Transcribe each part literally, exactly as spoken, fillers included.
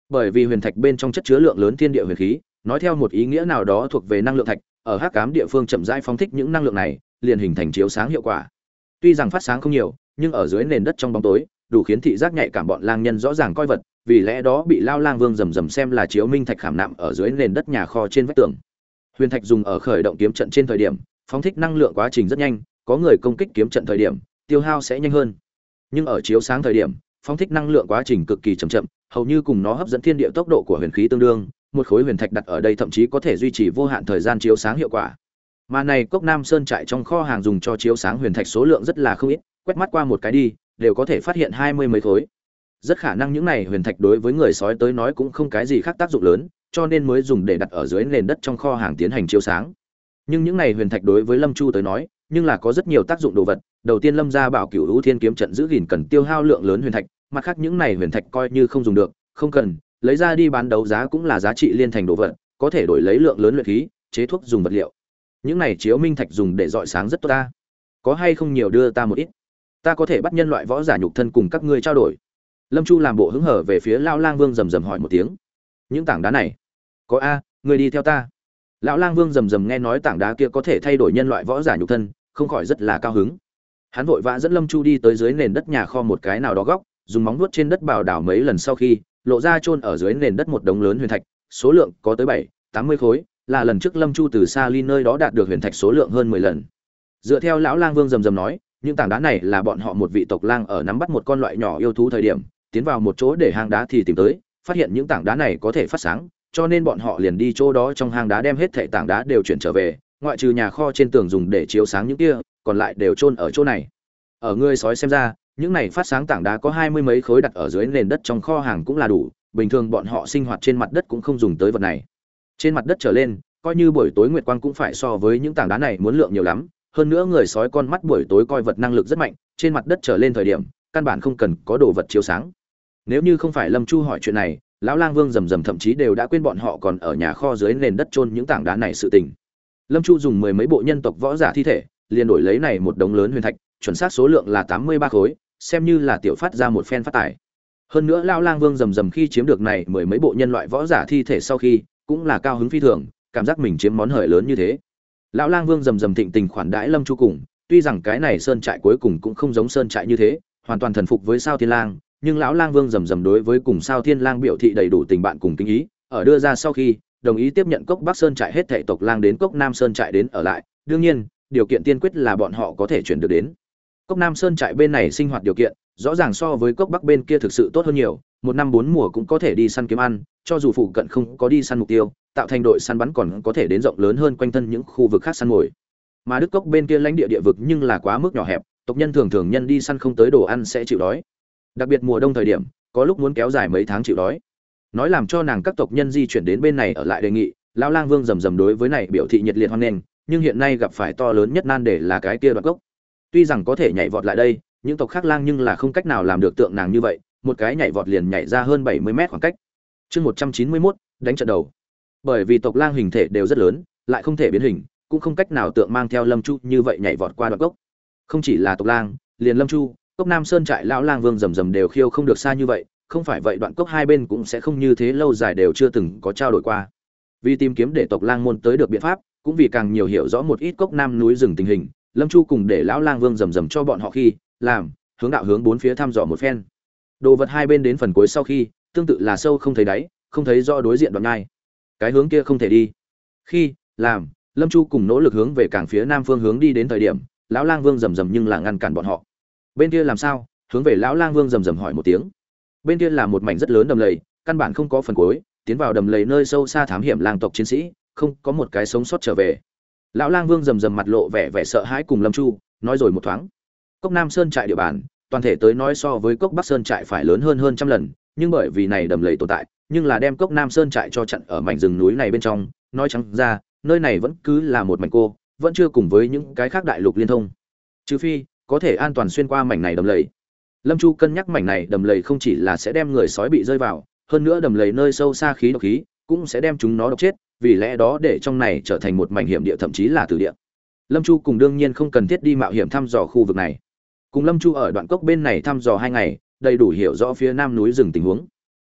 Bởi vì huyền thạch bên trong chất chứa lượng lớn thiên địa huyền khí, nói theo một ý nghĩa nào đó thuộc về năng lượng thạch, ở hắc ám địa phương chậm rãi phóng thích những năng lượng này, liền hình thành chiếu sáng hiệu quả. Tuy rằng phát sáng không nhiều, nhưng ở dưới nền đất trong bóng tối, đủ khiến thị giác nhạy cảm bọn lang nhân rõ ràng coi vật, vì lẽ đó bị Lão Lang Vương rầm rầm xem là chiếu minh thạch khảm nạm ở dưới nền đất nhà kho trên vách tường. Huyền thạch dùng ở khởi động kiếm trận trên thời điểm, phóng thích năng lượng quá trình rất nhanh, có người công kích kiếm trận thời điểm, tiêu hao sẽ nhanh hơn. Nhưng ở chiếu sáng thời điểm, phóng thích năng lượng quá trình cực kỳ chậm chậm, hầu như cùng nó hấp dẫn thiên địa tốc độ của huyền khí tương đương, một khối huyền thạch đặt ở đây thậm chí có thể duy trì vô hạn thời gian chiếu sáng hiệu quả. Mà này Cốc Nam Sơn trại trong kho hàng dùng cho chiếu sáng huyền thạch số lượng rất là không ít, quét mắt qua một cái đi, đều có thể phát hiện hai mươi mấy khối. Rất khả năng những này huyền thạch đối với người sói tới nói cũng không cái gì khác tác dụng lớn, cho nên mới dùng để đặt ở dưới nền đất trong kho hàng tiến hành chiếu sáng. Nhưng những này huyền thạch đối với Lâm Chu tới nói, nhưng là có rất nhiều tác dụng đồ vật. Đầu tiên Lâm gia bảo Cửu Vũ Thiên kiếm trận giữ gìn cần tiêu hao lượng lớn huyền thạch, mặt khác những này huyền thạch coi như không dùng được, không cần, lấy ra đi bán đấu giá cũng là giá trị liên thành đồ vật, có thể đổi lấy lượng lớn luyện khí, chế thuốc dùng vật liệu. Những này chiếu minh thạch dùng để rọi sáng rất tốt ta. Có hay không nhiều đưa ta một ít. Ta có thể bắt nhân loại võ giả nhục thân cùng các ngươi trao đổi. Lâm Chu làm bộ hứng hở về phía Lão Lang Vương rầm rầm hỏi một tiếng. Những tảng đá này? Có a, ngươi đi theo ta. Lão Lang Vương rầm rầm nghe nói tảng đá kia có thể thay đổi nhân loại võ giả nhục thân, không khỏi rất là cao hứng. Hắn vội vã dẫn Lâm Chu đi tới dưới nền đất nhà kho một cái nào đó góc, dùng móng vuốt trên đất bào đảo mấy lần sau khi, lộ ra chôn ở dưới nền đất một đống lớn huyền thạch, số lượng có tới bảy, tám mươi khối, là lần trước Lâm Chu từ xa ly nơi đó đạt được huyền thạch số lượng hơn mười lần. Dựa theo lão Lang Vương rầm rầm nói, những tảng đá này là bọn họ một vị tộc lang ở nắm bắt một con loại nhỏ yêu thú thời điểm, tiến vào một chỗ để hang đá thì tìm tới, phát hiện những tảng đá này có thể phát sáng, cho nên bọn họ liền đi chỗ đó trong hang đá đem hết thảy tảng đá đều chuyển trở về, ngoại trừ nhà kho trên tường dùng để chiếu sáng những kia, còn lại đều chôn ở chỗ này. Ở người sói xem ra, những này phát sáng tảng đá có hai mươi mấy khối đặt ở dưới nền đất trong kho hàng cũng là đủ, bình thường bọn họ sinh hoạt trên mặt đất cũng không dùng tới vật này. Trên mặt đất trở lên, coi như buổi tối nguyệt quang cũng phải so với những tảng đá này muốn lượng nhiều lắm, hơn nữa người sói con mắt buổi tối coi vật năng lực rất mạnh, trên mặt đất trở lên thời điểm, căn bản không cần có đồ vật chiếu sáng. Nếu như không phải Lâm Chu hỏi chuyện này, lão Lang Vương rầm rầm thậm chí đều đã quên bọn họ còn ở nhà kho dưới nền đất chôn những tảng đá này sự tình. Lâm Chu dùng mười mấy bộ nhân tộc võ giả thi thể, liền đổi lấy này một đống lớn huyền thạch, chuẩn xác số lượng là tám mươi ba khối, xem như là tiểu phát ra một phen phát tài. Hơn nữa lão Lang Vương rầm rầm khi chiếm được này mười mấy bộ nhân loại võ giả thi thể sau khi, cũng là cao hứng phi thường, cảm giác mình chiếm món hời lớn như thế. Lão Lang Vương rầm rầm thịnh tình khoản đãi Lâm Chu cùng, tuy rằng cái này sơn trại cuối cùng cũng không giống sơn trại như thế, hoàn toàn thần phục với Sao Thiên Lang, nhưng lão Lang Vương rầm rầm đối với cùng Sao Thiên Lang biểu thị đầy đủ tình bạn cùng kính ý, ở đưa ra sau khi, đồng ý tiếp nhận Cốc Bắc Sơn trại hết thảy tộc lang đến Cốc Nam Sơn trại đến ở lại, đương nhiên, điều kiện tiên quyết là bọn họ có thể chuyển được đến. Cốc Nam Sơn trại bên này sinh hoạt điều kiện, rõ ràng so với Cốc Bắc bên kia thực sự tốt hơn nhiều, một năm bốn mùa cũng có thể đi săn kiếm ăn, cho dù phụ cận không có đi săn mục tiêu, tạo thành đội săn bắn còn có thể đến rộng lớn hơn quanh thân những khu vực khác săn mồi. Mà Đức Cốc bên kia lãnh địa địa vực nhưng là quá mức nhỏ hẹp, tộc nhân thường thường nhân đi săn không tới đồ ăn sẽ chịu đói. Đặc biệt mùa đông thời điểm, có lúc muốn kéo dài mấy tháng chịu đói. Nói làm cho nàng các tộc nhân di chuyển đến bên này ở lại đề nghị, lão Lang Vương rầm rầm đối với này biểu thị nhiệt liệt hoan nghênh, nhưng hiện nay gặp phải to lớn nhất nan đề là cái kia đoạn cốc. Tuy rằng có thể nhảy vọt lại đây, những tộc khác lang nhưng là không cách nào làm được tượng nàng như vậy, một cái nhảy vọt liền nhảy ra hơn bảy mươi mét khoảng cách. Chương một trăm chín mươi mốt, đánh trận đầu. Bởi vì tộc lang hình thể đều rất lớn, lại không thể biến hình, cũng không cách nào tượng mang theo Lâm Chu như vậy nhảy vọt qua đoạn cốc. Không chỉ là tộc lang, liền Lâm Chu, Cốc Nam Sơn trại lão Lang Vương rầm rầm đều khiêu không được xa như vậy, không phải vậy đoạn cốc hai bên cũng sẽ không như thế lâu dài đều chưa từng có trao đổi qua. Vì tìm kiếm để tộc lang môn tới được biện pháp, cũng vì càng nhiều hiểu rõ một ít Cốc Nam núi rừng tình hình, Lâm Chu cùng để lão Lang Vương rầm rầm cho bọn họ khi làm hướng đạo hướng bốn phía thăm dò một phen. Đồ vật hai bên đến phần cuối sau khi, tương tự là sâu không thấy đáy, không thấy rõ đối diện đoạn ngay. Cái hướng kia không thể đi. Khi làm Lâm Chu cùng nỗ lực hướng về cảng phía nam phương hướng đi đến thời điểm, lão Lang Vương rầm rầm nhưng là ngăn cản bọn họ. Bên kia làm sao? Hướng về lão Lang Vương rầm rầm hỏi một tiếng. Bên kia là một mảnh rất lớn đầm lầy, căn bản không có phần cuối, tiến vào đầm lầy nơi sâu xa thám hiểm lang tộc chiến sĩ, không có một cái sống sót trở về. Lão Lang Vương rầm rầm mặt lộ vẻ vẻ sợ hãi cùng Lâm Chu nói rồi một thoáng. Cốc Nam Sơn trại địa bàn, toàn thể tới nói so với Cốc Bắc Sơn trại phải lớn hơn hơn trăm lần, nhưng bởi vì này đầm lầy tồn tại, nhưng là đem Cốc Nam Sơn trại cho chặn ở mảnh rừng núi này bên trong, nói trắng ra, nơi này vẫn cứ là một mảnh cô, vẫn chưa cùng với những cái khác đại lục liên thông. Trừ phi có thể an toàn xuyên qua mảnh này đầm lầy. Lâm Chu cân nhắc mảnh này đầm lầy không chỉ là sẽ đem người sói bị rơi vào, hơn nữa đầm lầy nơi sâu xa khí độc khí cũng sẽ đem chúng nó độc chết, vì lẽ đó để trong này trở thành một mảnh hiểm địa thậm chí là tử địa. Lâm Chu cùng đương nhiên không cần thiết đi mạo hiểm thăm dò khu vực này. Cùng Lâm Chu ở đoạn cốc bên này thăm dò hai ngày, đầy đủ hiểu rõ phía nam núi rừng tình huống.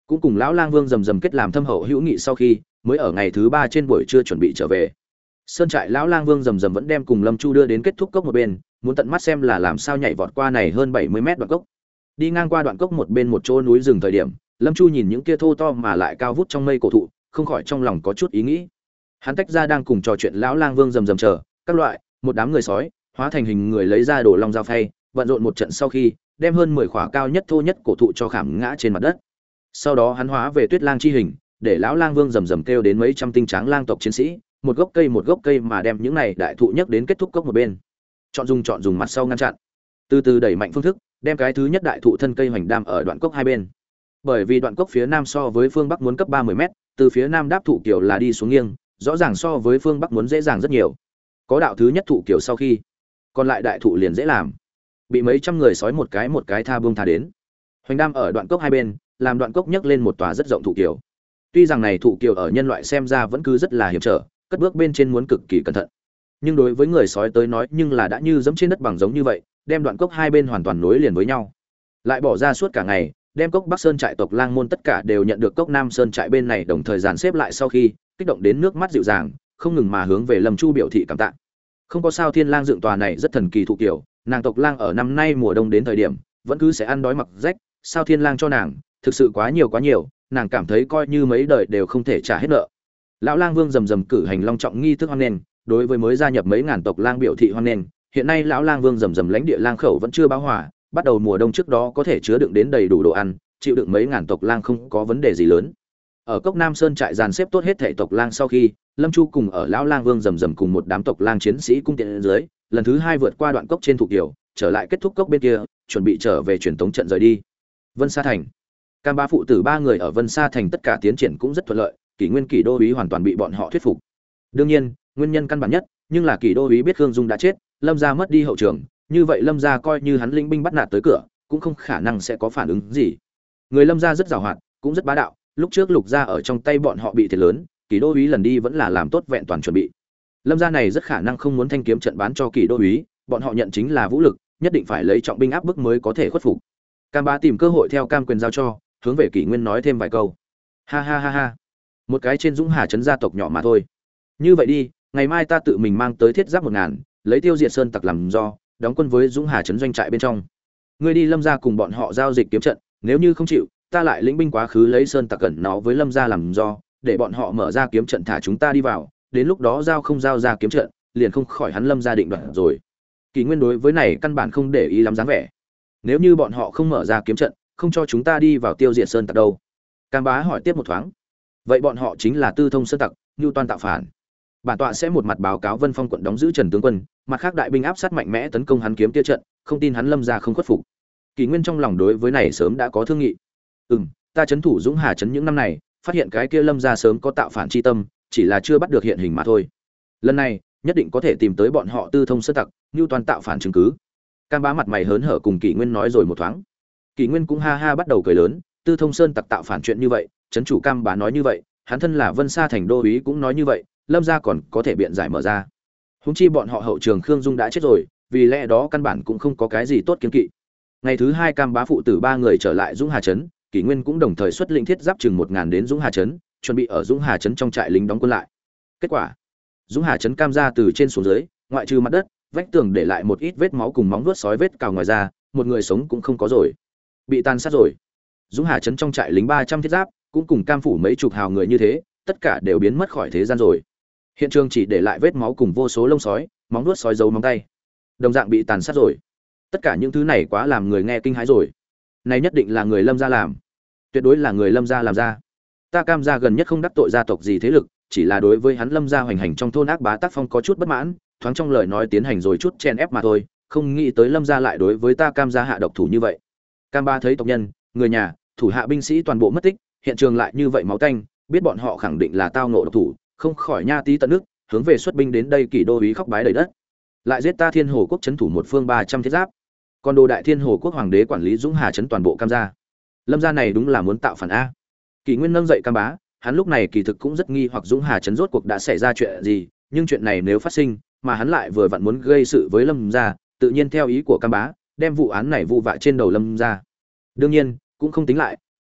cũng cùng lão lang vương rầm rầm kết làm thâm hậu hữu nghị sau khi mới ở ngày thứ ba trên buổi trưa chuẩn bị trở về. Sơn trại lão lang vương rầm rầm vẫn đem cùng Lâm Chu đưa đến kết thúc cốc một bên, muốn tận mắt xem là làm sao nhảy vọt qua này hơn bảy mươi mét đoạn cốc. Đi ngang qua đoạn cốc một bên một chỗ núi rừng thời điểm, Lâm Chu nhìn những kia thô to mà lại cao vút trong mây cổ thụ, không khỏi trong lòng có chút ý nghĩ. Hắn tách ra đang cùng trò chuyện lão lang vương rầm rầm chờ, các loại, một đám người sói, hóa thành hình người lấy ra đồ long dao phay, bận rộn một trận sau khi, đem hơn mười khỏa cao nhất thô nhất cổ thụ cho khảm ngã trên mặt đất. Sau đó hắn hóa về Tuyết Lang chi hình, để lão lang vương rầm rầm kêu đến mấy trăm tinh tráng lang tộc chiến sĩ, một gốc cây một gốc cây mà đem những này đại thụ nhấc đến kết thúc cốc một bên. Chọn dùng chọn dùng mặt sau ngăn chặn. Từ từ đẩy mạnh phương thức, đem cái thứ nhất đại thụ thân cây hoành đam ở đoạn cốc hai bên. Bởi vì đoạn cốc phía nam so với phương bắc muốn cấp ba mươi mét, từ phía nam đáp thụ kiểu là đi xuống nghiêng, rõ ràng so với phương bắc muốn dễ dàng rất nhiều. Có đạo thứ nhất thụ kiểu sau khi, còn lại đại thụ liền dễ làm. Bị mấy trăm người sói một cái một cái tha buông tha đến. Hoành đam ở đoạn cốc hai bên, làm đoạn cốc nhấc lên một tòa rất rộng thụ kiểu. Tuy rằng này thụ kiểu ở nhân loại xem ra vẫn cứ rất là hiểm trở, cất bước bên trên muốn cực kỳ cẩn thận. Nhưng đối với người sói tới nói nhưng là đã như giẫm trên đất bằng giống như vậy, đem đoạn cốc hai bên hoàn toàn nối liền với nhau. Lại bỏ ra suốt cả ngày, đem cốc Bắc Sơn trại tộc lang môn tất cả đều nhận được cốc Nam Sơn trại bên này đồng thời dàn xếp lại sau khi, kích động đến nước mắt dịu dàng, không ngừng mà hướng về Lâm Chu biểu thị cảm tạ. Không có sao Thiên Lang dựng tòa này rất thần kỳ thụ kiểu, nàng tộc lang ở năm nay mùa đông đến thời điểm, vẫn cứ sẽ ăn đói mặc rách, sao Thiên Lang cho nàng, thực sự quá nhiều quá nhiều, nàng cảm thấy coi như mấy đời đều không thể trả hết nợ. Lão Lang Vương rầm rầm cử hành long trọng nghi thức hoan nghênh, đối với mới gia nhập mấy ngàn tộc lang biểu thị hoan nghênh. Hiện nay lão Lang Vương rầm rầm lãnh địa lang khẩu vẫn chưa báo hỏa, bắt đầu mùa đông trước đó có thể chứa đựng đến đầy đủ đồ ăn, chịu đựng mấy ngàn tộc lang không có vấn đề gì lớn. Ở cốc Nam Sơn trại dàn xếp tốt hết thảy tộc lang sau khi, Lâm Chu cùng ở lão Lang Vương rầm rầm cùng một đám tộc lang chiến sĩ cung tiện dưới, lần thứ hai vượt qua đoạn cốc trên thụ kiều, trở lại kết thúc cốc bên kia, chuẩn bị trở về truyền tống trận rời đi. Vân Sa Thành. Cam Ba phụ tử ba người ở Vân Sa Thành tất cả tiến triển cũng rất thuận lợi, Kỷ Nguyên Kỷ đô úy hoàn toàn bị bọn họ thuyết phục. Đương nhiên, nguyên nhân căn bản nhất, nhưng là Kỷ đô úy biết Khương Dung đã chết, Lâm gia mất đi hậu trường, như vậy Lâm gia coi như hắn linh binh bắt nạt tới cửa, cũng không khả năng sẽ có phản ứng gì. Người Lâm gia rất giàu hoạt, cũng rất bá đạo, lúc trước Lục gia ở trong tay bọn họ bị thiệt lớn, Kỷ đô úy lần đi vẫn là làm tốt vẹn toàn chuẩn bị. Lâm gia này rất khả năng không muốn thanh kiếm trận bán cho Kỷ đô úy, bọn họ nhận chính là vũ lực, nhất định phải lấy trọng binh áp bức mới có thể khuất phục. Cam Bá tìm cơ hội theo cam quyền giao cho, hướng về Kỷ Nguyên nói thêm vài câu. Ha ha ha ha, một cái trên Dũng Hà trấn gia tộc nhỏ mà thôi. Như vậy đi, ngày mai ta tự mình mang tới thiết giáp một ngàn, lấy tiêu diệt sơn tặc làm do, đóng quân với Dũng Hà trấn doanh trại bên trong. Ngươi đi Lâm gia cùng bọn họ giao dịch kiếm trận, nếu như không chịu, ta lại lĩnh binh quá khứ lấy sơn tặc cẩn nó với Lâm gia làm do, để bọn họ mở ra kiếm trận thả chúng ta đi vào, đến lúc đó giao không giao ra kiếm trận, liền không khỏi hắn Lâm gia định đoạt rồi. Kỷ Nguyên đối với này căn bản không để ý lắm dáng vẻ. Nếu như bọn họ không mở ra kiếm trận, không cho chúng ta đi vào tiêu diệt sơn tặc đâu? Cam Bá hỏi tiếp một thoáng. Vậy bọn họ chính là tư thông sơn tặc, nhu toan tạo phản. Bản tọa sẽ một mặt báo cáo Vân Phong quận đóng giữ Trần tướng quân, mặt khác đại binh áp sát mạnh mẽ tấn công hắn kiếm kia trận, không tin hắn Lâm gia không khuất phục. Kỷ Nguyên trong lòng đối với này sớm đã có thương nghị. Ừm, ta trấn thủ Dũng Hà trấn những năm này, phát hiện cái kia Lâm gia sớm có tạo phản chi tâm, chỉ là chưa bắt được hiện hình mà thôi. Lần này, nhất định có thể tìm tới bọn họ tư thông sơn tặc, nhu toan tạo phản chứng cứ. Cam Bá mặt mày hớn hở cùng Kỷ Nguyên nói rồi một thoáng. Kỷ Nguyên cũng ha ha bắt đầu cười lớn, tư thông sơn tặc tạo phản chuyện như vậy, trấn chủ Cam Bá nói như vậy, hắn thân là Vân Sa Thành đô úy cũng nói như vậy, Lâm gia còn có thể biện giải mở ra. Huống chi bọn họ hậu trường Khương Dung đã chết rồi, vì lẽ đó căn bản cũng không có cái gì tốt kiêng kỵ. Ngày thứ hai Cam Bá phụ tử ba người trở lại Dũng Hà trấn, Kỷ Nguyên cũng đồng thời xuất lĩnh thiết giáp chừng một ngàn đến Dũng Hà trấn, chuẩn bị ở Dũng Hà trấn trong trại lính đóng quân lại. Kết quả, Dũng Hà trấn Cam gia từ trên xuống dưới, ngoại trừ mặt đất, vách tường để lại một ít vết máu cùng móng vuốt sói vết cào ngoài ra, một người sống cũng không có rồi, bị tàn sát rồi. Dũng Hà trấn trong trại lính ba trăm thiết giáp, cũng cùng Cam phủ mấy chục hào người như thế, tất cả đều biến mất khỏi thế gian rồi. Hiện trường chỉ để lại vết máu cùng vô số lông sói, móng vuốt sói dấu móng tay, đồng dạng bị tàn sát rồi. Tất cả những thứ này quá làm người nghe kinh hãi rồi. Này nhất định là người Lâm gia làm, tuyệt đối là người Lâm gia làm ra. Ta Cam gia gần nhất không đắc tội gia tộc gì thế lực, chỉ là đối với hắn Lâm gia hoành hành trong thôn ác bá tác phong có chút bất mãn, thoáng trong lời nói tiến hành rồi chút chen ép mà thôi, không nghĩ tới Lâm gia lại đối với ta Cam gia hạ độc thủ như vậy. Cam Bá thấy tộc nhân, người nhà, thủ hạ binh sĩ toàn bộ mất tích, hiện trường lại như vậy máu tanh, biết bọn họ khẳng định là tao ngộ độc thủ, không khỏi nha tí tận nước, hướng về xuất binh đến đây Kỷ đô úy khóc bái đầy đất. Lại giết ta Thiên Hồ quốc trấn thủ một phương ba trăm thiết giáp. Còn đồ đại Thiên Hồ quốc hoàng đế quản lý Dũng Hà trấn toàn bộ Cam gia. Lâm gia này đúng là muốn tạo phản a. Kỷ Nguyên nâng dậy Cam Bá, hắn lúc này kỳ thực cũng rất nghi hoặc Dũng Hà trấn rốt cuộc đã xảy ra chuyện gì, nhưng chuyện này nếu phát sinh, mà hắn lại vừa vặn muốn gây sự với Lâm gia, tự nhiên theo ý của Cam Bá, đem vụ án này vụ vạ trên đầu Lâm gia. Đương nhiên, cũng không tính lại,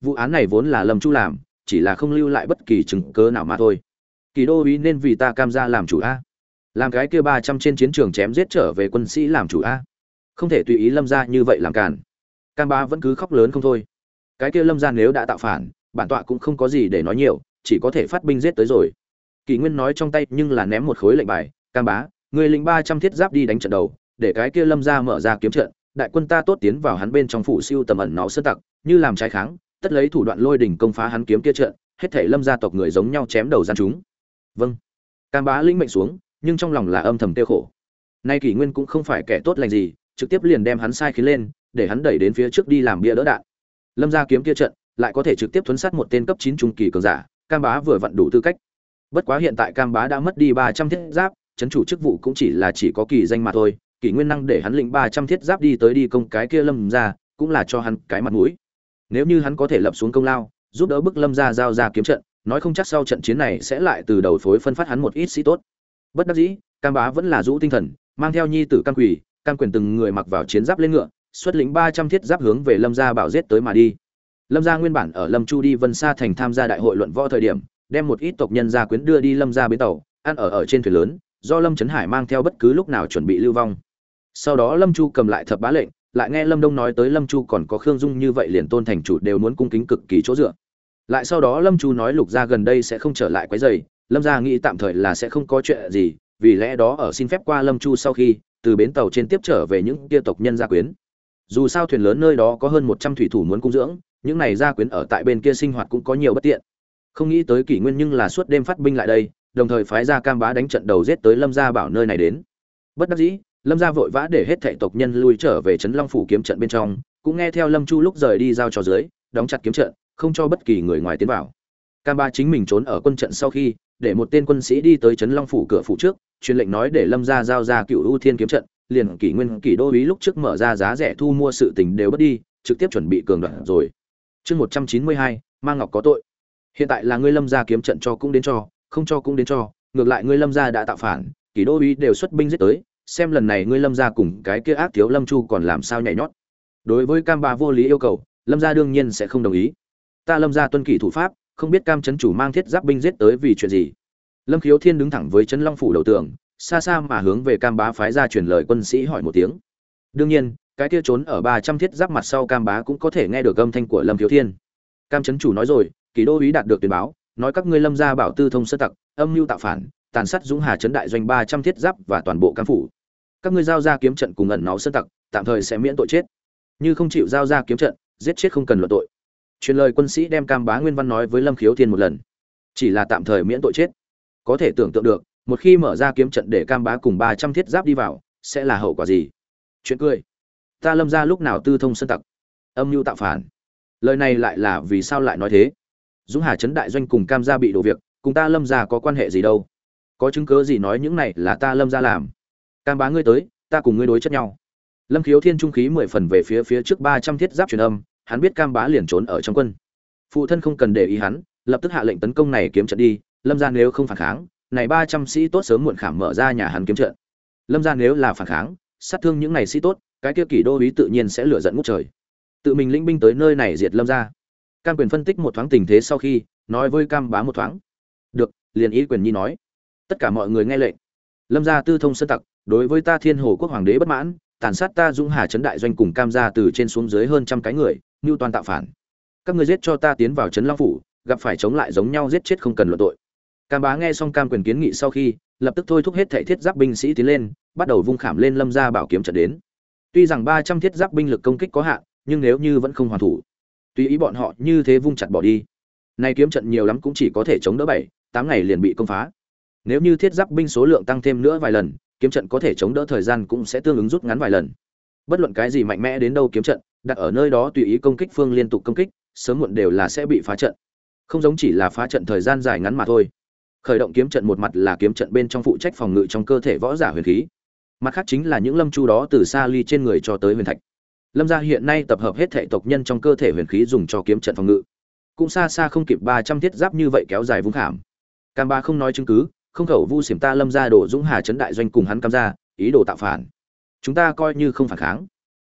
Vụ án này vốn là Lâm Chu làm, chỉ là không lưu lại bất kỳ chứng cứ nào mà thôi. Kỳ đô úy nên vì ta Cam gia làm chủ a. Làm cái kia ba trăm trên chiến trường chém giết trở về quân sĩ làm chủ a. Không thể tùy ý Lâm gia như vậy làm cản. Cam Bá vẫn cứ khóc lớn không thôi. Cái kia Lâm gia nếu đã tạo phản, bản tọa cũng không có gì để nói nhiều, chỉ có thể phát binh giết tới rồi. Kỷ Nguyên nói trong tay nhưng là ném một khối lệnh bài, Cam Bá, người lĩnh ba trăm thiết giáp đi đánh trận đầu, để cái kia Lâm gia mở ra kiếm trận, đại quân ta tốt tiến vào hắn bên trong phủ siêu tầm ẩn náu sơn tặc, như làm trái kháng, tất lấy thủ đoạn lôi đỉnh công phá hắn kiếm kia trận, hết thảy Lâm gia tộc người giống nhau chém đầu gian chúng. Vâng. Cam Bá lĩnh mệnh xuống, nhưng trong lòng là âm thầm tiêu khổ. Nay Kỷ Nguyên cũng không phải kẻ tốt lành gì, trực tiếp liền đem hắn sai khiến lên, để hắn đẩy đến phía trước đi làm bia đỡ đạn. Lâm gia kiếm kia trận, lại có thể trực tiếp thuấn sát một tên cấp chín trung kỳ cường giả, Cam Bá vừa vặn đủ tư cách. Bất quá hiện tại Cam Bá đã mất đi ba trăm thiết giáp, trấn chủ chức vụ cũng chỉ là chỉ có kỳ danh mà thôi, Kỷ Nguyên năng để hắn lĩnh ba trăm thiết giáp đi tới đi công cái kia Lâm gia, cũng là cho hắn cái mặt mũi. Nếu như hắn có thể lập xuống công lao, giúp đỡ bức Lâm gia giao ra kiếm trận, nói không chắc sau trận chiến này sẽ lại từ đầu phối phân phát hắn một ít sĩ tốt. Bất đắc dĩ, Cam Bá vẫn là rũ tinh thần, mang theo nhi tử Cam Quỷ, Cam Quyền từng người mặc vào chiến giáp lên ngựa, xuất lĩnh ba trăm thiết giáp hướng về Lâm gia bảo giết tới mà đi. Lâm gia nguyên bản ở Lâm Chu đi Vân Sa thành tham gia đại hội luận võ thời điểm, đem một ít tộc nhân gia quyến đưa đi Lâm gia bến tàu, ăn ở ở trên thuyền lớn, do Lâm Chấn Hải mang theo bất cứ lúc nào chuẩn bị lưu vong. Sau đó Lâm Chu cầm lại thập bá lệnh, lại nghe Lâm Đông nói tới Lâm Chu còn có Khương Dung như vậy liền tôn thành chủ đều muốn cung kính cực kỳ chỗ dựa. Lại sau đó Lâm Chu nói Lục gia gần đây sẽ không trở lại quấy rầy, Lâm gia nghĩ tạm thời là sẽ không có chuyện gì, vì lẽ đó ở xin phép qua Lâm Chu sau khi, từ bến tàu trên tiếp trở về những kia tộc nhân gia quyến. Dù sao thuyền lớn nơi đó có hơn một trăm thủy thủ muốn cung dưỡng, những này gia quyến ở tại bên kia sinh hoạt cũng có nhiều bất tiện. Không nghĩ tới Kỷ Nguyên nhưng là suốt đêm phát binh lại đây, đồng thời phái ra Cam Bá đánh trận đầu giết tới Lâm gia bảo nơi này đến. Bất đắc dĩ, Lâm gia vội vã để hết thảy tộc nhân lui trở về trấn Long phủ kiếm trận bên trong, cũng nghe theo Lâm Chu lúc rời đi giao cho dưới, đóng chặt kiếm trận, không cho bất kỳ người ngoài tiến vào. Cam Bá chính mình trốn ở quân trận sau khi, để một tên quân sĩ đi tới trấn Long phủ cửa phủ trước, truyền lệnh nói để Lâm gia giao ra Cựu U Thiên kiếm trận, liền Kỷ Nguyên Kỷ đô úy lúc trước mở ra giá rẻ thu mua sự tình đều bất đi, trực tiếp chuẩn bị cường đoạt rồi. Chương một trăm chín mươi hai, Mang Ngọc có tội. Hiện tại là ngươi Lâm gia kiếm trận cho cũng đến cho, không cho cũng đến cho, ngược lại ngươi Lâm gia đã tạo phản, Kỷ đô úy đều xuất binh giết tới, xem lần này ngươi Lâm gia cùng cái kia ác thiếu Lâm Chu còn làm sao nhảy nhót. Đối với Cam Bá vô lý yêu cầu, Lâm gia đương nhiên sẽ không đồng ý. Ta Lâm gia tuân kỷ thủ pháp, không biết Cam trấn chủ mang thiết giáp binh giết tới vì chuyện gì. Lâm Khiếu Thiên đứng thẳng với trấn Long phủ đầu tường, xa xa mà hướng về Cam Bá phái ra truyền lời quân sĩ hỏi một tiếng. Đương nhiên, cái kia trốn ở ba trăm thiết giáp mặt sau Cam Bá cũng có thể nghe được âm thanh của Lâm Khiếu Thiên. Cam trấn chủ nói rồi, Kỷ đô úy đạt được tuyên báo, nói các ngươi Lâm gia bảo tư thông sơ tặc, âm mưu tạo phản, tàn sát Dũng Hà trấn đại doanh ba trăm thiết giáp và toàn bộ Cam phủ. Các ngươi giao ra kiếm trận cùng ẩn náu sơ tặc, tạm thời sẽ miễn tội chết. Như không chịu giao ra kiếm trận, giết chết không cần luận tội. Truyền lời quân sĩ đem Cam Bá nguyên văn nói với Lâm Khiếu Thiên một lần, chỉ là tạm thời miễn tội chết. Có thể tưởng tượng được, một khi mở ra kiếm trận để Cam Bá cùng ba trăm thiết giáp đi vào, sẽ là hậu quả gì? Chuyện cười. Ta Lâm gia lúc nào tư thông sơn tặc, âm mưu tạo phản? Lời này lại là vì sao lại nói thế? Dũng Hà trấn đại doanh cùng Cam gia bị đổ việc, cùng ta Lâm gia có quan hệ gì đâu? Có chứng cứ gì nói những này là ta Lâm gia làm? Cam Bá ngươi tới, ta cùng ngươi đối chất nhau. Lâm Khiếu Thiên trung khí mười phần về phía phía trước ba trăm thiết giáp truyền âm, hắn biết Cam Bá liền trốn ở trong quân. Phụ thân không cần để ý hắn, lập tức hạ lệnh tấn công này kiếm trận đi, Lâm gia nếu không phản kháng, này ba trăm sĩ tốt sớm muộn khảm mở ra nhà hắn kiếm trận. Lâm gia nếu là phản kháng, sát thương những này sĩ tốt, cái kia Kỷ đô úy tự nhiên sẽ lửa giận ngút trời. Tự mình lĩnh binh tới nơi này diệt Lâm gia. Cam Quyền phân tích một thoáng tình thế sau khi, nói với Cam Bá một thoáng. Được, liền ý Quyền nhi nói. Tất cả mọi người nghe lệnh. Lâm gia tư thông sơn tặc, đối với ta Thiên Hồ quốc hoàng đế bất mãn, tàn sát ta Dũng Hà trấn đại doanh cùng Cam gia từ trên xuống dưới hơn trăm cái người, mưu toàn tạo phản. Các ngươi giết cho ta tiến vào trấn Long phủ, gặp phải chống lại giống nhau giết chết không cần luận tội. Cam Bá nghe xong Cam Quyền kiến nghị sau khi, lập tức thôi thúc hết thảy thiết giáp binh sĩ tiến lên, bắt đầu vung khảm lên Lâm gia bảo kiếm trận đến. Tuy rằng ba trăm thiết giáp binh lực công kích có hạn, nhưng nếu như vẫn không hoàn thủ, tùy ý bọn họ như thế vung chặt bỏ đi. Nay kiếm trận nhiều lắm cũng chỉ có thể chống đỡ bảy, tám ngày liền bị công phá. Nếu như thiết giáp binh số lượng tăng thêm nữa vài lần, kiếm trận có thể chống đỡ thời gian cũng sẽ tương ứng rút ngắn vài lần. Bất luận cái gì mạnh mẽ đến đâu kiếm trận, đặt ở nơi đó tùy ý công kích phương liên tục công kích, sớm muộn đều là sẽ bị phá trận. Không giống chỉ là phá trận thời gian dài ngắn mà thôi. Khởi động kiếm trận một mặt là kiếm trận bên trong phụ trách phòng ngự trong cơ thể võ giả huyền khí, mặt khác chính là những lâm chu đó từ xa ly trên người cho tới huyền thạch. Lâm gia hiện nay tập hợp hết thể tộc nhân trong cơ thể huyền khí dùng cho kiếm trận phòng ngự, cũng xa xa không kịp ba trăm thiết giáp như vậy kéo dài vung khảm. Cam Bá không nói chứng cứ, không khẩu vu xiểm ta Lâm gia đổ Dũng Hà trấn đại doanh cùng hắn Cam gia, ý đồ tạo phản. Chúng ta coi như không phản kháng.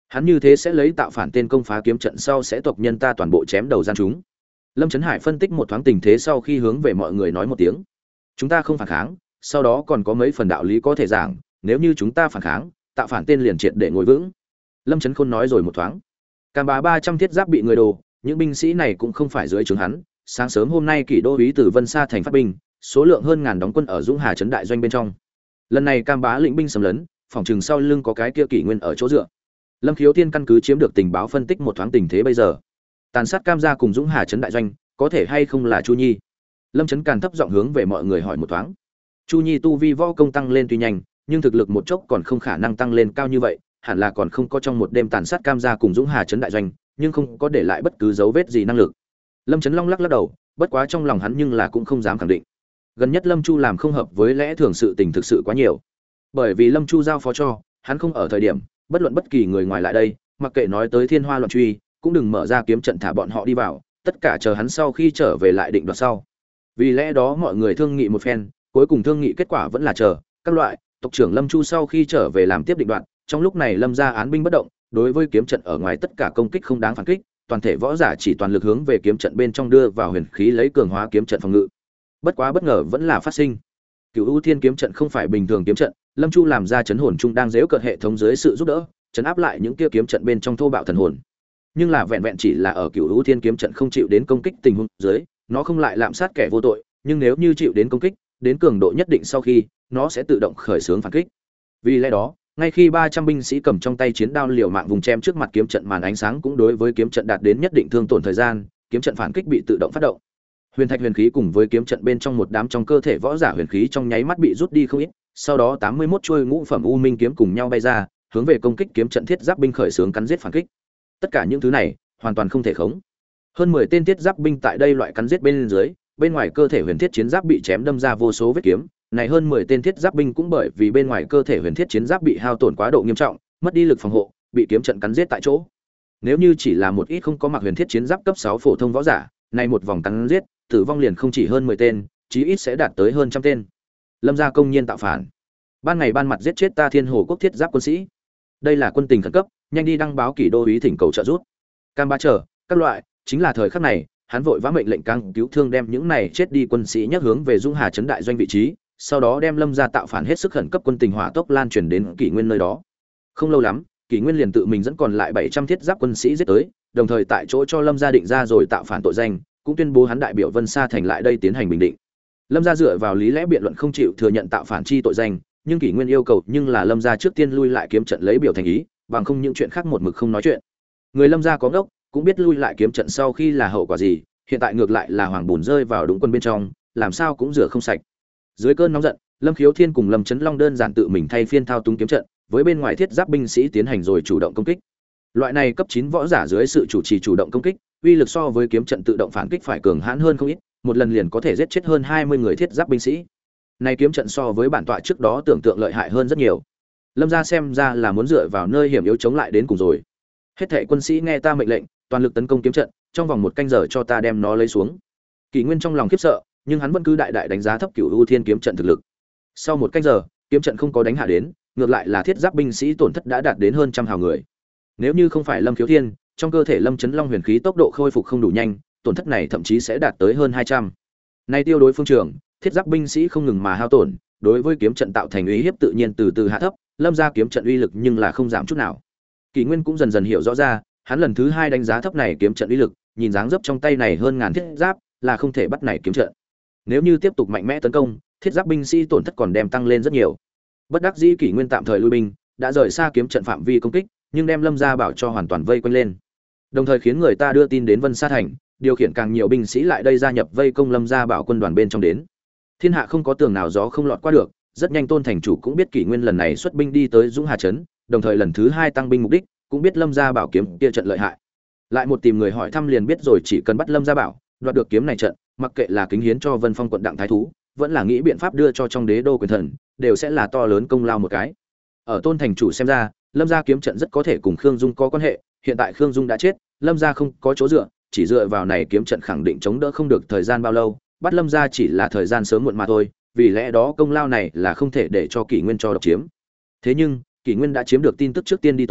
Hắn như thế sẽ lấy tạo phản tên công phá kiếm trận sau sẽ tộc nhân ta toàn bộ chém đầu gian chúng. Lâm Trấn Hải phân tích một thoáng tình thế sau khi hướng về mọi người nói một tiếng. Chúng ta không phản kháng, sau đó còn có mấy phần đạo lý có thể giảng, nếu như chúng ta phản kháng, tạo phản tên liền triệt để ngồi vững. Lâm Trấn Khôn nói rồi một thoáng. Cam Bá ba trăm thiết giáp bị người đồ, những binh sĩ này cũng không phải dưới trướng hắn, sáng sớm hôm nay Kỷ đô úy từ Vân Sa thành phát binh, số lượng hơn ngàn đóng quân ở Dũng Hà trấn đại doanh bên trong. Lần này Cam Bá lĩnh binh xâm lấn, phòng trường sau lưng có cái kia Kỷ Nguyên ở chỗ dựa. Lâm Khiếu Thiên căn cứ chiếm được tình báo phân tích một thoáng tình thế bây giờ. Tàn sát Cam gia cùng Dũng Hà trấn đại doanh, có thể hay không là Chu Nhi? Lâm Trấn Càn thấp giọng hướng về mọi người hỏi một thoáng. Chu Nhi tu vi võ công tăng lên tuy nhanh, nhưng thực lực một chốc còn không khả năng tăng lên cao như vậy, hẳn là còn không có trong một đêm tàn sát Cam gia cùng Dũng Hà trấn đại doanh, nhưng không có để lại bất cứ dấu vết gì năng lực. Lâm Trấn Long lắc lắc đầu, bất quá trong lòng hắn nhưng là cũng không dám khẳng định. Gần nhất Lâm Chu làm không hợp với lẽ thường sự tình thực sự quá nhiều. Bởi vì Lâm Chu giao phó cho, hắn không ở thời điểm, bất luận bất kỳ người ngoài lại đây, mặc kệ nói tới Thiên Hoa loạn truy, cũng đừng mở ra kiếm trận thả bọn họ đi vào, tất cả chờ hắn sau khi trở về lại định đoạt sau. Vì lẽ đó mọi người thương nghị một phen, cuối cùng thương nghị kết quả vẫn là chờ các loại tộc trưởng Lâm Chu sau khi trở về làm tiếp định đoạt. Trong lúc này Lâm gia án binh bất động, đối với kiếm trận ở ngoài tất cả công kích không đáng phản kích, toàn thể võ giả chỉ toàn lực hướng về kiếm trận bên trong đưa vào huyền khí lấy cường hóa kiếm trận phòng ngự. Bất quá bất ngờ vẫn là phát sinh. Cửu U Thiên kiếm trận không phải bình thường kiếm trận, Lâm Chu làm ra chấn hồn trung đang giễu cợt hệ thống dưới sự giúp đỡ, chấn áp lại những kia kiếm trận bên trong thô bạo thần hồn. Nhưng là vẹn vẹn chỉ là ở Cửu U Thiên kiếm trận không chịu đến công kích tình huống dưới, nó không lại lạm sát kẻ vô tội, nhưng nếu như chịu đến công kích, đến cường độ nhất định sau khi, nó sẽ tự động khởi xướng phản kích. Vì lẽ đó, ngay khi ba trăm binh sĩ cầm trong tay chiến đao liều mạng vùng chém trước mặt kiếm trận màn ánh sáng cũng đối với kiếm trận đạt đến nhất định thương tổn thời gian, kiếm trận phản kích bị tự động phát động. Huyền thạch huyền khí cùng với kiếm trận bên trong một đám trong cơ thể võ giả huyền khí trong nháy mắt bị rút đi không ít, sau đó tám mươi mốt chuôi ngũ phẩm u minh kiếm cùng nhau bay ra, hướng về công kích kiếm trận thiết giáp binh khởi xướng cắn giết phản kích. Tất cả những thứ này hoàn toàn không thể khống. Hơn mười tên thiết giáp binh tại đây loại cắn giết bên dưới, bên ngoài cơ thể huyền thiết chiến giáp bị chém đâm ra vô số vết kiếm, này hơn mười tên thiết giáp binh cũng bởi vì bên ngoài cơ thể huyền thiết chiến giáp bị hao tổn quá độ nghiêm trọng, mất đi lực phòng hộ, bị kiếm trận cắn giết tại chỗ. Nếu như chỉ là một ít không có mặc huyền thiết chiến giáp cấp sáu phổ thông võ giả, này một vòng cắn giết, tử vong liền không chỉ hơn mười tên, chí ít sẽ đạt tới hơn trăm tên. Lâm gia công nhiên tạo phản. Ban ngày ban mặt giết chết ta Thiên Hồ quốc thiết giáp quân sĩ. Đây là quân tình khẩn cấp, nhanh đi đăng báo Kỷ đô úy thỉnh cầu trợ giúp. Cam Bá chờ, các loại, chính là thời khắc này, hắn vội vã mệnh lệnh căng cứu thương đem những này chết đi quân sĩ nhắc hướng về Dung Hà trấn đại doanh vị trí, sau đó đem Lâm gia tạo phản hết sức khẩn cấp quân tình hỏa tốc lan truyền đến Kỷ Nguyên nơi đó. Không lâu lắm, Kỷ Nguyên liền tự mình dẫn còn lại bảy trăm thiết giáp quân sĩ giết tới, đồng thời tại chỗ cho Lâm gia định ra rồi tạo phản tội danh, cũng tuyên bố hắn đại biểu Vân Sa thành lại đây tiến hành bình định. Lâm gia dựa vào lý lẽ biện luận không chịu thừa nhận tạo phản chi tội danh, nhưng Kỷ Nguyên yêu cầu nhưng là Lâm gia trước tiên lui lại kiếm trận lấy biểu thành ý, bằng không những chuyện khác một mực không nói chuyện. Người Lâm gia có ngốc, cũng biết lui lại kiếm trận sau khi là hậu quả gì, hiện tại ngược lại là hoàng bùn rơi vào đúng quân bên trong, làm sao cũng rửa không sạch. Dưới cơn nóng giận, Lâm Khiếu Thiên cùng Lâm Chấn Long đơn giản tự mình thay phiên thao túng kiếm trận, với bên ngoài thiết giáp binh sĩ tiến hành rồi chủ động công kích. Loại này cấp chín võ giả dưới sự chủ trì chủ động công kích, uy lực so với kiếm trận tự động phản kích phải cường hãn hơn không ít, một lần liền có thể giết chết hơn hai mươi người thiết giáp binh sĩ. Này kiếm trận so với bản tọa trước đó tưởng tượng lợi hại hơn rất nhiều. Lâm gia xem ra là muốn dựa vào nơi hiểm yếu chống lại đến cùng rồi. Hết thảy quân sĩ nghe ta mệnh lệnh, toàn lực tấn công kiếm trận, trong vòng một canh giờ cho ta đem nó lấy xuống. Kỷ Nguyên trong lòng khiếp sợ, nhưng hắn vẫn cứ đại đại đánh giá thấp Cửu U Thiên kiếm trận thực lực. Sau một canh giờ, kiếm trận không có đánh hạ đến, ngược lại là thiết giáp binh sĩ tổn thất đã đạt đến hơn trăm hào người. Nếu như không phải Lâm Khiếu Thiên, trong cơ thể Lâm Chấn Long huyền khí tốc độ khôi phục không đủ nhanh, tổn thất này thậm chí sẽ đạt tới hơn hai trăm. Nay tiêu đối phương trường, thiết giáp binh sĩ không ngừng mà hao tổn, đối với kiếm trận tạo thành uy hiếp tự nhiên từ từ hạ thấp, Lâm gia kiếm trận uy lực nhưng là không giảm chút nào. Kỷ Nguyên cũng dần dần hiểu rõ ra, hắn lần thứ hai đánh giá thấp này kiếm trận uy lực, nhìn dáng dấp trong tay này hơn ngàn thiết giáp, là không thể bắt này kiếm trận. Nếu như tiếp tục mạnh mẽ tấn công, thiết giáp binh sĩ tổn thất còn đem tăng lên rất nhiều. Bất đắc dĩ Kỷ Nguyên tạm thời lui binh, đã rời xa kiếm trận phạm vi công kích, nhưng đem Lâm gia bảo cho hoàn toàn vây quanh lên. Đồng thời khiến người ta đưa tin đến Vân Sa thành, điều khiển càng nhiều binh sĩ lại đây gia nhập vây công Lâm gia bảo quân đoàn bên trong đến. Thiên hạ không có tường nào gió không lọt qua được, rất nhanh Tôn thành chủ cũng biết Kỷ Nguyên lần này xuất binh đi tới Dũng Hà trấn, đồng thời lần thứ hai tăng binh mục đích, cũng biết Lâm gia bảo kiếm kia trận lợi hại. Lại một tìm người hỏi thăm liền biết rồi, chỉ cần bắt Lâm gia bảo, đoạt được kiếm này trận, mặc kệ là kính hiến cho Vân Phong quận đặng thái thú, vẫn là nghĩ biện pháp đưa cho trong đế đô quyền thần, đều sẽ là to lớn công lao một cái. Ở Tôn thành chủ xem ra, Lâm gia kiếm trận rất có thể cùng Khương Dung có quan hệ, hiện tại Khương Dung đã chết, Lâm gia không có chỗ dựa, chỉ dựa vào này kiếm trận khẳng định chống đỡ không được thời gian bao lâu, bắt Lâm gia chỉ là thời gian sớm muộn mà thôi, vì lẽ đó công lao này là không thể để cho Kỷ Nguyên cho độc chiếm. Thế nhưng, Kỷ Nguyên đã chiếm được tin tức trước tiên đi tới,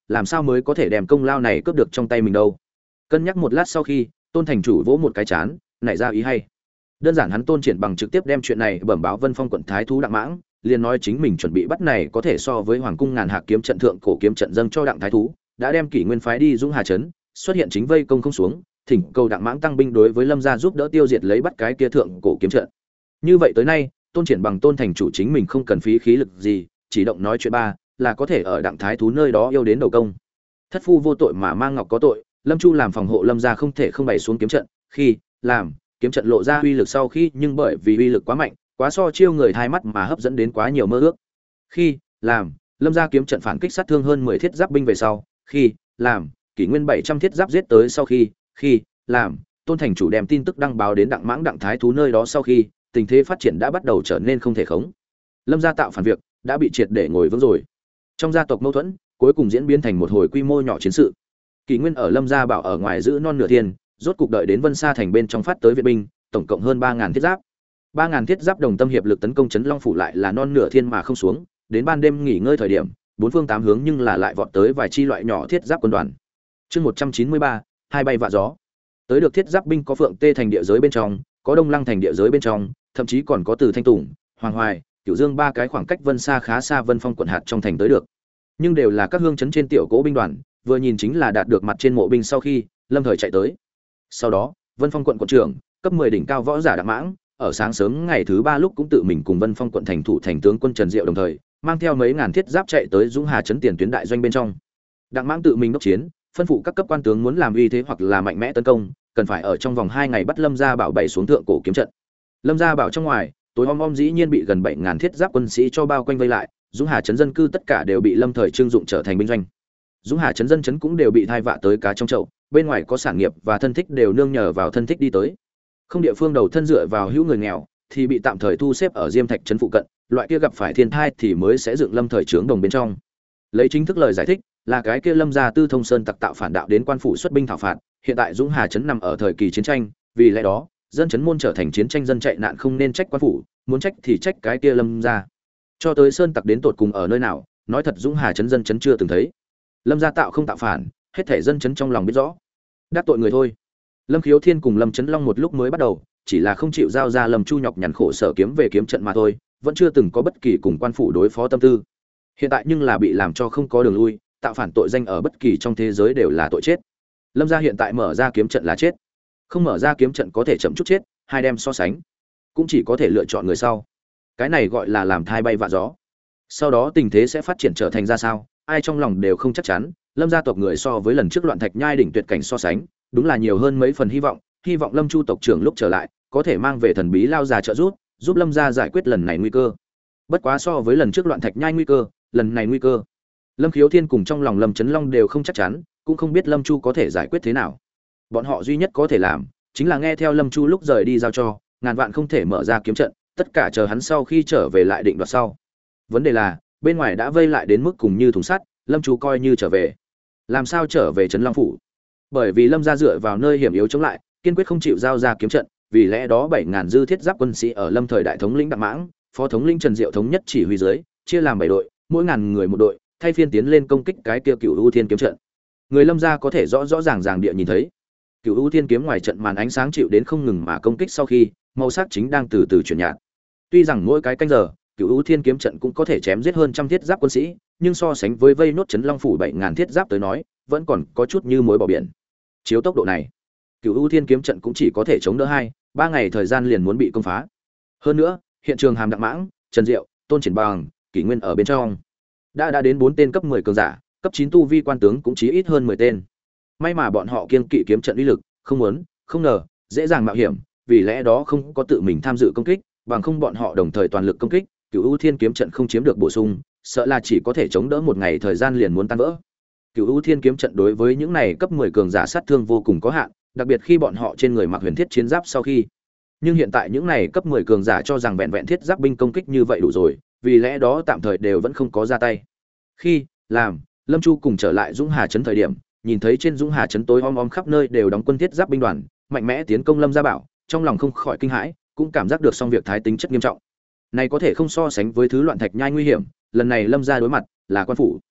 làm sao mới có thể đem công lao này cướp được trong tay mình đâu. Cân nhắc một lát sau khi, Tôn thành chủ vỗ một cái chán, nảy ra ý hay. Đơn giản hắn Tôn Triển Bằng trực tiếp đem chuyện này bẩm báo Vân Phong quận thái thú Đặng Mãng, liền nói chính mình chuẩn bị bắt này có thể so với hoàng cung ngàn hạc kiếm trận thượng cổ kiếm trận dâng cho Đặng thái thú, đã đem Kỷ Nguyên phái đi Dũng Hà trấn, xuất hiện chính vây công không xuống, thỉnh cầu Đặng Mãng tăng binh đối với Lâm gia giúp đỡ tiêu diệt lấy bắt cái kia thượng cổ kiếm trận. Như vậy tới nay, Tôn Triển Bằng Tôn thành chủ chính mình không cần phí khí lực gì, chỉ động nói chuyện ba, là có thể ở Đặng thái thú nơi đó yêu đến đầu công. Thất phu vô tội mà mang ngọc có tội, Lâm Chu làm phòng hộ Lâm gia không thể không bày xuống kiếm trận, khi làm kiếm trận lộ ra uy lực sau khi, nhưng bởi vì uy lực quá mạnh, quá so chiêu người thay mắt mà hấp dẫn đến quá nhiều mơ ước. Khi làm Lâm gia kiếm trận phản kích sát thương hơn mười thiết giáp binh về sau, khi làm Kỷ Nguyên bảy trăm thiết giáp giết tới sau khi, khi làm Tôn thành chủ đem tin tức đăng báo đến Đặng Mãng Đặng thái thú nơi đó sau khi, tình thế phát triển đã bắt đầu trở nên không thể khống. Lâm gia tạo phản việc đã bị triệt để ngồi vững rồi. Trong gia tộc mâu thuẫn cuối cùng diễn biến thành một hồi quy mô nhỏ chiến sự. Kỷ Nguyên ở Lâm gia bảo ở ngoài giữ non nửa thiên, rốt cục đợi đến Vân Sa thành bên trong phát tới viện binh, tổng cộng hơn ba ngàn thiết giáp. ba ngàn thiết giáp đồng tâm hiệp lực tấn công trấn Long phủ lại là non nửa thiên mà không xuống, đến ban đêm nghỉ ngơi thời điểm, bốn phương tám hướng nhưng là lại vọt tới vài chi loại nhỏ thiết giáp quân đoàn. Chương một trăm chín mươi ba, hai bay vạ gió. Tới được thiết giáp binh có Phượng Tê thành địa giới bên trong, có Đông Lăng thành địa giới bên trong, thậm chí còn có từ Thanh Tùng, Hoàng Hoài, Cửu Dương ba cái khoảng cách Vân Sa khá xa Vân Phong quận hạt trong thành tới được. Nhưng đều là các hương trấn trên tiểu cố binh đoàn, vừa nhìn chính là đạt được mặt trên mộ binh sau khi, lâm thời chạy tới. Sau đó, Vân Phong quận quận trưởng, cấp mười đỉnh cao võ giả Đặng Mãng, ở sáng sớm ngày thứ ba lúc cũng tự mình cùng Vân Phong quận thành thủ thành tướng quân Trần Diệu đồng thời, mang theo mấy ngàn thiết giáp chạy tới Dũng Hà trấn tiền tuyến đại doanh bên trong. Đặng Mãng tự mình đốc chiến, phân phụ các cấp quan tướng muốn làm uy thế hoặc là mạnh mẽ tấn công, cần phải ở trong vòng hai ngày bắt Lâm gia bảo bày xuống thượng cổ kiếm trận. Lâm gia bảo trong ngoài, tối om om dĩ nhiên bị gần bảy ngàn thiết giáp quân sĩ cho bao quanh vây lại, Dũng Hà trấn dân cư tất cả đều bị lâm thời trưng dụng trở thành binh doanh. Dũng Hà trấn dân trấn cũng đều bị thai vạ tới cá trong chậu, bên ngoài có sản nghiệp và thân thích đều nương nhờ vào thân thích đi tới. Không địa phương đầu thân dựa vào hữu người nghèo thì bị tạm thời thu xếp ở Diêm Thạch trấn phụ cận, loại kia gặp phải thiên thai thì mới sẽ dựng lâm thời trướng đồng bên trong. Lấy chính thức lời giải thích là cái kia Lâm gia Tư Thông Sơn tặc tạo phản đạo đến quan phủ xuất binh thảo phạt, hiện tại Dũng Hà trấn nằm ở thời kỳ chiến tranh, vì lẽ đó, dân trấn môn trở thành chiến tranh dân chạy nạn không nên trách quan phủ, muốn trách thì trách cái kia Lâm gia. Cho tới sơn tặc đến tột cùng ở nơi nào, nói thật Dũng Hà trấn dân trấn chưa từng thấy. Lâm gia tạo không tạo phản, hết thảy dân trấn trong lòng biết rõ. Đắc tội người thôi. Lâm Khiếu Thiên cùng Lâm Trấn Long một lúc mới bắt đầu, chỉ là không chịu giao ra Lâm Chu nhọc nhằn khổ sở kiếm về kiếm trận mà thôi, vẫn chưa từng có bất kỳ cùng quan phủ đối phó tâm tư. Hiện tại nhưng là bị làm cho không có đường lui, tạo phản tội danh ở bất kỳ trong thế giới đều là tội chết. Lâm gia hiện tại mở ra kiếm trận là chết, không mở ra kiếm trận có thể chậm chút chết, hai đem so sánh, cũng chỉ có thể lựa chọn người sau. Cái này gọi là làm thai bay vạ gió. Sau đó tình thế sẽ phát triển trở thành ra sao, ai trong lòng đều không chắc chắn. Lâm gia tộc người so với lần trước loạn thạch nhai đỉnh tuyệt cảnh so sánh, đúng là nhiều hơn mấy phần hy vọng, hy vọng Lâm Chu tộc trưởng lúc trở lại, có thể mang về thần bí lao già trợ giúp, giúp Lâm gia giải quyết lần này nguy cơ. Bất quá so với lần trước loạn thạch nhai nguy cơ, lần này nguy cơ, Lâm Khiếu Thiên cùng trong lòng Lâm Trấn Long đều không chắc chắn, cũng không biết Lâm Chu có thể giải quyết thế nào. Bọn họ duy nhất có thể làm, chính là nghe theo Lâm Chu lúc rời đi giao cho, ngàn vạn không thể mở ra kiếm trận, tất cả chờ hắn sau khi trở về lại định đoạt sau. Vấn đề là, bên ngoài đã vây lại đến mức cùng như thùng sắt, Lâm Chu coi như trở về. Làm sao trở về Trấn Long phủ? Bởi vì Lâm gia dựa vào nơi hiểm yếu chống lại, kiên quyết không chịu giao ra kiếm trận, vì lẽ đó bảy ngàn dư thiết giáp quân sĩ ở Lâm thời đại thống lĩnh Đặng Mãng, phó thống lĩnh Trần Diệu thống nhất chỉ huy dưới, chia làm bảy đội, mỗi ngàn người một đội, thay phiên tiến lên công kích cái kia Cửu U Thiên kiếm trận. Người Lâm gia có thể rõ rõ ràng ràng địa nhìn thấy, Cửu U Thiên kiếm ngoài trận màn ánh sáng chịu đến không ngừng mà công kích sau khi, màu sắc chính đang từ từ chuyển nhạt. Tuy rằng mỗi cái canh giờ, Cửu U Thiên kiếm trận cũng có thể chém giết hơn trăm thiết giáp quân sĩ, nhưng so sánh với vây nốt Trấn Long phủ bảy ngàn thiết giáp tới nói, vẫn còn có chút như muối bỏ biển. Chiếu tốc độ này, Cửu U Thiên kiếm trận cũng chỉ có thể chống đỡ hai, ba ngày thời gian liền muốn bị công phá. Hơn nữa, hiện trường Hàm Đặng Mãng, Trần Diệu, Tôn Triển Bằng, Kỷ Nguyên ở bên trong, đã đã đến bốn tên cấp mười cường giả, cấp chín tu vi quan tướng cũng chí ít hơn mười tên. May mà bọn họ kiêng kỵ kiếm trận uy lực, không muốn, không ngờ, dễ dàng mạo hiểm, vì lẽ đó không có tự mình tham dự công kích, bằng không bọn họ đồng thời toàn lực công kích, Cửu U Thiên kiếm trận không chiếm được bổ sung, sợ là chỉ có thể chống đỡ một ngày thời gian liền muốn tan vỡ. Cửu U Thiên kiếm trận đối với những này cấp mười cường giả sát thương vô cùng có hạn, đặc biệt khi bọn họ trên người mặc huyền thiết chiến giáp sau khi. Nhưng hiện tại những này cấp mười cường giả cho rằng vẹn vẹn thiết giáp binh công kích như vậy đủ rồi, vì lẽ đó tạm thời đều vẫn không có ra tay. Khi làm Lâm Chu cùng trở lại Dũng Hà trấn thời điểm, nhìn thấy trên Dũng Hà trấn tối om om khắp nơi đều đóng quân thiết giáp binh đoàn, mạnh mẽ tiến công Lâm gia bảo, trong lòng không khỏi kinh hãi, cũng cảm giác được song việc thái tính chất nghiêm trọng. Này có thể không so sánh với thứ loạn thạch nhai nguy hiểm, lần này Lâm gia đối mặt là quan phủ.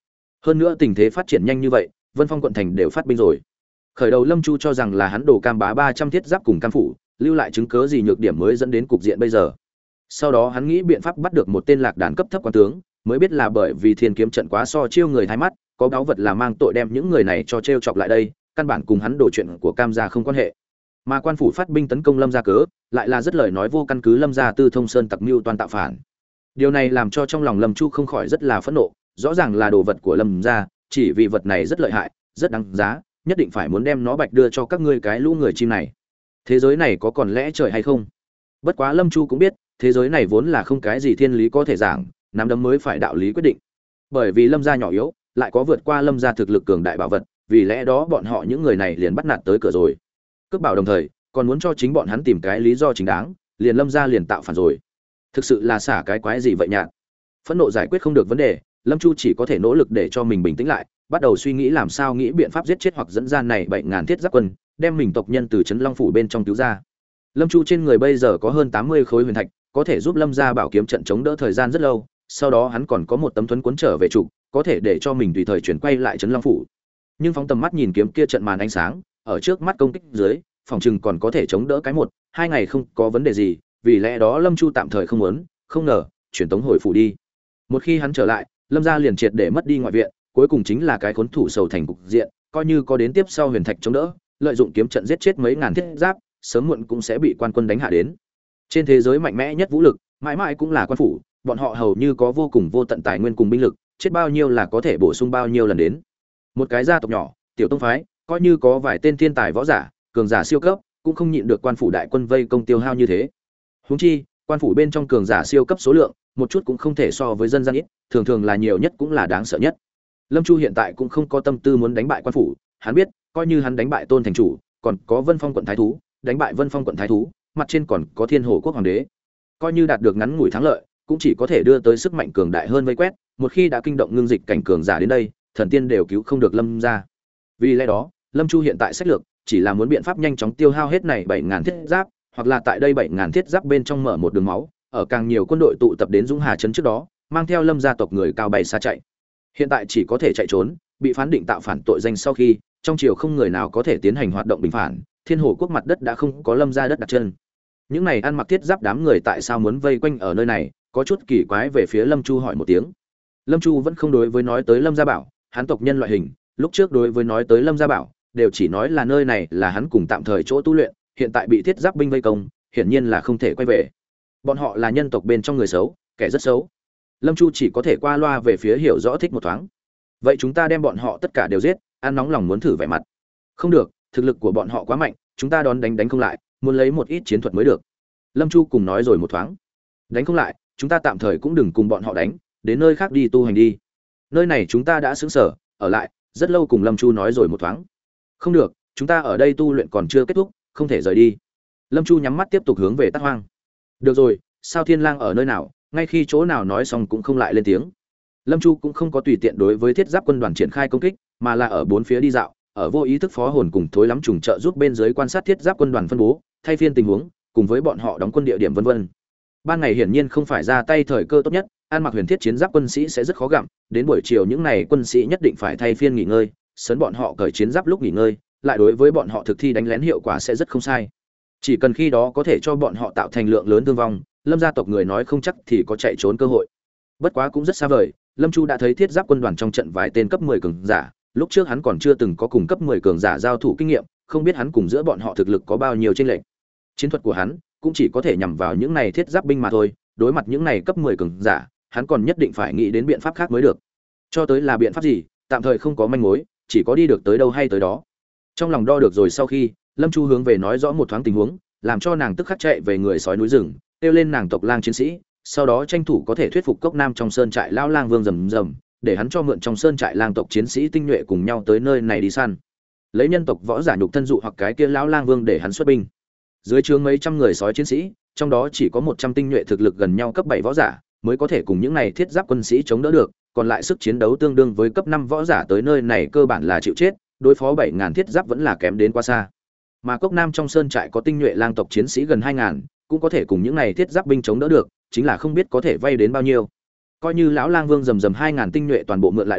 hơn nữa tình thế phát triển nhanh như vậy, Vân Phong quận thành đều phát binh rồi. Khởi đầu Lâm Chu cho rằng là hắn đổ cam bá ba trăm thiết giáp cùng cam phủ, lưu lại chứng cớ gì nhược điểm mới dẫn đến cục diện bây giờ. Sau đó hắn nghĩ biện pháp bắt được một tên lạc đàn cấp thấp quan tướng, mới biết là bởi vì Thiên Kiếm trận quá so chiêu người thái mắt, có báu vật là mang tội đem những người này cho trêu chọc lại đây, căn bản cùng hắn đổ chuyện của Cam gia không quan hệ. Mà quan phủ phát binh tấn công Lâm gia cớ, lại là rất lời nói vô căn cứ Lâm gia Tư Thông Sơn tặc mưu toàn tạo phản. Điều này làm cho trong lòng Lâm Chu không khỏi rất là phẫn nộ, rõ ràng là đồ vật của Lâm gia, chỉ vì vật này rất lợi hại, rất đáng giá, nhất định phải muốn đem nó bạch đưa cho các ngươi cái lũ người chim này. Thế giới này có còn lẽ trời hay không? Bất quá Lâm Chu cũng biết, thế giới này vốn là không cái gì thiên lý có thể giảng, nắm đấm mới phải đạo lý quyết định. Bởi vì Lâm gia nhỏ yếu, lại có vượt qua Lâm gia thực lực cường đại bảo vật, vì lẽ đó bọn họ những người này liền bắt nạt tới cửa rồi. Cướp bảo đồng thời, còn muốn cho chính bọn hắn tìm cái lý do chính đáng, liền Lâm gia liền tạo phản rồi. Thực sự là xả cái quái gì vậy nhạt. Phẫn nộ giải quyết không được vấn đề, Lâm Chu chỉ có thể nỗ lực để cho mình bình tĩnh lại, bắt đầu suy nghĩ làm sao nghĩ biện pháp giết chết hoặc dẫn ra này bảy ngàn thiết giáp quân, đem mình tộc nhân từ trấn Long phủ bên trong cứu ra. Lâm Chu trên người bây giờ có hơn tám mươi khối huyền thạch, có thể giúp Lâm gia bảo kiếm trận chống đỡ thời gian rất lâu, sau đó hắn còn có một tấm thuẫn cuốn trở về trụ, có thể để cho mình tùy thời chuyển quay lại trấn Long phủ. Nhưng phóng tầm mắt nhìn kiếm kia trận màn ánh sáng, ở trước mắt công kích dưới, phòng trừng còn có thể chống đỡ cái một, hai ngày không có vấn đề gì, vì lẽ đó Lâm Chu tạm thời không muốn, không ngờ, chuyển tống hồi phủ đi. Một khi hắn trở lại, Lâm gia liền triệt để mất đi ngoại viện, cuối cùng chính là cái khốn thủ sầu thành cục diện, coi như có đến tiếp sau huyền thạch chống đỡ, lợi dụng kiếm trận giết chết mấy ngàn thiết giáp, sớm muộn cũng sẽ bị quan quân đánh hạ đến. Trên thế giới mạnh mẽ nhất vũ lực, mãi mãi cũng là quan phủ, bọn họ hầu như có vô cùng vô tận tài nguyên cùng binh lực, chết bao nhiêu là có thể bổ sung bao nhiêu lần đến. Một cái gia tộc nhỏ, tiểu tông phái, coi như có vài tên thiên tài võ giả, cường giả siêu cấp, cũng không nhịn được quan phủ đại quân vây công tiêu hao như thế. Huống chi, quan phủ bên trong cường giả siêu cấp số lượng, một chút cũng không thể so với dân gian ít, thường thường là nhiều nhất cũng là đáng sợ nhất. Lâm Chu hiện tại cũng không có tâm tư muốn đánh bại quan phủ, hắn biết, coi như hắn đánh bại Tôn thành chủ, còn có Vân Phong quận thái thú, đánh bại Vân Phong quận thái thú, mặt trên còn có Thiên Hồ quốc hoàng đế. Coi như đạt được ngắn ngủi thắng lợi, cũng chỉ có thể đưa tới sức mạnh cường đại hơn vây quét, một khi đã kinh động ngưng dịch cảnh cường giả đến đây, thần tiên đều cứu không được Lâm gia. Vì lẽ đó, Lâm Chu hiện tại sách lược chỉ là muốn biện pháp nhanh chóng tiêu hao hết này bảy ngàn thiết giáp, hoặc là tại đây bảy ngàn thiết giáp bên trong mở một đường máu, ở càng nhiều quân đội tụ tập đến Dũng Hà trấn trước đó, mang theo Lâm gia tộc người cao bay xa chạy. Hiện tại chỉ có thể chạy trốn, bị phán định tạo phản tội danh sau khi, trong triều không người nào có thể tiến hành hoạt động bình phản, Thiên Hồ quốc mặt đất đã không có Lâm gia đất đặt chân. Những này ăn mặc thiết giáp đám người tại sao muốn vây quanh ở nơi này, có chút kỳ quái về phía Lâm Chu hỏi một tiếng. Lâm Chu vẫn không đối với nói tới Lâm gia bảo, hắn tộc nhân loại hình, lúc trước đối với nói tới Lâm gia bảo, đều chỉ nói là nơi này là hắn cùng tạm thời chỗ tu luyện, hiện tại bị thiết giáp binh vây công, hiển nhiên là không thể quay về. Bọn họ là nhân tộc bên trong người xấu, kẻ rất xấu. Lâm Chu chỉ có thể qua loa về phía hiểu rõ thích một thoáng. Vậy chúng ta đem bọn họ tất cả đều giết, ăn nóng lòng muốn thử vẻ mặt. Không được, thực lực của bọn họ quá mạnh, chúng ta đón đánh đánh không lại, muốn lấy một ít chiến thuật mới được. Lâm Chu cùng nói rồi một thoáng. Đánh không lại, chúng ta tạm thời cũng đừng cùng bọn họ đánh, đến nơi khác đi tu hành đi. Nơi này chúng ta đã xứng sở, ở lại, rất lâu cùng Lâm Chu nói rồi một thoáng. Không được, chúng ta ở đây tu luyện còn chưa kết thúc, không thể rời đi. Lâm Chu nhắm mắt tiếp tục hướng về Tát Hoang. Được rồi, sao Thiên Lang ở nơi nào, ngay khi chỗ nào nói xong cũng không lại lên tiếng. Lâm Chu cũng không có tùy tiện đối với thiết giáp quân đoàn triển khai công kích, mà là ở bốn phía đi dạo, ở vô ý thức phó hồn cùng thối lắm trùng trợ giúp bên dưới quan sát thiết giáp quân đoàn phân bố, thay phiên tình huống, cùng với bọn họ đóng quân địa điểm vân vân. Ban ngày hiển nhiên không phải ra tay thời cơ tốt nhất, ăn mặc huyền thiết chiến giáp quân sĩ sẽ rất khó gặm, đến buổi chiều những này quân sĩ nhất định phải thay phiên nghỉ ngơi, sấn bọn họ cởi chiến giáp lúc nghỉ ngơi, lại đối với bọn họ thực thi đánh lén hiệu quả sẽ rất không sai. Chỉ cần khi đó có thể cho bọn họ tạo thành lượng lớn thương vong, Lâm gia tộc người nói không chắc thì có chạy trốn cơ hội. Bất quá cũng rất xa vời, Lâm Chu đã thấy thiết giáp quân đoàn trong trận vài tên cấp mười cường giả, lúc trước hắn còn chưa từng có cùng cấp mười cường giả giao thủ kinh nghiệm, không biết hắn cùng giữa bọn họ thực lực có bao nhiêu chênh lệch. Chiến thuật của hắn cũng chỉ có thể nhằm vào những này thiết giáp binh mà thôi, đối mặt những này cấp mười cường giả, hắn còn nhất định phải nghĩ đến biện pháp khác mới được. Cho tới là biện pháp gì, tạm thời không có manh mối, chỉ có đi được tới đâu hay tới đó. Trong lòng đo được rồi sau khi, Lâm Chu hướng về nói rõ một thoáng tình huống, làm cho nàng tức khắc chạy về người sói núi rừng, kêu lên nàng tộc lang chiến sĩ, sau đó tranh thủ có thể thuyết phục Cốc Nam trong sơn trại lão lang Vương rầm rầm, để hắn cho mượn trong sơn trại lang tộc chiến sĩ tinh nhuệ cùng nhau tới nơi này đi săn. Lấy nhân tộc võ giả nhục thân dụ hoặc cái kia lão lang Vương để hắn xuất binh. Dưới trướng mấy trăm người sói chiến sĩ, trong đó chỉ có một trăm tinh nhuệ thực lực gần nhau cấp bảy võ giả, mới có thể cùng những này thiết giáp quân sĩ chống đỡ được, còn lại sức chiến đấu tương đương với cấp năm võ giả tới nơi này cơ bản là chịu chết, đối phó bảy ngàn thiết giáp vẫn là kém đến quá xa. Mà Cốc Nam trong sơn trại có tinh nhuệ lang tộc chiến sĩ gần hai ngàn, cũng có thể cùng những này thiết giáp binh chống đỡ được, chính là không biết có thể vay đến bao nhiêu. Coi như lão lang Vương rầm rầm hai ngàn tinh nhuệ toàn bộ mượn lại đây,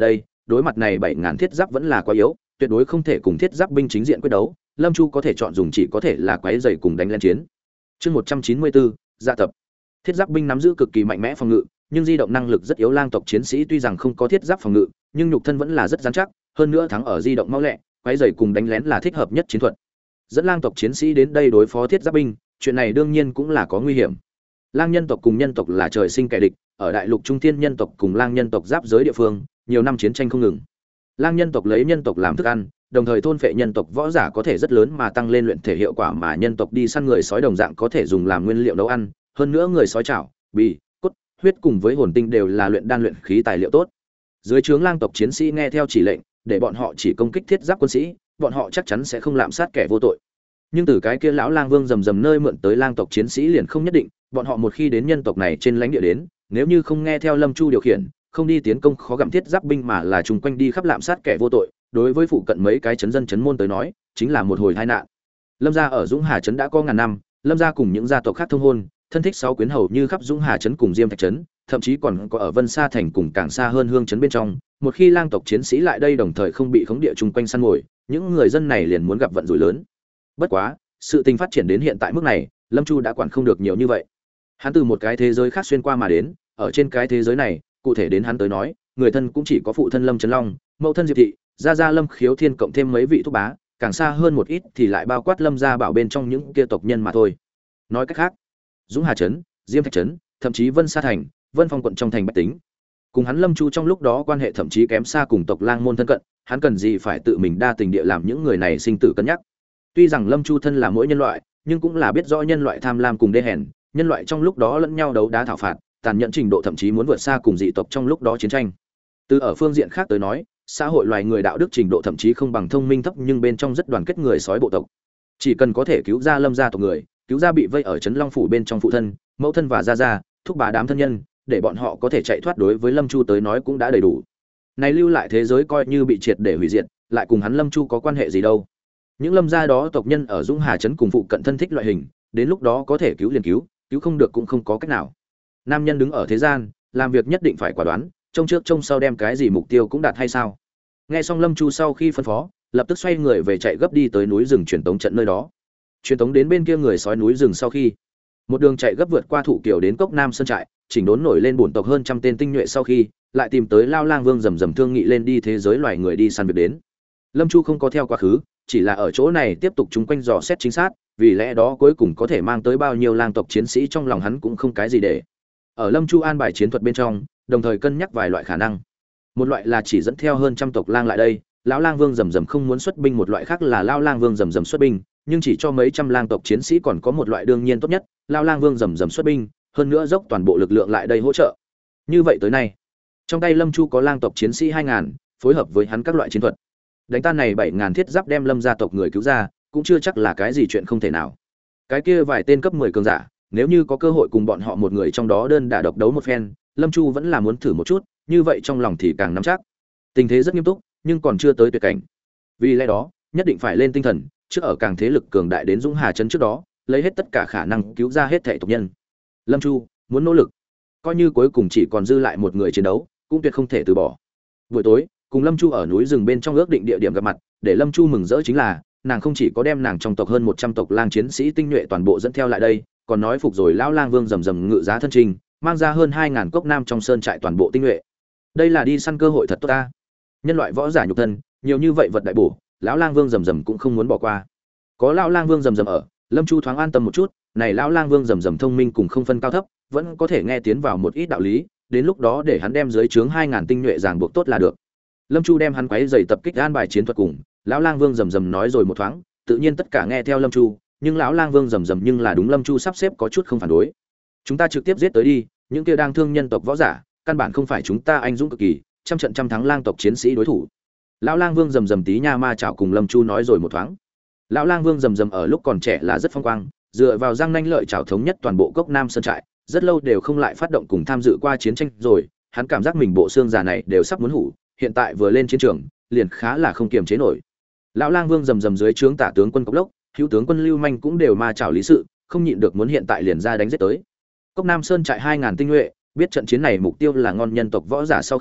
đối mặt này bảy ngàn thiết giáp vẫn là quá yếu, tuyệt đối không thể cùng thiết giáp binh chính diện quyết đấu, Lâm Chu có thể chọn dùng chỉ có thể là quái dày cùng đánh lên chiến. Chương một trăm chín mươi bốn, dạ tập. Thiết giáp binh nắm giữ cực kỳ mạnh mẽ phòng ngự, nhưng di động năng lực rất yếu, lang tộc chiến sĩ tuy rằng không có thiết giáp phòng ngự, nhưng nhục thân vẫn là rất rắn chắc, hơn nữa thắng ở di động mau lẹ, quái dày cùng đánh lén là thích hợp nhất chiến thuật. Dẫn lang tộc chiến sĩ đến đây đối phó thiết giáp binh, chuyện này đương nhiên cũng là có nguy hiểm. Lang nhân tộc cùng nhân tộc là trời sinh kẻ địch, ở đại lục trung thiên nhân tộc cùng lang nhân tộc giáp giới địa phương, nhiều năm chiến tranh không ngừng. Lang nhân tộc lấy nhân tộc làm thức ăn, đồng thời thôn phệ nhân tộc võ giả có thể rất lớn mà tăng lên luyện thể hiệu quả, mà nhân tộc đi săn người sói đồng dạng có thể dùng làm nguyên liệu nấu ăn, hơn nữa người sói chảo, bì, cốt, huyết cùng với hồn tinh đều là luyện đan luyện khí tài liệu tốt. Dưới trướng lang tộc chiến sĩ nghe theo chỉ lệnh, để bọn họ chỉ công kích thiết giáp quân sĩ, bọn họ chắc chắn sẽ không lạm sát kẻ vô tội. Nhưng từ cái kia lão lang vương rầm rầm nơi mượn tới lang tộc chiến sĩ liền không nhất định, bọn họ một khi đến nhân tộc này trên lãnh địa đến, nếu như không nghe theo Lâm Chu điều khiển, không đi tiến công khó gặm thiết giáp binh mà là chung quanh đi khắp lạm sát kẻ vô tội, đối với phụ cận mấy cái chấn dân chấn môn tới nói, chính là một hồi tai nạn. Lâm gia ở Dũng Hà trấn đã có ngàn năm, Lâm gia cùng những gia tộc khác thông hôn, thân thích sáu quyến hầu như khắp Dũng Hà trấn cùng Diêm Thạch trấn, thậm chí còn có ở Vân Sa thành cùng càng xa hơn Hương trấn bên trong, một khi lang tộc chiến sĩ lại đây đồng thời không bị khống địa chung quanh săn mồi, những người dân này liền muốn gặp vận rủi lớn. Bất quá, sự tình phát triển đến hiện tại mức này, Lâm Chu đã quản không được nhiều như vậy. Hắn từ một cái thế giới khác xuyên qua mà đến, ở trên cái thế giới này, cụ thể đến hắn tới nói, người thân cũng chỉ có phụ thân Lâm Trấn Long, mẫu thân Diệp thị, gia gia Lâm Khiếu Thiên cộng thêm mấy vị thúc bá, càng xa hơn một ít thì lại bao quát Lâm gia bảo bên trong những kia tộc nhân mà thôi. Nói cách khác, Dũng Hà trấn, Diêm Thạch trấn, thậm chí Vân Sa thành, Vân Phong quận trong thành bách tính, cùng hắn Lâm Chu trong lúc đó quan hệ thậm chí kém xa cùng tộc lang môn thân cận, hắn cần gì phải tự mình đa tình địa làm những người này sinh tử cân nhắc. Tuy rằng Lâm Chu thân là mỗi nhân loại, nhưng cũng là biết rõ nhân loại tham lam cùng đê hèn, nhân loại trong lúc đó lẫn nhau đấu đá thảo phạt, tàn nhẫn trình độ thậm chí muốn vượt xa cùng dị tộc trong lúc đó chiến tranh. Từ ở phương diện khác tới nói, xã hội loài người đạo đức trình độ thậm chí không bằng thông minh thấp, nhưng bên trong rất đoàn kết người sói bộ tộc. Chỉ cần có thể cứu ra Lâm gia tộc người, cứu ra bị vây ở trấn Long phủ bên trong phụ thân, mẫu thân và gia gia, thúc bà đám thân nhân, để bọn họ có thể chạy thoát, đối với Lâm Chu tới nói cũng đã đầy đủ. Này lưu lại thế giới coi như bị triệt để hủy diệt, lại cùng hắn Lâm Chu có quan hệ gì đâu? Những Lâm gia đó tộc nhân ở Dũng Hà trấn cùng phụ cận thân thích loại hình, đến lúc đó có thể cứu liền cứu, cứu không được cũng không có cách nào. Nam nhân đứng ở thế gian, làm việc nhất định phải quả đoán, trông trước trông sau đem cái gì mục tiêu cũng đạt hay sao? Nghe xong Lâm Chu sau khi phân phó, lập tức xoay người về chạy gấp đi tới núi rừng truyền tống trận nơi đó. Truyền tống đến bên kia người sói núi rừng sau khi, một đường chạy gấp vượt qua thủ kiều đến Cốc Nam sơn trại, chỉnh đốn nổi lên bổn tộc hơn trăm tên tinh nhuệ sau khi, lại tìm tới Lao Lang Vương rầm rầm thương nghị lên đi thế giới loài người đi săn việc đến. Lâm Chu không có theo quá khứ, chỉ là ở chỗ này tiếp tục chúng quanh dò xét chính xác, vì lẽ đó cuối cùng có thể mang tới bao nhiêu lang tộc chiến sĩ trong lòng hắn cũng không cái gì để. Ở Lâm Chu an bài chiến thuật bên trong, đồng thời cân nhắc vài loại khả năng. Một loại là chỉ dẫn theo hơn trăm tộc lang lại đây, lão lang vương rầm rầm không muốn xuất binh, một loại khác là lão lang vương rầm rầm xuất binh, nhưng chỉ cho mấy trăm lang tộc chiến sĩ, còn có một loại đương nhiên tốt nhất, lão lang vương rầm rầm xuất binh, hơn nữa dốc toàn bộ lực lượng lại đây hỗ trợ. Như vậy tới nay, trong tay Lâm Chu có lang tộc chiến sĩ hai ngàn, phối hợp với hắn các loại chiến thuật. Đánh tan này bảy ngàn thiết giáp đem Lâm gia tộc người cứu ra, cũng chưa chắc là cái gì chuyện không thể nào. Cái kia vài tên cấp mười cường giả, nếu như có cơ hội cùng bọn họ một người trong đó đơn đả độc đấu một phen, Lâm Chu vẫn là muốn thử một chút, như vậy trong lòng thì càng nắm chắc. Tình thế rất nghiêm túc, nhưng còn chưa tới tuyệt cảnh. Vì lẽ đó, nhất định phải lên tinh thần, trước ở càng thế lực cường đại đến Dũng Hà trấn trước đó, lấy hết tất cả khả năng cứu ra hết thảy tộc nhân. Lâm Chu muốn nỗ lực, coi như cuối cùng chỉ còn dư lại một người chiến đấu, cũng tuyệt không thể từ bỏ. Buổi tối, cùng Lâm Chu ở núi rừng bên trong ước định địa điểm gặp mặt, để Lâm Chu mừng rỡ chính là, nàng không chỉ có đem nàng trong tộc hơn một trăm tộc lang chiến sĩ tinh nhuệ toàn bộ dẫn theo lại đây, còn nói phục rồi lão lang vương rầm rầm ngự giá thân trình, mang ra hơn hai ngàn cốc nam trong sơn trại toàn bộ tinh nhuệ. Đây là đi săn cơ hội thật tốt ta. Nhân loại võ giả nhục thân, nhiều như vậy vật đại bổ, lão lang vương rầm rầm cũng không muốn bỏ qua. Có lão lang vương rầm rầm ở, Lâm Chu thoáng an tâm một chút, này lão lang vương rầm rầm thông minh cùng không phân cao thấp, vẫn có thể nghe tiến vào một ít đạo lý, đến lúc đó để hắn đem dưới trướng hai ngàn tinh nhuệ ràng buộc tốt là được. Lâm Chu đem hắn quấy giày tập kích an bài chiến thuật cùng, lão lang vương rầm rầm nói rồi một thoáng, tự nhiên tất cả nghe theo Lâm Chu, nhưng lão lang vương rầm rầm nhưng là đúng Lâm Chu sắp xếp có chút không phản đối. Chúng ta trực tiếp giết tới đi, những kia đang thương nhân tộc võ giả, căn bản không phải chúng ta anh dũng cực kỳ, trăm trận trăm thắng lang tộc chiến sĩ đối thủ. Lão lang vương rầm rầm tí nha ma chảo cùng Lâm Chu nói rồi một thoáng. Lão lang vương rầm rầm ở lúc còn trẻ là rất phong quang, dựa vào răng nanh lợi chảo thống nhất toàn bộ Cốc Nam sơn trại, rất lâu đều không lại phát động cùng tham dự qua chiến tranh rồi, hắn cảm giác mình bộ xương già này đều sắp muốn hủ, hiện tại vừa lên chiến trường, liền khá là không kiềm chế nổi. Lão lang vương rầm rầm dưới trướng tả tướng quân Cốc Lốc, hữu tướng quân Lưu Manh cũng đều ma chảo lý sự, không nhịn được muốn hiện tại liền ra đánh giết tới. Cốc Nam sơn trại hai ngàn tinh nhuệ, biết trận chiến này mục tiêu là ngon nhân tộc võ giả sau khi,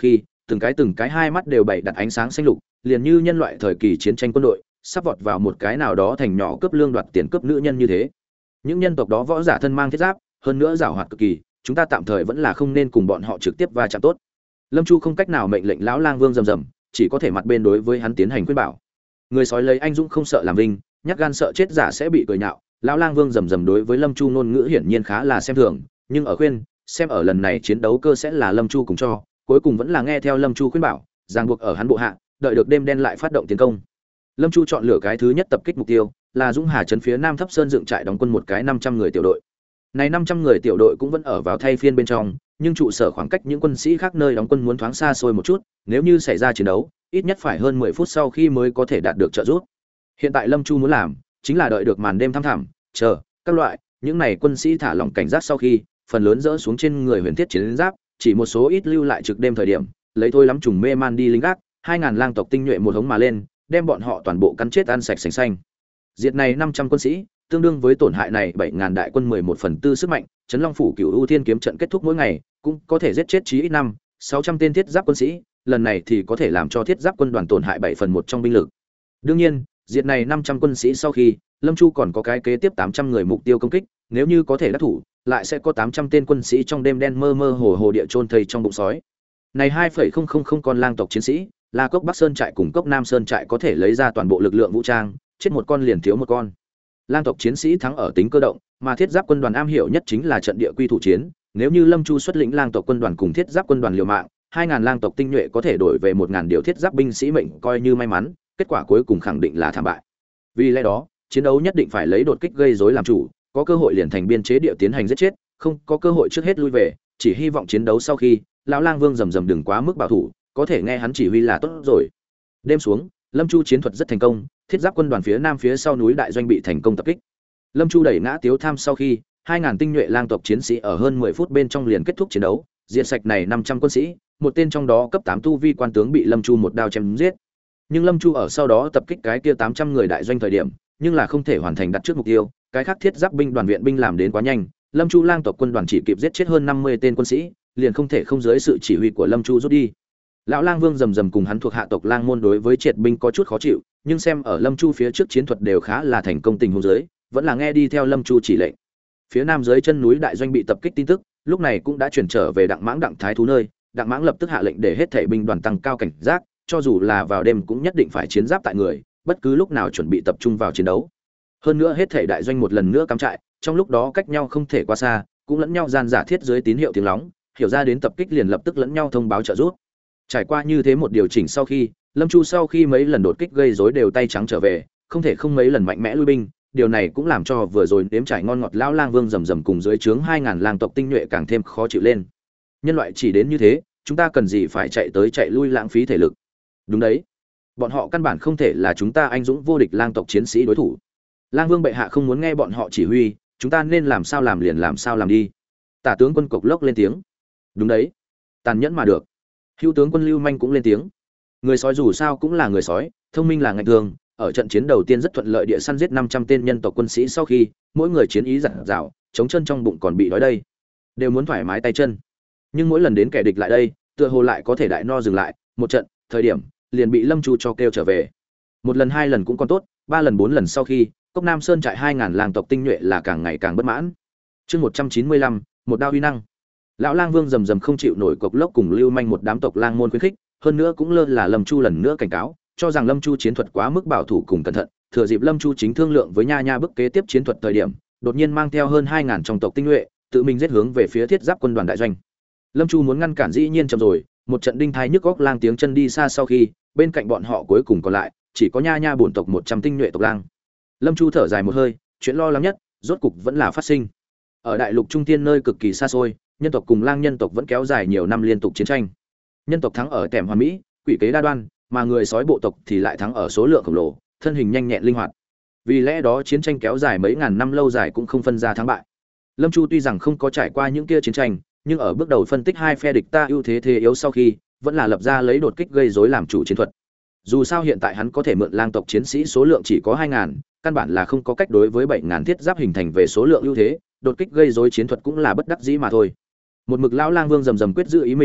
từng cái từng cái hai mắt đều bày đặt ánh sáng xanh lục, liền như nhân loại thời kỳ chiến tranh quân đội, sắp vọt vào một cái nào đó thành nhỏ cướp lương đoạt tiền cướp nữ nhân như thế. Những nhân tộc đó võ giả thân mang thiết giáp, hơn nữa giàu hoạt cực kỳ, chúng ta tạm thời vẫn là không nên cùng bọn họ trực tiếp va chạm tốt. Lâm Chu không cách nào mệnh lệnh lão lang vương rầm rầm, chỉ có thể mặt bên đối với hắn tiến hành khuyên bảo. Người sói lấy anh dũng không sợ làm vinh, nhát gan sợ chết giả sẽ bị cười nhạo. Lão lang vương rầm rầm đối với Lâm Chu ngôn ngữ hiển nhiên khá là xem thường, nhưng ở khuyên, xem ở lần này chiến đấu cơ sẽ là Lâm Chu cùng cho, cuối cùng vẫn là nghe theo Lâm Chu khuyên bảo, ràng buộc ở hắn bộ hạ, đợi được đêm đen lại phát động tiến công. Lâm Chu chọn lựa cái thứ nhất tập kích mục tiêu là Dũng Hà trấn phía Nam Thấp Sơn dựng trại đóng quân một cái năm trăm người tiểu đội. Này năm trăm người tiểu đội cũng vẫn ở vào thay phiên bên trong, nhưng trụ sở khoảng cách những quân sĩ khác nơi đóng quân muốn thoáng xa xôi một chút, nếu như xảy ra chiến đấu, ít nhất phải hơn mười phút sau khi mới có thể đạt được trợ giúp. Hiện tại Lâm Chu muốn làm, chính là đợi được màn đêm thăm thẳm, chờ các loại những này quân sĩ thả lỏng cảnh giác sau khi, phần lớn dỡ xuống trên người huyền thiết chiến giáp, chỉ một số ít lưu lại trực đêm thời điểm, lấy thôi lắm trùng mê man đi lính gác, hai ngàn lang tộc tinh nhuệ một hống mà lên, đem bọn họ toàn bộ cắn chết ăn sạch sành xanh. Diệt này năm trăm quân sĩ, tương đương với tổn hại này bảy ngàn đại quân mười một phần tư sức mạnh, Trấn Long phủ Cửu U Thiên kiếm trận kết thúc mỗi ngày, cũng có thể giết chết chí ít năm, sáu trăm tên thiết giáp quân sĩ, lần này thì có thể làm cho thiết giáp quân đoàn tổn hại bảy phần một trong binh lực. Đương nhiên, diệt này năm trăm quân sĩ sau khi, Lâm Chu còn có cái kế tiếp tám trăm người mục tiêu công kích, nếu như có thể đắc thủ, lại sẽ có tám trăm tên quân sĩ trong đêm đen mơ mơ hồ hồ địa chôn thây trong bụng sói. Này hai phẩy không không không con lang tộc chiến sĩ, là cốc Bắc Sơn trại cùng cốc Nam Sơn trại có thể lấy ra toàn bộ lực lượng vũ trang, chết một con liền thiếu một con. Lang tộc chiến sĩ thắng ở tính cơ động, mà thiết giáp quân đoàn am hiểu nhất chính là trận địa quy thủ chiến, nếu như Lâm Chu xuất lĩnh lang tộc quân đoàn cùng thiết giáp quân đoàn liều mạng, hai ngàn lang tộc tinh nhuệ có thể đổi về một ngàn điều thiết giáp binh sĩ mệnh coi như may mắn, kết quả cuối cùng khẳng định là thảm bại. Vì lẽ đó, chiến đấu nhất định phải lấy đột kích gây rối làm chủ, có cơ hội liền thành biên chế địa tiến hành giết chết, không có cơ hội trước hết lui về, chỉ hy vọng chiến đấu sau khi, lão lang vương rầm rầm đừng quá mức bảo thủ, có thể nghe hắn chỉ huy là tốt rồi. Đêm xuống, Lâm Chu chiến thuật rất thành công, thiết giáp quân đoàn phía nam phía sau núi đại doanh bị thành công tập kích. Lâm Chu đẩy ngã Tiếu Tham sau khi, hai ngàn tinh nhuệ lang tộc chiến sĩ ở hơn mười phút bên trong liền kết thúc chiến đấu, diệt sạch này năm trăm quân sĩ, một tên trong đó cấp tám tu vi quan tướng bị Lâm Chu một đao chém giết. Nhưng Lâm Chu ở sau đó tập kích cái kia tám trăm người đại doanh thời điểm, nhưng là không thể hoàn thành đặt trước mục tiêu, cái khác thiết giáp binh đoàn viện binh làm đến quá nhanh, Lâm Chu lang tộc quân đoàn chỉ kịp giết chết hơn năm mươi tên quân sĩ, liền không thể không dưới sự chỉ huy của Lâm Chu rút đi. Lão lang vương rầm rầm cùng hắn thuộc hạ tộc lang môn đối với triệt binh có chút khó chịu, nhưng xem ở Lâm Chu phía trước chiến thuật đều khá là thành công tình huống dưới, vẫn là nghe đi theo Lâm Chu chỉ lệnh. Phía nam dưới chân núi đại doanh bị tập kích tin tức, lúc này cũng đã chuyển trở về Đặng Mãng Đặng Thái thú nơi, Đặng Mãng lập tức hạ lệnh để hết thảy binh đoàn tăng cao cảnh giác, cho dù là vào đêm cũng nhất định phải chiến giáp tại người, bất cứ lúc nào chuẩn bị tập trung vào chiến đấu. Hơn nữa hết thảy đại doanh một lần nữa cắm trại, trong lúc đó cách nhau không thể quá xa, cũng lẫn nhau gian giả thiết dưới tín hiệu tiếng lóng, hiểu ra đến tập kích liền lập tức lẫn nhau thông báo trợ giúp. Trải qua như thế một điều chỉnh sau khi, Lâm Chu sau khi mấy lần đột kích gây rối đều tay trắng trở về, không thể không mấy lần mạnh mẽ lui binh, điều này cũng làm cho vừa rồi nếm trải ngon ngọt lão lang vương rầm rầm cùng dưới trướng hai ngàn lang tộc tinh nhuệ càng thêm khó chịu lên. Nhân loại chỉ đến như thế, chúng ta cần gì phải chạy tới chạy lui lãng phí thể lực? Đúng đấy, bọn họ căn bản không thể là chúng ta anh dũng vô địch lang tộc chiến sĩ đối thủ. Lang Vương bệ hạ không muốn nghe bọn họ chỉ huy, chúng ta nên làm sao làm liền làm sao làm đi. Tả tướng quân Cộc Lốc lên tiếng. Đúng đấy, tàn nhẫn mà được. Hữu tướng quân Lưu Manh cũng lên tiếng. Người sói dù sao cũng là người sói, thông minh là ngạch thường, ở trận chiến đầu tiên rất thuận lợi địa săn giết năm trăm tên nhân tộc quân sĩ sau khi, mỗi người chiến ý dặn dào, chống chân trong bụng còn bị đói đây, đều muốn thoải mái tay chân. Nhưng mỗi lần đến kẻ địch lại đây, tựa hồ lại có thể đại no dừng lại, một trận, thời điểm, liền bị Lâm Chu cho kêu trở về. Một lần hai lần cũng còn tốt, ba lần bốn lần sau khi, Cốc Nam Sơn trại hai ngàn lang tộc tinh nhuệ là càng ngày càng bất mãn. Chương một trăm chín mươi lăm, một đao uy năng. Lão Lang Vương rầm rầm không chịu nổi Cộc Lốc cùng Lưu Manh một đám tộc lang môn khuyến khích, hơn nữa cũng lơ là Lâm Chu lần nữa cảnh cáo, cho rằng Lâm Chu chiến thuật quá mức bảo thủ cùng cẩn thận, thừa dịp Lâm Chu chính thương lượng với Nha Nha bức kế tiếp chiến thuật thời điểm, đột nhiên mang theo hơn hai ngàn trong tộc tinh nhuệ, tự mình giết hướng về phía thiết giáp quân đoàn đại doanh. Lâm Chu muốn ngăn cản dĩ nhiên chậm rồi, một trận đinh thai nhức góc lang tiếng chân đi xa sau khi, bên cạnh bọn họ cuối cùng còn lại, chỉ có Nha Nha bổn tộc một trăm tinh nhuệ tộc lang. Lâm Chu thở dài một hơi, chuyện lo lắng nhất, rốt cục vẫn là phát sinh. Ở đại lục trung thiên nơi cực kỳ xa xôi, nhân tộc cùng lang nhân tộc vẫn kéo dài nhiều năm liên tục chiến tranh. Nhân tộc thắng ở tẻm hoàn mỹ, quỷ kế đa đoan, mà người sói bộ tộc thì lại thắng ở số lượng khổng lồ, thân hình nhanh nhẹn linh hoạt. Vì lẽ đó chiến tranh kéo dài mấy ngàn năm lâu dài cũng không phân ra thắng bại. Lâm Chu tuy rằng không có trải qua những kia chiến tranh, nhưng ở bước đầu phân tích hai phe địch ta ưu thế thế yếu sau khi, vẫn là lập ra lấy đột kích gây rối làm chủ chiến thuật. Dù sao hiện tại hắn có thể mượn lang tộc chiến sĩ số lượng chỉ có hai ngàn, căn bản là không có cách đối với bảy ngàn thiết giáp hình thành về số lượng ưu thế, đột kích gây rối chiến thuật cũng là bất đắc dĩ mà thôi. Một mực lão lang vương rầm rầm quyết giữ ý mình,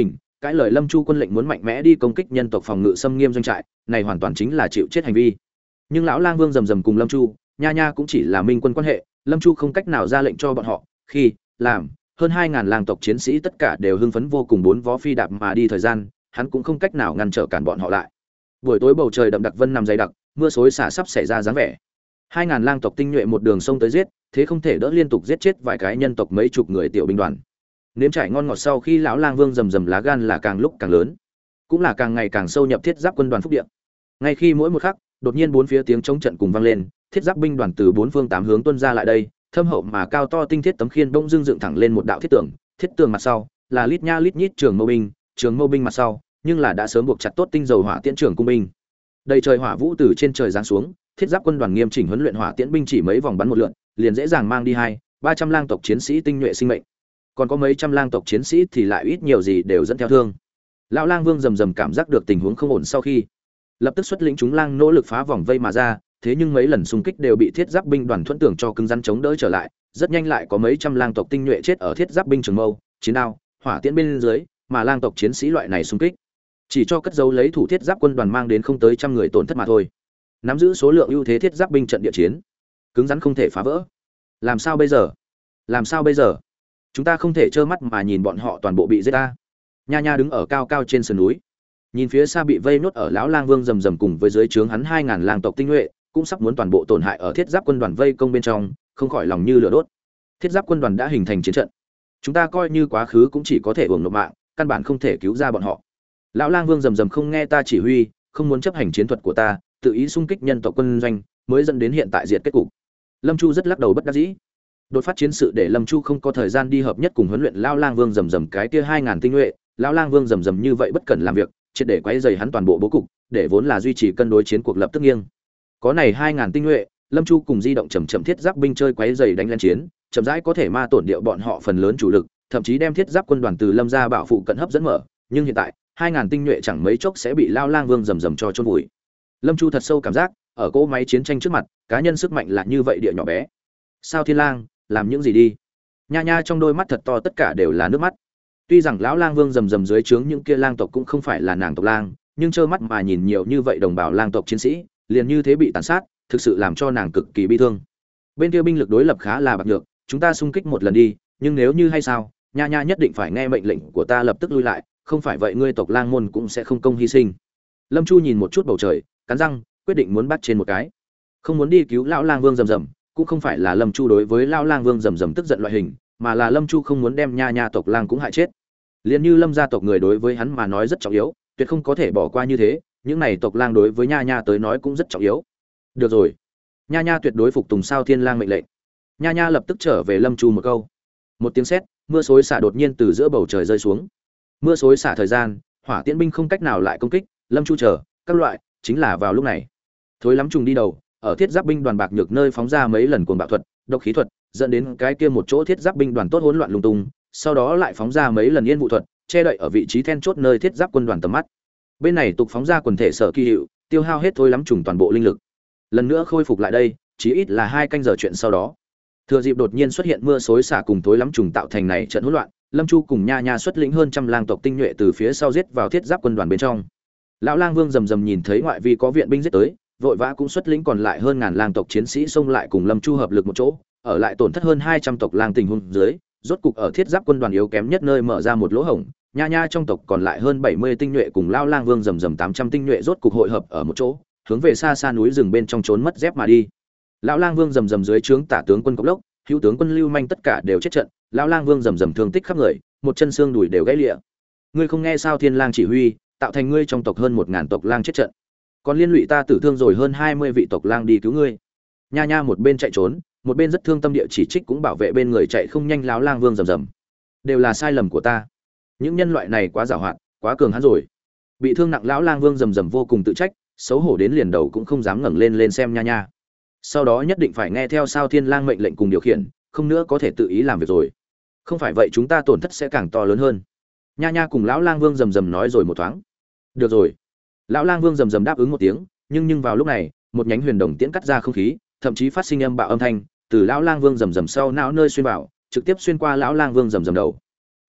cãi lời Lâm Chu quân lệnh muốn mạnh mẽ đi công kích nhân tộc phòng ngự xâm nghiêm doanh trại, này hoàn toàn chính là chịu chết hành vi. Nhưng lão Lang Vương rầm rầm cùng Lâm Chu, nha nha cũng chỉ là minh quân quan hệ, Lâm Chu không cách nào ra lệnh cho bọn họ, khi làm hơn hai ngàn lang tộc chiến sĩ tất cả đều hưng phấn vô cùng bốn vó phi đạp mà đi thời gian, hắn cũng không cách nào ngăn trở cản bọn họ lại. Buổi tối bầu trời đậm đặc vân nằm dày đặc, mưa xối xả sắp xảy ra dáng vẻ. Hai ngàn lang tộc tinh nhuệ một đường sông tới giết, thế không thể đỡ liên tục giết chết vài cái nhân tộc mấy chục người tiểu binh đoàn. Nếm trải ngon ngọt sau khi lão Lang Vương rầm rầm lá gan là càng lúc càng lớn, cũng là càng ngày càng sâu nhập thiết giáp quân đoàn phúc địa. Ngay khi mỗi một khắc, đột nhiên bốn phía tiếng chống trận cùng vang lên, thiết giáp binh đoàn từ bốn phương tám hướng tuôn ra lại đây, thâm hậu mà cao to tinh thiết tấm khiên bỗng dưng dựng thẳng lên một đạo thiết tường, thiết tường mặt sau là lít nha lít nhít trường mâu binh, trường mâu binh mặt sau nhưng là đã sớm buộc chặt tốt tinh dầu hỏa tiễn trường cung binh. Đầy trời hỏa vũ từ trên trời giáng xuống, thiết giáp quân đoàn nghiêm chỉnh huấn luyện hỏa tiễn binh chỉ mấy vòng bắn một lượt, liền dễ dàng mang đi hai ba trăm lang tộc chiến sĩ tinh nhuệ sinh mệnh. Còn có mấy trăm lang tộc chiến sĩ thì lại ít nhiều gì đều dẫn theo thương. Lão Lang Vương rầm rầm cảm giác được tình huống không ổn sau khi, lập tức xuất lĩnh chúng lang nỗ lực phá vòng vây mà ra, thế nhưng mấy lần xung kích đều bị thiết giáp binh đoàn thuẫn tưởng cho cứng rắn chống đỡ trở lại, rất nhanh lại có mấy trăm lang tộc tinh nhuệ chết ở thiết giáp binh trường mâu, chiến đao, hỏa tiễn bên dưới, mà lang tộc chiến sĩ loại này xung kích, chỉ cho cất giấu lấy thủ thiết giáp quân đoàn mang đến không tới trăm người tổn thất mà thôi. Nắm giữ số lượng ưu thế thiết giáp binh trận địa chiến, cứng rắn không thể phá vỡ. Làm sao bây giờ? Làm sao bây giờ? Chúng ta không thể trơ mắt mà nhìn bọn họ toàn bộ bị giết ta. Nha Nha đứng ở cao cao trên sườn núi, nhìn phía xa bị vây nốt ở lão Lang Vương rầm rầm cùng với dưới trướng hắn hai ngàn lang tộc tinh nhuệ, cũng sắp muốn toàn bộ tổn hại ở thiết giáp quân đoàn vây công bên trong, không khỏi lòng như lửa đốt. Thiết giáp quân đoàn đã hình thành chiến trận, chúng ta coi như quá khứ cũng chỉ có thể uổng nộp mạng, căn bản không thể cứu ra bọn họ. Lão Lang Vương rầm rầm không nghe ta chỉ huy, không muốn chấp hành chiến thuật của ta, tự ý xung kích nhân tộc quân doanh, mới dẫn đến hiện tại diệt kết cục. Lâm Chu rất lắc đầu bất đắc dĩ. Đột phát chiến sự để Lâm Chu không có thời gian đi hợp nhất cùng huấn luyện Lão Lang Vương rầm rầm cái kia hai ngàn tinh nhuệ, Lão Lang Vương rầm rầm như vậy bất cần làm việc, triệt để quấy rầy hắn toàn bộ bố cục, để vốn là duy trì cân đối chiến cuộc lập tức nghiêng. Có này hai ngàn tinh nhuệ, Lâm Chu cùng di động chậm chậm thiết giáp binh chơi quấy rầy đánh lên chiến, chậm rãi có thể ma tổn điệu bọn họ phần lớn chủ lực, thậm chí đem thiết giáp quân đoàn từ Lâm gia bảo phụ cận hấp dẫn mở, nhưng hiện tại, hai ngàn tinh nhuệ chẳng mấy chốc sẽ bị Lão Lang Vương rầm rầm cho chôn vùi. Lâm Chu thật sâu cảm giác, ở cỗ máy chiến tranh trước mặt, cá nhân sức mạnh là như vậy địa nhỏ bé. Sao Thiên Lang, làm những gì đi? Nha Nha trong đôi mắt thật to tất cả đều là nước mắt. Tuy rằng lão Lang Vương rầm rầm dưới trướng những kia lang tộc cũng không phải là nàng tộc lang, nhưng trơ mắt mà nhìn nhiều như vậy đồng bào lang tộc chiến sĩ, liền như thế bị tàn sát, thực sự làm cho nàng cực kỳ bi thương. Bên kia binh lực đối lập khá là bạc nhược, chúng ta xung kích một lần đi, nhưng nếu như hay sao, Nha Nha nhất định phải nghe mệnh lệnh của ta lập tức lui lại, không phải vậy ngươi tộc lang môn cũng sẽ không công hy sinh. Lâm Chu nhìn một chút bầu trời, cắn răng, quyết định muốn bắt trên một cái. Không muốn đi cứu lão Lang Vương rầm rầm, cũng không phải là Lâm Chu đối với lão Lang Vương rầm rầm tức giận loại hình, mà là Lâm Chu không muốn đem Nha Nha tộc lang cũng hại chết. Liên như Lâm gia tộc người đối với hắn mà nói rất trọng yếu, tuyệt không có thể bỏ qua như thế, những này tộc lang đối với Nha Nha tới nói cũng rất trọng yếu. Được rồi, Nha Nha tuyệt đối phục tùng Sao Thiên Lang mệnh lệnh. Nha Nha lập tức trở về Lâm Chu một câu. Một tiếng sét, mưa xối xả đột nhiên từ giữa bầu trời rơi xuống. Mưa xối xả thời gian, hỏa tiễn binh không cách nào lại công kích, Lâm Chu chờ, các loại, chính là vào lúc này. Thối lắm trùng đi đầu, ở thiết giáp binh đoàn bạc nhược nơi phóng ra mấy lần cuồng bạo thuật, độc khí thuật, dẫn đến cái kia một chỗ thiết giáp binh đoàn tốt hỗn loạn lung tung, sau đó lại phóng ra mấy lần yên vụ thuật, che đậy ở vị trí then chốt nơi thiết giáp quân đoàn tầm mắt. Bên này tục phóng ra quần thể sở kỳ hiệu, tiêu hao hết thôi lắm trùng toàn bộ linh lực. Lần nữa khôi phục lại đây, chỉ ít là hai canh giờ chuyện sau đó. Thừa dịp đột nhiên xuất hiện mưa xối xả cùng tối lắm trùng tạo thành này trận hỗn loạn, Lâm Chu cùng Nha Nha xuất lĩnh hơn trăm lang tộc tinh nhuệ từ phía sau giết vào thiết giáp quân đoàn bên trong. Lão Lang Vương rầm rầm nhìn thấy ngoại vi có viện binh giết tới, vội vã cũng xuất lĩnh còn lại hơn ngàn lang tộc chiến sĩ xông lại cùng Lâm Chu hợp lực một chỗ, ở lại tổn thất hơn hai trăm tộc lang tình huống dưới, rốt cục ở thiết giáp quân đoàn yếu kém nhất nơi mở ra một lỗ hổng, Nha Nha trong tộc còn lại hơn bảy mươi tinh nhuệ cùng Lão Lang Vương rầm rầm tám trăm tinh nhuệ rốt cục hội hợp ở một chỗ, hướng về xa xa núi rừng bên trong trốn mất dép mà đi. Lão Lang Vương rầm rầm dưới trướng tả tướng quân Cốc Lốc, hữu tướng quân Lưu Manh tất cả đều chết trận, Lão Lang Vương rầm rầm thương tích khắp người, một chân xương đùi đều gãy lìa. Ngươi không nghe sao Thiên Lang chỉ huy, tạo thành ngươi trong tộc hơn một ngàn tộc lang chết trận. Còn liên lụy ta tử thương rồi hơn hai mươi vị tộc lang đi cứu ngươi. Nha Nha một bên chạy trốn, một bên rất thương tâm địa chỉ trích cũng bảo vệ bên người chạy không nhanh Lão Lang Vương rầm rầm. Đều là sai lầm của ta. Những nhân loại này quá giàu hoạt, quá cường hãn rồi. Bị thương nặng Lão Lang Vương rầm rầm vô cùng tự trách, xấu hổ đến liền đầu cũng không dám ngẩng lên lên xem Nha Nha. Sau đó nhất định phải nghe theo sao Thiên Lang mệnh lệnh cùng điều khiển, không nữa có thể tự ý làm việc rồi. Không phải vậy chúng ta tổn thất sẽ càng to lớn hơn. Nha Nha cùng Lão Lang Vương rầm rầm nói rồi một thoáng. Được rồi. Lão Lang Vương rầm rầm đáp ứng một tiếng, nhưng nhưng vào lúc này, một nhánh huyền đồng tiễn cắt ra không khí, thậm chí phát sinh âm bạo âm thanh, từ Lão Lang Vương rầm rầm sau não nơi xuyên vào, trực tiếp xuyên qua Lão Lang Vương rầm rầm đầu.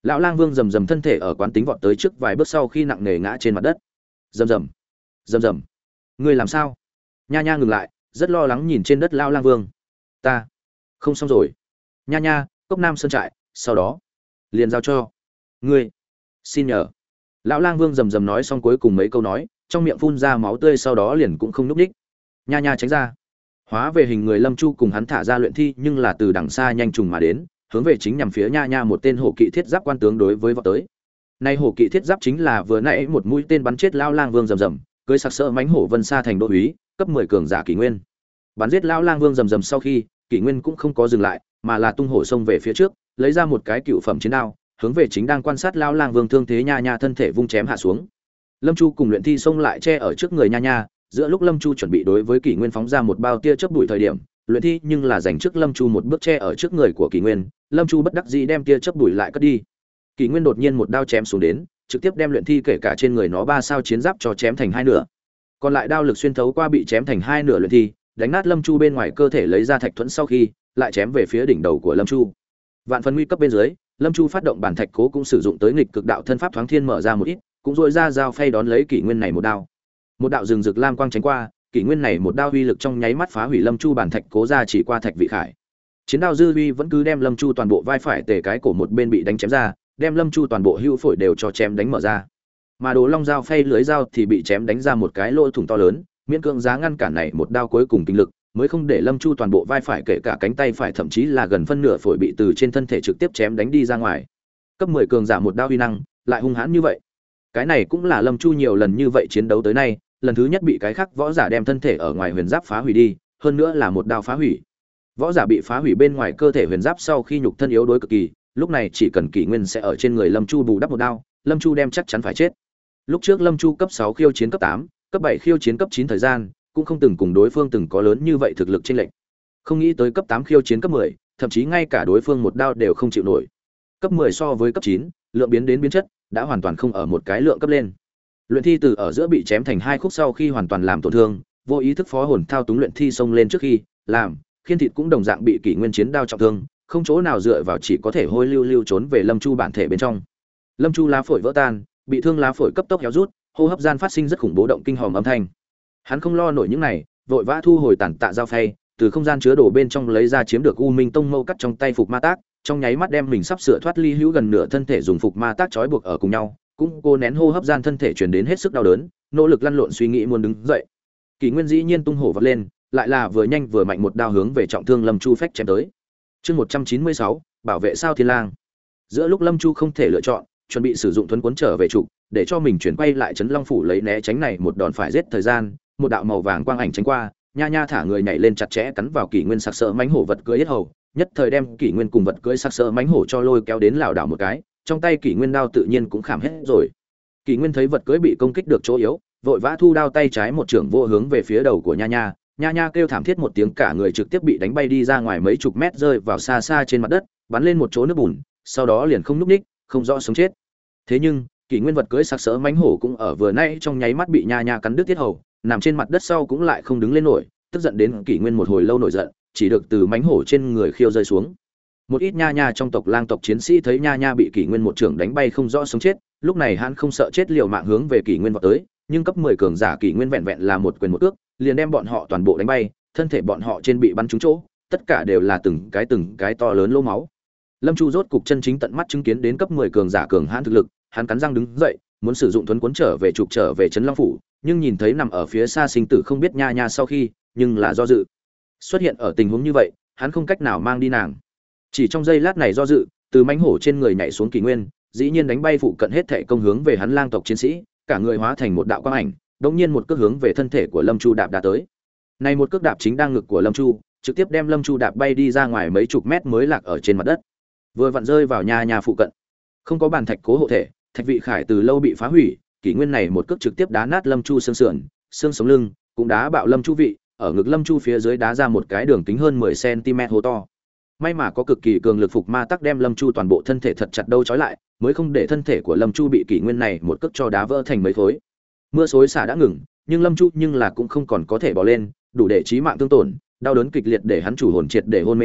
Lão Lang Vương rầm rầm thân thể ở quán tính vọt tới trước vài bước sau khi nặng nề ngã trên mặt đất. Rầm rầm, rầm rầm. Ngươi làm sao? Nha Nha ngừng lại, rất lo lắng nhìn trên đất Lão Lang Vương. Ta, không xong rồi. Nha Nha, Cốc Nam Sơn trại, sau đó liền giao cho ngươi. Xin nhờ. Lão Lang Vương rầm rầm nói xong cuối cùng mấy câu nói, trong miệng phun ra máu tươi, sau đó liền cũng không nhúc nhích. Nha Nha tránh ra. Hóa về hình người Lâm Chu cùng hắn thả ra luyện thi, nhưng là từ đằng xa nhanh trùng mà đến, hướng về chính nhằm phía Nha Nha một tên hổ kỵ thiết giáp quan tướng đối với vọt tới. Nay hổ kỵ thiết giáp chính là vừa nãy một mũi tên bắn chết Lão Lang Vương rầm rầm, cưỡi sặc sỡ mãnh hổ Vân Sa thành đô úy, cấp mười cường giả kỷ nguyên. Bắn giết Lão Lang Vương rầm rầm sau khi, kỷ nguyên cũng không có dừng lại, mà là tung hổ xông về phía trước, lấy ra một cái cựu phẩm chiến đao, hướng về chính đang quan sát Lão Lang Vương thương thế Nha Nha thân thể vung chém hạ xuống. Lâm Chu cùng luyện thi xông lại che ở trước người Nha Nha, giữa lúc Lâm Chu chuẩn bị đối với kỷ nguyên phóng ra một bao tia chớp bụi thời điểm, luyện thi nhưng là giành trước Lâm Chu một bước che ở trước người của kỷ nguyên, Lâm Chu bất đắc dĩ đem tia chớp bụi lại cất đi. Kỷ nguyên đột nhiên một đao chém xuống đến, trực tiếp đem luyện thi kể cả trên người nó ba sao chiến giáp cho chém thành hai nửa. Còn lại đao lực xuyên thấu qua bị chém thành hai nửa luyện thi, đánh nát Lâm Chu bên ngoài cơ thể, lấy ra thạch thuẫn sau khi, lại chém về phía đỉnh đầu của Lâm Chu. Vạn phần nguy cấp bên dưới, Lâm Chu phát động bản thạch cố cũng sử dụng tới nghịch cực đạo thân pháp thoáng thiên mở ra một ít, cũng rũa ra dao phay đón lấy kỷ nguyên này một đao. Một đạo rừng rực lam quang tránh qua, kỷ nguyên này một đao uy lực trong nháy mắt phá hủy Lâm Chu bản thạch cố ra chỉ qua thạch vị khải. Chiến đao dư uy vẫn cứ đem Lâm Chu toàn bộ vai phải tề cái cổ một bên bị đánh chém ra, đem Lâm Chu toàn bộ hữu phổi đều cho chém đánh mở ra. Mà đồ long dao phay lưới dao thì bị chém đánh ra một cái lỗ thủng to lớn, miễn cưỡng giá ngăn cản này một đao cuối cùng kinh lực, mới không để Lâm Chu toàn bộ vai phải kể cả cánh tay phải thậm chí là gần phân nửa phổi bị từ trên thân thể trực tiếp chém đánh đi ra ngoài. Cấp mười cường giả một đao uy năng, lại hung hãn như vậy. Cái này cũng là Lâm Chu nhiều lần như vậy chiến đấu tới nay, lần thứ nhất bị cái khác võ giả đem thân thể ở ngoài huyền giáp phá hủy đi, hơn nữa là một đao phá hủy. Võ giả bị phá hủy bên ngoài cơ thể huyền giáp sau khi nhục thân yếu đuối cực kỳ, lúc này chỉ cần kỷ nguyên sẽ ở trên người Lâm Chu bù đắp một đao, Lâm Chu đem chắc chắn phải chết. Lúc trước Lâm Chu cấp sáu khiêu chiến cấp tám, cấp bảy khiêu chiến cấp chín thời gian, cũng không từng cùng đối phương từng có lớn như vậy thực lực chênh lệch. Không nghĩ tới cấp tám khiêu chiến cấp mười, thậm chí ngay cả đối phương một đao đều không chịu nổi. Cấp mười so với cấp chín, lượng biến đến biến chất, đã hoàn toàn không ở một cái lượng cấp lên. Luyện thi từ ở giữa bị chém thành hai khúc sau khi hoàn toàn làm tổn thương, vô ý thức phó hồn thao túng luyện thi xông lên trước khi làm, khiên thịt cũng đồng dạng bị kỷ nguyên chiến đao trọng thương, không chỗ nào dựa vào chỉ có thể hôi lưu lưu trốn về Lâm Chu bản thể bên trong. Lâm Chu lá phổi vỡ tan, bị thương lá phổi cấp tốc héo rút, hô hấp gian phát sinh rất khủng bố động kinh hòm âm thanh. Hắn không lo nổi những này, vội vã thu hồi tản tạ dao phay, từ không gian chứa đồ bên trong lấy ra chiếm được U Minh Tông mâu cắt trong tay phục ma tác, trong nháy mắt đem mình sắp sửa thoát ly hữu gần nửa thân thể dùng phục ma tác trói buộc ở cùng nhau, cũng cô nén hô hấp gian thân thể truyền đến hết sức đau đớn, nỗ lực lăn lộn suy nghĩ muốn đứng dậy. Kỷ Nguyên dĩ nhiên tung hổ vọt lên, lại là vừa nhanh vừa mạnh một đao hướng về trọng thương Lâm Chu phách chém tới. Chương một trăm chín mươi sáu, bảo vệ sao Thiên Lang. Giữa lúc Lâm Chu không thể lựa chọn, chuẩn bị sử dụng thuấn cuốn trở về trụ, để cho mình chuyển quay lại trấn Long phủ lấy né tránh này một đòn phải giết thời gian, một đạo màu vàng quang ảnh tránh qua, Nha Nha thả người nhảy lên chặt chẽ cắn vào Kỷ Nguyên sặc sỡ mãnh hổ vật cưỡi yết hầu, nhất thời đem Kỷ Nguyên cùng vật cưỡi sặc sỡ mãnh hổ cho lôi kéo đến lảo đảo một cái, trong tay Kỷ Nguyên đao tự nhiên cũng khảm hết rồi. Kỷ Nguyên thấy vật cưỡi bị công kích được chỗ yếu, vội vã thu đao tay trái một trưởng vô hướng về phía đầu của Nha Nha, Nha Nha kêu thảm thiết một tiếng, cả người trực tiếp bị đánh bay đi ra ngoài mấy chục mét, rơi vào xa xa trên mặt đất, bắn lên một chỗ nước bùn, sau đó liền không nhúc nhích, không rõ sống chết. Thế nhưng, Kỷ Nguyên vật cưỡi sặc sỡ mãnh hổ cũng ở vừa nãy trong nháy mắt bị Nha Nha cắn đứt tiết hầu, nằm trên mặt đất sau cũng lại không đứng lên nổi, tức giận đến Kỷ Nguyên một hồi lâu nổi giận, chỉ được từ mãnh hổ trên người khiêu rơi xuống. Một ít Nha Nha trong tộc Lang tộc chiến sĩ thấy Nha Nha bị Kỷ Nguyên một trưởng đánh bay không rõ sống chết, lúc này hắn không sợ chết liều mạng hướng về Kỷ Nguyên vọt tới, nhưng cấp mười cường giả Kỷ Nguyên vẹn vẹn là một quyền một cước, liền đem bọn họ toàn bộ đánh bay, thân thể bọn họ trên bị bắn trúng chỗ, tất cả đều là từng cái từng cái to lớn lỗ máu. Lâm Chu rốt cục chân chính tận mắt chứng kiến đến cấp mười cường giả cường hãn thực lực, hắn cắn răng đứng dậy, muốn sử dụng thuấn cuốn trở về trục trở về trấn Long phủ, nhưng nhìn thấy nằm ở phía xa sinh tử không biết Nha Nha sau khi, nhưng là do dự. Xuất hiện ở tình huống như vậy, hắn không cách nào mang đi nàng. Chỉ trong giây lát này do dự, từ mãnh hổ trên người nhảy xuống Kỷ Nguyên, dĩ nhiên đánh bay phụ cận hết thảy công hướng về hắn Lang tộc chiến sĩ, cả người hóa thành một đạo quang ảnh, đột nhiên một cước hướng về thân thể của Lâm Chu đạp đá tới. Này một cước đạp chính đang ngực của Lâm Chu, trực tiếp đem Lâm Chu đạp bay đi ra ngoài mấy chục mét mới lạc ở trên mặt đất. Vừa vặn rơi vào Nha Nha phụ cận. Không có bàn thạch cố hộ thể, thạch vị khải từ lâu bị phá hủy, Kỷ Nguyên này một cước trực tiếp đá nát Lâm Chu xương sườn, xương sống lưng, cũng đá bạo Lâm Chu vị, ở ngực Lâm Chu phía dưới đá ra một cái đường kính hơn mười xăng-ti-mét hố to. May mà có cực kỳ cường lực phục ma tắc đem Lâm Chu toàn bộ thân thể thật chặt đâu trói lại, mới không để thân thể của Lâm Chu bị Kỷ Nguyên này một cước cho đá vỡ thành mấy khối. Mưa xối xả đã ngừng, nhưng Lâm Chu nhưng là cũng không còn có thể bò lên, đủ để chí mạng thương tổn, đau đớn kịch liệt để hắn chủ hồn triệt để hôn mê đi,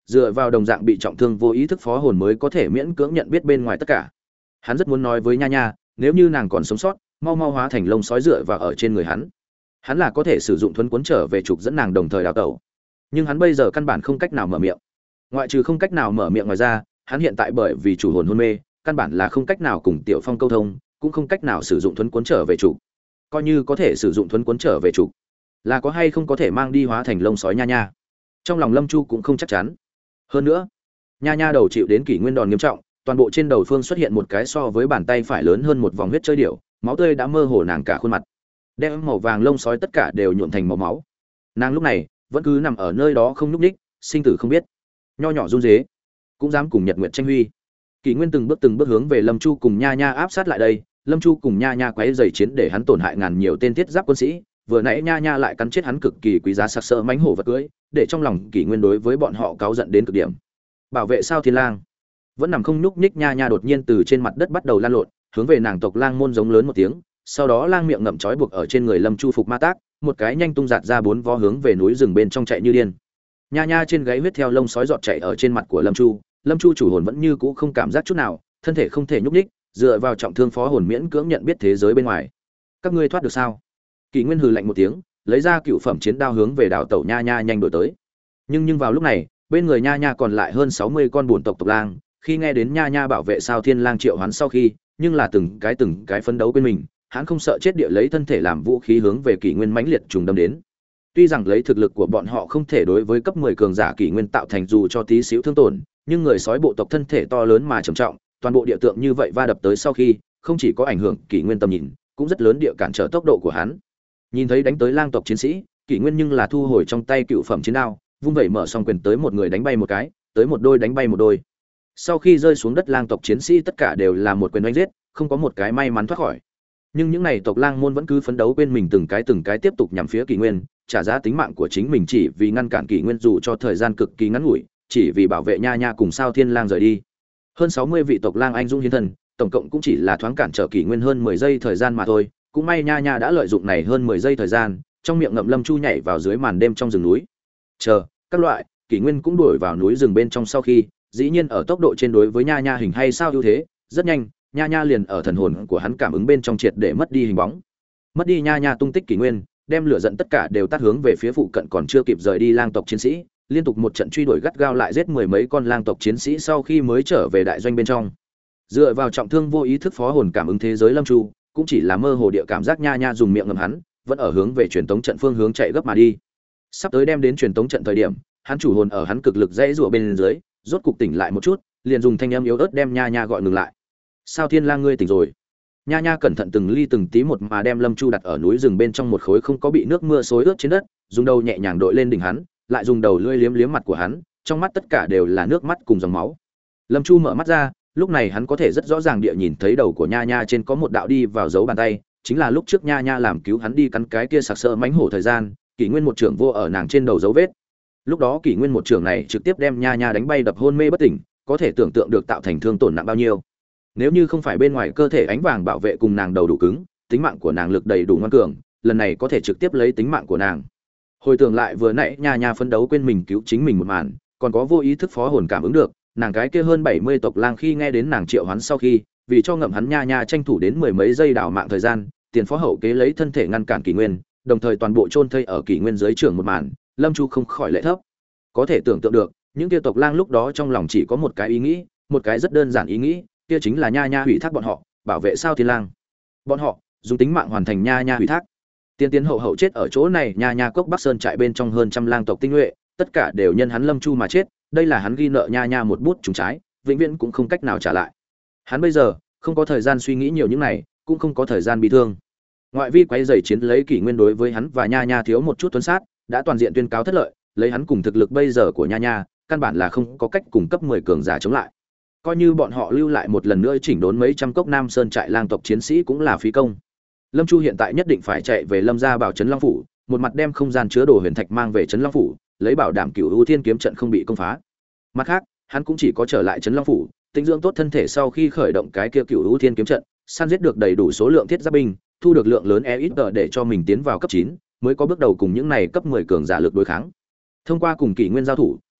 dựa vào đồng dạng bị trọng thương vô ý thức phó hồn mới có thể miễn cưỡng nhận biết bên ngoài tất cả. Hắn rất muốn nói với nha nha, nếu như nàng còn sống sót, mau mau hóa thành lông sói dựa vào ở trên người hắn. Hắn là có thể sử dụng thuấn cuốn trở về trục dẫn nàng đồng thời đào tẩu. Nhưng hắn bây giờ căn bản không cách nào mở miệng. Ngoại trừ không cách nào mở miệng ngoài ra, hắn hiện tại bởi vì chủ hồn hôn mê, căn bản là không cách nào cùng Tiểu Phong câu thông, cũng không cách nào sử dụng thuấn cuốn trở về trục. Coi như có thể sử dụng thuấn cuốn trở về trục, là có hay không có thể mang đi hóa thành lông sói nha nha. Trong lòng Lâm Chu cũng không chắc chắn. Hơn nữa, nha nha đầu chịu đến kỷ nguyên đòn nghiêm trọng, toàn bộ trên đầu phương xuất hiện một cái so với bàn tay phải lớn hơn một vòng huyết chơi điểu, máu tươi đã mơ hồ nàng cả khuôn mặt, đem màu vàng lông sói tất cả đều nhuộm thành màu máu. Nàng lúc này vẫn cứ nằm ở nơi đó không nhúc nhích, sinh tử không biết, nho nhỏ run rế, cũng dám cùng Nhật Nguyệt tranh huy. Kỷ Nguyên từng bước từng bước hướng về Lâm Chu cùng Nha Nha áp sát lại đây, Lâm Chu cùng Nha Nha quấy rầy chiến để hắn tổn hại ngàn nhiều tên thiết giáp quân sĩ, vừa nãy Nha Nha lại cắn chết hắn cực kỳ quý giá sặc sỡ mãnh hổ vật cưỡi, để trong lòng Kỷ Nguyên đối với bọn họ cáu giận đến cực điểm. Bảo vệ sao Thiên Lang vẫn nằm không nhúc nhích. Nha Nha đột nhiên từ trên mặt đất bắt đầu lan lộn, hướng về nàng tộc Lang môn giống lớn một tiếng, sau đó Lang miệng ngậm trói buộc ở trên người Lâm Chu phục ma tác, một cái nhanh tung giạt ra bốn vó hướng về núi rừng bên trong chạy như điên. Nha Nha trên gáy huyết theo lông sói giọt chảy ở trên mặt của Lâm Chu, Lâm Chu chủ hồn vẫn như cũ không cảm giác chút nào, thân thể không thể nhúc nhích, dựa vào trọng thương phó hồn miễn cưỡng nhận biết thế giới bên ngoài. Các ngươi thoát được sao? Kỷ Nguyên hừ lạnh một tiếng, lấy ra cựu phẩm chiến đao hướng về đảo tẩu Nha Nha nhanh đuổi tới. Nhưng nhưng vào lúc này, bên người Nha Nha còn lại hơn sáu mươi con bổn tộc tộc lang, khi nghe đến Nha Nha bảo vệ sao Thiên Lang triệu hoán sau khi, nhưng là từng cái từng cái phấn đấu bên mình, hắn không sợ chết địa lấy thân thể làm vũ khí hướng về Kỷ Nguyên mãnh liệt trùng đâm đến. Tuy rằng lấy thực lực của bọn họ không thể đối với cấp mười cường giả Kỷ Nguyên tạo thành dù cho tí xíu thương tổn, nhưng người sói bộ tộc thân thể to lớn mà trầm trọng, toàn bộ địa tượng như vậy va đập tới sau khi, không chỉ có ảnh hưởng Kỷ Nguyên tầm nhìn, cũng rất lớn địa cản trở tốc độ của hắn. Nhìn thấy đánh tới lang tộc chiến sĩ, Kỷ Nguyên nhưng là thu hồi trong tay cựu phẩm chiến đao, vung vẩy mở xong quyền tới một người đánh bay một cái, tới một đôi đánh bay một đôi. Sau khi rơi xuống đất lang tộc chiến sĩ tất cả đều là một quyền đánh giết, không có một cái may mắn thoát khỏi. Nhưng những này tộc lang môn vẫn cứ phấn đấu quên mình từng cái từng cái tiếp tục nhằm phía Kỷ Nguyên, trả giá tính mạng của chính mình chỉ vì ngăn cản Kỷ Nguyên dù cho thời gian cực kỳ ngắn ngủi, chỉ vì bảo vệ Nha Nha cùng sao Thiên Lang rời đi. Hơn sáu mươi vị tộc lang anh dũng hiến thân, tổng cộng cũng chỉ là thoáng cản trở Kỷ Nguyên hơn mười giây thời gian mà thôi, cũng may Nha Nha đã lợi dụng này hơn mười giây thời gian, trong miệng ngậm Lâm Chu nhảy vào dưới màn đêm trong rừng núi. Chờ, các loại, Kỷ Nguyên cũng đuổi vào núi rừng bên trong sau khi, dĩ nhiên ở tốc độ trên đối với Nha Nha hình hay sao ưu thế, rất nhanh, Nha Nha liền ở thần hồn của hắn cảm ứng bên trong triệt để mất đi hình bóng. Mất đi Nha Nha tung tích Kỷ Nguyên, đem lửa giận tất cả đều tắt hướng về phía phụ cận còn chưa kịp rời đi lang tộc chiến sĩ, liên tục một trận truy đuổi gắt gao lại giết mười mấy con lang tộc chiến sĩ sau khi mới trở về đại doanh bên trong. Dựa vào trọng thương vô ý thức phó hồn cảm ứng thế giới Lâm Chu, cũng chỉ là mơ hồ địa cảm giác Nha Nha dùng miệng ngầm hắn, vẫn ở hướng về truyền tống trận phương hướng chạy gấp mà đi. Sắp tới đem đến truyền tống trận thời điểm, hắn chủ hồn ở hắn cực lực dãy rủa bên dưới, rốt cục tỉnh lại một chút, liền dùng thanh âm yếu ớt đem Nha Nha gọi ngừng lại. "Sao Thiên Lang ngươi tỉnh rồi?" Nha Nha cẩn thận từng ly từng tí một mà đem Lâm Chu đặt ở núi rừng bên trong một khối không có bị nước mưa xối ướt trên đất, dùng đầu nhẹ nhàng đội lên đỉnh hắn, lại dùng đầu lưỡi liếm liếm mặt của hắn, trong mắt tất cả đều là nước mắt cùng dòng máu. Lâm Chu mở mắt ra, lúc này hắn có thể rất rõ ràng địa nhìn thấy đầu của Nha Nha trên có một đạo đi vào dấu bàn tay, chính là lúc trước Nha Nha làm cứu hắn đi cắn cái kia sặc sỡ mãnh hổ thời gian, Kỷ Nguyên một trưởng vô ở nàng trên đầu dấu vết. Lúc đó Kỷ Nguyên một trưởng này trực tiếp đem Nha Nha đánh bay đập hôn mê bất tỉnh, có thể tưởng tượng được tạo thành thương tổn nặng bao nhiêu. Nếu như không phải bên ngoài cơ thể ánh vàng bảo vệ cùng nàng đầu đủ cứng, tính mạng của nàng lực đầy đủ ngoan cường, lần này có thể trực tiếp lấy tính mạng của nàng. Hồi tưởng lại vừa nãy Nha Nha phấn đấu quên mình cứu chính mình một màn, còn có vô ý thức phó hồn cảm ứng được, nàng cái kia hơn bảy mươi tộc lang khi nghe đến nàng triệu hoán sau khi, vì cho ngậm hắn Nha Nha tranh thủ đến mười mấy giây đảo mạng thời gian, tiền phó hậu kế lấy thân thể ngăn cản Kỷ Nguyên, đồng thời toàn bộ chôn thây ở Kỷ Nguyên dưới trưởng một màn, Lâm Chu không khỏi lệ thấp. Có thể tưởng tượng được, những kia tộc lang lúc đó trong lòng chỉ có một cái ý nghĩ, một cái rất đơn giản ý nghĩ, kia chính là Nha Nha hủy thác bọn họ, bảo vệ sao Thiên Lang. Bọn họ dùng tính mạng hoàn thành Nha Nha hủy thác. Tiên tiến hậu hậu chết ở chỗ này, Nha Nha cốc Bắc Sơn trại bên trong hơn trăm lang tộc tinh nhuệ, tất cả đều nhân hắn Lâm Chu mà chết, đây là hắn ghi nợ Nha Nha một bút trùng trái, vĩnh viễn cũng không cách nào trả lại. Hắn bây giờ không có thời gian suy nghĩ nhiều những này, cũng không có thời gian bị thương. Ngoại vi quấy rầy chiến lấy Kỷ Nguyên đối với hắn và Nha Nha thiếu một chút tuấn sát, đã toàn diện tuyên cáo thất lợi, lấy hắn cùng thực lực bây giờ của Nha Nha, căn bản là không có cách cùng cấp mười cường giả chống lại. Coi như bọn họ lưu lại một lần nữa chỉnh đốn mấy trăm cốc Nam Sơn trại lang tộc chiến sĩ cũng là phí công. Lâm Chu hiện tại nhất định phải chạy về Lâm gia bảo trấn Long phủ, một mặt đem không gian chứa đồ huyền thạch mang về trấn Long phủ, lấy bảo đảm Cửu U Thiên kiếm trận không bị công phá. Mặt khác, hắn cũng chỉ có trở lại trấn Long phủ, tinh dưỡng tốt thân thể sau khi khởi động cái kia Cửu U Thiên kiếm trận, săn giết được đầy đủ số lượng thiết giáp binh, thu được lượng lớn e ít để cho mình tiến vào cấp chín, mới có bước đầu cùng những này cấp mười cường giả lực đối kháng. Thông qua cùng Kỷ Nguyên giao thủ,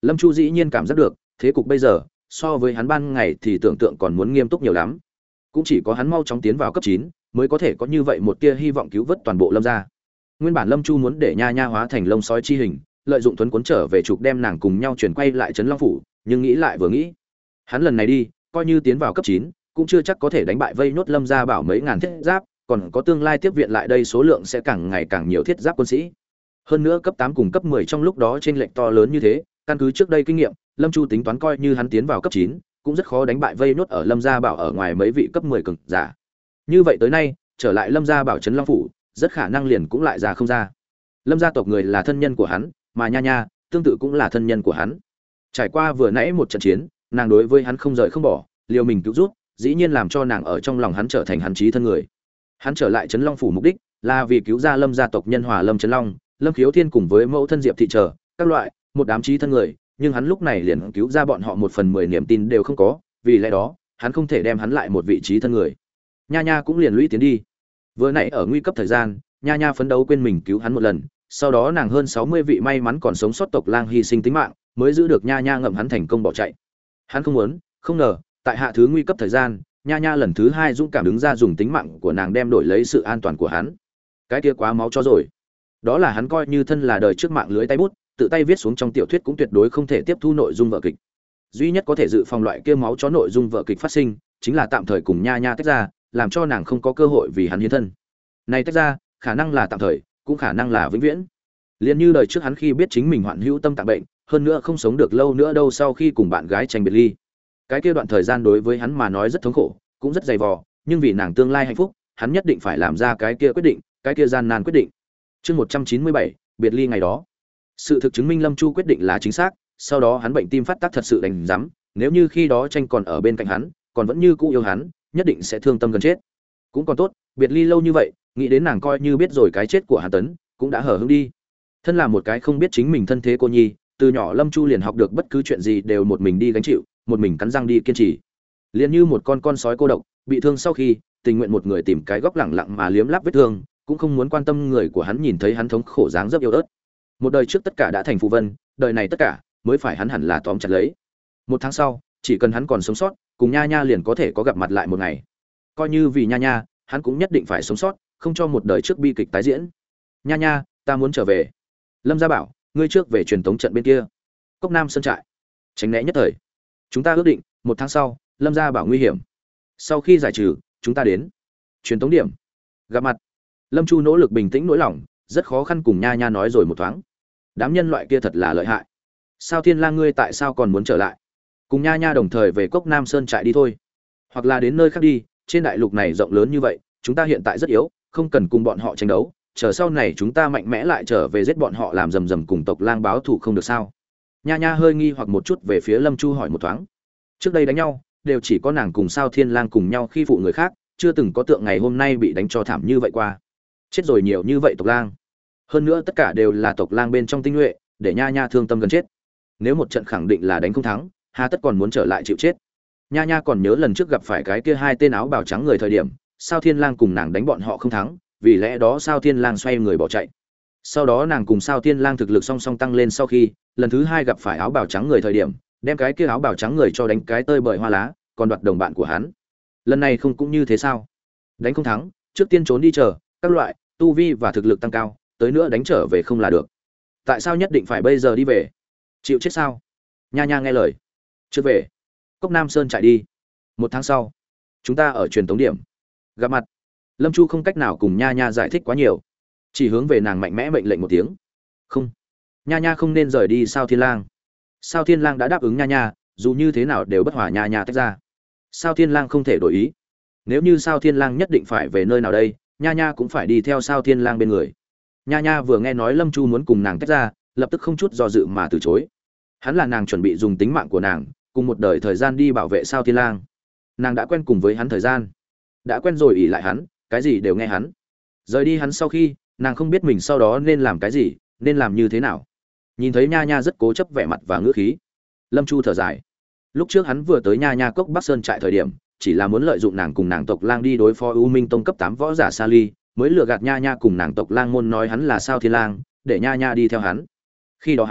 Lâm Chu dĩ nhiên cảm giác được, thế cục bây giờ, so với hắn ban ngày thì tưởng tượng còn muốn nghiêm túc nhiều lắm. Cũng chỉ có hắn mau chóng tiến vào cấp chín, mới có thể có như vậy một tia hy vọng cứu vớt toàn bộ Lâm gia. Nguyên bản Lâm Chu muốn để Nha Nha hóa thành lông sói chi hình, lợi dụng thuấn cuốn trở về trục đem nàng cùng nhau chuyển quay lại trấn Long phủ, nhưng nghĩ lại vừa nghĩ, hắn lần này đi, coi như tiến vào cấp chín, cũng chưa chắc có thể đánh bại vây nốt Lâm gia bảo mấy ngàn thiết giáp, còn có tương lai tiếp viện lại đây số lượng sẽ càng ngày càng nhiều thiết giáp quân sĩ. Hơn nữa cấp tám cùng cấp mười trong lúc đó chênh lệch to lớn như thế, căn cứ trước đây kinh nghiệm, Lâm Chu tính toán coi như hắn tiến vào cấp chín, cũng rất khó đánh bại vây nốt ở Lâm gia bảo ở ngoài mấy vị cấp mười cường giả. Như vậy tới nay, trở lại Lâm gia bảo trấn Long phủ, rất khả năng liền cũng lại ra không ra. Lâm gia tộc người là thân nhân của hắn, mà Nha Nha tương tự cũng là thân nhân của hắn. Trải qua vừa nãy một trận chiến, nàng đối với hắn không rời không bỏ, liều mình cứu giúp, dĩ nhiên làm cho nàng ở trong lòng hắn trở thành hắn chí thân người. Hắn trở lại trấn Long phủ mục đích là vì cứu ra Lâm gia tộc nhân hòa Lâm Trấn Long, Lâm Khiếu Thiên cùng với mẫu thân Diệp thị trở, các loại, một đám chí thân người, nhưng hắn lúc này liền cứu ra bọn họ một phần mười niềm tin đều không có, vì lẽ đó, hắn không thể đem hắn lại một vị trí thân người. Nha Nha cũng liền lũy tiến đi. Vừa nãy ở nguy cấp thời gian, Nha Nha phấn đấu quên mình cứu hắn một lần, sau đó nàng hơn sáu mươi vị may mắn còn sống sót tộc lang hy sinh tính mạng, mới giữ được Nha Nha ngậm hắn thành công bỏ chạy. Hắn không muốn, không ngờ, tại hạ thứ nguy cấp thời gian, Nha Nha lần thứ hai dũng cảm đứng ra dùng tính mạng của nàng đem đổi lấy sự an toàn của hắn. Cái kia quá máu cho rồi. Đó là hắn coi như thân là đời trước mạng lưới tay bút, tự tay viết xuống trong tiểu thuyết cũng tuyệt đối không thể tiếp thu nội dung vở kịch. Duy nhất có thể dự phòng loại kia máu chó nội dung vở kịch phát sinh, chính là tạm thời cùng Nha Nha tách ra, làm cho nàng không có cơ hội vì hắn hiến thân. Này tách ra, khả năng là tạm thời, cũng khả năng là vĩnh viễn. Liên như đời trước hắn khi biết chính mình hoạn hữu tâm tạng bệnh, hơn nữa không sống được lâu nữa đâu sau khi cùng bạn gái tranh biệt ly. Cái kia đoạn thời gian đối với hắn mà nói rất thống khổ, cũng rất dày vò, nhưng vì nàng tương lai hạnh phúc, hắn nhất định phải làm ra cái kia quyết định, cái kia gian nan quyết định. Chương một trăm chín mươi bảy, biệt ly ngày đó. Sự thực chứng minh Lâm Chu quyết định là chính xác, sau đó hắn bệnh tim phát tác thật sự đành rắm, nếu như khi đó tranh còn ở bên cạnh hắn, còn vẫn như cũ yêu hắn, nhất định sẽ thương tâm gần chết. Cũng còn tốt, biệt ly lâu như vậy, nghĩ đến nàng coi như biết rồi cái chết của Hàn Tấn, cũng đã hờ hững đi. Thân là một cái không biết chính mình thân thế cô nhi, từ nhỏ Lâm Chu liền học được bất cứ chuyện gì đều một mình đi gánh chịu, một mình cắn răng đi kiên trì. Liền như một con con sói cô độc, bị thương sau khi, tình nguyện một người tìm cái góc lẳng lặng mà liếm láp vết thương, cũng không muốn quan tâm người của hắn nhìn thấy hắn thống khổ dáng dấp yếu ớt. Một đời trước tất cả đã thành phù vân, đời này tất cả mới phải hắn hẳn là tóm chặt lấy. Một tháng sau, chỉ cần hắn còn sống sót, cùng Nha Nha liền có thể có gặp mặt lại một ngày. Coi như vì Nha Nha, hắn cũng nhất định phải sống sót, không cho một đời trước bi kịch tái diễn. Nha Nha, ta muốn trở về. Lâm gia bảo, ngươi trước về truyền tống trận bên kia. Cốc Nam Sơn trại. Tránh né nhất thời. Chúng ta ước định, một tháng sau, Lâm gia bảo nguy hiểm. Sau khi giải trừ, chúng ta đến truyền tống điểm. Gặp mặt. Lâm Chu nỗ lực bình tĩnh nỗi lòng, rất khó khăn cùng Nha Nha nói rồi một thoáng. Đám nhân loại kia thật là lợi hại. Sao Thiên Lang ngươi tại sao còn muốn trở lại? Cùng Nha Nha đồng thời về Cốc Nam Sơn trại đi thôi, hoặc là đến nơi khác đi, trên đại lục này rộng lớn như vậy, chúng ta hiện tại rất yếu, không cần cùng bọn họ tranh đấu, chờ sau này chúng ta mạnh mẽ lại trở về giết bọn họ làm rầm rầm cùng tộc lang báo thù không được sao? Nha Nha hơi nghi hoặc một chút về phía Lâm Chu hỏi một thoáng. Trước đây đánh nhau, đều chỉ có nàng cùng Sao Thiên Lang cùng nhau khi phụ người khác, chưa từng có tượng ngày hôm nay bị đánh cho thảm như vậy qua. Chết rồi nhiều như vậy tộc lang. Hơn nữa tất cả đều là tộc lang bên trong tinh nhuệ, để Nha Nha thương tâm gần chết. Nếu một trận khẳng định là đánh không thắng, hà tất còn muốn trở lại chịu chết. Nha Nha còn nhớ lần trước gặp phải cái kia hai tên áo bào trắng người thời điểm, Sao Thiên Lang cùng nàng đánh bọn họ không thắng, vì lẽ đó Sao Thiên Lang xoay người bỏ chạy. Sau đó nàng cùng Sao Thiên Lang thực lực song song tăng lên sau khi, lần thứ hai gặp phải áo bào trắng người thời điểm, đem cái kia áo bào trắng người cho đánh cái tơi bời hoa lá, còn đoạt đồng bạn của hắn. Lần này không cũng như thế sao? Đánh không thắng, trước tiên trốn đi chờ, các loại tu vi và thực lực tăng cao, tới nữa đánh trở về không là được. Tại sao nhất định phải bây giờ đi về? Chịu chết sao? Nha Nha nghe lời, chưa về. Cốc Nam Sơn chạy đi. Một tháng sau, chúng ta ở truyền tống điểm gặp mặt. Lâm Chu không cách nào cùng Nha Nha giải thích quá nhiều, chỉ hướng về nàng mạnh mẽ mệnh lệnh một tiếng. Không, Nha Nha không nên rời đi. Sao Thiên Lang? Sao Thiên Lang đã đáp ứng Nha Nha, dù như thế nào đều bất hòa Nha Nha tách ra. Sao Thiên Lang không thể đổi ý. Nếu như Sao Thiên Lang nhất định phải về nơi nào đây, Nha Nha cũng phải đi theo Sao Thiên Lang bên người. Nha Nha vừa nghe nói Lâm Chu muốn cùng nàng tách ra, lập tức không chút do dự mà từ chối. Hắn là nàng chuẩn bị dùng tính mạng của nàng, cùng một đời thời gian đi bảo vệ Sao Thiên Lang. Nàng đã quen cùng với hắn thời gian, đã quen rồi ỷ lại hắn, cái gì đều nghe hắn. Rời đi hắn sau khi, nàng không biết mình sau đó nên làm cái gì, nên làm như thế nào. Nhìn thấy Nha Nha rất cố chấp vẻ mặt và ngữ khí, Lâm Chu thở dài. Lúc trước hắn vừa tới Nha Nha cốc Bắc Sơn trại thời điểm, chỉ là muốn lợi dụng nàng cùng nàng tộc lang đi đối phó U Minh Tông cấp tám võ giả Sa Ly, mới lừa gạt Nha Nha cùng nàng tộc lang môn nói hắn là Sao Thiên Lang, để Nha Nha đi theo hắn. Khi đó hắn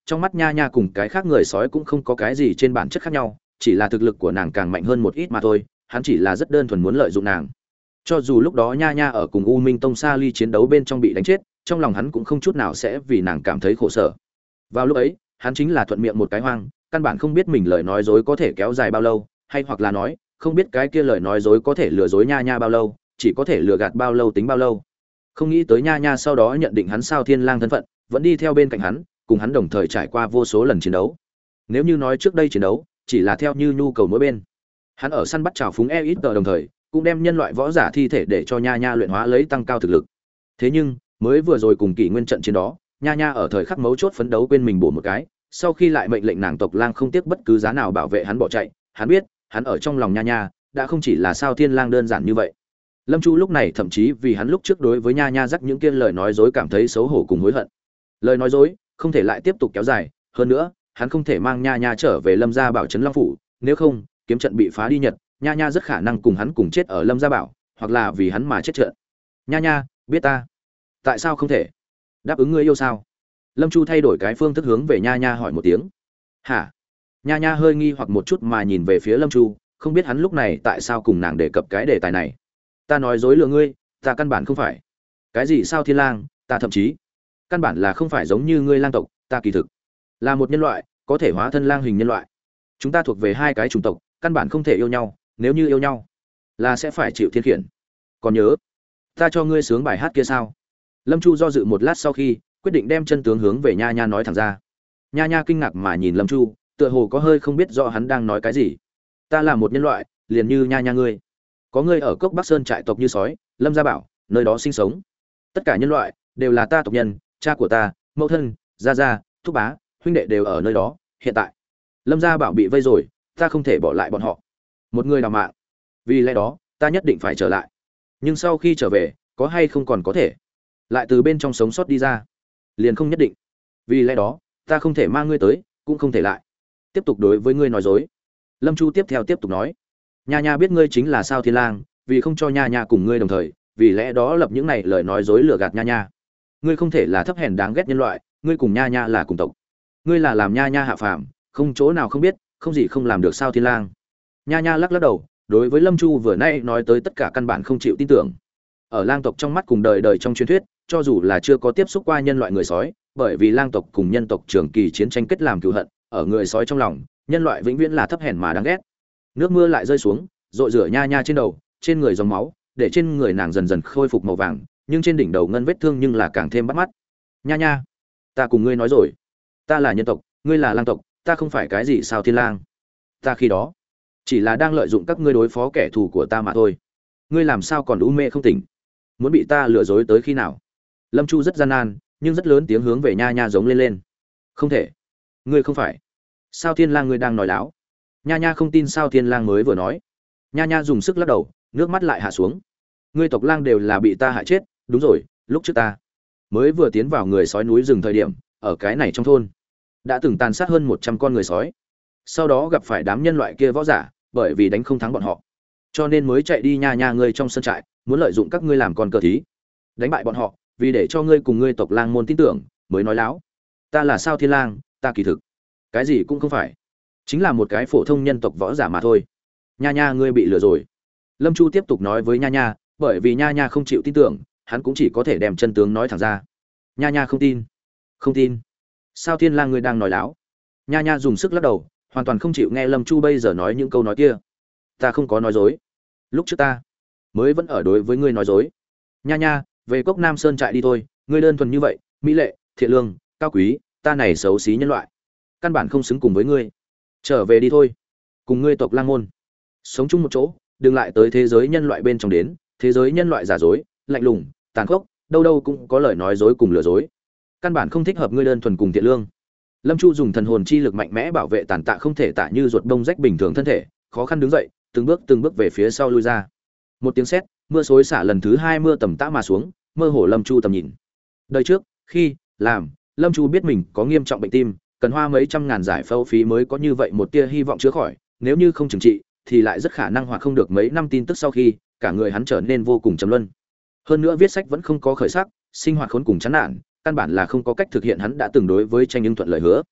trong mắt nha nha cùng cái khác người sói cũng không có cái gì trên bản chất khác nhau, chỉ là thực lực của nàng càng mạnh hơn một ít mà thôi, hắn chỉ là rất đơn thuần muốn lợi dụng nàng. Cho dù lúc đó nha nha ở cùng U Minh Tông Sa Ly chiến đấu bên trong bị đánh chết, trong lòng hắn cũng không chút nào sẽ vì nàng cảm thấy khổ sở. Vào lúc ấy, hắn chính là thuận miệng một cái hoang, căn bản không biết mình lời nói dối có thể kéo dài bao lâu, hay hoặc là nói, không biết cái kia lời nói dối có thể lừa dối nha nha bao lâu, chỉ có thể lừa gạt bao lâu tính bao lâu. Không nghĩ tới nha nha sau đó nhận định hắn Sao Thiên Lang thân phận, vẫn đi theo bên cạnh hắn, cùng hắn đồng thời trải qua vô số lần chiến đấu. Nếu như nói trước đây chiến đấu chỉ là theo như nhu cầu mỗi bên, hắn ở săn bắt trào phúng e ít tờ đồng thời cũng đem nhân loại võ giả thi thể để cho nha nha luyện hóa lấy tăng cao thực lực. Thế nhưng mới vừa rồi cùng kỷ nguyên trận chiến đó, nha nha ở thời khắc mấu chốt phấn đấu quên mình bổ một cái, sau khi lại mệnh lệnh nàng tộc lang không tiếc bất cứ giá nào bảo vệ hắn bỏ chạy. Hắn biết hắn ở trong lòng nha nha đã không chỉ là Sao Thiên Lang đơn giản như vậy. Lâm Chu lúc này thậm chí vì hắn lúc trước đối với nha nha dắt những kia lời nói dối cảm thấy xấu hổ cùng hối hận. Lời nói dối không thể lại tiếp tục kéo dài, hơn nữa hắn không thể mang nha nha trở về Lâm gia Bảo trấn Long phủ, nếu không kiếm trận bị phá đi nhật, nha nha rất khả năng cùng hắn cùng chết ở Lâm gia Bảo, hoặc là vì hắn mà chết trận. Nha nha biết ta, tại sao không thể đáp ứng ngươi yêu sao? Lâm Chu thay đổi cái phương thức hướng về nha nha hỏi một tiếng. Hả? Nha nha hơi nghi hoặc một chút mà nhìn về phía Lâm Chu, không biết hắn lúc này tại sao cùng nàng đề cập cái đề tài này. Ta nói dối lừa ngươi, ta căn bản không phải cái gì Sao Thiên Lang, ta thậm chí căn bản là không phải giống như ngươi lang tộc, ta kỳ thực là một nhân loại, có thể hóa thân lang hình nhân loại. Chúng ta thuộc về hai cái chủng tộc, căn bản không thể yêu nhau, nếu như yêu nhau là sẽ phải chịu thiên khiển. Còn nhớ ta cho ngươi sướng bài hát kia sao? Lâm Chu do dự một lát sau khi quyết định đem chân tướng hướng về nha nha nói thẳng ra. Nha nha kinh ngạc mà nhìn Lâm Chu, tựa hồ có hơi không biết rõ hắn đang nói cái gì. Ta là một nhân loại, liền như nha nha ngươi. Có ngươi ở cốc Bắc Sơn trại tộc như sói, Lâm gia Bảo, nơi đó sinh sống. Tất cả nhân loại đều là ta tộc nhân, cha của ta, mẫu thân, gia gia, thúc bá, huynh đệ đều ở nơi đó. Hiện tại Lâm gia Bảo bị vây rồi, ta không thể bỏ lại bọn họ. Một người đào mạng. Vì lẽ đó, ta nhất định phải trở lại. Nhưng sau khi trở về, có hay không còn có thể lại từ bên trong sống sót đi ra, liền không nhất định. Vì lẽ đó, ta không thể mang ngươi tới, cũng không thể lại tiếp tục đối với ngươi nói dối. Lâm Chu tiếp theo tiếp tục nói. Nha nha biết ngươi chính là Sao Thiên Lang, vì không cho nha nha cùng ngươi đồng thời, vì lẽ đó lập những này lời nói dối lừa gạt nha nha. Ngươi không thể là thấp hèn đáng ghét nhân loại, ngươi cùng nha nha là cùng tộc. Ngươi là làm nha nha hạ phàm, không chỗ nào không biết, không gì không làm được Sao Thiên Lang. Nha nha lắc lắc đầu, đối với Lâm Chu vừa nãy nói tới tất cả căn bản không chịu tin tưởng. Ở lang tộc trong mắt cùng đời đời trong truyền thuyết, cho dù là chưa có tiếp xúc qua nhân loại người sói, bởi vì lang tộc cùng nhân tộc trường kỳ chiến tranh kết làm cừu hận, ở người sói trong lòng, nhân loại vĩnh viễn là thấp hèn mà đáng ghét. Nước mưa lại rơi xuống, rội rửa nha nha trên đầu, trên người dòng máu, để trên người nàng dần dần khôi phục màu vàng, nhưng trên đỉnh đầu ngân vết thương nhưng là càng thêm bắt mắt. Nha nha, ta cùng ngươi nói rồi, ta là nhân tộc, ngươi là lang tộc, ta không phải cái gì Sao Thiên Lang. Ta khi đó chỉ là đang lợi dụng các ngươi đối phó kẻ thù của ta mà thôi. Ngươi làm sao còn u mê không tỉnh, muốn bị ta lừa dối tới khi nào? Lâm Chu rất gian nan, nhưng rất lớn tiếng hướng về nha nha giống lên lên. Không thể, ngươi không phải Sao Thiên Lang, ngươi đang nói láo. Nha nha không tin Sao Thiên Lang mới vừa nói. Nha nha dùng sức lắc đầu, nước mắt lại hạ xuống. Ngươi tộc lang đều là bị ta hại chết, đúng rồi, lúc trước ta mới vừa tiến vào người sói núi rừng thời điểm, ở cái này trong thôn đã từng tàn sát hơn một trăm con người sói. Sau đó gặp phải đám nhân loại kia võ giả, bởi vì đánh không thắng bọn họ, cho nên mới chạy đi nha nha ngươi trong sân trại, muốn lợi dụng các ngươi làm con cờ thí, đánh bại bọn họ, vì để cho ngươi cùng ngươi tộc lang môn tin tưởng, mới nói láo. Ta là Sao Thiên Lang, ta kỳ thực cái gì cũng không phải, chính là một cái phổ thông nhân tộc võ giả mà thôi. Nha nha ngươi bị lừa rồi. Lâm Chu tiếp tục nói với nha nha, bởi vì nha nha không chịu tin tưởng, hắn cũng chỉ có thể đem chân tướng nói thẳng ra. Nha nha không tin, không tin. Sao Thiên Lang ngươi đang nói láo? Nha nha dùng sức lắc đầu, hoàn toàn không chịu nghe Lâm Chu bây giờ nói những câu nói kia. Ta không có nói dối, lúc trước ta mới vẫn ở đối với ngươi nói dối. Nha nha, về Cốc Nam Sơn trại đi thôi, ngươi đơn thuần như vậy, mỹ lệ, thiện lương, cao quý, ta này xấu xí nhân loại, căn bản không xứng cùng với ngươi. Trở về đi thôi, cùng ngươi tộc lang môn sống chung một chỗ, đừng lại tới thế giới nhân loại bên trong đến, thế giới nhân loại giả dối, lạnh lùng, tàn khốc, đâu đâu cũng có lời nói dối cùng lừa dối, căn bản không thích hợp ngươi đơn thuần cùng thiện lương. Lâm Chu dùng thần hồn chi lực mạnh mẽ bảo vệ tàn tạ không thể tả như ruột bông rách bình thường thân thể, khó khăn đứng dậy, từng bước từng bước về phía sau lui ra. Một tiếng sét, mưa xối xả lần thứ hai mưa tầm tã mà xuống, mơ hồ Lâm Chu tầm nhìn. Đời trước, khi làm, Lâm Chu biết mình có nghiêm trọng bệnh tim, cần hoa mấy trăm ngàn giải phẫu phí mới có như vậy một tia hy vọng chữa khỏi, nếu như không chừng trị thì lại rất khả năng hoặc không được mấy năm tin tức sau khi, cả người hắn trở nên vô cùng trầm luân. Hơn nữa viết sách vẫn không có khởi sắc, sinh hoạt khốn cùng chán nản, căn bản là không có cách thực hiện hắn đã từng đối với Tranh Nhưng thuận lời hứa.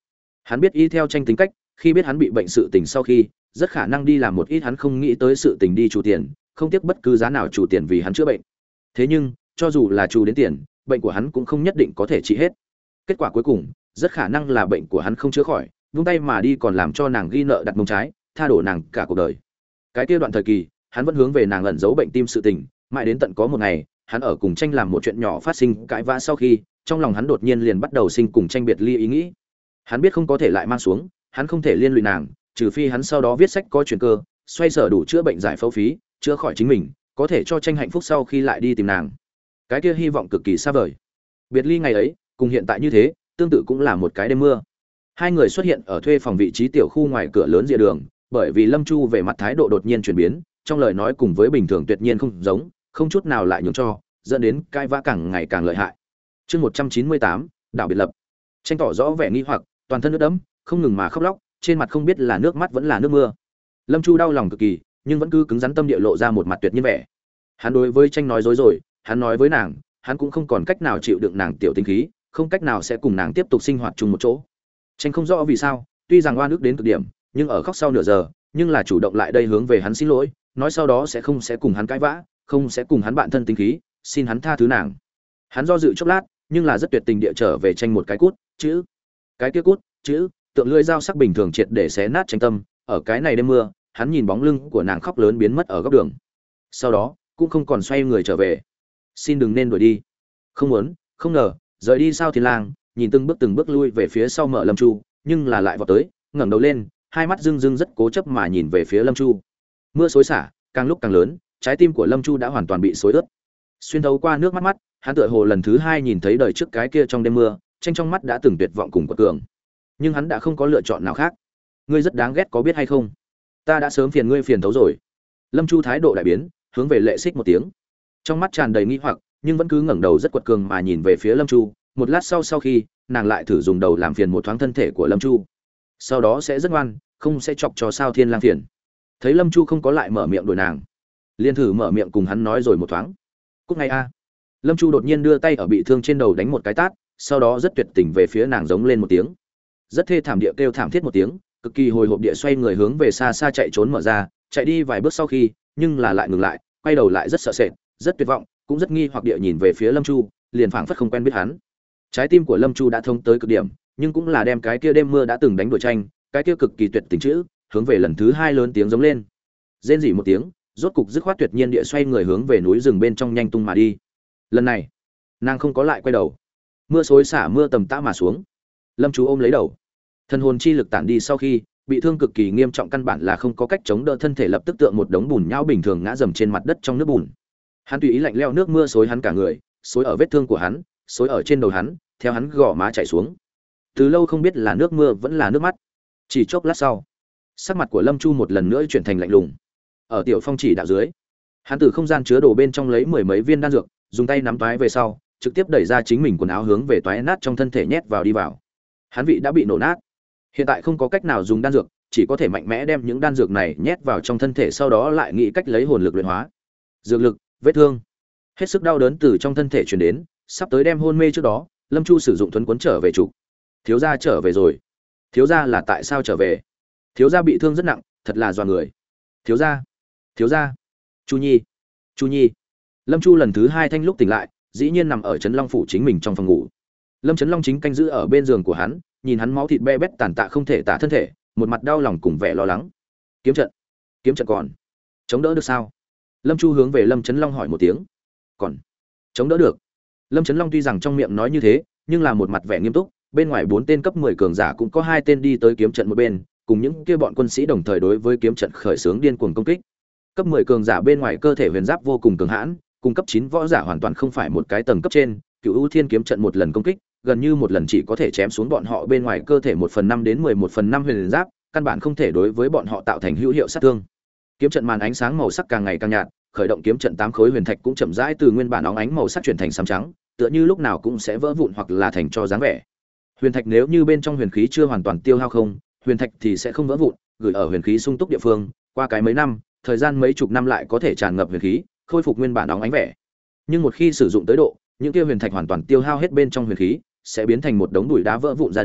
Hắn biết y theo tranh tính cách, khi biết hắn bị bệnh sự tình sau khi, rất khả năng đi làm một ít hắn không nghĩ tới sự tình đi chủ tiền, không tiếc bất cứ giá nào chủ tiền vì hắn chữa bệnh. Thế nhưng, cho dù là chủ đến tiền, bệnh của hắn cũng không nhất định có thể trị hết. Kết quả cuối cùng, rất khả năng là bệnh của hắn không chữa khỏi, vung tay mà đi còn làm cho nàng ghi nợ đặt mông trái, tha đổ nàng cả cuộc đời. Cái kia đoạn thời kỳ, hắn vẫn hướng về nàng ẩn giấu bệnh tim sự tình, mãi đến tận có một ngày, hắn ở cùng tranh làm một chuyện nhỏ phát sinh cãi vã sau khi, trong lòng hắn đột nhiên liền bắt đầu sinh cùng tranh biệt ly ý nghĩ. Hắn biết không có thể lại mang xuống, hắn không thể liên lụy nàng, trừ phi hắn sau đó viết sách có chuyển cơ, xoay sở đủ chữa bệnh giải phẫu phí, chữa khỏi chính mình, có thể cho tranh hạnh phúc sau khi lại đi tìm nàng. Cái kia hy vọng cực kỳ xa vời. Biệt ly ngày ấy, cùng hiện tại như thế, tương tự cũng là một cái đêm mưa. Hai người xuất hiện ở thuê phòng vị trí tiểu khu ngoài cửa lớn rìa đường, bởi vì Lâm Chu về mặt thái độ đột nhiên chuyển biến, trong lời nói cùng với bình thường tuyệt nhiên không giống, không chút nào lại nhường cho, dẫn đến cãi vã càng ngày càng lợi hại. Chương một trăm chín mươi tám, đảo biệt lập. Tranh tỏ rõ vẻ nghi hoặc, toàn thân nước đẫm, không ngừng mà khóc lóc, trên mặt không biết là nước mắt vẫn là nước mưa. Lâm Chu đau lòng cực kỳ, nhưng vẫn cứ cứng rắn tâm địa lộ ra một mặt tuyệt nhiên vẻ. Hắn đối với tranh nói dối rồi, hắn nói với nàng, hắn cũng không còn cách nào chịu đựng nàng tiểu tính khí, không cách nào sẽ cùng nàng tiếp tục sinh hoạt chung một chỗ. Tranh không rõ vì sao, tuy rằng oan ức đến cực điểm, nhưng ở khóc sau nửa giờ, nhưng là chủ động lại đây hướng về hắn xin lỗi, nói sau đó sẽ không sẽ cùng hắn cãi vã, không sẽ cùng hắn bạn thân tính khí, xin hắn tha thứ nàng. Hắn do dự chốc lát, nhưng là rất tuyệt tình địa trở về tranh một cái cút, chữ. Cái kia cút, chữ, tượng lưỡi dao sắc bình thường triệt để xé nát tranh tâm, ở cái này đêm mưa, hắn nhìn bóng lưng của nàng khóc lớn biến mất ở góc đường. Sau đó, cũng không còn xoay người trở về. Xin đừng nên đuổi đi. Không muốn, không ngờ, rời đi sao Thiên Lang, nhìn từng bước từng bước lui về phía sau mở Lâm Chu, nhưng là lại vọt tới, ngẩng đầu lên, hai mắt rưng rưng rất cố chấp mà nhìn về phía Lâm Chu. Mưa xối xả, càng lúc càng lớn, trái tim của Lâm Chu đã hoàn toàn bị xối ướt. Xuyên thấu qua nước mắt mắt, hắn tựa hồ lần thứ hai nhìn thấy đời trước cái kia trong đêm mưa, tranh trong mắt đã từng tuyệt vọng cùng quật cường. Nhưng hắn đã không có lựa chọn nào khác. Ngươi rất đáng ghét có biết hay không? Ta đã sớm phiền ngươi phiền thấu rồi. Lâm Chu thái độ đại biến, hướng về Lệ Xích một tiếng. Trong mắt tràn đầy nghi hoặc, nhưng vẫn cứ ngẩng đầu rất quật cường mà nhìn về phía Lâm Chu. Một lát sau sau khi, nàng lại thử dùng đầu làm phiền một thoáng thân thể của Lâm Chu. Sau đó sẽ rất ngoan, không sẽ chọc cho sao Thiên Lang phiền. Thấy Lâm Chu không có lại mở miệng đuổi nàng, liền thử mở miệng cùng hắn nói rồi một thoáng. Cúc ngay a. Lâm Chu đột nhiên đưa tay ở bị thương trên đầu đánh một cái tát, sau đó rất tuyệt tình về phía nàng giống lên một tiếng. Rất thê thảm địa kêu thảm thiết một tiếng, cực kỳ hồi hộp địa xoay người hướng về xa xa chạy trốn mở ra, chạy đi vài bước sau khi, nhưng là lại ngừng lại, quay đầu lại rất sợ sệt, rất tuyệt vọng, cũng rất nghi hoặc địa nhìn về phía Lâm Chu, liền phảng phất không quen biết hắn. Trái tim của Lâm Chu đã thông tới cực điểm, nhưng cũng là đem cái kia đêm mưa đã từng đánh đuổi tranh, cái kia cực kỳ tuyệt tình chữ, hướng về lần thứ hai lớn tiếng giống lên. Rên rỉ một tiếng, rốt cục dứt khoát tuyệt nhiên địa xoay người hướng về núi rừng bên trong nhanh tung mà đi. Lần này, nàng không có lại quay đầu. Mưa xối xả mưa tầm tã mà xuống. Lâm Chu ôm lấy đầu. Thân hồn chi lực tản đi sau khi, bị thương cực kỳ nghiêm trọng căn bản là không có cách chống đỡ, thân thể lập tức tượng một đống bùn nhão bình thường ngã dầm trên mặt đất trong nước bùn. Hắn tùy ý lạnh lẽo nước mưa xối hắn cả người, xối ở vết thương của hắn, xối ở trên đầu hắn, theo hắn gò má chảy xuống. Từ lâu không biết là nước mưa vẫn là nước mắt. Chỉ chốc lát sau, sắc mặt của Lâm Chu một lần nữa chuyển thành lạnh lùng. Ở Tiểu Phong chỉ đạo dưới, hắn từ không gian chứa đồ bên trong lấy mười mấy viên đan dược, dùng tay nắm toái về sau, trực tiếp đẩy ra chính mình quần áo hướng về toái nát trong thân thể nhét vào đi vào. Hắn vị đã bị nổ nát, hiện tại không có cách nào dùng đan dược, chỉ có thể mạnh mẽ đem những đan dược này nhét vào trong thân thể, sau đó lại nghĩ cách lấy hồn lực luyện hóa. Dược lực, vết thương, hết sức đau đớn từ trong thân thể truyền đến, sắp tới đem hôn mê trước đó, Lâm Chu sử dụng thuấn cuốn trở về chủ. Thiếu gia trở về rồi. Thiếu gia là tại sao trở về? Thiếu gia bị thương rất nặng, thật là dọa người. Thiếu gia, thiếu gia, Chu Nhi, Chu Nhi. Lâm Chu lần thứ hai thanh lúc tỉnh lại, dĩ nhiên nằm ở Trấn Long phủ chính mình trong phòng ngủ. Lâm Trấn Long chính canh giữ ở bên giường của hắn, nhìn hắn máu thịt be bét tàn tạ không thể tả thân thể, một mặt đau lòng cùng vẻ lo lắng. Kiếm trận, kiếm trận còn chống đỡ được sao? Lâm Chu hướng về Lâm Trấn Long hỏi một tiếng. Còn chống đỡ được. Lâm Trấn Long tuy rằng trong miệng nói như thế, nhưng là một mặt vẻ nghiêm túc, bên ngoài bốn tên cấp mười cường giả cũng có hai tên đi tới kiếm trận một bên, cùng những kia bọn quân sĩ đồng thời đối với kiếm trận khởi xướng điên cuồng công kích. Cấp mười cường giả bên ngoài cơ thể huyền giáp vô cùng cường hãn, cùng cấp chín võ giả hoàn toàn không phải một cái tầng cấp trên, Cửu U Thiên kiếm trận một lần công kích, gần như một lần chỉ có thể chém xuống bọn họ bên ngoài cơ thể một phần năm đến mười một phần năm huyền giáp, căn bản không thể đối với bọn họ tạo thành hữu hiệu sát thương. Kiếm trận màn ánh sáng màu sắc càng ngày càng nhạt, khởi động kiếm trận tám khối huyền thạch cũng chậm rãi từ nguyên bản óng ánh màu sắc chuyển thành xám trắng, tựa như lúc nào cũng sẽ vỡ vụn hoặc là thành cho dáng vẻ. Huyền thạch nếu như bên trong huyền khí chưa hoàn toàn tiêu hao không, huyền thạch thì sẽ không vỡ vụn, gửi ở huyền khí sung túc địa phương, qua cái mấy năm, thời gian mấy chục năm lại có thể tràn ngập huyền khí, khôi phục nguyên bản óng ánh vẻ. Nhưng một khi sử dụng tới độ, những kia huyền thạch hoàn toàn tiêu hao hết bên trong huyền khí, sẽ biến thành một đống bụi đá vỡ vụn ra đến,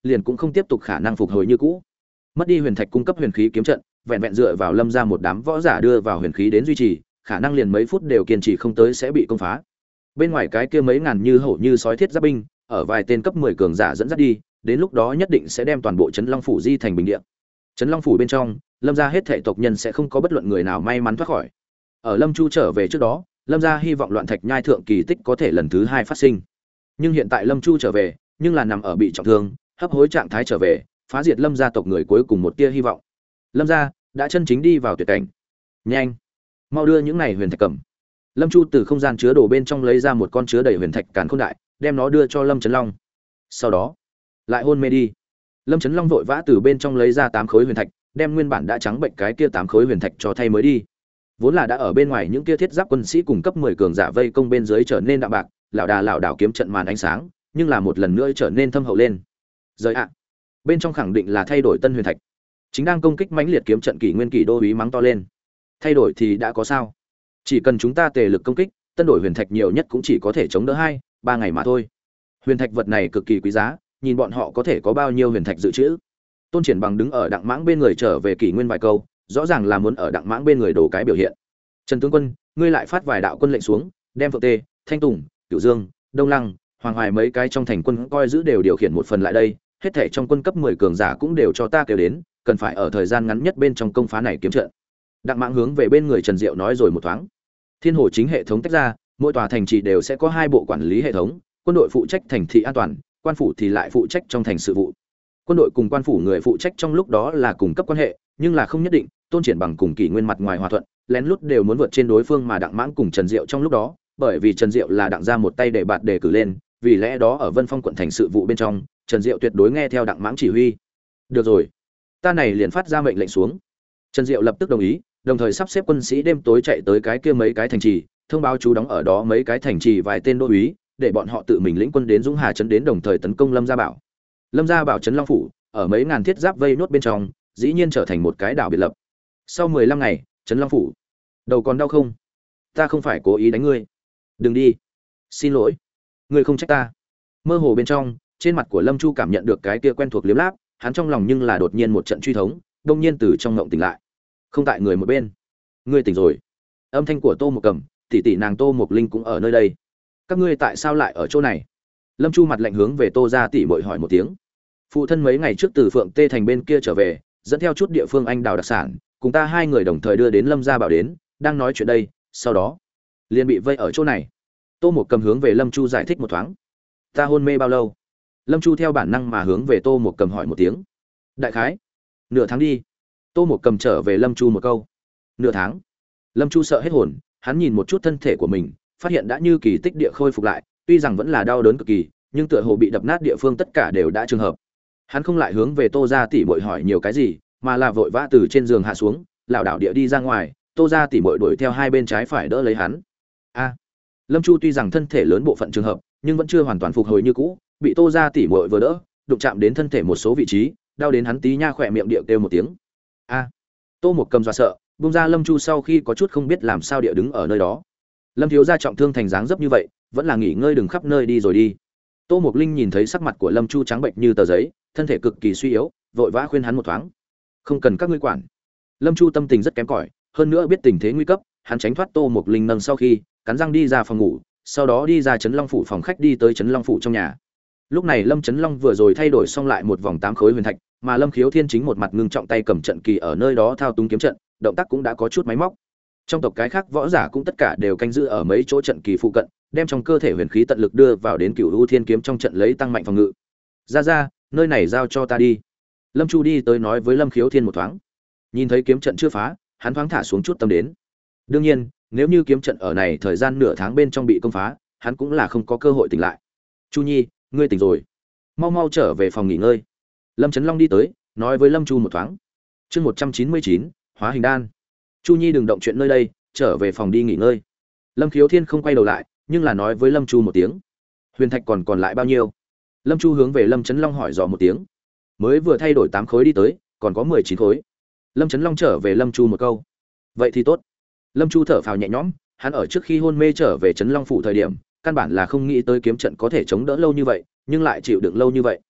liền cũng không tiếp tục khả năng phục hồi như cũ. Mất đi huyền thạch cung cấp huyền khí kiếm trận, vẹn vẹn dựa vào Lâm gia một đám võ giả đưa vào huyền khí đến duy trì, khả năng liền mấy phút đều kiên trì không tới sẽ bị công phá. Bên ngoài cái kia mấy ngàn như hổ như sói thiết giáp binh, ở vài tên cấp mười cường giả dẫn dắt đi, đến lúc đó nhất định sẽ đem toàn bộ Trấn Long phủ di thành bình địa. Trấn Long phủ bên trong, Lâm gia hết thảy tộc nhân sẽ không có bất luận người nào may mắn thoát khỏi. Ở Lâm Chu trở về trước đó, Lâm gia hy vọng loạn thạch nhai thượng kỳ tích có thể lần thứ hai phát sinh. Nhưng hiện tại Lâm Chu trở về, nhưng là nằm ở bị trọng thương, hấp hối trạng thái trở về, phá diệt Lâm gia tộc người cuối cùng một tia hy vọng. Lâm gia đã chân chính đi vào tuyệt cảnh. Nhanh, mau đưa những này huyền thạch cầm. Lâm Chu từ không gian chứa đồ bên trong lấy ra một con chứa đầy huyền thạch càn khôn đại, đem nó đưa cho Lâm Chấn Long. Sau đó, lại hôn mê đi. Lâm Chấn Long vội vã từ bên trong lấy ra tám khối huyền thạch, đem nguyên bản đã trắng bệnh cái kia tám khối huyền thạch cho thay mới đi. Vốn là đã ở bên ngoài những kia thiết giáp quân sĩ cùng cấp mười cường giả vây công bên dưới trở nên đạm bạc, lão đà lão đảo kiếm trận màn ánh sáng, nhưng là một lần nữa trở nên thâm hậu lên. Rời ạ. Bên trong khẳng định là thay đổi tân huyền thạch. Chính đang công kích mãnh liệt kiếm trận kỷ nguyên kỷ đô úy mắng to lên. Thay đổi thì đã có sao? Chỉ cần chúng ta tề lực công kích, tân đổi huyền thạch nhiều nhất cũng chỉ có thể chống đỡ hai, ba ngày mà thôi. Huyền thạch vật này cực kỳ quý giá, nhìn bọn họ có thể có bao nhiêu huyền thạch dự trữ. Tôn Triển Bằng đứng ở Đặng Mãng bên người trở về kỷ nguyên vài câu, rõ ràng là muốn ở Đặng Mãng bên người đổ cái biểu hiện. Trần tướng quân, ngươi lại phát vài đạo quân lệnh xuống, đem Phượng Tê, Thanh Tùng, Cửu Dương, Đông Lăng, Hoàng Hoài mấy cái trong thành quân coi giữ đều điều khiển một phần lại đây, hết thảy trong quân cấp mười cường giả cũng đều cho ta kêu đến, cần phải ở thời gian ngắn nhất bên trong công phá này kiếm trận. Đặng Mãng hướng về bên người Trần Diệu nói rồi một thoáng. Thiên Hồ chính hệ thống tách ra, mỗi tòa thành trì đều sẽ có hai bộ quản lý hệ thống, quân đội phụ trách thành thị an toàn, quan phủ thì lại phụ trách trong thành sự vụ. Quân đội cùng quan phủ người phụ trách trong lúc đó là cùng cấp quan hệ, nhưng là không nhất định. Tôn Triển Bằng cùng Kỷ Nguyên mặt ngoài hòa thuận, lén lút đều muốn vượt trên đối phương, mà Đặng Mãng cùng Trần Diệu trong lúc đó, bởi vì Trần Diệu là Đặng gia một tay để bạt đề cử lên, vì lẽ đó ở Vân Phong quận thành sự vụ bên trong, Trần Diệu tuyệt đối nghe theo Đặng Mãng chỉ huy. Được rồi, ta này liền phát ra mệnh lệnh xuống. Trần Diệu lập tức đồng ý, đồng thời sắp xếp quân sĩ đêm tối chạy tới cái kia mấy cái thành trì, thông báo chú đóng ở đó mấy cái thành trì vài tên đô úy, để bọn họ tự mình lĩnh quân đến Dũng Hà trấn đến đồng thời tấn công Lâm Gia Bảo. Lâm Gia Bảo trấn Long phủ, ở mấy ngàn thiết giáp vây nốt bên trong, dĩ nhiên trở thành một cái đảo biệt lập. Sau mười lăm ngày, trấn Long phủ. Đầu còn đau không? Ta không phải cố ý đánh ngươi. Đừng đi. Xin lỗi. Ngươi không trách ta. Mơ hồ bên trong, trên mặt của Lâm Chu cảm nhận được cái kia quen thuộc liếm láp, hắn trong lòng nhưng là đột nhiên một trận truy thống, đông nhiên từ trong ngộng tỉnh lại. Không tại người một bên. Ngươi tỉnh rồi. Âm thanh của Tô Mộc Cầm, tỷ tỷ nàng Tô Mộc Linh cũng ở nơi đây. Các ngươi tại sao lại ở chỗ này? Lâm Chu mặt lạnh hướng về Tô gia tỷ muội hỏi một tiếng. Phụ thân mấy ngày trước từ Phượng Tê thành bên kia trở về, dẫn theo chút địa phương anh đào đặc sản, cùng ta hai người đồng thời đưa đến Lâm Gia Bảo đến, đang nói chuyện đây, sau đó liền bị vây ở chỗ này. Tô Mộc Cầm hướng về Lâm Chu giải thích một thoáng. Ta hôn mê bao lâu? Lâm Chu theo bản năng mà hướng về Tô Mộc Cầm hỏi một tiếng. Đại khái nửa tháng đi. Tô Mộc Cầm trở về Lâm Chu một câu. Nửa tháng? Lâm Chu sợ hết hồn, hắn nhìn một chút thân thể của mình, phát hiện đã như kỳ tích địa khôi phục lại, tuy rằng vẫn là đau đớn cực kỳ, nhưng tựa hồ bị đập nát địa phương tất cả đều đã trường hợp. Hắn không lại hướng về Tô gia tỷ muội hỏi nhiều cái gì, mà là vội vã từ trên giường hạ xuống, lảo đảo địa đi ra ngoài. Tô gia tỷ muội đuổi theo hai bên trái phải đỡ lấy hắn. A. Lâm Chu tuy rằng thân thể lớn bộ phận trường hợp, nhưng vẫn chưa hoàn toàn phục hồi như cũ, bị Tô gia tỷ muội vừa đỡ, đụng chạm đến thân thể một số vị trí, đau đến hắn tí nha khỏe miệng địa kêu một tiếng. A. Tô Mộc Cầm dọa sợ, buông ra Lâm Chu sau khi có chút không biết làm sao địa đứng ở nơi đó. Lâm thiếu gia trọng thương thành dáng dấp như vậy, vẫn là nghỉ ngơi đừng khắp nơi đi rồi đi. Tô Mộc Linh nhìn thấy sắc mặt của Lâm Chu trắng bệnh như tờ giấy, thân thể cực kỳ suy yếu, vội vã khuyên hắn một thoáng. Không cần các ngươi quản. Lâm Chu tâm tình rất kém cỏi, hơn nữa biết tình thế nguy cấp, hắn tránh thoát Tô Mộc Linh nâng sau khi, cắn răng đi ra phòng ngủ, sau đó đi ra Trấn Long phủ phòng khách đi tới Trấn Long phủ trong nhà. Lúc này Lâm Trấn Long vừa rồi thay đổi xong lại một vòng tám khối huyền thạch, mà Lâm Khiếu Thiên chính một mặt ngưng trọng tay cầm trận kỳ ở nơi đó thao túng kiếm trận, động tác cũng đã có chút máy móc. Trong tộc cái khác võ giả cũng tất cả đều canh giữ ở mấy chỗ trận kỳ phụ cận, đem trong cơ thể huyền khí tận lực đưa vào đến Cửu U Thiên kiếm trong trận lấy tăng mạnh phòng ngự. Ra ra, nơi này giao cho ta đi. Lâm Chu đi tới nói với Lâm Khiếu Thiên một thoáng. Nhìn thấy kiếm trận chưa phá, hắn thoáng thả xuống chút tâm đến. Đương nhiên, nếu như kiếm trận ở này thời gian nửa tháng bên trong bị công phá, hắn cũng là không có cơ hội tỉnh lại. Chu Nhi, ngươi tỉnh rồi, mau mau trở về phòng nghỉ ngơi. Lâm Trấn Long đi tới, nói với Lâm Chu một thoáng. Chương một trăm chín mươi chín, hóa hình đan. Chu Nhi đừng động chuyện nơi đây, trở về phòng đi nghỉ ngơi. Lâm Khiếu Thiên không quay đầu lại, nhưng là nói với Lâm Chu một tiếng. Huyền thạch còn còn lại bao nhiêu? Lâm Chu hướng về Lâm Trấn Long hỏi dò một tiếng. Mới vừa thay đổi tám khối đi tới, còn có mười chín khối. Lâm Trấn Long trở về Lâm Chu một câu. Vậy thì tốt. Lâm Chu thở phào nhẹ nhõm, hắn ở trước khi hôn mê trở về Trấn Long phủ thời điểm, căn bản là không nghĩ tới kiếm trận có thể chống đỡ lâu như vậy, nhưng lại chịu đựng lâu như vậy.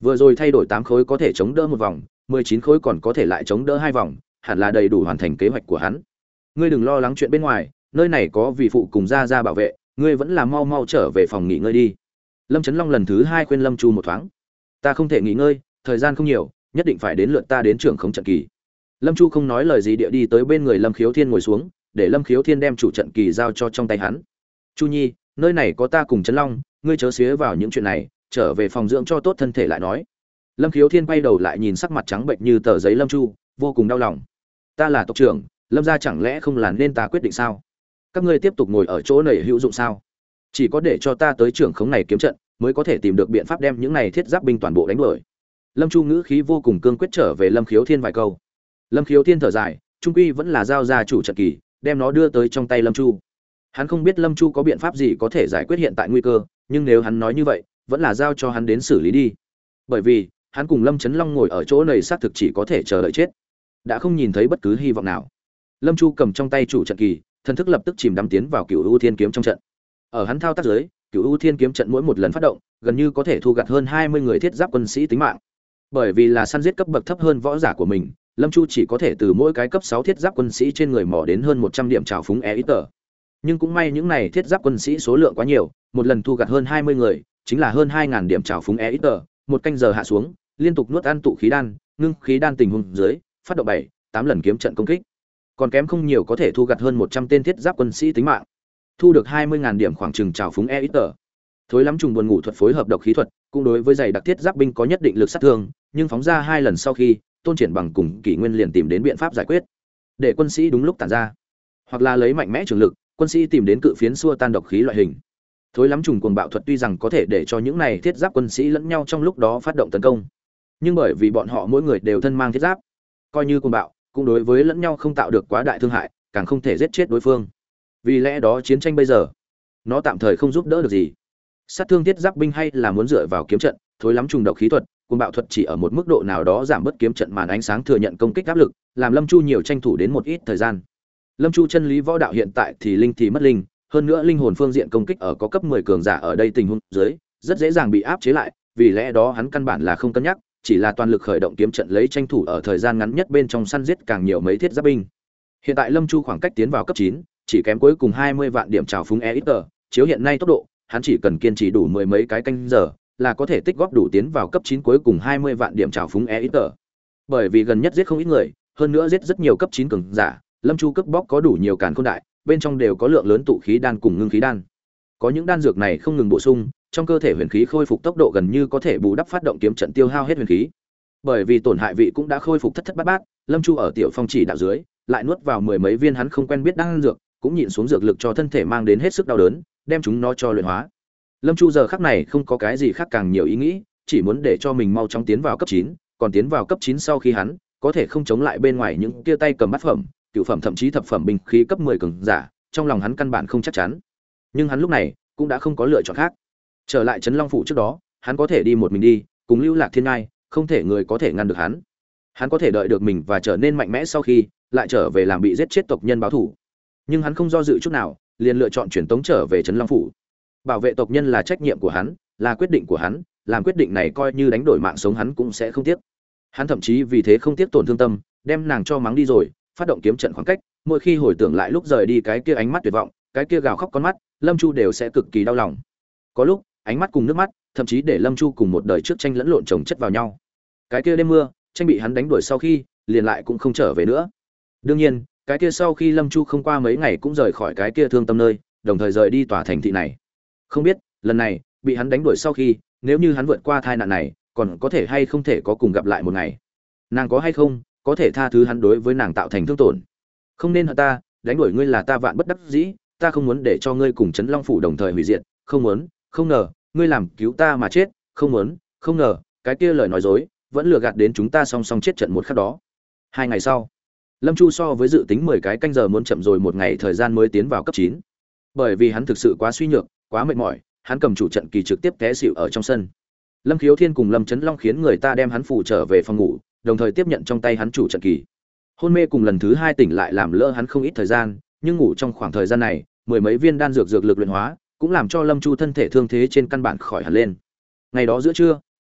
Vừa rồi thay đổi tám khối có thể chống đỡ một vòng, mười chín khối còn có thể lại chống đỡ hai vòng, hẳn là đầy đủ hoàn thành kế hoạch của hắn. Ngươi đừng lo lắng chuyện bên ngoài, nơi này có vị phụ cùng gia gia bảo vệ, ngươi vẫn là mau mau trở về phòng nghỉ ngơi đi. Lâm Chấn Long lần thứ hai khuyên Lâm Chu một thoáng. Ta không thể nghỉ ngơi, thời gian không nhiều, nhất định phải đến lượt ta đến trưởng khống trận kỳ. Lâm Chu không nói lời gì địa đi tới bên người Lâm Khiếu Thiên ngồi xuống, để Lâm Khiếu Thiên đem chủ trận kỳ giao cho trong tay hắn. Chu Nhi, nơi này có ta cùng Chấn Long, ngươi chớ xía vào những chuyện này, trở về phòng dưỡng cho tốt thân thể lại nói. Lâm Khiếu Thiên quay đầu lại nhìn sắc mặt trắng bệnh như tờ giấy Lâm Chu, vô cùng đau lòng. Ta là tộc trưởng, Lâm gia chẳng lẽ không là nên ta quyết định sao? Các ngươi tiếp tục ngồi ở chỗ này hữu dụng sao? Chỉ có để cho ta tới trưởng khống này kiếm trận, mới có thể tìm được biện pháp đem những này thiết giáp binh toàn bộ đánh đuổi. Lâm Chu ngữ khí vô cùng cương quyết trở về Lâm Khiếu Thiên vài câu. Lâm Khiếu Thiên thở dài, trung quy vẫn là giao ra chủ trận kỳ, đem nó đưa tới trong tay Lâm Chu. Hắn không biết Lâm Chu có biện pháp gì có thể giải quyết hiện tại nguy cơ, nhưng nếu hắn nói như vậy, vẫn là giao cho hắn đến xử lý đi. Bởi vì, hắn cùng Lâm Chấn Long ngồi ở chỗ này xác thực chỉ có thể chờ đợi chết, đã không nhìn thấy bất cứ hy vọng nào. Lâm Chu cầm trong tay chủ trận kỳ, thần thức lập tức chìm đắm tiến vào Cửu U Thiên kiếm trong trận. Ở hắn thao tác dưới, Cửu U Thiên kiếm trận mỗi một lần phát động, gần như có thể thu gặt hơn hai mươi người thiết giáp quân sĩ tính mạng. Bởi vì là săn giết cấp bậc thấp hơn võ giả của mình, Lâm Chu chỉ có thể từ mỗi cái cấp sáu thiết giáp quân sĩ trên người mò đến hơn một trăm điểm trào phúng e ít tờ. Nhưng cũng may những này thiết giáp quân sĩ số lượng quá nhiều, một lần thu gặt hơn hai mươi người, chính là hơn hai nghìn điểm trào phúng e ít tờ, một canh giờ hạ xuống, liên tục nuốt ăn tụ khí đan, ngưng khí đan tình huống dưới, phát động bảy, tám lần kiếm trận công kích. Còn kém không nhiều có thể thu gặt hơn một trăm tên thiết giáp quân sĩ tính mạng. Thu được hai mươi nghìn điểm khoảng chừng trào phúng e ít tờ. Thối lắm trùng buồn ngủ thuật phối hợp độc khí thuật, cũng đối với giày đặc thiết giáp binh có nhất định lực sát thương, nhưng phóng ra hai lần sau khi, Tôn Triển Bằng cùng Kỷ Nguyên liền tìm đến biện pháp giải quyết. Để quân sĩ đúng lúc tản ra, hoặc là lấy mạnh mẽ trường lực, quân sĩ tìm đến cự phiến xua tan độc khí loại hình. Thối lắm trùng cuồng bạo thuật tuy rằng có thể để cho những này thiết giáp quân sĩ lẫn nhau trong lúc đó phát động tấn công, nhưng bởi vì bọn họ mỗi người đều thân mang thiết giáp, coi như cuồng bạo, cũng đối với lẫn nhau không tạo được quá đại thương hại, càng không thể giết chết đối phương. Vì lẽ đó chiến tranh bây giờ, nó tạm thời không giúp đỡ được gì. Sát thương thiết giáp binh hay là muốn dựa vào kiếm trận, thối lắm trùng độc khí thuật, cuồng bạo thuật chỉ ở một mức độ nào đó giảm bớt kiếm trận màn ánh sáng thừa nhận công kích áp lực, làm Lâm Chu nhiều tranh thủ đến một ít thời gian. Lâm Chu chân lý võ đạo hiện tại thì linh thì mất linh, hơn nữa linh hồn phương diện công kích ở có cấp mười cường giả ở đây tình huống dưới, rất dễ dàng bị áp chế lại, vì lẽ đó hắn căn bản là không cân nhắc, chỉ là toàn lực khởi động kiếm trận lấy tranh thủ ở thời gian ngắn nhất bên trong săn giết càng nhiều mấy thiết giáp binh. Hiện tại Lâm Chu khoảng cách tiến vào cấp chín, chỉ kém cuối cùng hai mươi vạn điểm trào phúng e ít tờ, chiếu hiện nay tốc độ, hắn chỉ cần kiên trì đủ mười mấy cái canh giờ, là có thể tích góp đủ tiến vào cấp chín cuối cùng hai mươi vạn điểm trào phúng e ít tờ. Bởi vì gần nhất giết không ít người, hơn nữa giết rất nhiều cấp chín cường giả, Lâm Chu cướp bóc có đủ nhiều càn khôn đại, bên trong đều có lượng lớn tụ khí đan cùng ngưng khí đan. Có những đan dược này không ngừng bổ sung, trong cơ thể huyền khí khôi phục tốc độ gần như có thể bù đắp phát động kiếm trận tiêu hao hết huyền khí. Bởi vì tổn hại vị cũng đã khôi phục thất thất bát bát, Lâm Chu ở tiểu phong chỉ đạo dưới, lại nuốt vào mười mấy viên hắn không quen biết đan dược, cũng nhịn xuống dược lực cho thân thể mang đến hết sức đau đớn, đem chúng nó cho luyện hóa. Lâm Chu giờ khắc này không có cái gì khác càng nhiều ý nghĩ, chỉ muốn để cho mình mau chóng tiến vào cấp chín, còn tiến vào cấp chín sau khi hắn có thể không chống lại bên ngoài những kia tay cầm bát phẩm, cửu phẩm thậm chí thập phẩm binh khí cấp mười cường giả, trong lòng hắn căn bản không chắc chắn. Nhưng hắn lúc này cũng đã không có lựa chọn khác. Trở lại Trấn Long phủ trước đó, hắn có thể đi một mình đi, cùng Lưu Lạc Thiên Ngai, không thể người có thể ngăn được hắn. Hắn có thể đợi được mình và trở nên mạnh mẽ sau khi, lại trở về làm bị giết chết tộc nhân báo thù. Nhưng hắn không do dự chút nào, liền lựa chọn chuyển tống trở về Trấn Long phủ. Bảo vệ tộc nhân là trách nhiệm của hắn, là quyết định của hắn, làm quyết định này coi như đánh đổi mạng sống hắn cũng sẽ không tiếc. Hắn thậm chí vì thế không tiếc tổn thương tâm, đem nàng cho mắng đi rồi, phát động kiếm trận khoảng cách, mỗi khi hồi tưởng lại lúc rời đi cái kia ánh mắt tuyệt vọng, cái kia gào khóc con mắt, Lâm Chu đều sẽ cực kỳ đau lòng. Có lúc, ánh mắt cùng nước mắt, thậm chí để Lâm Chu cùng một đời trước tranh lẫn lộn chồng chất vào nhau. Cái kia đêm mưa, tranh bị hắn đánh đuổi sau khi, liền lại cũng không trở về nữa. Đương nhiên, cái kia sau khi Lâm Chu không qua mấy ngày cũng rời khỏi cái kia thương tâm nơi, đồng thời rời đi tòa thành thị này. Không biết, lần này, bị hắn đánh đuổi sau khi, nếu như hắn vượt qua tai nạn này, còn có thể hay không thể có cùng gặp lại một ngày. Nàng có hay không, có thể tha thứ hắn đối với nàng tạo thành thương tổn. Không nên hận ta, đánh đuổi ngươi là ta vạn bất đắc dĩ, ta không muốn để cho ngươi cùng Trấn Long phủ đồng thời hủy diệt, không muốn, không ngờ, ngươi làm cứu ta mà chết, không muốn, không ngờ, cái kia lời nói dối, vẫn lừa gạt đến chúng ta song song chết trận một khắc đó. Hai ngày sau, Lâm Chu so với dự tính mười cái canh giờ muốn chậm rồi một ngày thời gian mới tiến vào cấp chín. Bởi vì hắn thực sự quá suy nhược, quá mệt mỏi, hắn cầm chủ trận kỳ trực tiếp té xỉu ở trong sân. Lâm Khiếu Thiên cùng Lâm Chấn Long khiến người ta đem hắn phủ trở về phòng ngủ, đồng thời tiếp nhận trong tay hắn chủ trận kỳ. Hôn mê cùng lần thứ hai tỉnh lại làm lỡ hắn không ít thời gian, nhưng ngủ trong khoảng thời gian này, mười mấy viên đan dược dược lực luyện hóa, cũng làm cho Lâm Chu thân thể thương thế trên căn bản khỏi hẳn lên. Ngày đó giữa trưa, khi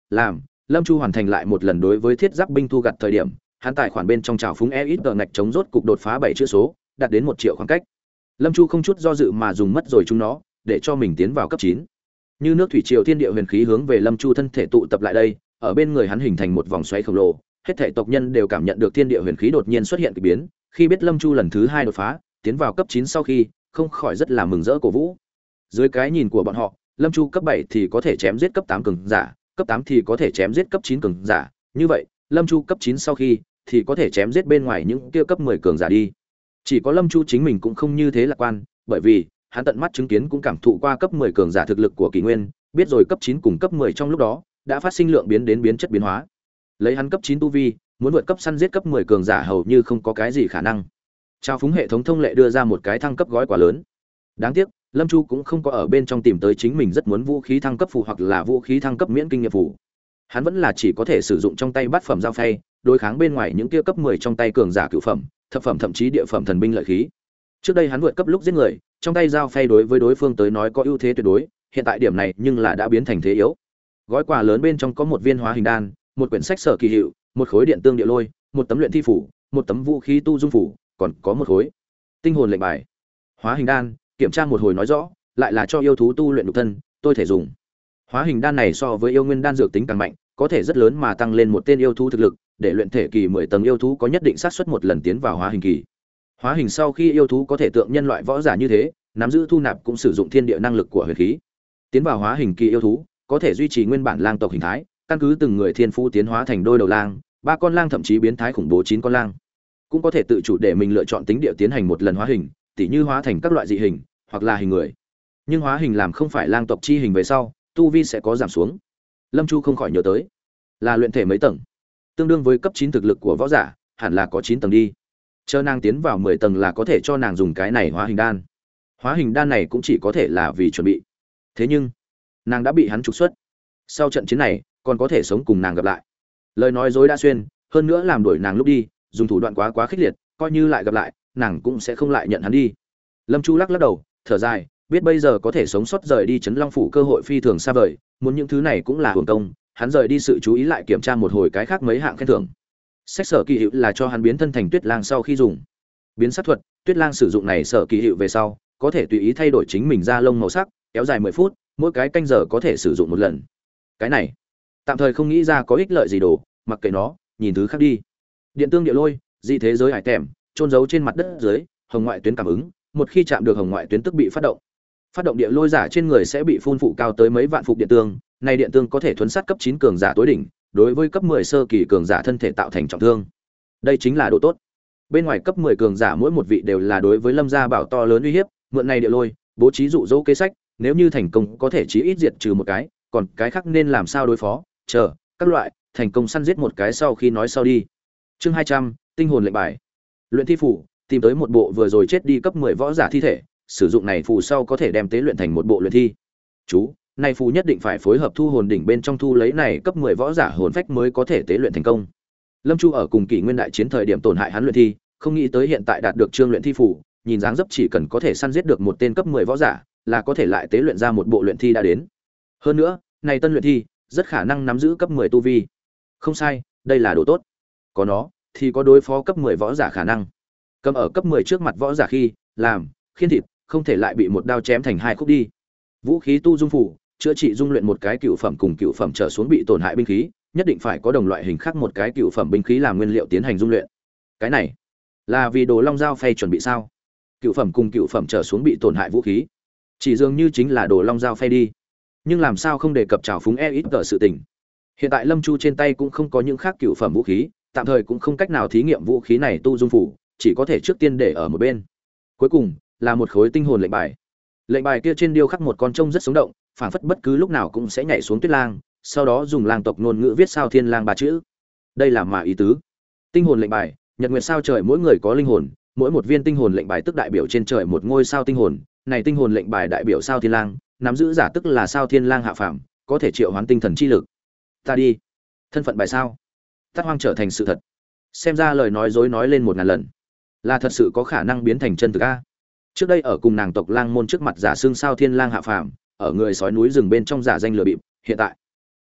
làm Lâm Chu hoàn thành lại một lần đối với thiết giáp binh thu gặt thời điểm, hắn tài khoản bên trong trào phúng e ít ngạch chống rốt cục đột phá bảy chữ số, đạt đến một triệu khoảng cách. Lâm Chu không chút do dự mà dùng mất rồi chúng nó, để cho mình tiến vào cấp chín. Như nước thủy triều thiên địa huyền khí hướng về Lâm Chu thân thể tụ tập lại đây, ở bên người hắn hình thành một vòng xoáy khổng lồ, hết thảy tộc nhân đều cảm nhận được thiên địa huyền khí đột nhiên xuất hiện kỳ biến, khi biết Lâm Chu lần thứ hai đột phá, tiến vào cấp chín sau khi, không khỏi rất là mừng rỡ cổ vũ. Dưới cái nhìn của bọn họ, Lâm Chu cấp bảy thì có thể chém giết cấp tám cường giả, cấp tám thì có thể chém giết cấp chín cường giả, như vậy, Lâm Chu cấp chín sau khi thì có thể chém giết bên ngoài những kia cấp mười cường giả đi. Chỉ có Lâm Chu chính mình cũng không như thế lạc quan, bởi vì hắn tận mắt chứng kiến cũng cảm thụ qua cấp mười cường giả thực lực của Kỷ Nguyên, biết rồi cấp chín cùng cấp mười trong lúc đó đã phát sinh lượng biến đến biến chất biến hóa. Lấy hắn cấp chín tu vi, muốn vượt cấp săn giết cấp mười cường giả hầu như không có cái gì khả năng. Trao phúng hệ thống thông lệ đưa ra một cái thăng cấp gói quá lớn. Đáng tiếc, Lâm Chu cũng không có ở bên trong tìm tới chính mình rất muốn vũ khí thăng cấp phù hoặc là vũ khí thăng cấp miễn kinh nghiệm phù. Hắn vẫn là chỉ có thể sử dụng trong tay bát phẩm dao phay, đối kháng bên ngoài những kia cấp mười trong tay cường giả cửu phẩm, thập phẩm thậm chí địa phẩm thần binh lợi khí. Trước đây hắn vượt cấp lúc giết người, trong tay dao phay đối với đối phương tới nói có ưu thế tuyệt đối, hiện tại điểm này nhưng là đã biến thành thế yếu. Gói quà lớn bên trong có một viên hóa hình đan, một quyển sách sở kỳ hiệu, một khối điện tương địa lôi, một tấm luyện thi phủ, một tấm vũ khí tu dung phủ, còn có một khối tinh hồn lệnh bài. Hóa hình đan, kiểm tra một hồi nói rõ, lại là cho yêu thú tu luyện nhục thân, tôi thể dùng. Hóa hình đan này so với yêu nguyên đan dược tính càng mạnh, có thể rất lớn mà tăng lên một tên yêu thú thực lực, để luyện thể kỳ mười tầng yêu thú có nhất định xác suất một lần tiến vào hóa hình kỳ. Hóa hình sau khi yêu thú có thể tượng nhân loại võ giả như thế, nắm giữ thu nạp cũng sử dụng thiên địa năng lực của huyền khí. Tiến vào hóa hình kỳ yêu thú, có thể duy trì nguyên bản lang tộc hình thái, căn cứ từng người thiên phú tiến hóa thành đôi đầu lang, ba con lang thậm chí biến thái khủng bố chín con lang. Cũng có thể tự chủ để mình lựa chọn tính địa tiến hành một lần hóa hình, tỉ như hóa thành các loại dị hình, hoặc là hình người. Nhưng hóa hình làm không phải lang tộc chi hình về sau, tu vi sẽ có giảm xuống. Lâm Chu không khỏi nhớ tới, là luyện thể mấy tầng, tương đương với cấp chín thực lực của võ giả, hẳn là có chín tầng đi. Chờ nàng tiến vào mười tầng là có thể cho nàng dùng cái này hóa hình đan. Hóa hình đan này cũng chỉ có thể là vì chuẩn bị. Thế nhưng, nàng đã bị hắn trục xuất. Sau trận chiến này, còn có thể sống cùng nàng gặp lại. Lời nói dối đã xuyên, hơn nữa làm đuổi nàng lúc đi, dùng thủ đoạn quá quá khích liệt, coi như lại gặp lại, nàng cũng sẽ không lại nhận hắn đi. Lâm Chu lắc lắc đầu, thở dài, biết bây giờ có thể sống sót rời đi Trấn Long phủ cơ hội phi thường xa vời, muốn những thứ này cũng là hưởng công, hắn rời đi sự chú ý lại kiểm tra một hồi cái khác mấy hạng khen thưởng. Sách sở kỳ hiệu là cho hắn biến thân thành Tuyết Lang sau khi dùng. Biến sắc thuật, Tuyết Lang sử dụng này sở kỳ hiệu về sau, có thể tùy ý thay đổi chính mình da lông màu sắc, kéo dài mười phút, mỗi cái canh giờ có thể sử dụng một lần. Cái này, tạm thời không nghĩ ra có ích lợi gì đồ, mặc kệ nó, nhìn thứ khác đi. Điện tương địa lôi, dị thế giới hải tèm, trôn giấu trên mặt đất dưới, hồng ngoại tuyến cảm ứng, một khi chạm được hồng ngoại tuyến tức bị phát động. Phát động địa lôi giả trên người sẽ bị phun phụ cao tới mấy vạn phục điện tương, này điện tương có thể thuấn sát cấp chín cường giả tối đỉnh, đối với cấp mười sơ kỳ cường giả thân thể tạo thành trọng thương. Đây chính là độ tốt. Bên ngoài cấp mười cường giả mỗi một vị đều là đối với Lâm gia bảo to lớn uy hiếp, mượn này địa lôi, bố trí dụ dỗ kế sách, nếu như thành công có thể chí ít diệt trừ một cái, còn cái khác nên làm sao đối phó, chờ, các loại, thành công săn giết một cái sau khi nói sau đi. Chương hai trăm, tinh hồn lệnh bài. Luyện thi phủ, tìm tới một bộ vừa rồi chết đi cấp mười võ giả thi thể, sử dụng này phù sau có thể đem tế luyện thành một bộ luyện thi. Chú, này phù nhất định phải phối hợp thu hồn đỉnh bên trong thu lấy này cấp mười võ giả hồn phách mới có thể tế luyện thành công. Lâm Chu ở cùng Kỷ Nguyên đại chiến thời điểm tổn hại hắn luyện thi, không nghĩ tới hiện tại đạt được chương luyện thi phù, nhìn dáng dấp chỉ cần có thể săn giết được một tên cấp mười võ giả, là có thể lại tế luyện ra một bộ luyện thi đã đến. Hơn nữa, này tân luyện thi rất khả năng nắm giữ cấp mười tu vi. Không sai, đây là đồ tốt. Có nó thì có đối phó cấp mười võ giả khả năng. Cầm ở cấp mười trước mặt võ giả khi làm khiên thịt, không thể lại bị một đao chém thành hai khúc đi. Vũ khí tu dung phủ, chữa trị dung luyện một cái cựu phẩm cùng cựu phẩm trở xuống bị tổn hại binh khí, nhất định phải có đồng loại hình khác một cái cựu phẩm binh khí làm nguyên liệu tiến hành dung luyện. Cái này là vì đồ long dao phay chuẩn bị sao? Cựu phẩm cùng cựu phẩm trở xuống bị tổn hại vũ khí, chỉ dường như chính là đồ long dao phay đi. Nhưng làm sao không đề cập trào phúng e ít tờ sự tình. Hiện tại Lâm Chu trên tay cũng không có những khác cựu phẩm vũ khí, tạm thời cũng không cách nào thí nghiệm vũ khí này tu dung phủ, chỉ có thể trước tiên để ở một bên. Cuối cùng là một khối tinh hồn lệnh bài. Lệnh bài kia trên điêu khắc một con trông rất sống động, phảng phất bất cứ lúc nào cũng sẽ nhảy xuống Tuyết Lang, sau đó dùng lang tộc ngôn ngữ viết sao Thiên Lang ba chữ. Đây là mà ý tứ. Tinh hồn lệnh bài, nhật nguyệt sao trời mỗi người có linh hồn, mỗi một viên tinh hồn lệnh bài tức đại biểu trên trời một ngôi sao tinh hồn, này tinh hồn lệnh bài đại biểu sao Thiên Lang, nắm giữ giả tức là sao Thiên Lang hạ phàm, có thể triệu hoán tinh thần chi lực. Ta đi. Thân phận bài sao? Tát Hoang trở thành sự thật. Xem ra lời nói dối nói lên một ngàn lần, là thật sự có khả năng biến thành chân thực a. Trước đây ở cùng nàng tộc Lang môn trước mặt giả xương sao Thiên Lang hạ phàm, ở người sói núi rừng bên trong giả danh lừa bịp, hiện tại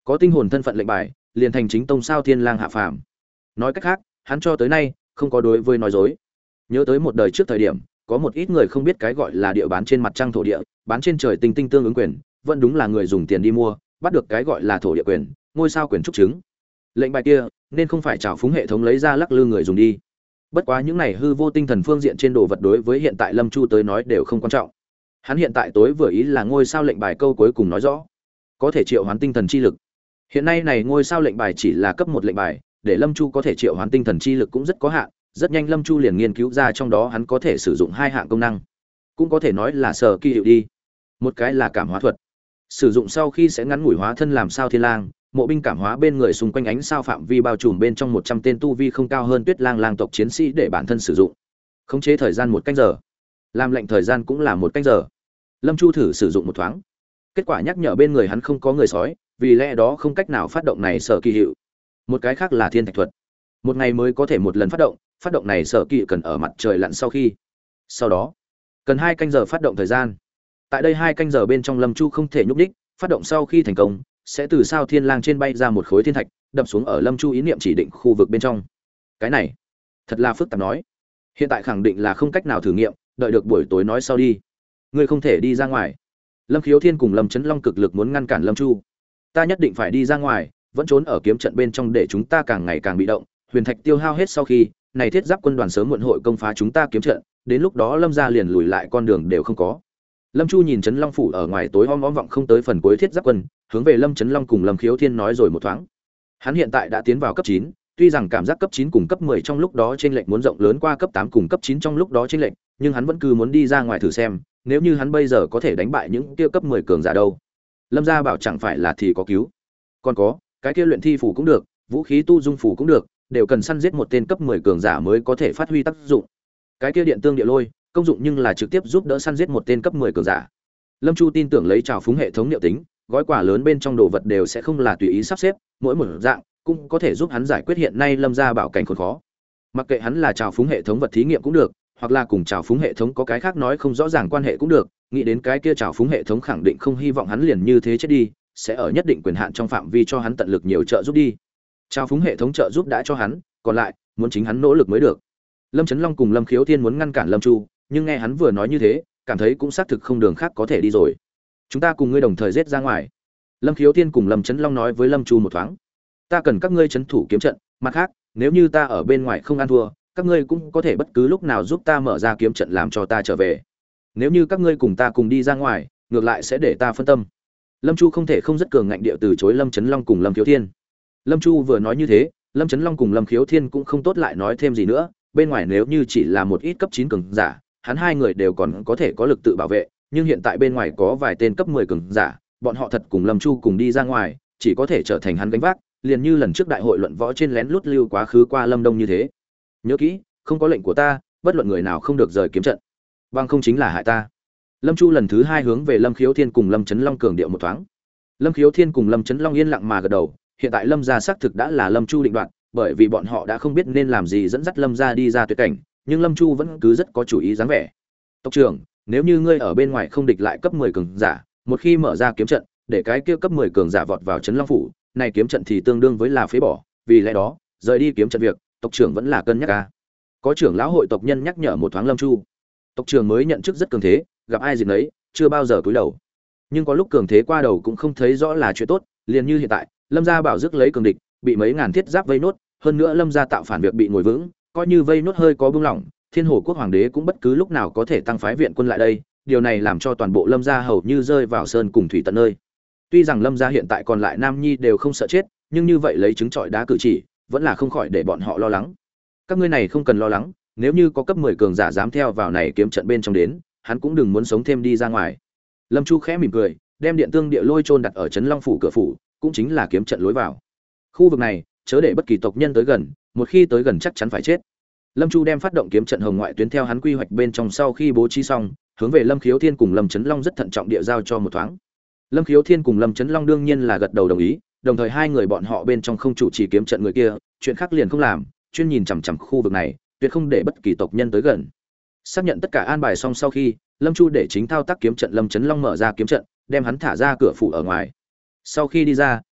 Có tinh hồn thân phận lệnh bài, liền thành chính tông sao thiên lang hạ phàm. Nói cách khác, hắn cho tới nay không có đối với nói dối. Nhớ tới một đời trước thời điểm, có một ít người không biết cái gọi là địa bán trên mặt trăng thổ địa, bán trên trời tinh tinh tương ứng quyền, vẫn đúng là người dùng tiền đi mua, bắt được cái gọi là thổ địa quyền, ngôi sao quyền trúc chứng. Lệnh bài kia, nên không phải trào phúng hệ thống lấy ra lắc lư người dùng đi. Bất quá những này hư vô tinh thần phương diện trên đồ vật đối với hiện tại Lâm Chu tới nói đều không quan trọng. Hắn hiện tại tối vừa ý là ngôi sao lệnh bài câu cuối cùng nói rõ, có thể triệu hoán tinh thần chi lực. Hiện nay này ngôi sao lệnh bài chỉ là cấp một lệnh bài, để Lâm Chu có thể triệu hoán tinh thần chi lực cũng rất có hạn, rất nhanh Lâm Chu liền nghiên cứu ra trong đó hắn có thể sử dụng hai hạng công năng, cũng có thể nói là sở kỳ hiệu đi. Một cái là cảm hóa thuật, sử dụng sau khi sẽ ngắn ngủi hóa thân làm sao thiên lang, mộ binh cảm hóa bên người xung quanh ánh sao phạm vi bao trùm bên trong một trăm tên tu vi không cao hơn Tuyết Lang lang tộc chiến sĩ để bản thân sử dụng. Khống chế thời gian một canh giờ, làm lệnh thời gian cũng là một canh giờ. Lâm Chu thử sử dụng một thoáng, kết quả nhắc nhở bên người hắn không có người sói, vì lẽ đó không cách nào phát động này sở kỳ hiệu. Một cái khác là thiên thạch thuật, một ngày mới có thể một lần phát động, phát động này sở kỳ cần ở mặt trời lặn sau khi, sau đó cần hai canh giờ phát động thời gian. Tại đây hai canh giờ bên trong Lâm Chu không thể nhúc nhích, phát động sau khi thành công sẽ từ sao thiên lang trên bay ra một khối thiên thạch, đập xuống ở Lâm Chu ý niệm chỉ định khu vực bên trong. Cái này thật là phức tạp nói, hiện tại khẳng định là không cách nào thử nghiệm, đợi được buổi tối nói sau đi. Ngươi không thể đi ra ngoài. Lâm Khiếu Thiên cùng Lâm Chấn Long cực lực muốn ngăn cản Lâm Chu. Ta nhất định phải đi ra ngoài, vẫn trốn ở kiếm trận bên trong để chúng ta càng ngày càng bị động. Huyền thạch tiêu hao hết sau khi, này thiết giáp quân đoàn sớm muộn hội công phá chúng ta kiếm trận, đến lúc đó Lâm gia liền lùi lại con đường đều không có. Lâm Chu nhìn Chấn Long phủ ở ngoài tối om om vọng không tới phần cuối thiết giáp quân, hướng về Lâm Chấn Long cùng Lâm Khiếu Thiên nói rồi một thoáng. Hắn hiện tại đã tiến vào cấp chín, tuy rằng cảm giác cấp chín cùng cấp mười trong lúc đó chênh lệch muốn rộng lớn qua cấp tám cùng cấp chín trong lúc đó chênh lệch, nhưng hắn vẫn cứ muốn đi ra ngoài thử xem, nếu như hắn bây giờ có thể đánh bại những kia cấp mười cường giả đâu. Lâm gia bảo chẳng phải là thì có cứu. Còn có, cái kia luyện thi phủ cũng được, vũ khí tu dung phủ cũng được, đều cần săn giết một tên cấp mười cường giả mới có thể phát huy tác dụng. Cái kia điện tương địa lôi, công dụng nhưng là trực tiếp giúp đỡ săn giết một tên cấp mười cường giả. Lâm Chu tin tưởng lấy trào phúng hệ thống niệu tính, gói quà lớn bên trong đồ vật đều sẽ không là tùy ý sắp xếp, mỗi một dạng cũng có thể giúp hắn giải quyết hiện nay Lâm gia bảo cảnh khốn khó. Mặc kệ hắn là trào phúng hệ thống vật thí nghiệm cũng được, hoặc là cùng trào phúng hệ thống có cái khác nói không rõ ràng quan hệ cũng được, nghĩ đến cái kia trào phúng hệ thống khẳng định không hy vọng hắn liền như thế chết đi, sẽ ở nhất định quyền hạn trong phạm vi cho hắn tận lực nhiều trợ giúp đi. Trào phúng hệ thống trợ giúp đã cho hắn, còn lại muốn chính hắn nỗ lực mới được. Lâm Chấn Long cùng Lâm Khiếu Thiên muốn ngăn cản Lâm Chu, nhưng nghe hắn vừa nói như thế, cảm thấy cũng xác thực không đường khác có thể đi rồi. Chúng ta cùng ngươi đồng thời giết ra ngoài. Lâm Khiếu Thiên cùng Lâm Chấn Long nói với Lâm Chu một thoáng. Ta cần các ngươi trấn thủ kiếm trận, mặt khác, nếu như ta ở bên ngoài không ăn thua, các ngươi cũng có thể bất cứ lúc nào giúp ta mở ra kiếm trận làm cho ta trở về. Nếu như các ngươi cùng ta cùng đi ra ngoài, ngược lại sẽ để ta phân tâm. Lâm Chu không thể không rất cường ngạnh địa từ chối Lâm Chấn Long cùng Lâm Khiếu Thiên. Lâm Chu vừa nói như thế, Lâm Chấn Long cùng Lâm Khiếu Thiên cũng không tốt lại nói thêm gì nữa, bên ngoài nếu như chỉ là một ít cấp chín cường giả, hắn hai người đều còn có thể có lực tự bảo vệ, nhưng hiện tại bên ngoài có vài tên cấp mười cường giả, bọn họ thật cùng Lâm Chu cùng đi ra ngoài, chỉ có thể trở thành hắn gánh vác, liền như lần trước đại hội luận võ trên lén lút lưu quá khứ qua Lâm Đông như thế. Nhớ kỹ, không có lệnh của ta, bất luận người nào không được rời kiếm trận, bằng không chính là hại ta. Lâm Chu lần thứ hai hướng về Lâm Khiếu Thiên cùng Lâm Chấn Long cường điệu một thoáng. Lâm Khiếu Thiên cùng Lâm Chấn Long yên lặng mà gật đầu, hiện tại Lâm gia xác thực đã là Lâm Chu định đoạt, bởi vì bọn họ đã không biết nên làm gì dẫn dắt Lâm gia đi ra tuyệt cảnh, nhưng Lâm Chu vẫn cứ rất có chủ ý dáng vẻ. Tộc trưởng, nếu như ngươi ở bên ngoài không địch lại cấp mười cường giả, một khi mở ra kiếm trận, để cái kia cấp mười cường giả vọt vào Trấn Long phủ, này kiếm trận thì tương đương với là phế bỏ, vì lẽ đó, rời đi kiếm trận việc, tộc trưởng vẫn là cân nhắc a. Có trưởng lão hội tộc nhân nhắc nhở một thoáng Lâm Chu. Tộc trưởng mới nhận chức rất cường thế, gặp ai dịp nấy, chưa bao giờ cúi đầu. Nhưng có lúc cường thế qua đầu cũng không thấy rõ là chuyện tốt, liền như hiện tại, Lâm gia bảo dứt lấy cường địch, bị mấy ngàn thiết giáp vây nốt, hơn nữa Lâm gia tạo phản việc bị ngồi vững, coi như vây nốt hơi có bưng lỏng, Thiên Hồ quốc hoàng đế cũng bất cứ lúc nào có thể tăng phái viện quân lại đây, điều này làm cho toàn bộ Lâm gia hầu như rơi vào sơn cùng thủy tận nơi. Tuy rằng Lâm gia hiện tại còn lại nam nhi đều không sợ chết, nhưng như vậy lấy trứng trọi đá cử chỉ, vẫn là không khỏi để bọn họ lo lắng. Các ngươi này không cần lo lắng, nếu như có cấp mười cường giả dám theo vào này kiếm trận bên trong đến, hắn cũng đừng muốn sống thêm đi ra ngoài. Lâm Chu khẽ mỉm cười, đem điện tương địa lôi chôn đặt ở Trấn Long phủ cửa phủ, cũng chính là kiếm trận lối vào. Khu vực này, chớ để bất kỳ tộc nhân tới gần, một khi tới gần chắc chắn phải chết. Lâm Chu đem phát động kiếm trận hồng ngoại tuyến theo hắn quy hoạch bên trong sau khi bố trí xong, hướng về Lâm Khiếu Thiên cùng Lâm Chấn Long rất thận trọng địa giao cho một thoáng. Lâm Khiếu Thiên cùng Lâm Chấn Long đương nhiên là gật đầu đồng ý, đồng thời hai người bọn họ bên trong không chủ trì kiếm trận người kia, chuyện khác liền không làm, chuyên nhìn chằm chằm khu vực này, tuyệt không để bất kỳ tộc nhân tới gần. Xác nhận tất cả an bài xong sau khi, Lâm Chu để chính thao tác kiếm trận Lâm Chấn Long mở ra kiếm trận, đem hắn thả ra cửa phủ ở ngoài. Sau khi đi ra,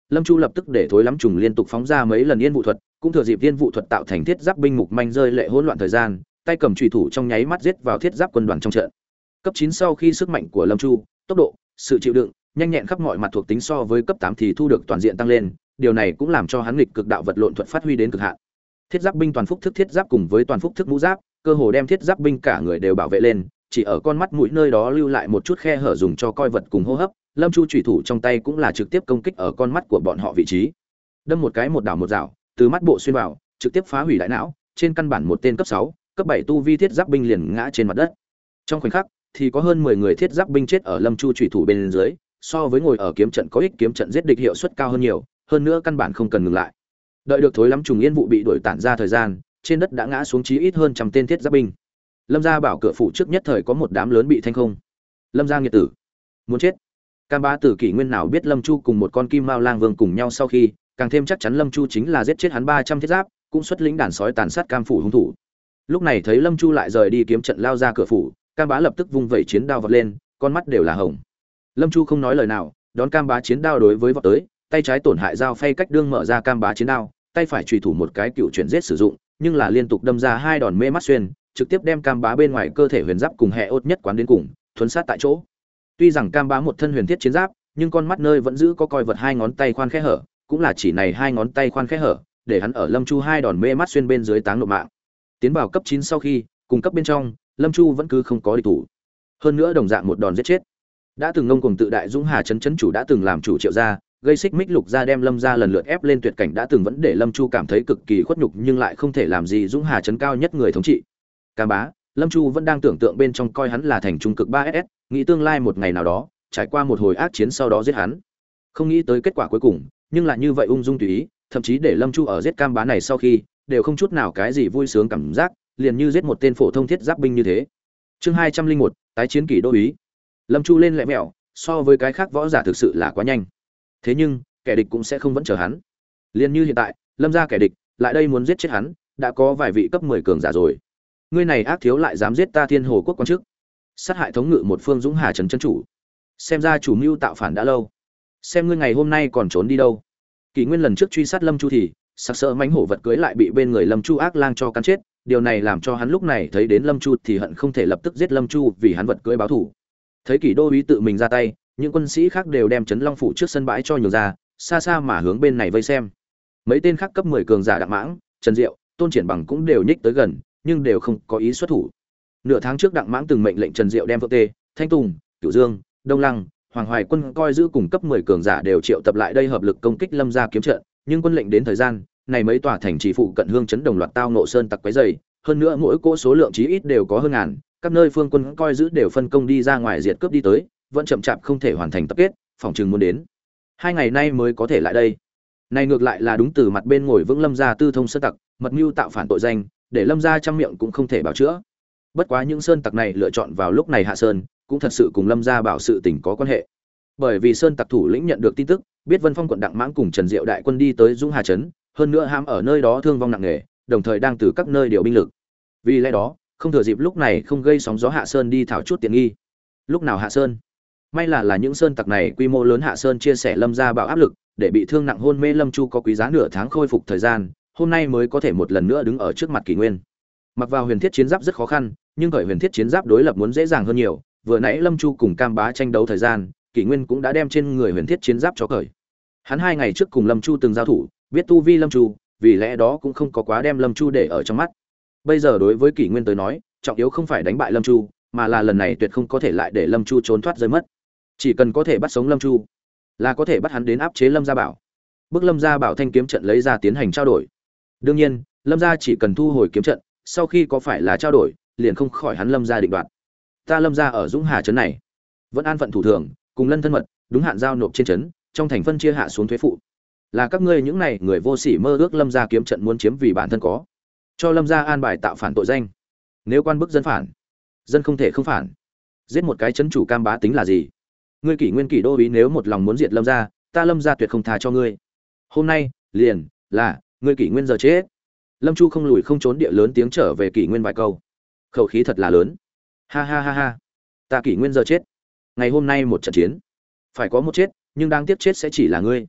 Lâm Chu lập tức để thối lắm trùng liên tục phóng ra mấy lần yên vụ thuật, cũng thừa dịp yên vụ thuật tạo thành thiết giáp binh mục manh rơi lệ hỗn loạn thời gian, tay cầm chùy thủ trong nháy mắt giết vào thiết giáp quân đoàn trong trận. Cấp chín sau khi sức mạnh của Lâm Chu, tốc độ, sự chịu đựng, nhanh nhẹn khắp mọi mặt thuộc tính so với cấp tám thì thu được toàn diện tăng lên, điều này cũng làm cho hắn nghịch cực đạo vật lộn thuật phát huy đến cực hạn. Thiết giáp binh toàn phúc thức thiết giáp cùng với toàn phúc thức mũ giáp, cơ hồ đem thiết giáp binh cả người đều bảo vệ lên, chỉ ở con mắt mũi nơi đó lưu lại một chút khe hở dùng cho coi vật cùng hô hấp. Lâm Chu chủy thủ trong tay cũng là trực tiếp công kích ở con mắt của bọn họ vị trí, đâm một cái một đảo một dạo, từ mắt bộ xuyên vào, trực tiếp phá hủy đại não, trên căn bản một tên cấp sáu, cấp bảy tu vi thiết giáp binh liền ngã trên mặt đất. Trong khoảnh khắc thì có hơn mười người thiết giáp binh chết ở Lâm Chu chủy thủ bên dưới, so với ngồi ở kiếm trận có ích kiếm trận giết địch hiệu suất cao hơn nhiều, hơn nữa căn bản không cần ngừng lại. Đợi được thối lắm trùng yên vụ bị đuổi tản ra thời gian, trên đất đã ngã xuống chí ít hơn trăm tên thiết giáp binh. Lâm gia bảo cửa phủ trước nhất thời có một đám lớn bị thanh không. Lâm gia nghiệt tử, muốn chết. Cam Bá Tử Kỷ Nguyên nào biết Lâm Chu cùng một con Kim Mao Lang Vương cùng nhau sau khi, càng thêm chắc chắn Lâm Chu chính là giết chết hắn ba trăm thiết giáp, cũng xuất lĩnh đàn sói tàn sát Cam phủ hung thủ. Lúc này thấy Lâm Chu lại rời đi kiếm trận lao ra cửa phủ, Cam Bá lập tức vung vẩy chiến đao vọt lên, con mắt đều là hồng. Lâm Chu không nói lời nào, đón Cam Bá chiến đao đối với vọt tới, tay trái tổn hại dao phay cách đương mở ra Cam Bá chiến đao, tay phải chùy thủ một cái cựu chuyển giết sử dụng, nhưng là liên tục đâm ra hai đòn mê mắt xuyên, trực tiếp đem Cam Bá bên ngoài cơ thể huyền giáp cùng hệ ốt nhất quán đến cùng, thuấn sát tại chỗ. Tuy rằng Cam Bá một thân huyền thiết chiến giáp, nhưng con mắt nơi vẫn giữ có coi vật hai ngón tay khoan khe hở, cũng là chỉ này hai ngón tay khoan khe hở, để hắn ở Lâm Chu hai đòn mê mắt xuyên bên dưới táng nộp mạng. Tiến vào cấp chín sau khi, cùng cấp bên trong, Lâm Chu vẫn cứ không có địch thủ. Hơn nữa đồng dạng một đòn giết chết. Đã từng ngông cuồng tự đại Dũng Hà trấn trấn chủ đã từng làm chủ Triệu gia, gây xích mích Lục gia đem Lâm gia lần lượt ép lên tuyệt cảnh đã từng vẫn để Lâm Chu cảm thấy cực kỳ khuất nhục nhưng lại không thể làm gì Dũng Hà trấn cao nhất người thống trị. Cam Bá, Lâm Chu vẫn đang tưởng tượng bên trong coi hắn là thành trung cực ba ét ét, nghĩ tương lai một ngày nào đó, trải qua một hồi ác chiến sau đó giết hắn. Không nghĩ tới kết quả cuối cùng, nhưng lại như vậy ung dung tùy ý, thậm chí để Lâm Chu ở giết Cam Bá này sau khi, đều không chút nào cái gì vui sướng cảm giác, liền như giết một tên phổ thông thiết giáp binh như thế. Chương hai trăm linh một, tái chiến kỷ đô úy. Lâm Chu lên lẹ mẹo, so với cái khác võ giả thực sự là quá nhanh. Thế nhưng, kẻ địch cũng sẽ không vẫn chờ hắn. Liên như hiện tại, Lâm gia kẻ địch, lại đây muốn giết chết hắn, đã có vài vị cấp mười cường giả rồi. Ngươi này ác thiếu lại dám giết ta Thiên Hồ quốc quan chức, sát hại thống ngự một phương Dũng Hà trấn trấn chủ. Xem ra chủ mưu tạo phản đã lâu. Xem ngươi ngày hôm nay còn trốn đi đâu. Kỷ Nguyên lần trước truy sát Lâm Chu thì, sặc sỡ mãnh hổ vật cưới lại bị bên người Lâm Chu ác lang cho cắn chết, điều này làm cho hắn lúc này thấy đến Lâm Chu thì hận không thể lập tức giết Lâm Chu vì hắn vật cưới báo thù. Thấy Kỷ đô úy tự mình ra tay, những quân sĩ khác đều đem Trấn Long phủ trước sân bãi cho nhường ra, xa xa mà hướng bên này vây xem. Mấy tên khác cấp mười cường giả Đặng Mãng, Trần Diệu, Tôn Triển Bằng cũng đều nhích tới gần, nhưng đều không có ý xuất thủ. Nửa tháng trước Đặng Mãng từng mệnh lệnh Trần Diệu đem Phượng Tê, Thanh Tùng, Cửu Dương, Đông Lăng, Hoàng Hoài Quân coi giữ cùng cấp mười cường giả đều triệu tập lại đây hợp lực công kích Lâm gia kiếm trận, nhưng quân lệnh đến thời gian, này mấy tòa thành trì phụ cận hương chấn đồng loạt tao nộ sơn tặc quấy rầy, hơn nữa mỗi cỗ số lượng chí ít đều có hơn ngàn, các nơi phương quân coi giữ đều phân công đi ra ngoài diệt cướp đi tới, vẫn chậm chạp không thể hoàn thành tập kết, phòng trường muốn đến hai ngày nay mới có thể lại đây. Này ngược lại là đúng từ mặt bên ngồi vững Lâm gia tư thông sơn tặc, mật mưu tạo phản tội danh, để Lâm gia trăm miệng cũng không thể bảo chữa. Bất quá những sơn tặc này lựa chọn vào lúc này hạ sơn, cũng thật sự cùng Lâm gia bảo sự tình có quan hệ. Bởi vì sơn tặc thủ lĩnh nhận được tin tức, biết Vân Phong quận Đặng Mãng cùng Trần Diệu đại quân đi tới Dũng Hà trấn, hơn nữa hãm ở nơi đó thương vong nặng nề, đồng thời đang từ các nơi điều binh lực. Vì lẽ đó, không thừa dịp lúc này không gây sóng gió hạ sơn đi thảo chút tiện nghi. Lúc nào hạ sơn? May là là những sơn tặc này quy mô lớn hạ sơn chia sẻ Lâm gia bảo áp lực, để bị thương nặng hôn mê Lâm Chu có quý giá nửa tháng khôi phục thời gian, hôm nay mới có thể một lần nữa đứng ở trước mặt Kỷ Nguyên. Mặc vào huyền thiết chiến giáp rất khó khăn, nhưng khởi huyền thiết chiến giáp đối lập muốn dễ dàng hơn nhiều, vừa nãy Lâm Chu cùng Cam Bá tranh đấu thời gian, Kỷ Nguyên cũng đã đem trên người huyền thiết chiến giáp cho cởi. Hắn hai ngày trước cùng Lâm Chu từng giao thủ, biết tu vi Lâm Chu, vì lẽ đó cũng không có quá đem Lâm Chu để ở trong mắt. Bây giờ đối với Kỷ Nguyên tới nói, trọng yếu không phải đánh bại Lâm Chu, mà là lần này tuyệt không có thể lại để Lâm Chu trốn thoát rơi mất. Chỉ cần có thể bắt sống Lâm Chu, là có thể bắt hắn đến áp chế Lâm gia bảo. Bước Lâm gia bảo thanh kiếm trận lấy ra tiến hành trao đổi. Đương nhiên, Lâm gia chỉ cần thu hồi kiếm trận, sau khi có phải là trao đổi, liền không khỏi hắn Lâm gia định đoạt. Ta Lâm gia ở Dũng Hà trấn này, vẫn an phận thủ thường, cùng lân thân mật, đúng hạn giao nộp trên trấn, trong thành phân chia hạ xuống thuế phụ. Là các ngươi những này người vô sỉ mơ ước Lâm gia kiếm trận muốn chiếm vì bản thân có, cho Lâm gia an bài tạo phản tội danh. Nếu quan bức dân phản, dân không thể không phản. Giết một cái trấn chủ Cam Bá tính là gì? Ngươi Kỷ Nguyên Kỷ đô úy nếu một lòng muốn diệt Lâm gia, ta Lâm gia tuyệt không tha cho ngươi. Hôm nay, liền là ngươi Kỷ Nguyên giờ chết. Lâm Chu không lùi không trốn địa lớn tiếng trở về Kỷ Nguyên vài câu. Khẩu khí thật là lớn. Ha ha ha ha. Ta Kỷ Nguyên giờ chết. Ngày hôm nay một trận chiến, phải có một chết, nhưng đáng tiếc chết sẽ chỉ là ngươi.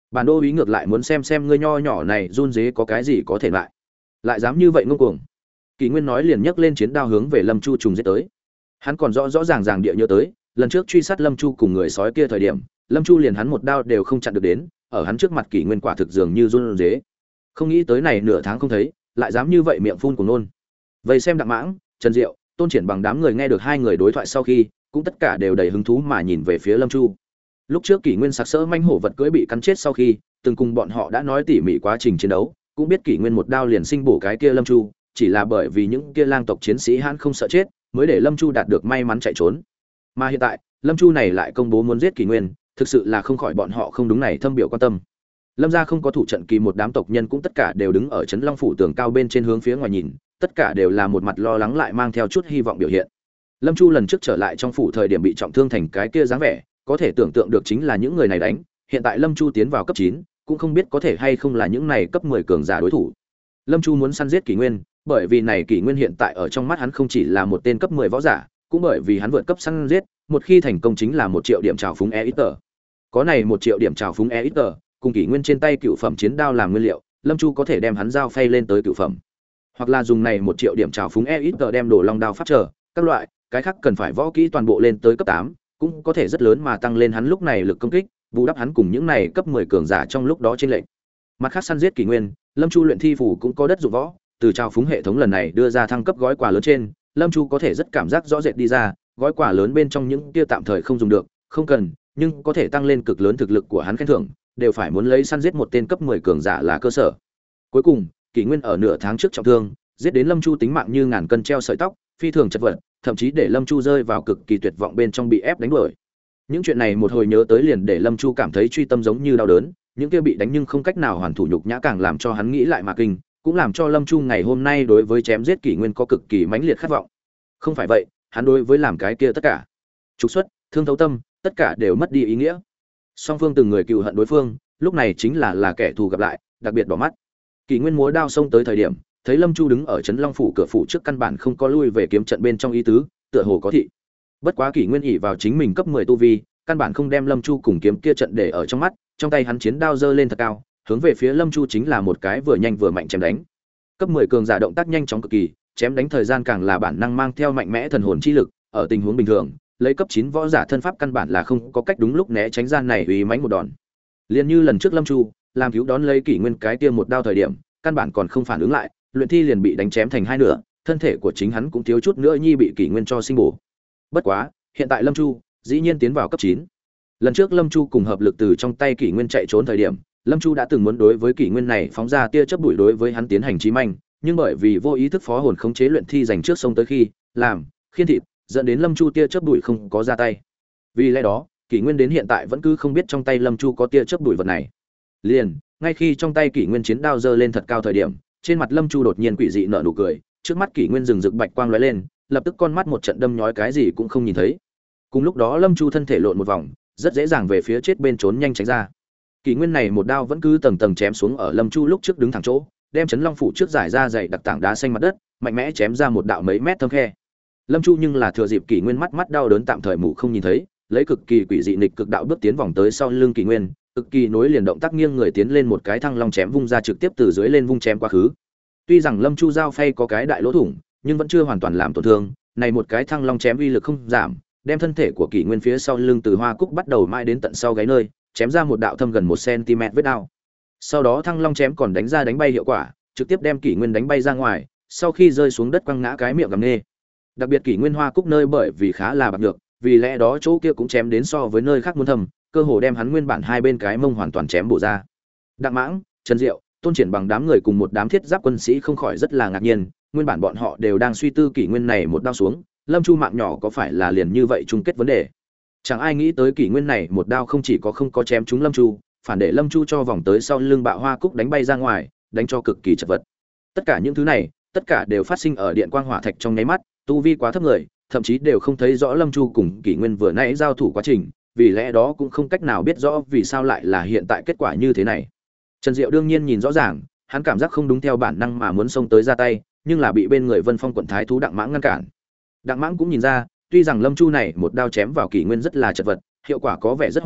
Bản đô úy ngược lại muốn xem xem ngươi nho nhỏ này run dế có cái gì có thể lại lại dám như vậy ngông cuồng. Kỷ Nguyên nói liền nhấc lên chiến đao hướng về Lâm Chu trùng giết tới. Hắn còn rõ rõ ràng ràng địa nhớ tới, lần trước truy sát Lâm Chu cùng người sói kia thời điểm, Lâm Chu liền hắn một đao đều không chặn được đến, ở hắn trước mặt Kỷ Nguyên quả thực dường như run rế. Không nghĩ tới này nửa tháng không thấy, lại dám như vậy miệng phun cuồng nôn. Vậy xem Đặng Mãng, Trần Diệu, Tôn Triển bằng đám người nghe được hai người đối thoại sau khi, cũng tất cả đều đầy hứng thú mà nhìn về phía Lâm Chu. Lúc trước Kỷ Nguyên sặc sỡ manh hổ vật cưỡi bị cắn chết sau khi, từng cùng bọn họ đã nói tỉ mỉ quá trình chiến đấu, cũng biết Kỷ Nguyên một đao liền sinh bổ cái kia Lâm Chu, chỉ là bởi vì những kia lang tộc chiến sĩ hãn không sợ chết, mới để Lâm Chu đạt được may mắn chạy trốn. Mà hiện tại, Lâm Chu này lại công bố muốn giết Kỷ Nguyên, thực sự là không khỏi bọn họ không đúng này thâm biểu quan tâm. Lâm gia không có thủ trận kỳ, một đám tộc nhân cũng tất cả đều đứng ở trấn Long phủ tường cao bên trên hướng phía ngoài nhìn, tất cả đều là một mặt lo lắng lại mang theo chút hy vọng biểu hiện. Lâm Chu lần trước trở lại trong phủ thời điểm bị trọng thương thành cái kia dáng vẻ, có thể tưởng tượng được chính là những người này đánh, hiện tại Lâm Chu tiến vào cấp chín, cũng không biết có thể hay không là những này cấp mười cường giả đối thủ. Lâm Chu muốn săn giết Kỷ Nguyên, bởi vì này Kỷ Nguyên hiện tại ở trong mắt hắn không chỉ là một tên cấp mười võ giả, cũng bởi vì hắn vượt cấp săn giết, một khi thành công chính là một triệu điểm trào phúng e ít tờ. Có này một triệu điểm trào phúng e ít tờ, cùng Kỷ Nguyên trên tay cựu phẩm chiến đao làm nguyên liệu, Lâm Chu có thể đem hắn giao phay lên tới cựu phẩm. Hoặc là dùng này một triệu điểm trào phúng e ít tờ đem đổ long đao pháp trở, các loại, cái khác cần phải võ kỹ toàn bộ lên tới cấp tám, cũng có thể rất lớn mà tăng lên hắn lúc này lực công kích, bù đắp hắn cùng những này cấp mười cường giả trong lúc đó trên lệnh. Mặt khác săn giết Kỷ Nguyên, Lâm Chu luyện thi phủ cũng có đất dụng võ, từ trào phúng hệ thống lần này đưa ra thăng cấp gói quà lớn trên, Lâm Chu có thể rất cảm giác rõ rệt đi ra, gói quà lớn bên trong những kia tạm thời không dùng được, không cần, nhưng có thể tăng lên cực lớn thực lực của hắn khen thưởng, đều phải muốn lấy săn giết một tên cấp mười cường giả là cơ sở. Cuối cùng, Kỷ Nguyên ở nửa tháng trước trọng thương, giết đến Lâm Chu tính mạng như ngàn cân treo sợi tóc, phi thường chật vật, thậm chí để Lâm Chu rơi vào cực kỳ tuyệt vọng bên trong bị ép đánh đuổi. Những chuyện này một hồi nhớ tới liền để Lâm Chu cảm thấy truy tâm giống như đau đớn, những kia bị đánh nhưng không cách nào hoàn thủ nhục nhã càng làm cho hắn nghĩ lại mà kinh, cũng làm cho Lâm Chu ngày hôm nay đối với chém giết Kỷ Nguyên có cực kỳ mãnh liệt khát vọng. Không phải vậy, hắn đối với làm cái kia tất cả, trục xuất, thương thấu tâm, tất cả đều mất đi ý nghĩa. Song phương từng người cừu hận đối phương, lúc này chính là là kẻ thù gặp lại, đặc biệt đỏ mắt. Kỷ Nguyên múa đao xông tới thời điểm, thấy Lâm Chu đứng ở trấn Long phủ cửa phủ trước căn bản không có lui về kiếm trận bên trong ý tứ, tựa hồ có thị. Bất quá Kỷ Nguyên ỷ vào chính mình cấp mười tu vi, căn bản không đem Lâm Chu cùng kiếm kia trận để ở trong mắt, trong tay hắn chiến đao giơ lên thật cao, hướng về phía Lâm Chu chính là một cái vừa nhanh vừa mạnh chém đánh. Cấp mười cường giả động tác nhanh chóng cực kỳ, chém đánh thời gian càng là bản năng mang theo mạnh mẽ thần hồn chi lực, ở tình huống bình thường, lấy cấp chín võ giả thân pháp căn bản là không có cách đúng lúc né tránh gian này uy mãnh một đòn. Liên như lần trước Lâm Chu làm cứu đón lấy Kỷ Nguyên cái kia một đao thời điểm, căn bản còn không phản ứng lại, luyện thi liền bị đánh chém thành hai nửa, thân thể của chính hắn cũng thiếu chút nữa nhi bị Kỷ Nguyên cho sinh bổ. Bất quá, hiện tại Lâm Chu dĩ nhiên tiến vào cấp chín. Lần trước Lâm Chu cùng hợp lực từ trong tay Kỷ Nguyên chạy trốn thời điểm, Lâm Chu đã từng muốn đối với Kỷ Nguyên này phóng ra tia chớp bụi đối với hắn tiến hành chí manh, nhưng bởi vì vô ý thức phó hồn khống chế luyện thi dành trước sông tới khi làm khiên thịt, dẫn đến Lâm Chu tia chớp bụi không có ra tay. Vì lẽ đó, Kỷ Nguyên đến hiện tại vẫn cứ không biết trong tay Lâm Chu có tia chớp bụi vật này. Liền, ngay khi trong tay Kỷ Nguyên chiến đao giơ lên thật cao thời điểm, trên mặt Lâm Chu đột nhiên quỷ dị nở nụ cười, trước mắt Kỷ Nguyên rừng rực bạch quang lóe lên, lập tức con mắt một trận đâm nhói cái gì cũng không nhìn thấy. Cùng lúc đó Lâm Chu thân thể lộn một vòng, rất dễ dàng về phía chết bên trốn nhanh tránh ra. Kỷ Nguyên này một đao vẫn cứ tầng tầng chém xuống ở Lâm Chu lúc trước đứng thẳng chỗ, đem chấn Long phủ trước giải ra dày đặc tảng đá xanh mặt đất, mạnh mẽ chém ra một đạo mấy mét thâm khe. Lâm Chu nhưng là thừa dịp Kỷ Nguyên mắt mắt đau đớn tạm thời mù không nhìn thấy, lấy cực kỳ quỷ dị nghịch cực đạo bước tiến vòng tới sau lưng Kỷ Nguyên, cực kỳ nối liền động tác nghiêng người tiến lên một cái thăng long chém vung ra trực tiếp từ dưới lên vung chém quá khứ. Tuy rằng Lâm Chu giao phay có cái đại lỗ thủng, nhưng vẫn chưa hoàn toàn làm tổn thương, này một cái thăng long chém uy lực không giảm, đem thân thể của Kỷ Nguyên phía sau lưng từ hoa cúc bắt đầu mai đến tận sau gáy nơi, chém ra một đạo thâm gần một xăng-ti-mét vết đao. Sau đó thăng long chém còn đánh ra đánh bay hiệu quả, trực tiếp đem Kỷ Nguyên đánh bay ra ngoài, sau khi rơi xuống đất quăng ngã cái miệng gầm nê. Đặc biệt Kỷ Nguyên hoa cúc nơi bởi vì khá là bạc nhược, vì lẽ đó chỗ kia cũng chém đến so với nơi khác muốn thầm, cơ hồ đem hắn nguyên bản hai bên cái mông hoàn toàn chém bổ ra. Đặng Mãng, Trần Diệu, Tôn Triển bằng đám người cùng một đám thiết giáp quân sĩ không khỏi rất là ngạc nhiên, nguyên bản bọn họ đều đang suy tư Kỷ Nguyên này một đao xuống, Lâm Chu mạng nhỏ có phải là liền như vậy chung kết vấn đề. Chẳng ai nghĩ tới Kỷ Nguyên này một đao không chỉ có không có chém trúng Lâm Chu, phản để Lâm Chu cho vòng tới sau lưng bạo hoa cúc đánh bay ra ngoài, đánh cho cực kỳ chật vật. Tất cả những thứ này, tất cả đều phát sinh ở điện quang hỏa thạch trong nháy mắt, tu vi quá thấp người, thậm chí đều không thấy rõ Lâm Chu cùng Kỷ Nguyên vừa nãy giao thủ quá trình, vì lẽ đó cũng không cách nào biết rõ vì sao lại là hiện tại kết quả như thế này. Trần Diệu đương nhiên nhìn rõ ràng, hắn cảm giác không đúng theo bản năng mà muốn xông tới ra tay, nhưng là bị bên người Vân Phong quận thái thú Đặng Mãng ngăn cản. Đặng Mãng cũng nhìn ra, tuy rằng Lâm Chu này một đao chém vào Kỷ Nguyên rất là chật vật, hiệu quả có vẻ rất hoa lệ,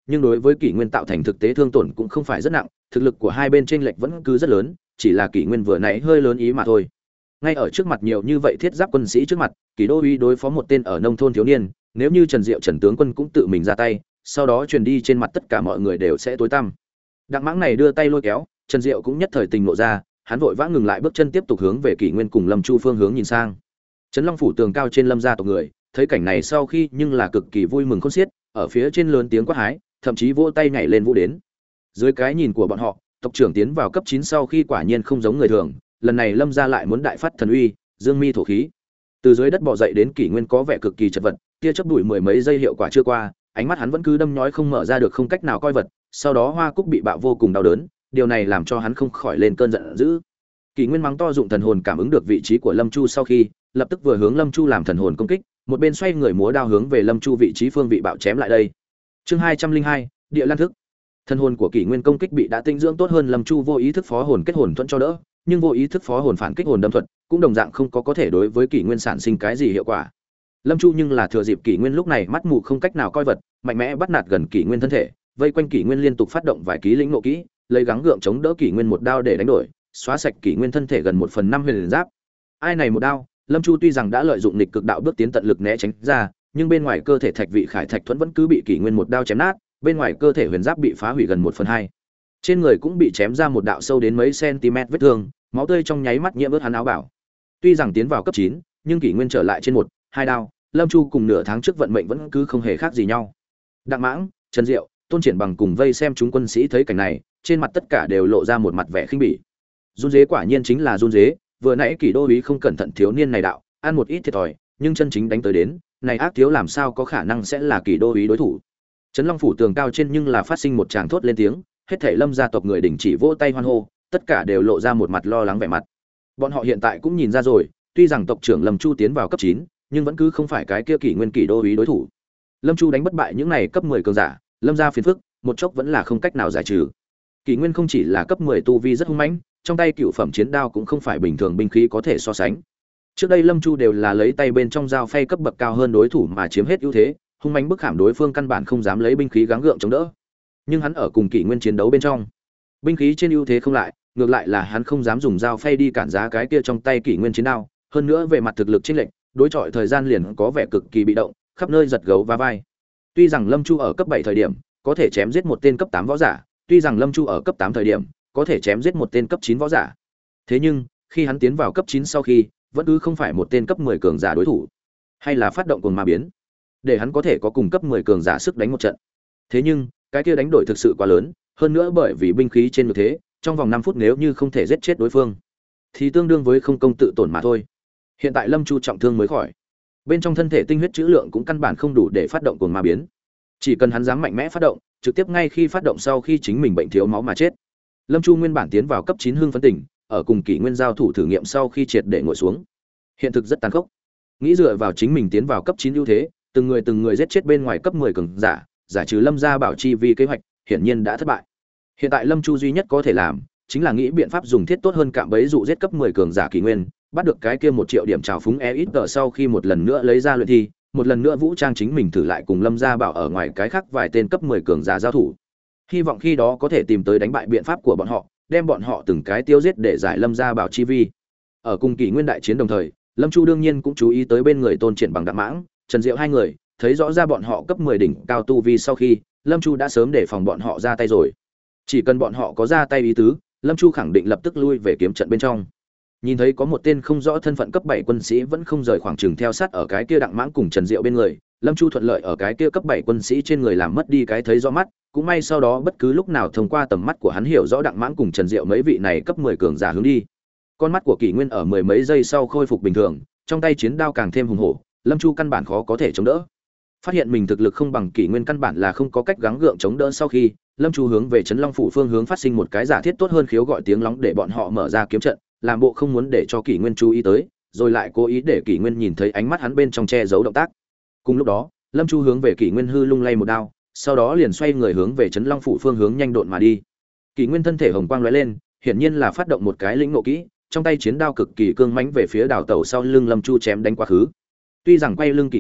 nhưng đối với kỷ nguyên tạo thành thực tế thương tổn cũng không phải rất nặng, thực lực của hai bên chênh lệch vẫn cứ rất lớn, chỉ là kỷ nguyên vừa nãy hơi lớn ý mà thôi. Ngay ở trước mặt nhiều như vậy thiết giáp quân sĩ trước mặt, Kỷ Đô uy đối phó một tên ở nông thôn thiếu niên, nếu như Trần Diệu Trần tướng quân cũng tự mình ra tay, sau đó truyền đi trên mặt tất cả mọi người đều sẽ tối tăm. Đặng Mãng này đưa tay lôi kéo, Trần Diệu cũng nhất thời tình nộ ra, hắn vội vã ngừng lại bước chân tiếp tục hướng về Kỷ Nguyên cùng Lâm Chu phương hướng nhìn sang. Trấn Long phủ tường cao trên Lâm gia tộc người, thấy cảnh này sau khi nhưng là cực kỳ vui mừng khôn xiết, ở phía trên lớn tiếng quát hái, thậm chí vỗ tay nhảy lên vũ đến. Dưới cái nhìn của bọn họ, tộc trưởng tiến vào cấp chín sau khi quả nhiên không giống người thường, lần này Lâm gia lại muốn đại phát thần uy, dương mi thổ khí. Từ dưới đất bò dậy đến Kỷ Nguyên có vẻ cực kỳ chật vật, tia chớp đuổi mười mấy giây hiệu quả chưa qua, ánh mắt hắn vẫn cứ đâm nhói không mở ra được, không cách nào coi vật, sau đó Hoa Cúc bị bạo vô cùng đau đớn, điều này làm cho hắn không khỏi lên cơn giận dữ. Kỷ Nguyên mắng to dụng thần hồn cảm ứng được vị trí của Lâm Chu sau khi, lập tức vừa hướng Lâm Chu làm thần hồn công kích, một bên xoay người múa đao hướng về Lâm Chu vị trí phương vị bạo chém lại đây. Chương hai trăm linh hai, Địa Lan thức. Thần hồn của Kỷ Nguyên công kích bị đã tinh dưỡng tốt hơn Lâm Chu vô ý thức phó hồn kết hồn thuận cho đỡ, nhưng vô ý thức phó hồn phản kích hồn đâm thuật, cũng đồng dạng không có có thể đối với Kỷ Nguyên sản sinh cái gì hiệu quả. Lâm Chu nhưng là thừa dịp Kỷ Nguyên lúc này mắt mù không cách nào coi vật, mạnh mẽ bắt nạt gần Kỷ Nguyên thân thể, vây quanh Kỷ Nguyên liên tục phát động vài ký lĩnh ngộ kỹ, lấy gắng gượng chống đỡ Kỷ Nguyên một đao để đánh đổi, xóa sạch Kỷ Nguyên thân thể gần một phần năm huyền giáp. Ai này một đao, Lâm Chu tuy rằng đã lợi dụng nghịch cực đạo bước tiến tận lực né tránh ra, nhưng bên ngoài cơ thể thạch vị khải thạch thuẫn vẫn cứ bị Kỷ Nguyên một đao chém nát, bên ngoài cơ thể huyền giáp bị phá hủy gần một phần hai. Trên người cũng bị chém ra một đạo sâu đến mấy cm vết thương, máu tươi trong nháy mắt nhiễm ướt hắn áo bảo. Tuy rằng tiến vào cấp chín, nhưng Kỷ Nguyên trở lại trên một, hai đao, Lâm Chu cùng nửa tháng trước vận mệnh vẫn cứ không hề khác gì nhau. Đặng Mãng, Trần Diệu, Tôn Triển Bằng cùng vây xem chúng quân sĩ thấy cảnh này, trên mặt tất cả đều lộ ra một mặt vẻ khinh bỉ. Run dế quả nhiên chính là run dế, vừa nãy Kỷ Đô úy không cẩn thận thiếu niên này đạo, ăn một ít thiệt thòi, nhưng chân chính đánh tới đến, này ác thiếu làm sao có khả năng sẽ là Kỷ Đô úy đối thủ. Trấn Long phủ tường cao trên nhưng là phát sinh một tràng thốt lên tiếng, hết thảy Lâm gia tộc người đình chỉ vỗ tay hoan hô, tất cả đều lộ ra một mặt lo lắng vẻ mặt. Bọn họ hiện tại cũng nhìn ra rồi, tuy rằng tộc trưởng Lâm Chu tiến vào cấp chín, nhưng vẫn cứ không phải cái kia Kỷ Nguyên Kỷ Đô úy đối thủ. Lâm Chu đánh bất bại những này cấp mười cường giả, Lâm gia phiền phức, một chốc vẫn là không cách nào giải trừ. Kỷ Nguyên không chỉ là cấp mười tu vi rất hung mãnh, trong tay cựu phẩm chiến đao cũng không phải bình thường binh khí có thể so sánh. Trước đây Lâm Chu đều là lấy tay bên trong dao phay cấp bậc cao hơn đối thủ mà chiếm hết ưu thế, hung mãnh bức hàm đối phương căn bản không dám lấy binh khí gắng gượng chống đỡ. Nhưng hắn ở cùng Kỷ Nguyên chiến đấu bên trong, binh khí trên ưu thế không lại, ngược lại là hắn không dám dùng dao phay đi cản giá cái kia trong tay Kỷ Nguyên chiến đao, hơn nữa về mặt thực lực chênh lệch, đối chọi thời gian liền có vẻ cực kỳ bị động, khắp nơi giật gấu va vai. Tuy rằng Lâm Chu ở cấp bảy thời điểm có thể chém giết một tên cấp tám võ giả, tuy rằng Lâm Chu ở cấp tám thời điểm có thể chém giết một tên cấp chín võ giả. Thế nhưng, khi hắn tiến vào cấp chín sau khi, vẫn cứ không phải một tên cấp mười cường giả đối thủ. Hay là phát động cuồng ma biến, để hắn có thể có cùng cấp mười cường giả sức đánh một trận. Thế nhưng, cái kia đánh đổi thực sự quá lớn, hơn nữa bởi vì binh khí trên như thế, trong vòng năm phút nếu như không thể giết chết đối phương, thì tương đương với không công tự tổn mà thôi. Hiện tại Lâm Chu trọng thương mới khỏi, bên trong thân thể tinh huyết trữ lượng cũng căn bản không đủ để phát động cuồng ma biến. Chỉ cần hắn dám mạnh mẽ phát động, trực tiếp ngay khi phát động sau khi chính mình bệnh thiếu máu mà chết. Lâm Chu nguyên bản tiến vào cấp chín hưng phấn tỉnh, ở cùng Kỷ Nguyên giao thủ thử nghiệm sau khi triệt để ngồi xuống. Hiện thực rất tàn khốc. Nghĩ dựa vào chính mình tiến vào cấp chín ưu thế, từng người từng người giết chết bên ngoài cấp mười cường giả, giải trừ Lâm gia bảo chi vi kế hoạch, hiển nhiên đã thất bại. Hiện tại Lâm Chu duy nhất có thể làm, chính là nghĩ biện pháp dùng thiết tốt hơn cạm bẫy dụ giết cấp mười cường giả Kỷ Nguyên, bắt được cái kia một triệu điểm trào phúng e ít tờ sau khi một lần nữa lấy ra luyện thi, một lần nữa vũ trang chính mình thử lại cùng Lâm gia bảo ở ngoài cái khác vài tên cấp mười cường giả giao thủ. Hy vọng khi đó có thể tìm tới đánh bại biện pháp của bọn họ, đem bọn họ từng cái tiêu giết để giải Lâm gia bảo chi vi. Ở cùng Kỷ Nguyên đại chiến đồng thời, Lâm Chu đương nhiên cũng chú ý tới bên người Tôn Triển Bằng Đặng Mãng, Trần Diệu hai người, thấy rõ ra bọn họ cấp mười đỉnh cao tu vi sau khi, Lâm Chu đã sớm để phòng bọn họ ra tay rồi. Chỉ cần bọn họ có ra tay ý tứ, Lâm Chu khẳng định lập tức lui về kiếm trận bên trong. Nhìn thấy có một tên không rõ thân phận cấp bảy quân sĩ vẫn không rời khoảng chừng theo sát ở cái kia Đặng Mãng cùng Trần Diệu bên người, Lâm Chu thuận lợi ở cái kia cấp bảy quân sĩ trên người làm mất đi cái thấy rõ mắt, cũng may sau đó bất cứ lúc nào thông qua tầm mắt của hắn hiểu rõ Đặng Mãng cùng Trần Diệu mấy vị này cấp mười cường giả hướng đi. Con mắt của Kỷ Nguyên ở mười mấy giây sau khôi phục bình thường, trong tay chiến đao càng thêm hùng hổ, Lâm Chu căn bản khó có thể chống đỡ. Phát hiện mình thực lực không bằng Kỷ Nguyên căn bản là không có cách gắng gượng chống đỡ sau khi, Lâm Chu hướng về Trấn Long phủ phương hướng phát sinh một cái giả thiết tốt hơn khiếu gọi tiếng lóng để bọn họ mở ra kiếm trận, làm bộ không muốn để cho Kỷ Nguyên chú ý tới, rồi lại cố ý để Kỷ Nguyên nhìn thấy ánh mắt hắn bên trong che giấu động tác. Cùng lúc đó, Lâm Chu hướng về Kỷ Nguyên hư lung lay một đao, sau đó liền xoay người hướng về Trấn Long phủ phương hướng nhanh độn mà đi. Kỷ Nguyên thân thể hồng quang lóe lên, hiển nhiên là phát động một cái lĩnh ngộ kỹ, trong tay chiến đao cực kỳ cương mãnh về phía đảo tàu sau lưng Lâm Chu chém đánh quá khứ. Tuy rằng quay lưng Kỷ Nguyên,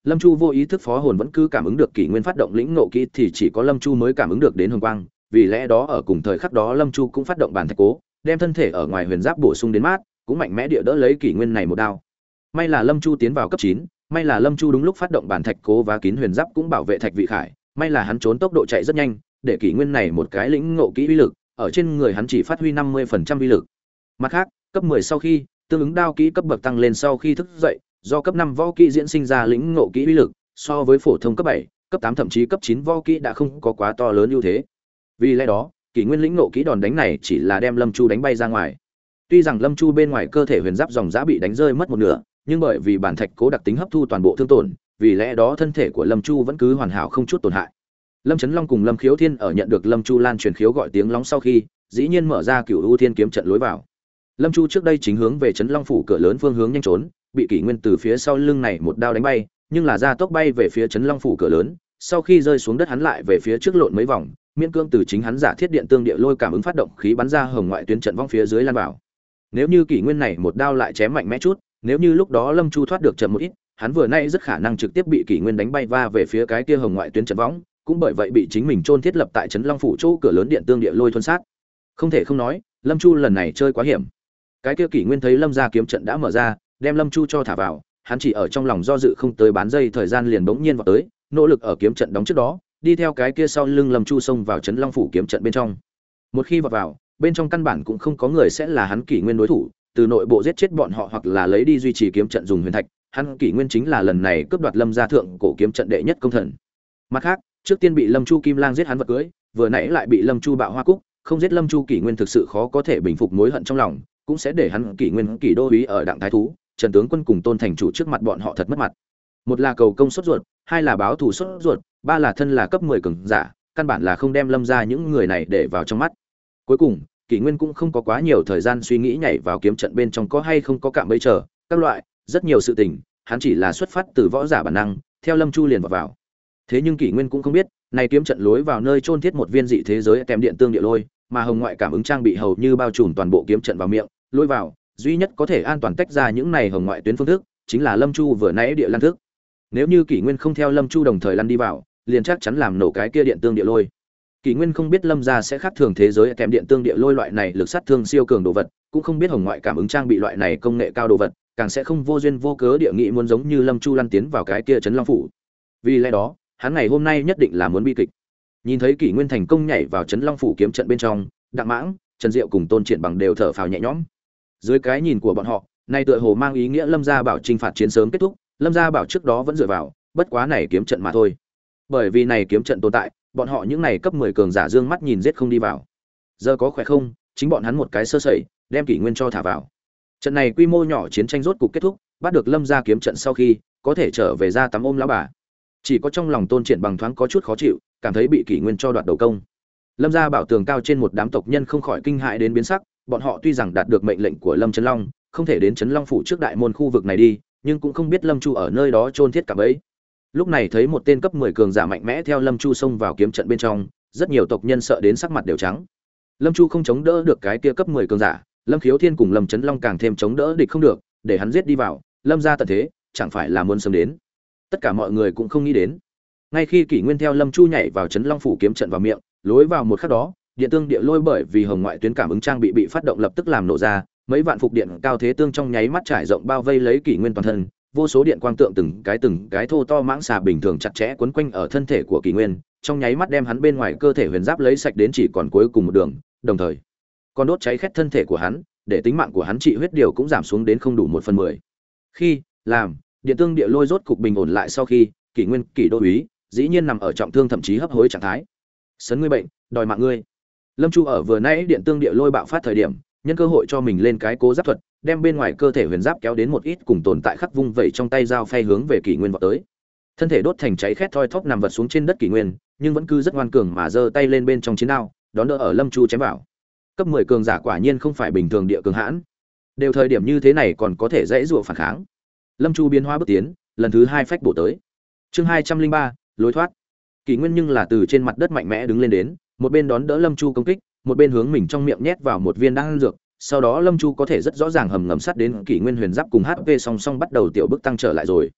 Lâm Chu vô ý thức phó hồn vẫn cứ cảm ứng được kỷ nguyên phát động lĩnh ngộ kỹ, thì chỉ có Lâm Chu mới cảm ứng được đến hồng quang, vì lẽ đó ở cùng thời khắc đó Lâm Chu cũng phát động bản thạch cố, đem thân thể ở ngoài huyền giáp bổ sung đến mát, cũng mạnh mẽ địa đỡ lấy kỷ nguyên này một đao. May là Lâm Chu tiến vào cấp chín, may là Lâm Chu đúng lúc phát động bản thạch cố và kín huyền giáp cũng bảo vệ thạch vị khải, may là hắn trốn tốc độ chạy rất nhanh, để kỷ nguyên này một cái lĩnh ngộ kỹ uy lực, ở trên người hắn chỉ phát huy năm mươi phần trăm uy lực. Mặt khác, cấp mười sau khi, tương ứng đao kỹ cấp bậc tăng lên sau khi thức dậy, do cấp năm võ kỹ diễn sinh ra lĩnh ngộ kỹ uy lực, so với phổ thông cấp bảy, cấp tám thậm chí cấp chín võ kỹ đã không có quá to lớn ưu thế. Vì lẽ đó, kỷ nguyên lĩnh ngộ kỹ đòn đánh này chỉ là đem Lâm Chu đánh bay ra ngoài. Tuy rằng Lâm Chu bên ngoài cơ thể huyền giáp dòng giá bị đánh rơi mất một nửa, nhưng bởi vì bản thạch cố đặc tính hấp thu toàn bộ thương tổn, vì lẽ đó thân thể của Lâm Chu vẫn cứ hoàn hảo không chút tổn hại. Lâm Chấn Long cùng Lâm Khiếu Thiên ở nhận được Lâm Chu lan truyền khiếu gọi tiếng lóng sau khi, dĩ nhiên mở ra Cửu U Thiên kiếm trận lối vào. Lâm Chu trước đây chính hướng về Chấn Long phủ cửa lớn phương hướng nhanh trốn, bị kỷ nguyên từ phía sau lưng này một đao đánh bay, nhưng là ra tốc bay về phía Chấn Long phủ cửa lớn, sau khi rơi xuống đất hắn lại về phía trước lộn mấy vòng, miễn cưỡng từ chính hắn giả thiết điện tương địa lôi cảm ứng phát động khí bắn ra hồng ngoại tuyến trận vong phía dưới lan vào. Nếu như kỷ nguyên này một đao lại chém mạnh mẽ chút, nếu như lúc đó Lâm Chu thoát được chậm một ít, hắn vừa nay rất khả năng trực tiếp bị kỷ nguyên đánh bay va về phía cái kia hồng ngoại tuyến trận võng, cũng bởi vậy bị chính mình chôn thiết lập tại Trấn Long phủ chỗ cửa lớn điện tương địa lôi thuần sát. Không thể không nói, Lâm Chu lần này chơi quá hiểm. Cái kia kỷ nguyên thấy Lâm gia kiếm trận đã mở ra, đem Lâm Chu cho thả vào, hắn chỉ ở trong lòng do dự không tới bán giây thời gian liền bỗng nhiên vào tới, nỗ lực ở kiếm trận đóng trước đó, đi theo cái kia sau lưng Lâm Chu xông vào Trấn Long phủ kiếm trận bên trong. Một khi vào vào, bên trong căn bản cũng không có người sẽ là hắn kỷ nguyên đối thủ, từ nội bộ giết chết bọn họ hoặc là lấy đi duy trì kiếm trận dùng huyền thạch, hắn kỷ nguyên chính là lần này cướp đoạt Lâm gia thượng cổ kiếm trận đệ nhất công thần. Mặt khác, trước tiên bị Lâm Chu Kim Lang giết hắn vật cưới, vừa nãy lại bị Lâm Chu bạo hoa cúc, không giết Lâm Chu kỷ nguyên thực sự khó có thể bình phục mối hận trong lòng, cũng sẽ để hắn kỷ nguyên kỷ đô úy ở đặng thái thú, Trần tướng quân cùng Tôn thành chủ trước mặt bọn họ thật mất mặt. Một là cầu công sốt ruột, hai là báo thù sốt ruột, ba là thân là cấp mười cường giả, căn bản là không đem Lâm gia những người này để vào trong mắt. Cuối cùng, kỷ nguyên cũng không có quá nhiều thời gian suy nghĩ nhảy vào kiếm trận bên trong có hay không có cạm bẫy chờ các loại rất nhiều sự tình, hắn chỉ là xuất phát từ võ giả bản năng, theo Lâm Chu liền vào vào. Thế nhưng kỷ nguyên cũng không biết, này kiếm trận lối vào nơi chôn thiết một viên dị thế giới kèm điện tương địa lôi, mà hồng ngoại cảm ứng trang bị hầu như bao trùm toàn bộ kiếm trận vào miệng, lối vào, duy nhất có thể an toàn tách ra những này hồng ngoại tuyến phương thức, chính là Lâm Chu vừa nãy địa lăn thức. Nếu như kỷ nguyên không theo Lâm Chu đồng thời lăn đi vào, liền chắc chắn làm nổ cái kia điện tương địa lôi. Kỷ nguyên không biết Lâm gia sẽ khác thường thế giới kèm điện tương địa lôi loại này lực sát thương siêu cường đồ vật, cũng không biết hồng ngoại cảm ứng trang bị loại này công nghệ cao đồ vật, càng sẽ không vô duyên vô cớ địa nghị muốn giống như Lâm Chu lăn tiến vào cái kia Trấn Long phủ. Vì lẽ đó, hắn ngày hôm nay nhất định là muốn bi kịch. Nhìn thấy kỷ nguyên thành công nhảy vào Trấn Long phủ kiếm trận bên trong, Đặng Mãng, Trần Diệu cùng Tôn Triển Bằng đều thở phào nhẹ nhõm. Dưới cái nhìn của bọn họ, nay tựa hồ mang ý nghĩa Lâm gia bảo chinh phạt chiến sớm kết thúc, Lâm gia bảo trước đó vẫn dựa vào, bất quá này kiếm trận mà thôi. Bởi vì này kiếm trận tồn tại, bọn họ những này cấp mười cường giả dương mắt nhìn giết không đi vào. Giờ có khỏe không, chính bọn hắn một cái sơ sẩy, đem kỷ nguyên cho thả vào. Trận này quy mô nhỏ chiến tranh rốt cục kết thúc, bắt được Lâm gia kiếm trận sau khi, có thể trở về ra tắm ôm lão bà. Chỉ có trong lòng Tôn Triển Bằng thoáng có chút khó chịu, cảm thấy bị kỷ nguyên cho đoạt đầu công. Lâm gia bảo tường cao trên một đám tộc nhân không khỏi kinh hãi đến biến sắc, bọn họ tuy rằng đạt được mệnh lệnh của Lâm Trấn Long, không thể đến Trấn Long phủ trước đại môn khu vực này đi, nhưng cũng không biết Lâm Chu ở nơi đó chôn thiết cả bấy. Lúc này thấy một tên cấp mười cường giả mạnh mẽ theo Lâm Chu xông vào kiếm trận bên trong, rất nhiều tộc nhân sợ đến sắc mặt đều trắng. Lâm Chu không chống đỡ được cái kia cấp mười cường giả, Lâm Khiếu Thiên cùng Lâm Chấn Long càng thêm chống đỡ địch không được, để hắn giết đi vào, Lâm gia tận thế, chẳng phải là muốn sớm đến. Tất cả mọi người cũng không nghĩ đến. Ngay khi kỷ nguyên theo Lâm Chu nhảy vào Trấn Long phủ kiếm trận vào miệng, lối vào một khắc đó, điện tương địa lôi bởi vì hồng ngoại tuyến cảm ứng trang bị bị phát động lập tức làm nổ ra, mấy vạn phục điện cao thế tương trong nháy mắt trải rộng bao vây lấy kỷ nguyên toàn thân, vô số điện quang tượng từng cái từng cái thô to mãng xà bình thường chặt chẽ quấn quanh ở thân thể của kỷ nguyên, trong nháy mắt đem hắn bên ngoài cơ thể huyền giáp lấy sạch đến chỉ còn cuối cùng một đường, đồng thời còn đốt cháy khét thân thể của hắn, để tính mạng của hắn trị huyết điều cũng giảm xuống đến không đủ một phần mười. Khi làm điện tương địa lôi rốt cục bình ổn lại sau khi, kỷ nguyên kỷ đô úy dĩ nhiên nằm ở trọng thương thậm chí hấp hối trạng thái. Sấn ngươi bệnh, đòi mạng ngươi. Lâm Chu ở vừa nãy điện tương địa lôi bạo phát thời điểm, nhân cơ hội cho mình lên cái cố giáp thuật, đem bên ngoài cơ thể huyền giáp kéo đến một ít cùng tồn tại khắc vung vẩy trong tay dao phay hướng về kỷ nguyên vọt tới. Thân thể đốt thành cháy khét thoi thóp nằm vật xuống trên đất kỷ nguyên, nhưng vẫn cứ rất ngoan cường mà giơ tay lên bên trong chiến đao, đón đỡ ở Lâm Chu chém vào. Cấp mười cường giả quả nhiên không phải bình thường địa cường hãn. Đều thời điểm như thế này còn có thể dãy dụa phản kháng. Lâm Chu biến hóa bước tiến, lần thứ hai phách bổ tới. Chương hai trăm linh ba, lối thoát. Kỷ nguyên nhưng là từ trên mặt đất mạnh mẽ đứng lên đến, một bên đón đỡ Lâm Chu công kích, một bên hướng mình trong miệng nhét vào một viên đan dược. Sau đó Lâm Chu có thể rất rõ ràng hầm ngầm sát đến kỷ nguyên huyền giáp cùng hát pê song song bắt đầu tiểu bước tăng trở lại rồi.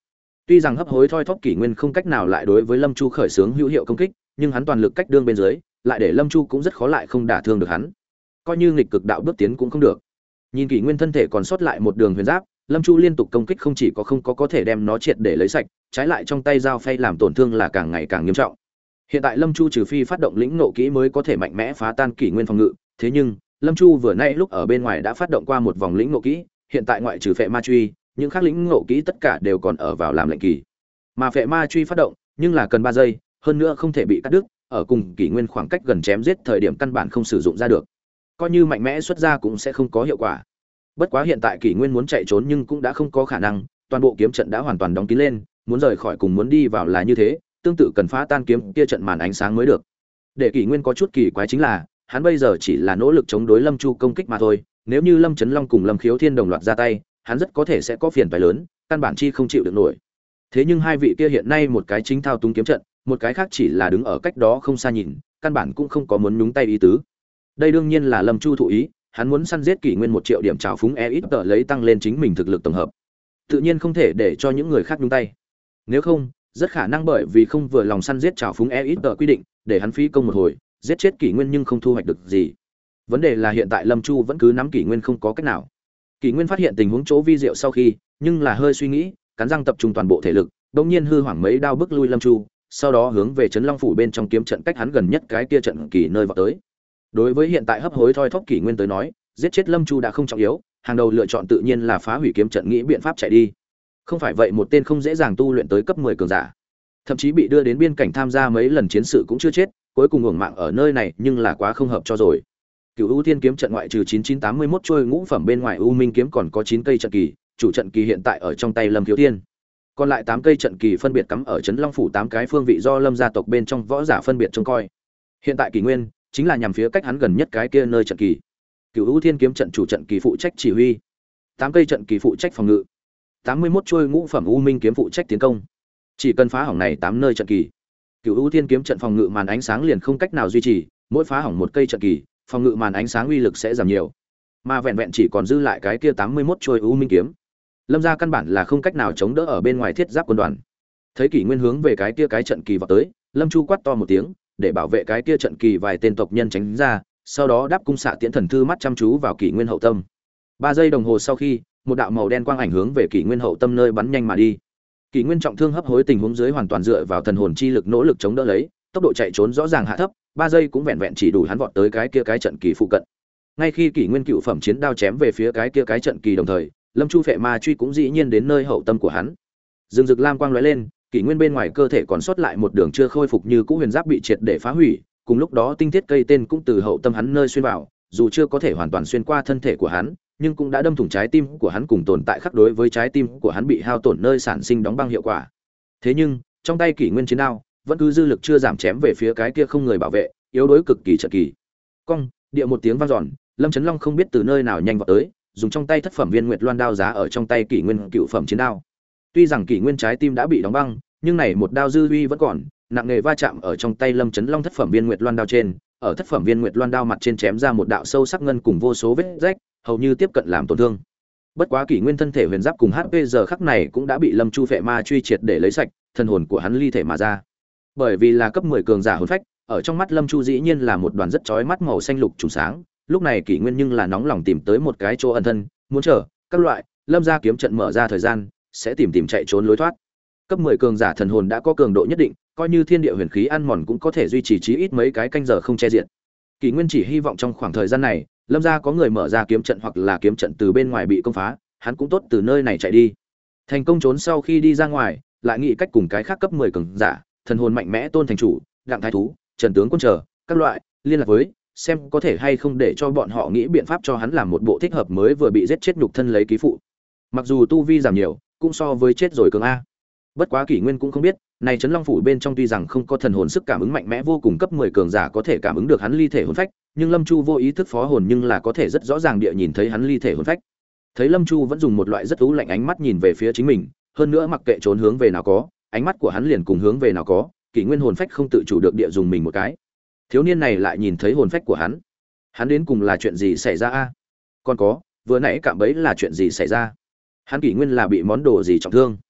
Tuy rằng hấp hối thoi thóp kỷ nguyên không cách nào lại đối với Lâm Chu khởi xướng hữu hiệu công kích, nhưng hắn toàn lực cách đương bên dưới, lại để Lâm Chu cũng rất khó lại không đả thương được hắn. Coi như nghịch cực đạo bước tiến cũng không được. Nhìn kỷ nguyên thân thể còn sót lại một đường huyền giáp, Lâm Chu liên tục công kích không chỉ có không có có thể đem nó triệt để lấy sạch, trái lại trong tay dao phay làm tổn thương là càng ngày càng nghiêm trọng. Hiện tại Lâm Chu trừ phi phát động lĩnh nộ kỹ mới có thể mạnh mẽ phá tan kỷ nguyên phòng ngự, thế nhưng Lâm Chu vừa nãy lúc ở bên ngoài đã phát động qua một vòng lĩnh nộ kỹ, hiện tại ngoại trừ phệ ma truy, những khác lĩnh nộ kỹ tất cả đều còn ở vào làm lệnh kỳ. Mà phệ ma truy phát động, nhưng là cần ba giây, hơn nữa không thể bị cắt đứt, ở cùng kỷ nguyên khoảng cách gần chém giết thời điểm căn bản không sử dụng ra được. Coi như mạnh mẽ xuất ra cũng sẽ không có hiệu quả. Bất quá hiện tại kỷ nguyên muốn chạy trốn nhưng cũng đã không có khả năng, toàn bộ kiếm trận đã hoàn toàn đóng kín lên, muốn rời khỏi cùng muốn đi vào là như thế, tương tự cần phá tan kiếm kia trận màn ánh sáng mới được. Để kỷ nguyên có chút kỳ quái chính là, hắn bây giờ chỉ là nỗ lực chống đối Lâm Chu công kích mà thôi, nếu như Lâm Chấn Long cùng Lâm Khiếu Thiên đồng loạt ra tay, hắn rất có thể sẽ có phiền toái lớn, căn bản chi không chịu được nổi. Thế nhưng hai vị kia hiện nay một cái chính thao túng kiếm trận, một cái khác chỉ là đứng ở cách đó không xa nhìn, căn bản cũng không có muốn nhúng tay ý tứ. Đây đương nhiên là Lâm Chu thụ ý, hắn muốn săn giết kỷ nguyên một triệu điểm trào phúng e ít tờ lấy tăng lên chính mình thực lực tổng hợp. Tự nhiên không thể để cho những người khác nhúng tay. Nếu không, rất khả năng bởi vì không vừa lòng săn giết trào phúng e ít tờ quy định, để hắn phí công một hồi, giết chết kỷ nguyên nhưng không thu hoạch được gì. Vấn đề là hiện tại Lâm Chu vẫn cứ nắm kỷ nguyên không có cách nào. Kỷ nguyên phát hiện tình huống chỗ vi diệu sau khi, nhưng là hơi suy nghĩ, cắn răng tập trung toàn bộ thể lực, đột nhiên hư hoảng mấy đao bức lui Lâm Chu, sau đó hướng về Trấn Long phủ bên trong kiếm trận cách hắn gần nhất cái kia trận kỳ nơi vào tới. Đối với hiện tại hấp hối thoi thóp kỷ nguyên tới nói, giết chết Lâm Chu đã không trọng yếu, hàng đầu lựa chọn tự nhiên là phá hủy kiếm trận, nghĩ biện pháp chạy đi. Không phải vậy một tên không dễ dàng tu luyện tới cấp mười cường giả, thậm chí bị đưa đến biên cảnh tham gia mấy lần chiến sự cũng chưa chết, cuối cùng hưởng mạng ở nơi này nhưng là quá không hợp cho rồi. Cửu U Thiên kiếm trận ngoại trừ chín chín tám mươi mốt trôi ngũ phẩm bên ngoài U Minh kiếm còn có chín cây trận kỳ, chủ trận kỳ hiện tại ở trong tay Lâm Khiếu Thiên. Còn lại tám cây trận kỳ phân biệt cắm ở Trấn Long phủ tám cái phương vị do Lâm gia tộc bên trong võ giả phân biệt trông coi. Hiện tại Kỷ Nguyên chính là nhằm phía cách hắn gần nhất cái kia nơi trận kỳ. Cửu U Thiên kiếm trận chủ trận kỳ phụ trách chỉ huy, tám cây trận kỳ phụ trách phòng ngự, tám mươi mốt trôi ngũ phẩm U Minh kiếm phụ trách tiến công. Chỉ cần phá hỏng này tám nơi trận kỳ, Cửu U Thiên kiếm trận phòng ngự màn ánh sáng liền không cách nào duy trì, mỗi phá hỏng một cây trận kỳ, phòng ngự màn ánh sáng uy lực sẽ giảm nhiều. Mà vẹn vẹn chỉ còn dư lại cái kia tám mươi mốt trôi U Minh kiếm. Lâm gia căn bản là không cách nào chống đỡ ở bên ngoài thiết giáp quân đoàn. Thấy Kỷ Nguyên hướng về cái kia cái trận kỳ vào tới, Lâm Chu quát to một tiếng, để bảo vệ cái kia trận kỳ vài tên tộc nhân tránh ra, sau đó đáp cung xạ tiễn thần thư mắt chăm chú vào Kỷ Nguyên hậu tâm. Ba giây đồng hồ sau khi, một đạo màu đen quang ảnh hướng về Kỷ Nguyên hậu tâm nơi bắn nhanh mà đi. Kỷ Nguyên trọng thương hấp hối tình huống dưới hoàn toàn dựa vào thần hồn chi lực nỗ lực chống đỡ lấy, tốc độ chạy trốn rõ ràng hạ thấp, ba giây cũng vẹn vẹn chỉ đủ hắn vọt tới cái kia cái trận kỳ phụ cận. Ngay khi Kỷ Nguyên cựu phẩm chiến đao chém về phía cái kia cái trận kỳ đồng thời, Lâm Chu phệ ma truy cũng dĩ nhiên đến nơi hậu tâm của hắn. Dương rực lam quang lóe lên, Kỷ Nguyên bên ngoài cơ thể còn sót lại một đường chưa khôi phục như cũ huyền giáp bị triệt để phá hủy, cùng lúc đó tinh thiết cây tên cũng từ hậu tâm hắn nơi xuyên vào, dù chưa có thể hoàn toàn xuyên qua thân thể của hắn, nhưng cũng đã đâm thủng trái tim của hắn cùng tồn tại khắc đối với trái tim của hắn bị hao tổn nơi sản sinh đóng băng hiệu quả. Thế nhưng, trong tay Kỷ Nguyên chiến đao vẫn cứ dư lực chưa giảm chém về phía cái kia không người bảo vệ, yếu đuối cực kỳ trận kỳ. Cong, địa một tiếng vang dọn, Lâm Chấn Long không biết từ nơi nào nhanh vọt tới, dùng trong tay thất phẩm viên nguyệt loan đao giá ở trong tay Kỷ Nguyên cựu phẩm chiến đao. Tuy rằng Kỷ Nguyên trái tim đã bị đóng băng, nhưng này một đao dư uy vẫn còn, nặng nề va chạm ở trong tay Lâm Chấn Long thất phẩm viên nguyệt loan đao trên, ở thất phẩm viên nguyệt loan đao mặt trên chém ra một đạo sâu sắc ngân cùng vô số vết rách, hầu như tiếp cận làm tổn thương. Bất quá Kỷ Nguyên thân thể huyền giáp cùng hát pê giờ khắc này cũng đã bị Lâm Chu phệ ma truy triệt để lấy sạch, thân hồn của hắn ly thể mà ra. Bởi vì là cấp mười cường giả hồn phách, ở trong mắt Lâm Chu dĩ nhiên là một đoàn rất chói mắt màu xanh lục trùng sáng, lúc này Kỷ Nguyên nhưng là nóng lòng tìm tới một cái chỗ ẩn thân, muốn chờ các loại Lâm gia kiếm trận mở ra thời gian, sẽ tìm tìm chạy trốn lối thoát. Cấp mười cường giả thần hồn đã có cường độ nhất định, coi như thiên địa huyền khí ăn mòn cũng có thể duy trì chí ít mấy cái canh giờ không che diện. Kỷ Nguyên chỉ hy vọng trong khoảng thời gian này, Lâm gia có người mở ra kiếm trận hoặc là kiếm trận từ bên ngoài bị công phá, hắn cũng tốt từ nơi này chạy đi. Thành công trốn sau khi đi ra ngoài, lại nghĩ cách cùng cái khác cấp mười cường giả, thần hồn mạnh mẽ tôn thành chủ, đặng thái thú, trần tướng quân chờ, các loại, liên lạc với, xem có thể hay không để cho bọn họ nghĩ biện pháp cho hắn làm một bộ thích hợp mới vừa bị giết chết nhục thân lấy ký phụ. Mặc dù tu vi giảm nhiều, cũng so với chết rồi cường a. Bất quá Kỷ Nguyên cũng không biết, này Trấn Long phủ bên trong tuy rằng không có thần hồn sức cảm ứng mạnh mẽ vô cùng cấp mười cường giả có thể cảm ứng được hắn ly thể hồn phách, nhưng Lâm Chu vô ý thức phó hồn nhưng là có thể rất rõ ràng địa nhìn thấy hắn ly thể hồn phách. Thấy Lâm Chu vẫn dùng một loại rất u lạnh ánh mắt nhìn về phía chính mình, hơn nữa mặc kệ trốn hướng về nào có, ánh mắt của hắn liền cùng hướng về nào có, Kỷ Nguyên hồn phách không tự chủ được địa dùng mình một cái. Thiếu niên này lại nhìn thấy hồn phách của hắn. Hắn đến cùng là chuyện gì xảy ra a? Còn có, vừa nãy cạm bẫy là chuyện gì xảy ra? Hắn Kỷ Nguyên là bị món đồ gì trọng thương?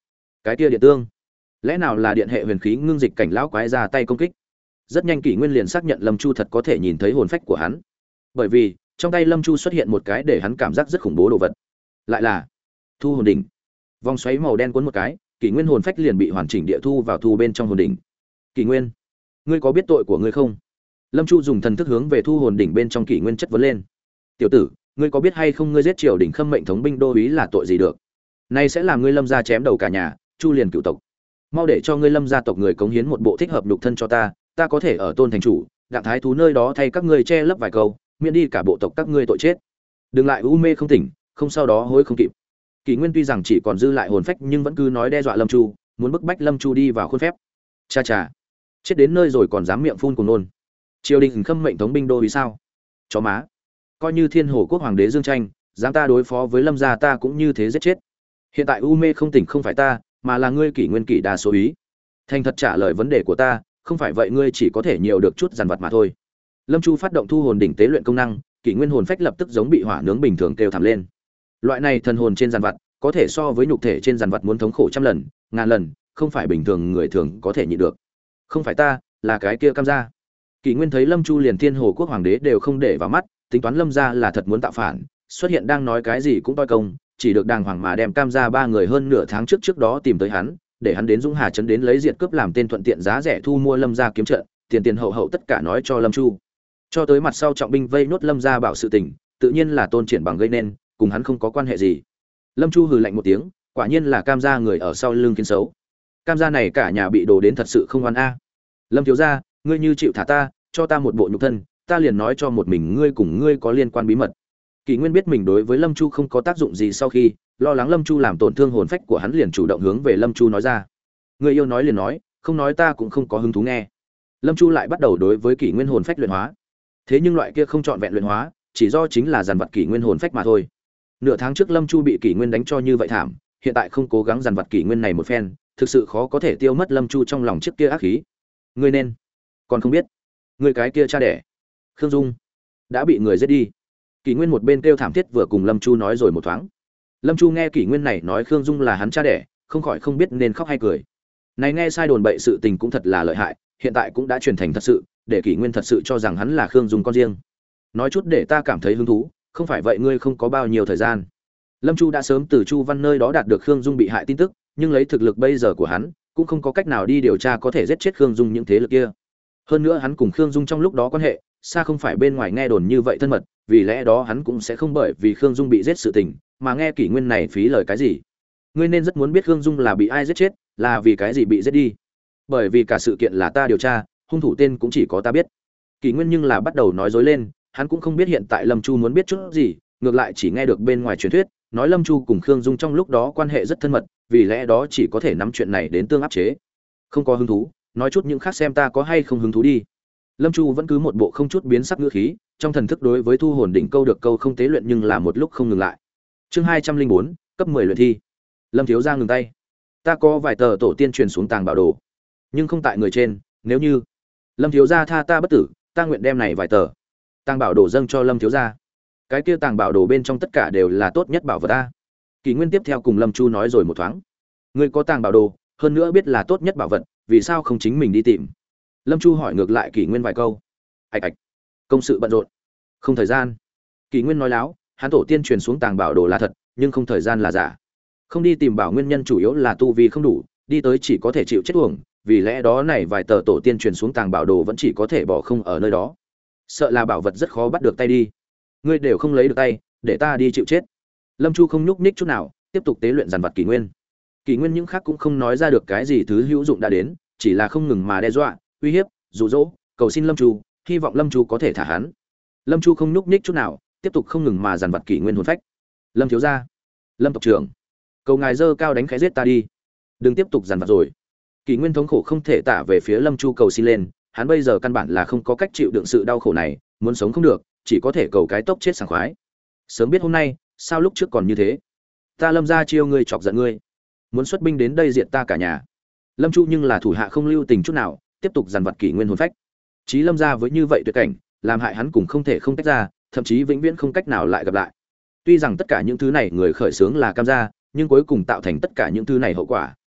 Cái kia điện tương, lẽ nào là điện hệ huyền khí ngưng dịch cảnh lão quái ra tay công kích? Rất nhanh Kỷ Nguyên liền xác nhận Lâm Chu thật có thể nhìn thấy hồn phách của hắn, bởi vì trong tay Lâm Chu xuất hiện một cái để hắn cảm giác rất khủng bố đồ vật, lại là thu hồn đỉnh. Vòng xoáy màu đen cuốn một cái, Kỷ Nguyên hồn phách liền bị hoàn chỉnh địa thu vào thu bên trong hồn đỉnh. Kỷ Nguyên, ngươi có biết tội của ngươi không? Lâm Chu dùng thần thức hướng về thu hồn đỉnh bên trong Kỷ Nguyên chất vấn lên. Tiểu tử, ngươi có biết hay không ngươi giết triều đình khâm mệnh thống binh đô úy là tội gì được? Nay sẽ làm ngươi Lâm gia chém đầu cả nhà, chu liền cựu tộc. Mau để cho ngươi Lâm gia tộc người cống hiến một bộ thích hợp nhục thân cho ta, ta có thể ở Tôn thành chủ, Đặng thái thú nơi đó thay các ngươi che lấp vài câu, miễn đi cả bộ tộc các ngươi tội chết. Đừng lại u mê không tỉnh, không sau đó hối không kịp. Kỷ Nguyên tuy rằng chỉ còn dư lại hồn phách nhưng vẫn cứ nói đe dọa Lâm Chu, muốn bức bách Lâm Chu đi vào khuôn phép. Cha cha, chết đến nơi rồi còn dám miệng phun cùng nôn. Triều đình khâm mệnh thống binh đô úy sao? Chó má. Coi như Thiên Hồ quốc hoàng đế Dương Tranh, dám ta đối phó với Lâm gia ta cũng như thế giết chết. Hiện tại u mê không tỉnh không phải ta, mà là ngươi Kỷ Nguyên Kỷ đa số ý. Thành thật trả lời vấn đề của ta, không phải vậy ngươi chỉ có thể nhiều được chút dằn vặt mà thôi. Lâm Chu phát động thu hồn đỉnh tế luyện công năng, Kỷ Nguyên hồn phách lập tức giống bị hỏa nướng bình thường kêu thảm lên. Loại này thần hồn trên dằn vặt, có thể so với nhục thể trên dằn vặt muốn thống khổ trăm lần, ngàn lần, không phải bình thường người thường có thể nhịn được. Không phải ta, là cái kia Cam gia. Kỷ Nguyên thấy Lâm Chu liền Thiên Hồ quốc hoàng đế đều không để vào mắt, tính toán Lâm gia là thật muốn tạo phản, xuất hiện đang nói cái gì cũng toi công, chỉ được đàng hoàng mà đem Cam gia ba người hơn nửa tháng trước trước đó tìm tới hắn, để hắn đến Dũng Hà trấn đến lấy diệt cướp làm tên thuận tiện giá rẻ thu mua Lâm gia kiếm trận, tiền tiền hậu hậu tất cả nói cho Lâm Chu. Cho tới mặt sau trọng binh vây nốt Lâm gia bảo sự tình, tự nhiên là Tôn Triển Bằng gây nên, cùng hắn không có quan hệ gì. Lâm Chu hừ lạnh một tiếng, quả nhiên là Cam gia người ở sau lưng kiến xấu. Cam gia này cả nhà bị đổ đến thật sự không oan a. Lâm thiếu gia, ngươi như chịu thả ta, cho ta một bộ nhục thân, ta liền nói cho một mình ngươi cùng ngươi có liên quan bí mật. Kỷ Nguyên biết mình đối với Lâm Chu không có tác dụng gì, sau khi lo lắng Lâm Chu làm tổn thương hồn phách của hắn, liền chủ động hướng về Lâm Chu nói ra. Ngươi yêu nói liền nói, không nói ta cũng không có hứng thú nghe. Lâm Chu lại bắt đầu đối với Kỷ Nguyên hồn phách luyện hóa. Thế nhưng loại kia không chọn vẹn luyện hóa, chỉ do chính là dàn vật Kỷ Nguyên hồn phách mà thôi. Nửa tháng trước Lâm Chu bị Kỷ Nguyên đánh cho như vậy thảm, hiện tại không cố gắng dàn vật Kỷ Nguyên này một phen, thực sự khó có thể tiêu mất Lâm Chu trong lòng trước kia ác khí. Ngươi nên còn không biết, ngươi cái kia cha đẻ Khương Dung đã bị người giết đi. Kỷ Nguyên một bên kêu thảm thiết vừa cùng Lâm Chu nói rồi một thoáng. Lâm Chu nghe Kỷ Nguyên này nói Khương Dung là hắn cha đẻ, không khỏi không biết nên khóc hay cười. Này nghe sai đồn bậy sự tình cũng thật là lợi hại, hiện tại cũng đã truyền thành thật sự, để Kỷ Nguyên thật sự cho rằng hắn là Khương Dung con riêng. Nói chút để ta cảm thấy hứng thú, không phải vậy ngươi không có bao nhiêu thời gian. Lâm Chu đã sớm từ Chu Văn nơi đó đạt được Khương Dung bị hại tin tức, nhưng lấy thực lực bây giờ của hắn, cũng không có cách nào đi điều tra có thể giết chết Khương Dung những thế lực kia. Hơn nữa hắn cùng Khương Dung trong lúc đó quan hệ, xa không phải bên ngoài nghe đồn như vậy thân mật, vì lẽ đó hắn cũng sẽ không bởi vì Khương Dung bị giết sự tình, mà nghe Kỷ Nguyên này phí lời cái gì. Ngươi nên rất muốn biết Khương Dung là bị ai giết chết, là vì cái gì bị giết đi. Bởi vì cả sự kiện là ta điều tra, hung thủ tên cũng chỉ có ta biết. Kỷ Nguyên nhưng là bắt đầu nói dối lên, hắn cũng không biết hiện tại Lâm Chu muốn biết chút gì, ngược lại chỉ nghe được bên ngoài truyền thuyết, nói Lâm Chu cùng Khương Dung trong lúc đó quan hệ rất thân mật, vì lẽ đó chỉ có thể nắm chuyện này đến tương áp chế. Không có hứng thú, nói chút những khác xem ta có hay không hứng thú đi. Lâm Chu vẫn cứ một bộ không chút biến sắc ngữ khí, trong thần thức đối với thu hồn đỉnh câu được câu không tế luyện, nhưng là một lúc không ngừng lại. Chương hai trăm linh bốn, cấp mười luyện thi. Lâm thiếu gia ngừng tay. Ta có vài tờ tổ tiên truyền xuống tàng bảo đồ, nhưng không tại người trên, nếu như Lâm thiếu gia tha ta bất tử, ta nguyện đem này vài tờ tàng bảo đồ dâng cho Lâm thiếu gia. Cái kia tàng bảo đồ bên trong tất cả đều là tốt nhất bảo vật ta. Kỷ Nguyên tiếp theo cùng Lâm Chu nói rồi một thoáng. Ngươi có tàng bảo đồ, hơn nữa biết là tốt nhất bảo vật, vì sao không chính mình đi tìm? Lâm Chu hỏi ngược lại Kỷ Nguyên vài câu. Ạch ạch, công sự bận rộn, không thời gian. Kỷ Nguyên nói láo, hắn tổ tiên truyền xuống tàng bảo đồ là thật, nhưng không thời gian là giả. Không đi tìm bảo nguyên nhân chủ yếu là tu vi không đủ, đi tới chỉ có thể chịu chết uổng, vì lẽ đó này vài tờ tổ tiên truyền xuống tàng bảo đồ vẫn chỉ có thể bỏ không ở nơi đó. Sợ là bảo vật rất khó bắt được tay đi. Ngươi đều không lấy được tay, để ta đi chịu chết. Lâm Chu không nhúc nhích chút nào, tiếp tục tế luyện dàn vật Kỷ Nguyên. Kỷ Nguyên những khác cũng không nói ra được cái gì thứ hữu dụng đã đến, chỉ là không ngừng mà đe dọa, uy hiếp, dụ dỗ, cầu xin Lâm Chu, hy vọng Lâm Chu có thể thả hắn. Lâm Chu không nhúc nhích chút nào, tiếp tục không ngừng mà dàn vật Kỷ Nguyên hồn phách. Lâm thiếu gia, Lâm tộc trưởng, cầu ngài dơ cao đánh khẽ giết ta đi, đừng tiếp tục dàn vật rồi. Kỷ Nguyên thống khổ không thể tả về phía Lâm Chu cầu xin lên, hắn bây giờ căn bản là không có cách chịu đựng sự đau khổ này, muốn sống không được, chỉ có thể cầu cái tốc chết sảng khoái. Sớm biết hôm nay, sao lúc trước còn như thế? Ta Lâm gia chiêu ngươi chọc giận ngươi, muốn xuất binh đến đây diệt ta cả nhà. Lâm Chu nhưng là thủ hạ không lưu tình chút nào, tiếp tục dằn vặt Kỷ Nguyên hồn phách. Chí Lâm gia với như vậy tuyệt cảnh, làm hại hắn cùng không thể không tách ra, thậm chí vĩnh viễn không cách nào lại gặp lại. Tuy rằng tất cả những thứ này người khởi xướng là Cam gia, nhưng cuối cùng tạo thành tất cả những thứ này hậu quả,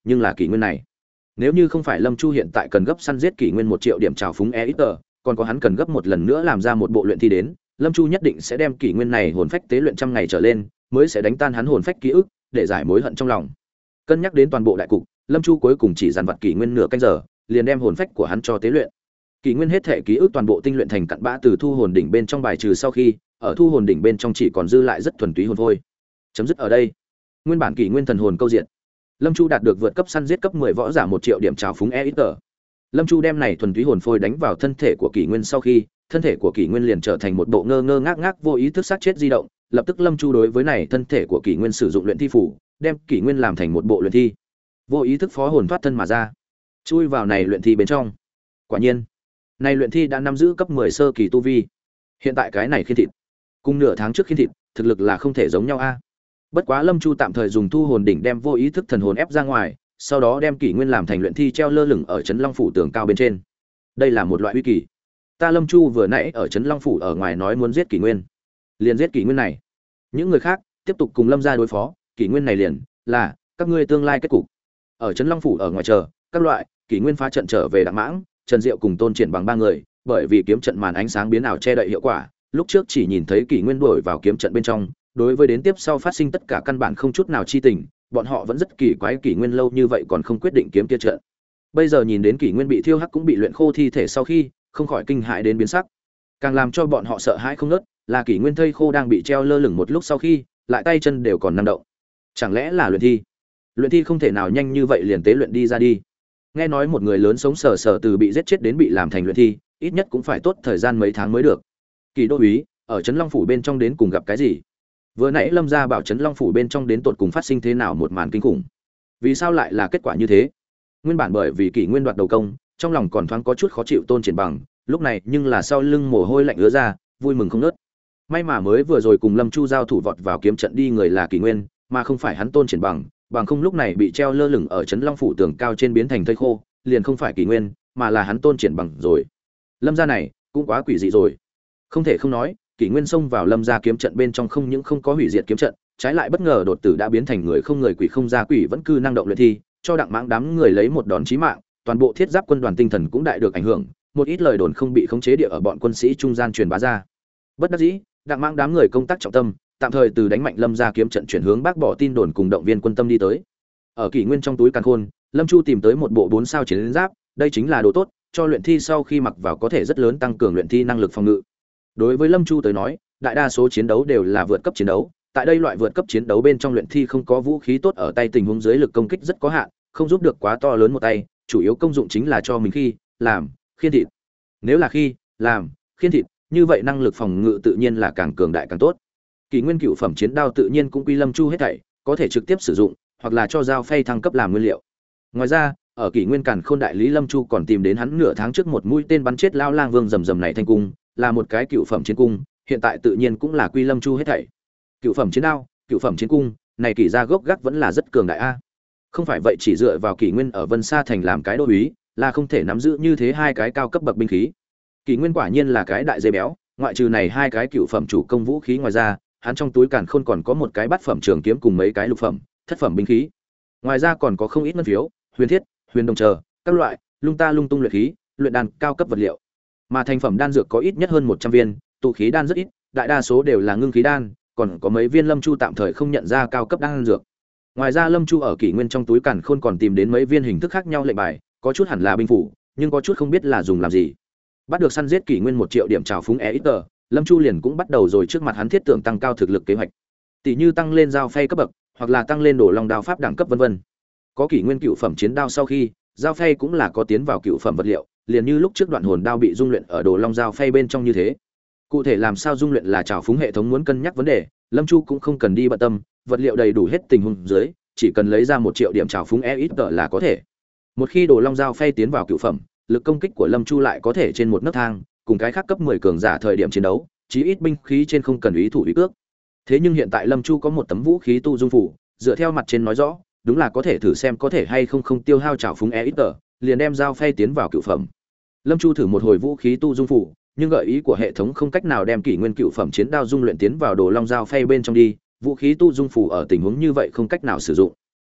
nhưng là kỷ nguyên này. Nếu như không phải Lâm Chu hiện tại cần gấp săn giết kỷ nguyên một triệu điểm trào phúng e ít tờ, còn có hắn cần gấp một lần nữa làm ra một bộ luyện thi đến, Lâm Chu nhất định sẽ đem kỷ nguyên này hồn phách tế luyện trăm ngày trở lên, mới sẽ đánh tan hắn hồn phách ký ức, để giải mối hận trong lòng. Cân nhắc đến toàn bộ đại cục, Lâm Chu cuối cùng chỉ dàn vật kỷ nguyên nửa canh giờ, liền đem hồn phách của hắn cho tế luyện. Kỷ nguyên hết thể ký ức toàn bộ tinh luyện thành cặn bã từ thu hồn đỉnh bên trong bài trừ sau khi, ở thu hồn đỉnh bên trong chỉ còn dư lại rất thuần túy hồn vôi. Chấm dứt ở đây. Nguyên bản kỷ nguyên thần hồn câu diện. Lâm Chu đạt được vượt cấp săn giết cấp mười võ giả một triệu điểm trào phúng e ít tờ. Lâm Chu đem này thuần túy hồn phôi đánh vào thân thể của kỷ nguyên sau khi, thân thể của kỷ nguyên liền trở thành một bộ ngơ ngơ ngác ngác vô ý thức xác chết di động, lập tức Lâm Chu đối với này thân thể của kỷ nguyên sử dụng luyện thi phủ, đem kỷ nguyên làm thành một bộ luyện thi. Vô ý thức phó hồn thoát thân mà ra, chui vào này luyện thi bên trong. Quả nhiên, này luyện thi đã nắm giữ cấp mười sơ kỳ tu vi. Hiện tại cái này khiên thịt, cùng nửa tháng trước khiên thịt, thực lực là không thể giống nhau a. Bất quá Lâm Chu tạm thời dùng thu hồn đỉnh đem vô ý thức thần hồn ép ra ngoài, sau đó đem kỷ nguyên làm thành luyện thi treo lơ lửng ở trấn Long phủ tường cao bên trên. Đây là một loại uy kỳ. Ta Lâm Chu vừa nãy ở trấn Long phủ ở ngoài nói muốn giết kỷ nguyên, liền giết kỷ nguyên này. Những người khác tiếp tục cùng Lâm gia đối phó, kỷ nguyên này liền là các ngươi tương lai kết cục. Ở trấn Long phủ ở ngoài chờ, các loại kỷ nguyên phá trận trở về Đặng Mãng, Trần Diệu cùng Tôn Triển bằng ba người, bởi vì kiếm trận màn ánh sáng biến ảo che đậy hiệu quả, lúc trước chỉ nhìn thấy kỷ nguyên đuổi vào kiếm trận bên trong, đối với đến tiếp sau phát sinh tất cả căn bản không chút nào chi tình, bọn họ vẫn rất kỳ quái kỷ nguyên lâu như vậy còn không quyết định kiếm kia trận. Bây giờ nhìn đến kỷ nguyên bị thiêu hắc cũng bị luyện khô thi thể sau khi, không khỏi kinh hãi đến biến sắc. Càng làm cho bọn họ sợ hãi không ngớt, là kỷ nguyên thây khô đang bị treo lơ lửng một lúc sau khi, lại tay chân đều còn năng động. Chẳng lẽ là luyện thi? Luyện thi không thể nào nhanh như vậy liền tế luyện đi ra đi. Nghe nói một người lớn sống sờ sờ từ bị giết chết đến bị làm thành luyện thi, ít nhất cũng phải tốt thời gian mấy tháng mới được. Kỳ đô úy, ở trấn Long phủ bên trong đến cùng gặp cái gì? Vừa nãy Lâm gia bảo trấn Long phủ bên trong đến tột cùng phát sinh thế nào một màn kinh khủng? Vì sao lại là kết quả như thế? Nguyên bản bởi vì kỷ nguyên đoạt đầu công, trong lòng còn thoáng có chút khó chịu Tôn Triển bằng, lúc này nhưng là sau lưng mồ hôi lạnh ứa ra, vui mừng không ngớt. May mà mới vừa rồi cùng Lâm Chu giao thủ vọt vào kiếm trận đi người là kỷ nguyên, mà không phải hắn Tôn Triển bằng, bằng không lúc này bị treo lơ lửng ở trấn Long phủ tường cao trên biến thành thây khô, liền không phải kỷ nguyên, mà là hắn Tôn Triển bằng rồi. Lâm gia này cũng quá quỷ dị rồi. Không thể không nói, kỷ nguyên xông vào Lâm gia kiếm trận bên trong không những không có hủy diệt kiếm trận, trái lại bất ngờ đột tử đã biến thành người không người quỷ không ra quỷ vẫn cư năng động luyện thi, cho Đặng Mãng đám người lấy một đòn chí mạng, toàn bộ thiết giáp quân đoàn tinh thần cũng đại được ảnh hưởng, một ít lời đồn không bị khống chế địa ở bọn quân sĩ trung gian truyền bá ra. Bất đắc dĩ, Đặng Mãng đám người công tác trọng tâm, tạm thời từ đánh mạnh Lâm gia kiếm trận chuyển hướng bác bỏ tin đồn cùng động viên quân tâm đi tới. Ở kỷ nguyên trong túi càn khôn, Lâm Chu tìm tới một bộ bốn sao chiến giáp, đây chính là đồ tốt, cho luyện thi sau khi mặc vào có thể rất lớn tăng cường luyện thi năng lực phòng ngự. Đối với Lâm Chu tới nói, đại đa số chiến đấu đều là vượt cấp chiến đấu, tại đây loại vượt cấp chiến đấu bên trong luyện thi không có vũ khí tốt ở tay tình huống dưới lực công kích rất có hạn, không giúp được quá to lớn một tay, chủ yếu công dụng chính là cho mình khi làm khiên thịt. Nếu là khi làm khiên thịt, như vậy năng lực phòng ngự tự nhiên là càng cường đại càng tốt. Kỷ nguyên cựu phẩm chiến đao tự nhiên cũng quy Lâm Chu hết thảy, có thể trực tiếp sử dụng, hoặc là cho dao phay thăng cấp làm nguyên liệu. Ngoài ra, ở kỷ nguyên càn khôn đại lý Lâm Chu còn tìm đến hắn nửa tháng trước một mũi tên bắn chết lao lang vương rầm rầm này thanh cung, là một cái cựu phẩm chiến cung, hiện tại tự nhiên cũng là quy Lâm Chu hết thảy. Cựu phẩm chiến đao, cựu phẩm chiến cung, này kỷ gia gốc gác vẫn là rất cường đại a. Không phải vậy chỉ dựa vào kỷ nguyên ở Vân Sa thành làm cái đô úy, là không thể nắm giữ như thế hai cái cao cấp bậc binh khí. Kỷ nguyên quả nhiên là cái đại dây béo, ngoại trừ này hai cái cựu phẩm chủ công vũ khí ngoài ra, hắn trong túi càn khôn còn có một cái bát phẩm trường kiếm cùng mấy cái lục phẩm, thất phẩm binh khí. Ngoài ra còn có không ít ngân phiếu, huyền thiết, huyền đồng chờ, các loại lung ta lung tung luyện khí, luyện đan cao cấp vật liệu. Mà thành phẩm đan dược có ít nhất hơn một trăm viên, tụ khí đan rất ít, đại đa số đều là ngưng khí đan, còn có mấy viên Lâm Chu tạm thời không nhận ra cao cấp đan dược. Ngoài ra Lâm Chu ở kỷ nguyên trong túi càn khôn còn tìm đến mấy viên hình thức khác nhau lệnh bài, có chút hẳn là binh phủ, nhưng có chút không biết là dùng làm gì. Bắt được săn giết kỷ nguyên một triệu điểm trào phúng e ít tờ, Lâm Chu liền cũng bắt đầu rồi trước mặt hắn thiết tưởng tăng cao thực lực kế hoạch. Tỷ như tăng lên dao phay cấp bậc, hoặc là tăng lên đồ long đao pháp đẳng cấp vân vân. Có kỷ nguyên cựu phẩm chiến đao sau khi, dao phay cũng là có tiến vào cựu phẩm vật liệu, liền như lúc trước đoạn hồn đao bị dung luyện ở đồ long dao phay bên trong như thế. Cụ thể làm sao dung luyện là trào phúng hệ thống muốn cân nhắc vấn đề, Lâm Chu cũng không cần đi bận tâm, vật liệu đầy đủ hết tình huống dưới, chỉ cần lấy ra một triệu điểm trào phúng e ít tờ là có thể. Một khi đồ long dao phay tiến vào cựu phẩm, lực công kích của Lâm Chu lại có thể trên một nấc thang, cùng cái khác cấp mười cường giả thời điểm chiến đấu, chí ít binh khí trên không cần ý thủ ý cước. Thế nhưng hiện tại Lâm Chu có một tấm vũ khí tu dung phủ, dựa theo mặt trên nói rõ, đúng là có thể thử xem có thể hay không không tiêu hao trào phúng e ít tờ, liền đem dao phay tiến vào cựu phẩm. Lâm Chu thử một hồi vũ khí tu dung phủ, nhưng gợi ý của hệ thống không cách nào đem kỷ nguyên cựu phẩm chiến đao dung luyện tiến vào đồ long dao phay bên trong đi, vũ khí tu dung phủ ở tình huống như vậy không cách nào sử dụng.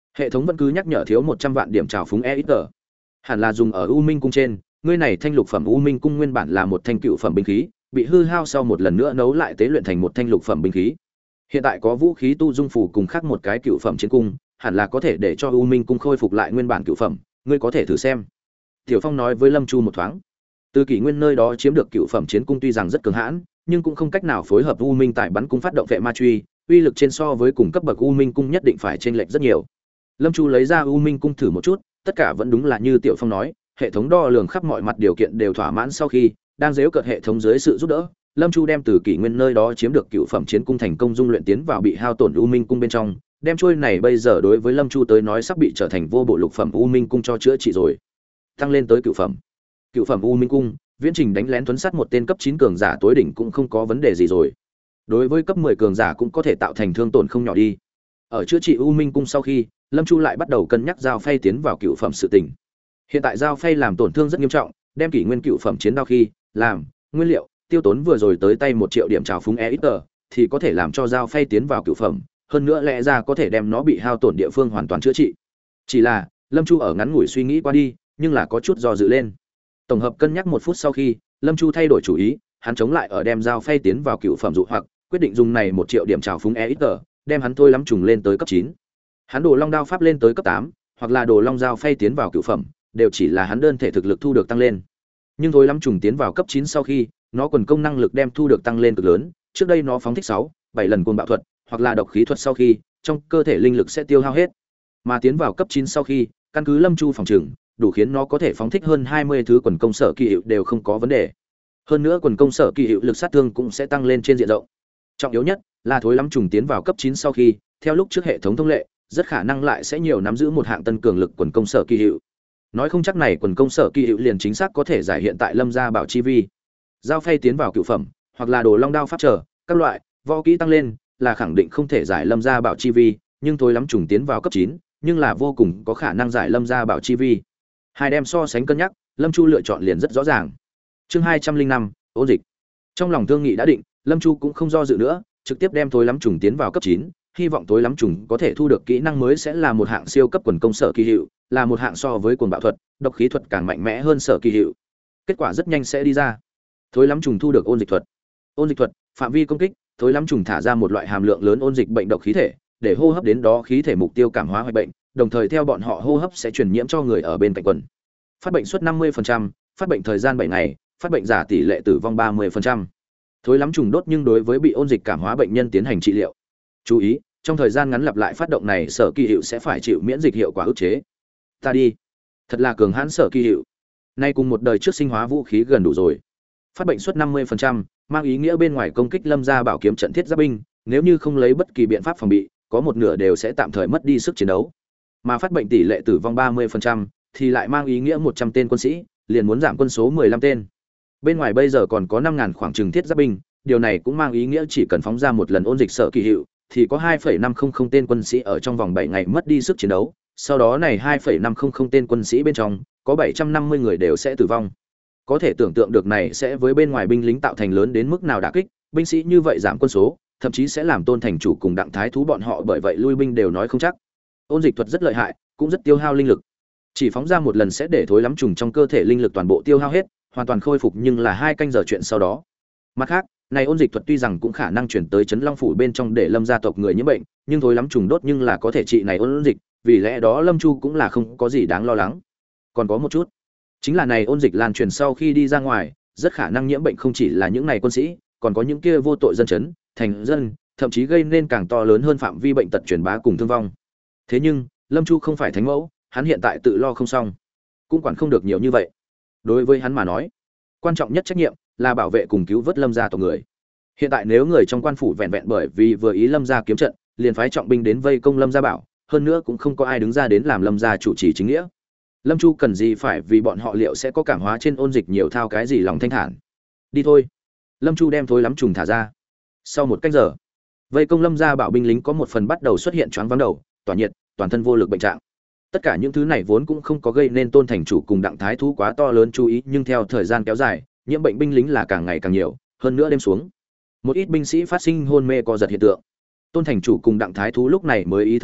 Hệ thống vẫn cứ nhắc nhở thiếu một trăm vạn điểm trào phúng e ít tờ. Hẳn là dùng ở U Minh cung trên, ngươi này thanh lục phẩm U Minh cung nguyên bản là một thanh cựu phẩm binh khí, bị hư hao sau một lần nữa nấu lại tế luyện thành một thanh lục phẩm binh khí. Hiện tại có vũ khí tu dung phủ cùng khác một cái cựu phẩm chiến cung, hẳn là có thể để cho U Minh cung khôi phục lại nguyên bản cựu phẩm, ngươi có thể thử xem. Tiểu Phong nói với Lâm Chu một thoáng. Từ kỷ nguyên nơi đó chiếm được cựu phẩm chiến cung tuy rằng rất cường hãn, nhưng cũng không cách nào phối hợp U Minh tại bắn cung phát động vệ ma truy, uy lực trên so với cùng cấp bậc U Minh cung nhất định phải chênh lệch rất nhiều. Lâm Chu lấy ra U Minh cung thử một chút, tất cả vẫn đúng là như Tiểu Phong nói, hệ thống đo lường khắp mọi mặt điều kiện đều thỏa mãn sau khi, đang giễu cợt hệ thống dưới sự giúp đỡ, Lâm Chu đem từ kỷ nguyên nơi đó chiếm được cựu phẩm chiến cung thành công dung luyện tiến vào bị hao tổn U Minh cung bên trong, đem trôi này bây giờ đối với Lâm Chu tới nói sắp bị trở thành vô bộ lục phẩm U Minh cung cho chữa trị rồi. Tăng lên tới cựu phẩm. Cựu phẩm U Minh cung, viễn trình đánh lén tuấn sát một tên cấp chín cường giả tối đỉnh cũng không có vấn đề gì rồi. Đối với cấp mười cường giả cũng có thể tạo thành thương tổn không nhỏ đi. Ở chữa trị U Minh cung sau khi, Lâm Chu lại bắt đầu cân nhắc giao phay tiến vào cựu phẩm sự tình. Hiện tại giao phay làm tổn thương rất nghiêm trọng, đem kỷ nguyên cựu phẩm chiến đao khi làm nguyên liệu tiêu tốn vừa rồi tới tay một triệu điểm trào phúng e ít tờ thì có thể làm cho giao phay tiến vào cựu phẩm, hơn nữa lẽ ra có thể đem nó bị hao tổn địa phương hoàn toàn chữa trị. Chỉ là Lâm Chu ở ngắn ngủi suy nghĩ qua đi, nhưng là có chút do dự lên. Tổng hợp cân nhắc một phút sau khi, Lâm Chu thay đổi chủ ý, hắn chống lại ở đem giao phay tiến vào cựu phẩm dụ hoặc, quyết định dùng này một triệu điểm trào phúng e ít tờ, đem hắn thôi lắm trùng lên tới cấp chín. Hắn đồ long đao pháp lên tới cấp tám, hoặc là đồ long dao phay tiến vào cựu phẩm, đều chỉ là hắn đơn thể thực lực thu được tăng lên. Nhưng thôi lắm trùng tiến vào cấp chín sau khi, nó quần công năng lực đem thu được tăng lên cực lớn, trước đây nó phóng thích sáu, bảy lần cuồng bạo thuật, hoặc là độc khí thuật sau khi, trong cơ thể linh lực sẽ tiêu hao hết. Mà tiến vào cấp chín sau khi, căn cứ Lâm Chu phòng trừng, đủ khiến nó có thể phóng thích hơn hai mươi thứ quần công sở kỳ hiệu đều không có vấn đề. Hơn nữa quần công sở kỳ hiệu lực sát thương cũng sẽ tăng lên trên diện rộng. Trọng yếu nhất là thối lắm trùng tiến vào cấp chín sau khi, theo lúc trước hệ thống thông lệ, rất khả năng lại sẽ nhiều nắm giữ một hạng tân cường lực quần công sở kỳ hiệu. Nói không chắc này quần công sở kỳ hiệu liền chính xác có thể giải hiện tại Lâm gia bảo chi vi. Giao phay tiến vào cựu phẩm, hoặc là đồ long đao pháp trở, các loại võ kỹ tăng lên, là khẳng định không thể giải Lâm gia bảo chi vi, nhưng thối lắm trùng tiến vào cấp chín, nhưng là vô cùng có khả năng giải Lâm gia bảo chi vi. Hai đem so sánh cân nhắc, Lâm Chu lựa chọn liền rất rõ ràng. Chương hai trăm linh năm, ôn dịch. Trong lòng thương nghị đã định, Lâm Chu cũng không do dự nữa, trực tiếp đem thối lắm trùng tiến vào cấp chín, hy vọng thối lắm trùng có thể thu được kỹ năng mới sẽ là một hạng siêu cấp quần công sở kỳ hiệu, là một hạng so với cuồng bạo thuật, độc khí thuật càng mạnh mẽ hơn sở kỳ hiệu. Kết quả rất nhanh sẽ đi ra. Thối lắm trùng thu được ôn dịch thuật. Ôn dịch thuật, phạm vi công kích, thối lắm trùng thả ra một loại hàm lượng lớn ôn dịch bệnh độc khí thể, để hô hấp đến đó khí thể mục tiêu cảm hóa hoại bệnh, đồng thời theo bọn họ hô hấp sẽ truyền nhiễm cho người ở bên cạnh quần. Phát bệnh suất năm mươi phần trăm, phát bệnh thời gian bảy ngày, phát bệnh giả tỷ lệ tử vong ba mươi phần trăm. Thối lắm trùng đốt nhưng đối với bị ôn dịch cảm hóa bệnh nhân tiến hành trị liệu. Chú ý, trong thời gian ngắn lặp lại phát động này sở kỳ hiệu sẽ phải chịu miễn dịch hiệu quả ức chế. Ta đi, thật là cường hãn sở kỳ hiệu. Nay cùng một đời trước sinh hóa vũ khí gần đủ rồi. Phát bệnh suất năm mươi phần trăm, mang ý nghĩa bên ngoài công kích Lâm gia bảo kiếm trận thiết giáp binh, nếu như không lấy bất kỳ biện pháp phòng bị, có một nửa đều sẽ tạm thời mất đi sức chiến đấu. Mà phát bệnh tỷ lệ tử vong ba mươi phần trăm thì lại mang ý nghĩa một trăm tên quân sĩ, liền muốn giảm quân số mười lăm tên. Bên ngoài bây giờ còn có năm nghìn khoảng trừng thiết giáp binh, điều này cũng mang ý nghĩa chỉ cần phóng ra một lần ôn dịch sở kỳ hiệu, thì có hai phẩy năm không không tên quân sĩ ở trong vòng bảy ngày mất đi sức chiến đấu, sau đó này hai phẩy năm không không tên quân sĩ bên trong, có bảy trăm năm mươi người đều sẽ tử vong. Có thể tưởng tượng được này sẽ với bên ngoài binh lính tạo thành lớn đến mức nào đả kích, binh sĩ như vậy giảm quân số, thậm chí sẽ làm Tôn thành chủ cùng Đặng thái thú bọn họ bởi vậy lui binh đều nói không chắc. Ôn dịch thuật rất lợi hại, cũng rất tiêu hao linh lực. Chỉ phóng ra một lần sẽ để thối lắm trùng trong cơ thể linh lực toàn bộ tiêu hao hết, hoàn toàn khôi phục nhưng là hai canh giờ chuyện sau đó. Mặt khác, này ôn dịch thuật tuy rằng cũng khả năng chuyển tới Trấn Long phủ bên trong để Lâm gia tộc người nhiễm bệnh, nhưng thối lắm trùng đốt nhưng là có thể trị này ôn dịch, vì lẽ đó Lâm Chu cũng là không có gì đáng lo lắng. Còn có một chút, chính là này ôn dịch lan truyền sau khi đi ra ngoài, rất khả năng nhiễm bệnh không chỉ là những này quân sĩ, còn có những kia vô tội dân chấn, thành dân, thậm chí gây nên càng to lớn hơn phạm vi bệnh tật truyền bá cùng thương vong. Thế nhưng, Lâm Chu không phải thánh mẫu, hắn hiện tại tự lo không xong, cũng quản không được nhiều như vậy. Đối với hắn mà nói, quan trọng nhất trách nhiệm là bảo vệ cùng cứu vớt Lâm gia tộc người. Hiện tại nếu người trong quan phủ vẹn vẹn bởi vì vừa ý Lâm gia kiếm trận, liền phái trọng binh đến vây công Lâm gia bảo, hơn nữa cũng không có ai đứng ra đến làm Lâm gia chủ trì chính nghĩa. Lâm Chu cần gì phải vì bọn họ liệu sẽ có cảm hóa trên ôn dịch nhiều thao cái gì lòng thanh thản. Đi thôi. Lâm Chu đem thối lắm trùng thả ra. Sau một cách giờ, vây công Lâm gia bảo binh lính có một phần bắt đầu xuất hiện choáng váng đầu, tỏa nhiệt, toàn thân vô lực bệnh trạng. Tất cả những thứ này vốn cũng không có gây nên Tôn thành chủ cùng Đặng thái thú quá to lớn chú ý, nhưng theo thời gian kéo dài, nhiễm bệnh binh lính là càng ngày càng nhiều, hơn nữa đêm xuống, một ít binh sĩ phát sinh hôn mê co giật hiện tượng. Tôn thành chủ cùng Đặng thái thú lúc này mới ý thức được,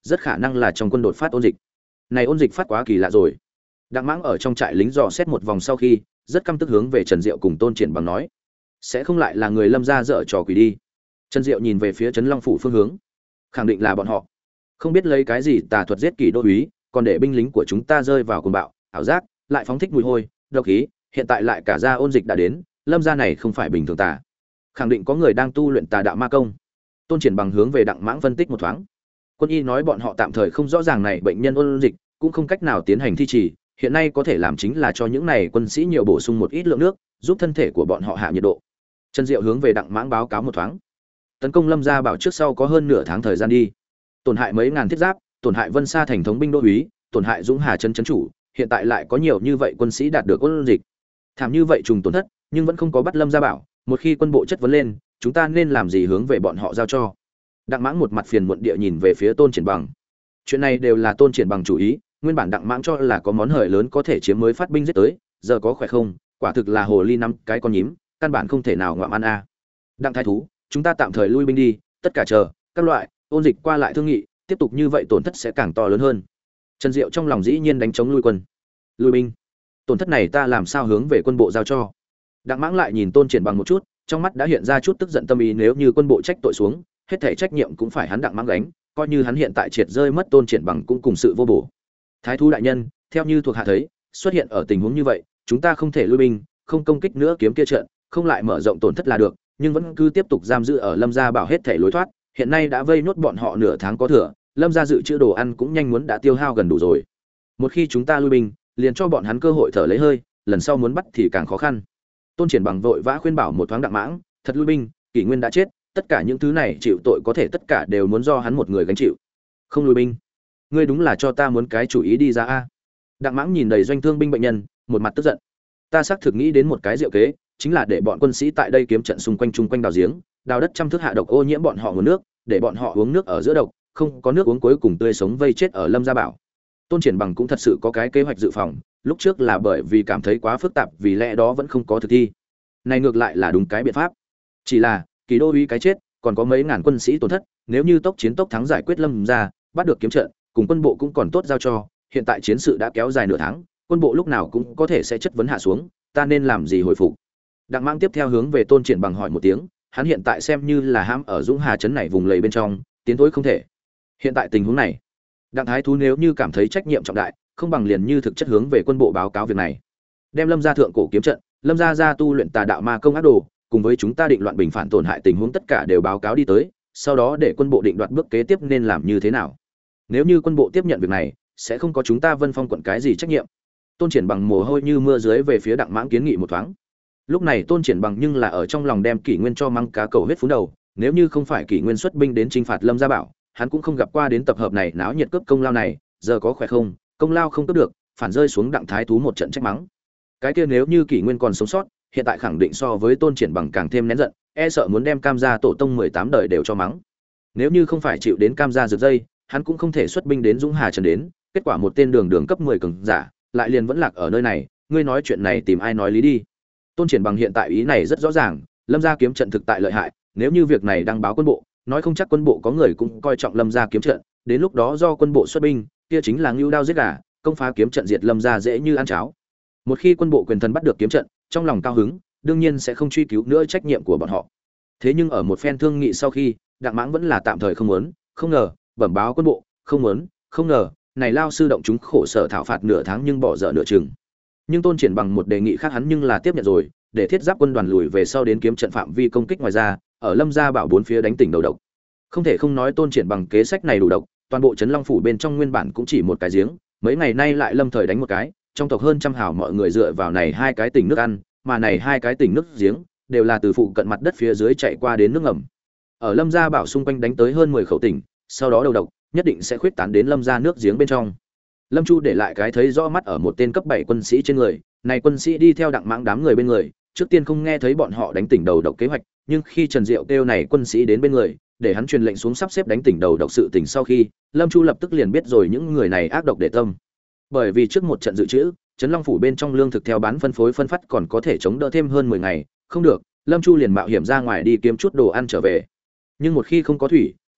rất khả năng là trong quân đột phát ôn dịch. Này ôn dịch phát quá kỳ lạ rồi. Đặng Mãng ở trong trại lính dò xét một vòng sau khi, rất căm tức hướng về Trần Diệu cùng Tôn Triển Bằng nói: "Sẽ không lại là người Lâm gia dở trò quỷ đi?" Trần Diệu nhìn về phía Trấn Long phủ phương hướng, khẳng định là bọn họ. Không biết lấy cái gì tà thuật giết kỷ đô úy, còn để binh lính của chúng ta rơi vào cuồng bạo, ảo giác, lại phóng thích mùi hôi, độc khí, hiện tại lại cả ra ôn dịch đã đến, Lâm gia này không phải bình thường tà. Khẳng định có người đang tu luyện tà đạo ma công. Tôn Triển Bằng hướng về Đặng Mãng phân tích một thoáng. Quân y nói bọn họ tạm thời không rõ ràng này bệnh nhân ôn dịch, cũng không cách nào tiến hành thi trì, hiện nay có thể làm chính là cho những này quân sĩ nhiều bổ sung một ít lượng nước, giúp thân thể của bọn họ hạ nhiệt độ. Trần Diệu hướng về Đặng Mãng báo cáo một thoáng. Tấn công Lâm gia bảo trước sau có hơn nửa tháng thời gian đi. Tổn hại mấy ngàn thiết giáp, tổn hại Vân Sa thành thống binh đô úy, tổn hại Dũng Hà trấn trấn chủ, hiện tại lại có nhiều như vậy quân sĩ đạt được ôn dịch. Thảm như vậy trùng tổn thất, nhưng vẫn không có bắt Lâm gia bảo, một khi quân bộ chất vấn lên, chúng ta nên làm gì hướng về bọn họ giao cho. Đặng Mãng một mặt phiền muộn địa nhìn về phía Tôn Triển Bằng. Chuyện này đều là Tôn Triển Bằng chủ ý, nguyên bản Đặng Mãng cho là có món hời lớn có thể chiếm mới phát binh giết tới, giờ có khỏe không, quả thực là hồ ly năm cái con nhím, căn bản không thể nào ngoạm ăn a. À. Đặng thái thú, chúng ta tạm thời lui binh đi, tất cả chờ các loại ôn dịch qua lại thương nghị, tiếp tục như vậy tổn thất sẽ càng to lớn hơn. Trần Diệu trong lòng dĩ nhiên đánh chống lui quân. Lui binh? Tổn thất này ta làm sao hướng về quân bộ giao cho? Đặng Mãng lại nhìn Tôn Triển Bằng một chút, trong mắt đã hiện ra chút tức giận tâm ý, nếu như quân bộ trách tội xuống, hết thảy trách nhiệm cũng phải hắn Đặng Mãng gánh, coi như hắn hiện tại triệt rơi mất Tôn Triển Bằng cũng cùng sự vô bổ. Thái thú đại nhân, theo như thuộc hạ thấy, xuất hiện ở tình huống như vậy, chúng ta không thể lui binh, không công kích nữa kiếm kia trận, không lại mở rộng tổn thất là được, nhưng vẫn cứ tiếp tục giam giữ ở Lâm gia bảo hết thảy lối thoát, hiện nay đã vây nốt bọn họ nửa tháng có thừa, Lâm gia dự trữ đồ ăn cũng nhanh muốn đã tiêu hao gần đủ rồi. Một khi chúng ta lui binh, liền cho bọn hắn cơ hội thở lấy hơi, lần sau muốn bắt thì càng khó khăn. Tôn Triển Bằng vội vã khuyên bảo một thoáng Đặng Mãng, thật lui binh, Kỷ Nguyên đã chết, tất cả những thứ này chịu tội có thể tất cả đều muốn do hắn một người gánh chịu. Không lui binh, ngươi đúng là cho ta muốn cái chủ ý đi ra a. Đặng Mãng nhìn đầy doanh thương binh bệnh nhân, một mặt tức giận. Ta xác thực nghĩ đến một cái diệu kế, chính là để bọn quân sĩ tại đây kiếm trận xung quanh chung quanh đào giếng, đào đất trăm thước hạ độc ô nhiễm bọn họ nguồn nước, để bọn họ uống nước ở giữa độc, không có nước uống cuối cùng tươi sống vây chết ở Lâm gia bảo. Tôn Triển Bằng cũng thật sự có cái kế hoạch dự phòng, lúc trước là bởi vì cảm thấy quá phức tạp, vì lẽ đó vẫn không có thực thi. Này ngược lại là đúng cái biện pháp. Chỉ là, Kỳ đô úy cái chết, còn có mấy ngàn quân sĩ tổn thất, nếu như tốc chiến tốc thắng giải quyết Lâm gia, bắt được kiếm trận, cùng quân bộ cũng còn tốt giao cho, hiện tại chiến sự đã kéo dài nửa tháng, quân bộ lúc nào cũng có thể sẽ chất vấn hạ xuống, ta nên làm gì hồi phục? Đặng Mãng tiếp theo hướng về Tôn Triển Bằng hỏi một tiếng, hắn hiện tại xem như là hãm ở Dũng Hà trấn này vùng lầy bên trong, tiến thối không thể. Hiện tại tình huống này, Đặng thái thú nếu như cảm thấy trách nhiệm trọng đại, không bằng liền như thực chất hướng về quân bộ báo cáo việc này. Đem Lâm gia thượng cổ kiếm trận, Lâm gia gia tu luyện tà đạo ma công ác đồ, cùng với chúng ta định loạn bình phản tổn hại tình huống tất cả đều báo cáo đi tới, sau đó để quân bộ định đoạt bước kế tiếp nên làm như thế nào. Nếu như quân bộ tiếp nhận việc này, sẽ không có chúng ta Vân Phong quận cái gì trách nhiệm. Tôn Triển Bằng mồ hôi như mưa dưới về phía Đặng Mãng kiến nghị một thoáng. Lúc này Tôn Triển Bằng nhưng là ở trong lòng đem Kỷ Nguyên cho măng cá cầu huyết phú đầu, nếu như không phải Kỷ Nguyên xuất binh đến chinh phạt Lâm gia bảo, hắn cũng không gặp qua đến tập hợp này náo nhiệt cướp công lao này, giờ có khỏe không, công lao không cướp được, phản rơi xuống Đặng thái thú một trận trách mắng. Cái kia nếu như Kỷ Nguyên còn sống sót, hiện tại khẳng định so với Tôn Triển Bằng càng thêm nén giận, e sợ muốn đem Cam gia tổ tông mười tám đời đều cho mắng. Nếu như không phải chịu đến Cam gia rực dây, hắn cũng không thể xuất binh đến Dũng Hà trấn đến, kết quả một tên đường đường cấp mười cường giả, lại liền vẫn lạc ở nơi này, ngươi nói chuyện này tìm ai nói lý đi. Tôn Triển Bằng hiện tại ý này rất rõ ràng, Lâm gia kiếm trận thực tại lợi hại, nếu như việc này đăng báo quân bộ, nói không chắc quân bộ có người cũng coi trọng Lâm gia kiếm trận, đến lúc đó do quân bộ xuất binh, kia chính là ngưu đao giết gà, công phá kiếm trận diệt Lâm gia dễ như ăn cháo. Một khi quân bộ quyền thần bắt được kiếm trận, trong lòng cao hứng, đương nhiên sẽ không truy cứu nữa trách nhiệm của bọn họ. Thế nhưng ở một phen thương nghị sau khi, Đặng Mãng vẫn là tạm thời không muốn, không ngờ, bẩm báo quân bộ, không muốn, không ngờ, này lao sư động chúng khổ sở thảo phạt nửa tháng nhưng bỏ dở nửa chừng. Nhưng Tôn Triển Bằng một đề nghị khác hắn nhưng là tiếp nhận rồi, để thiết giáp quân đoàn lùi về sau đến kiếm trận phạm vi công kích ngoài ra, ở Lâm gia bảo bốn phía đánh tỉnh đầu độc. Không thể không nói Tôn Triển Bằng kế sách này đủ độc, toàn bộ trấn Long phủ bên trong nguyên bản cũng chỉ một cái giếng, mấy ngày nay lại lâm thời đánh một cái, trong tộc hơn trăm hào mọi người dựa vào này hai cái tỉnh nước ăn, mà này hai cái tỉnh nước giếng đều là từ phụ cận mặt đất phía dưới chạy qua đến nước ngầm. Ở Lâm gia bảo xung quanh đánh tới hơn mười khẩu tỉnh, sau đó đầu độc nhất định sẽ khuyết tán đến Lâm gia nước giếng bên trong. Lâm Chu để lại cái thấy rõ mắt ở một tên cấp bảy quân sĩ trên người, này quân sĩ đi theo Đặng Mãng đám người bên người, trước tiên không nghe thấy bọn họ đánh tỉnh đầu độc kế hoạch, nhưng khi Trần Diệu kêu này quân sĩ đến bên người, để hắn truyền lệnh xuống sắp xếp đánh tỉnh đầu độc sự tình sau khi, Lâm Chu lập tức liền biết rồi những người này ác độc để tâm. Bởi vì trước một trận dự trữ, Trấn Long phủ bên trong lương thực theo bán phân phối phân phát còn có thể chống đỡ thêm hơn mười ngày, không được, Lâm Chu liền mạo hiểm ra ngoài đi kiếm chút đồ ăn trở về. Nhưng một khi không có thủy,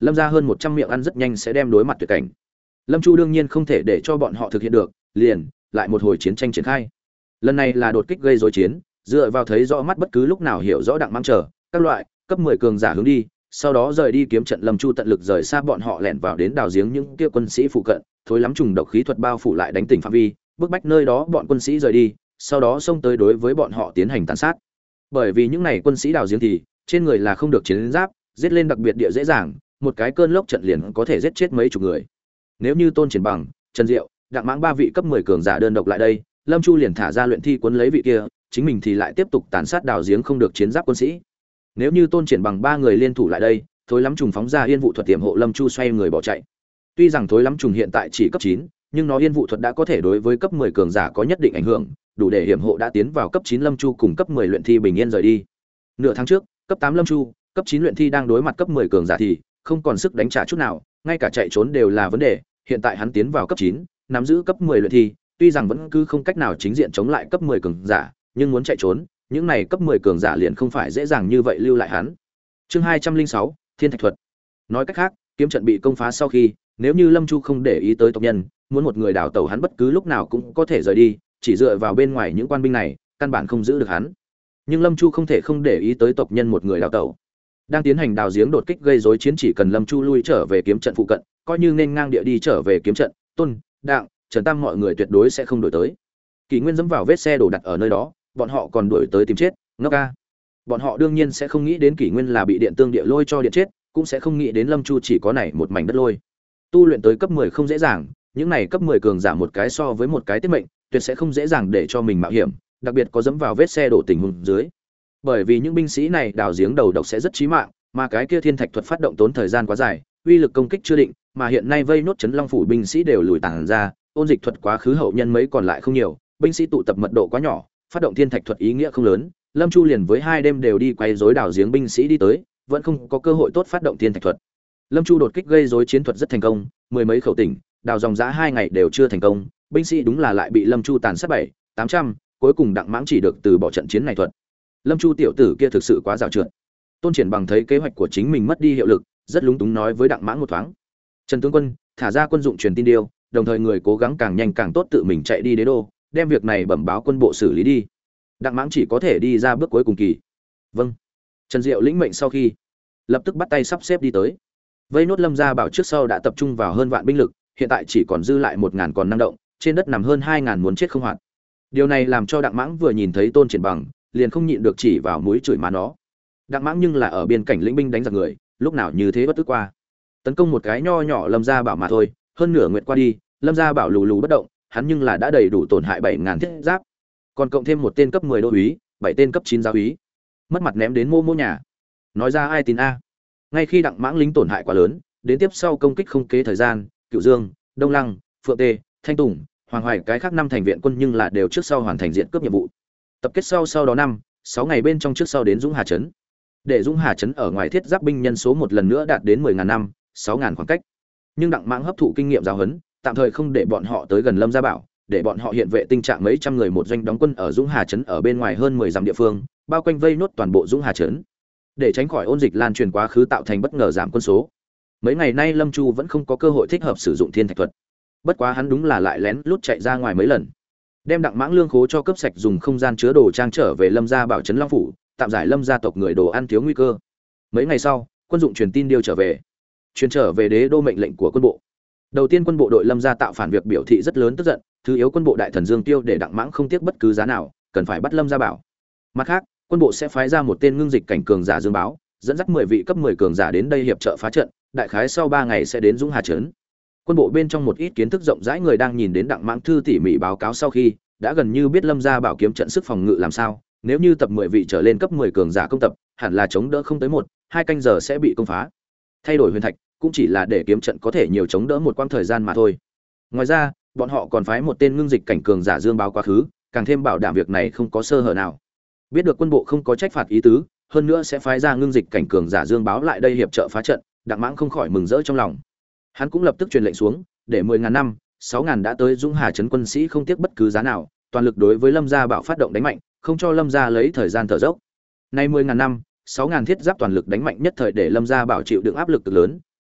Lâm gia hơn một trăm miệng ăn rất nhanh sẽ đem đối mặt tuyệt cảnh. Lâm Chu đương nhiên không thể để cho bọn họ thực hiện được, liền lại một hồi chiến tranh triển khai. Lần này là đột kích gây rối chiến, dựa vào thấy rõ mắt bất cứ lúc nào hiểu rõ đặng mang chờ các loại cấp mười cường giả hướng đi, sau đó rời đi kiếm trận. Lâm Chu tận lực rời xa bọn họ, lẻn vào đến đào giếng những kia quân sĩ phụ cận, thối lắm trùng độc khí thuật bao phủ lại đánh tỉnh phạm vi, bức bách nơi đó bọn quân sĩ rời đi, sau đó xông tới đối với bọn họ tiến hành tàn sát. Bởi vì những này quân sĩ đào giếng thì trên người là không được chiến giáp, giết lên đặc biệt địa dễ dàng, một cái cơn lốc trận liền có thể giết chết mấy chục người. Nếu như Tôn Triển Bằng, Trần Diệu, Đặng Mãng ba vị cấp mười cường giả đơn độc lại đây, Lâm Chu liền thả ra luyện thi cuốn lấy vị kia, chính mình thì lại tiếp tục tàn sát đào giếng không được chiến giáp quân sĩ. Nếu như Tôn Triển Bằng ba người liên thủ lại đây, thối lắm trùng phóng ra yên vụ thuật tiềm hộ Lâm Chu xoay người bỏ chạy. Tuy rằng thối lắm trùng hiện tại chỉ cấp chín, nhưng nó yên vụ thuật đã có thể đối với cấp mười cường giả có nhất định ảnh hưởng, đủ để hiểm hộ đã tiến vào cấp chín Lâm Chu cùng cấp mười luyện thi bình yên rời đi. Nửa tháng trước, cấp tám Lâm Chu, cấp chín luyện thi đang đối mặt cấp mười cường giả thì không còn sức đánh trả chút nào, ngay cả chạy trốn đều là vấn đề. Hiện tại hắn tiến vào cấp chín, nắm giữ cấp mười luyện thi, tuy rằng vẫn cứ không cách nào chính diện chống lại cấp mười cường giả, nhưng muốn chạy trốn, những này cấp mười cường giả liền không phải dễ dàng như vậy lưu lại hắn. Chương hai trăm linh sáu, Thiên Thạch thuật. Nói cách khác, kiếm trận bị công phá sau khi, nếu như Lâm Chu không để ý tới tộc nhân, muốn một người đào tẩu hắn bất cứ lúc nào cũng có thể rời đi, chỉ dựa vào bên ngoài những quan binh này, căn bản không giữ được hắn. Nhưng Lâm Chu không thể không để ý tới tộc nhân một người đào tẩu. Đang tiến hành đào giếng đột kích gây rối chiến, chỉ cần Lâm Chu lui trở về kiếm trận phụ cận, coi như nên ngang địa đi trở về kiếm trận, Tôn, Đặng, Trần Tam mọi người tuyệt đối sẽ không đổi tới. Kỷ Nguyên dẫm vào vết xe đổ đặt ở nơi đó, bọn họ còn đuổi tới tìm chết, ngốc ca. Bọn họ đương nhiên sẽ không nghĩ đến Kỷ Nguyên là bị điện tương địa lôi cho điện chết, cũng sẽ không nghĩ đến Lâm Chu chỉ có này một mảnh đất lôi. Tu luyện tới cấp mười không dễ dàng, những này cấp mười cường giả một cái so với một cái tiết mệnh, tuyệt sẽ không dễ dàng để cho mình mạo hiểm, đặc biệt có dẫm vào vết xe đổ tình huống dưới. Bởi vì những binh sĩ này đào giếng đầu độc sẽ rất chí mạng, mà cái kia thiên thạch thuật phát động tốn thời gian quá dài, uy lực công kích chưa định, mà hiện nay vây nốt trấn Long phủ binh sĩ đều lùi tản ra, ôn dịch thuật quá khứ hậu nhân mấy còn lại không nhiều, binh sĩ tụ tập mật độ quá nhỏ, phát động thiên thạch thuật ý nghĩa không lớn. Lâm Chu liền với hai đêm đều đi quay rối đào giếng binh sĩ đi tới, vẫn không có cơ hội tốt phát động thiên thạch thuật. Lâm Chu đột kích gây rối chiến thuật rất thành công, mười mấy khẩu tỉnh, đào dòng giá hai ngày đều chưa thành công, binh sĩ đúng là lại bị Lâm Chu tàn sát bảy, tám trăm, cuối cùng Đặng Mãng chỉ được từ bỏ trận chiến này thuật. Lâm Chu tiểu tử kia thực sự quá giàu trượt. Tôn Triển Bằng thấy kế hoạch của chính mình mất đi hiệu lực, rất lúng túng nói với Đặng Mãng một thoáng. Trần tướng quân, thả ra quân dụng truyền tin điêu, đồng thời người cố gắng càng nhanh càng tốt tự mình chạy đi đế đô, đem việc này bẩm báo quân bộ xử lý đi. Đặng Mãng chỉ có thể đi ra bước cuối cùng kỳ. Vâng. Trần Diệu lĩnh mệnh sau khi, lập tức bắt tay sắp xếp đi tới. Vây nốt Lâm gia bảo trước sau đã tập trung vào hơn vạn binh lực, hiện tại chỉ còn dư lại một ngàn còn năng động, trên đất nằm hơn hai ngàn muốn chết không hoạt. Điều này làm cho Đặng Mãng vừa nhìn thấy Tôn Triển Bằng, liền không nhịn được chỉ vào mũi chửi má nó. Đặng Mãng nhưng là ở biên cảnh lĩnh binh đánh giặc người, lúc nào như thế bất tức qua. Tấn công một cái nho nhỏ Lâm gia bảo mà thôi, hơn nửa nguyện qua đi, Lâm gia bảo lù lù bất động, hắn nhưng là đã đầy đủ tổn hại bảy ngàn thiết giáp, còn cộng thêm một tên cấp mười đô úy, bảy tên cấp chín giáo úy. Mất mặt ném đến mô mô nhà. Nói ra ai tin a? Ngay khi Đặng Mãng lính tổn hại quá lớn, đến tiếp sau công kích không kế thời gian, Cựu Dương, Đông Lăng, Phượng Tê, Thanh Tùng, Hoàng Hoài cái khác năm thành viện quân nhưng là đều trước sau hoàn thành diện cướp nhiệm vụ. Tập kết sau sau đó năm, sáu ngày bên trong trước sau đến Dũng Hà trấn. Để Dũng Hà trấn ở ngoài thiết giáp binh nhân số một lần nữa đạt đến mười ngàn năm, sáu ngàn khoảng cách. Nhưng Đặng Mãng hấp thụ kinh nghiệm giáo huấn, tạm thời không để bọn họ tới gần Lâm gia bảo, để bọn họ hiện vệ tình trạng mấy trăm người một doanh đóng quân ở Dũng Hà trấn ở bên ngoài hơn mười dặm địa phương, bao quanh vây nốt toàn bộ Dũng Hà trấn. Để tránh khỏi ôn dịch lan truyền quá khứ tạo thành bất ngờ giảm quân số. Mấy ngày nay Lâm Chu vẫn không có cơ hội thích hợp sử dụng thiên thạch thuật. Bất quá hắn đúng là lại lén lút chạy ra ngoài mấy lần, đem Đặng Mãng lương khố cho cấp sạch, dùng không gian chứa đồ trang trở về Lâm gia bảo trấn Long phủ, tạm giải Lâm gia tộc người đồ ăn thiếu nguy cơ. Mấy ngày sau, quân dụng truyền tin điêu trở về, truyền trở về đế đô mệnh lệnh của quân bộ. Đầu tiên quân bộ đội Lâm gia tạo phản việc biểu thị rất lớn tức giận, thứ yếu quân bộ đại thần Dương Tiêu để Đặng Mãng không tiếc bất cứ giá nào, cần phải bắt Lâm gia bảo. Mặt khác, quân bộ sẽ phái ra một tên ngưng dịch cảnh cường giả Dương Báo, dẫn dắt mười vị cấp mười cường giả đến đây hiệp trợ phá trận, đại khái sau ba ngày sẽ đến Dũng Hà trấn. Quân bộ bên trong một ít kiến thức rộng rãi người đang nhìn đến Đặng Mãng thư tỉ mỉ báo cáo sau khi, đã gần như biết Lâm gia bảo kiếm trận sức phòng ngự làm sao, nếu như tập mười vị trở lên cấp mười cường giả công tập, hẳn là chống đỡ không tới một, hai canh giờ sẽ bị công phá. Thay đổi huyền thạch, cũng chỉ là để kiếm trận có thể nhiều chống đỡ một quãng thời gian mà thôi. Ngoài ra, bọn họ còn phái một tên ngưng dịch cảnh cường giả Dương Báo quá khứ, càng thêm bảo đảm việc này không có sơ hở nào. Biết được quân bộ không có trách phạt ý tứ, hơn nữa sẽ phái ra ngưng dịch cảnh cường giả Dương Báo lại đây hiệp trợ phá trận, Đặng Mãng không khỏi mừng rỡ trong lòng. Hắn cũng lập tức truyền lệnh xuống, để mười ngàn năm, sáu ngàn đã tới Dũng Hà trấn quân sĩ không tiếc bất cứ giá nào, toàn lực đối với Lâm gia bảo phát động đánh mạnh, không cho Lâm gia lấy thời gian thở dốc. Nay mười ngàn năm, sáu ngàn thiết giáp toàn lực đánh mạnh nhất thời để Lâm gia bảo chịu đựng áp lực cực lớn,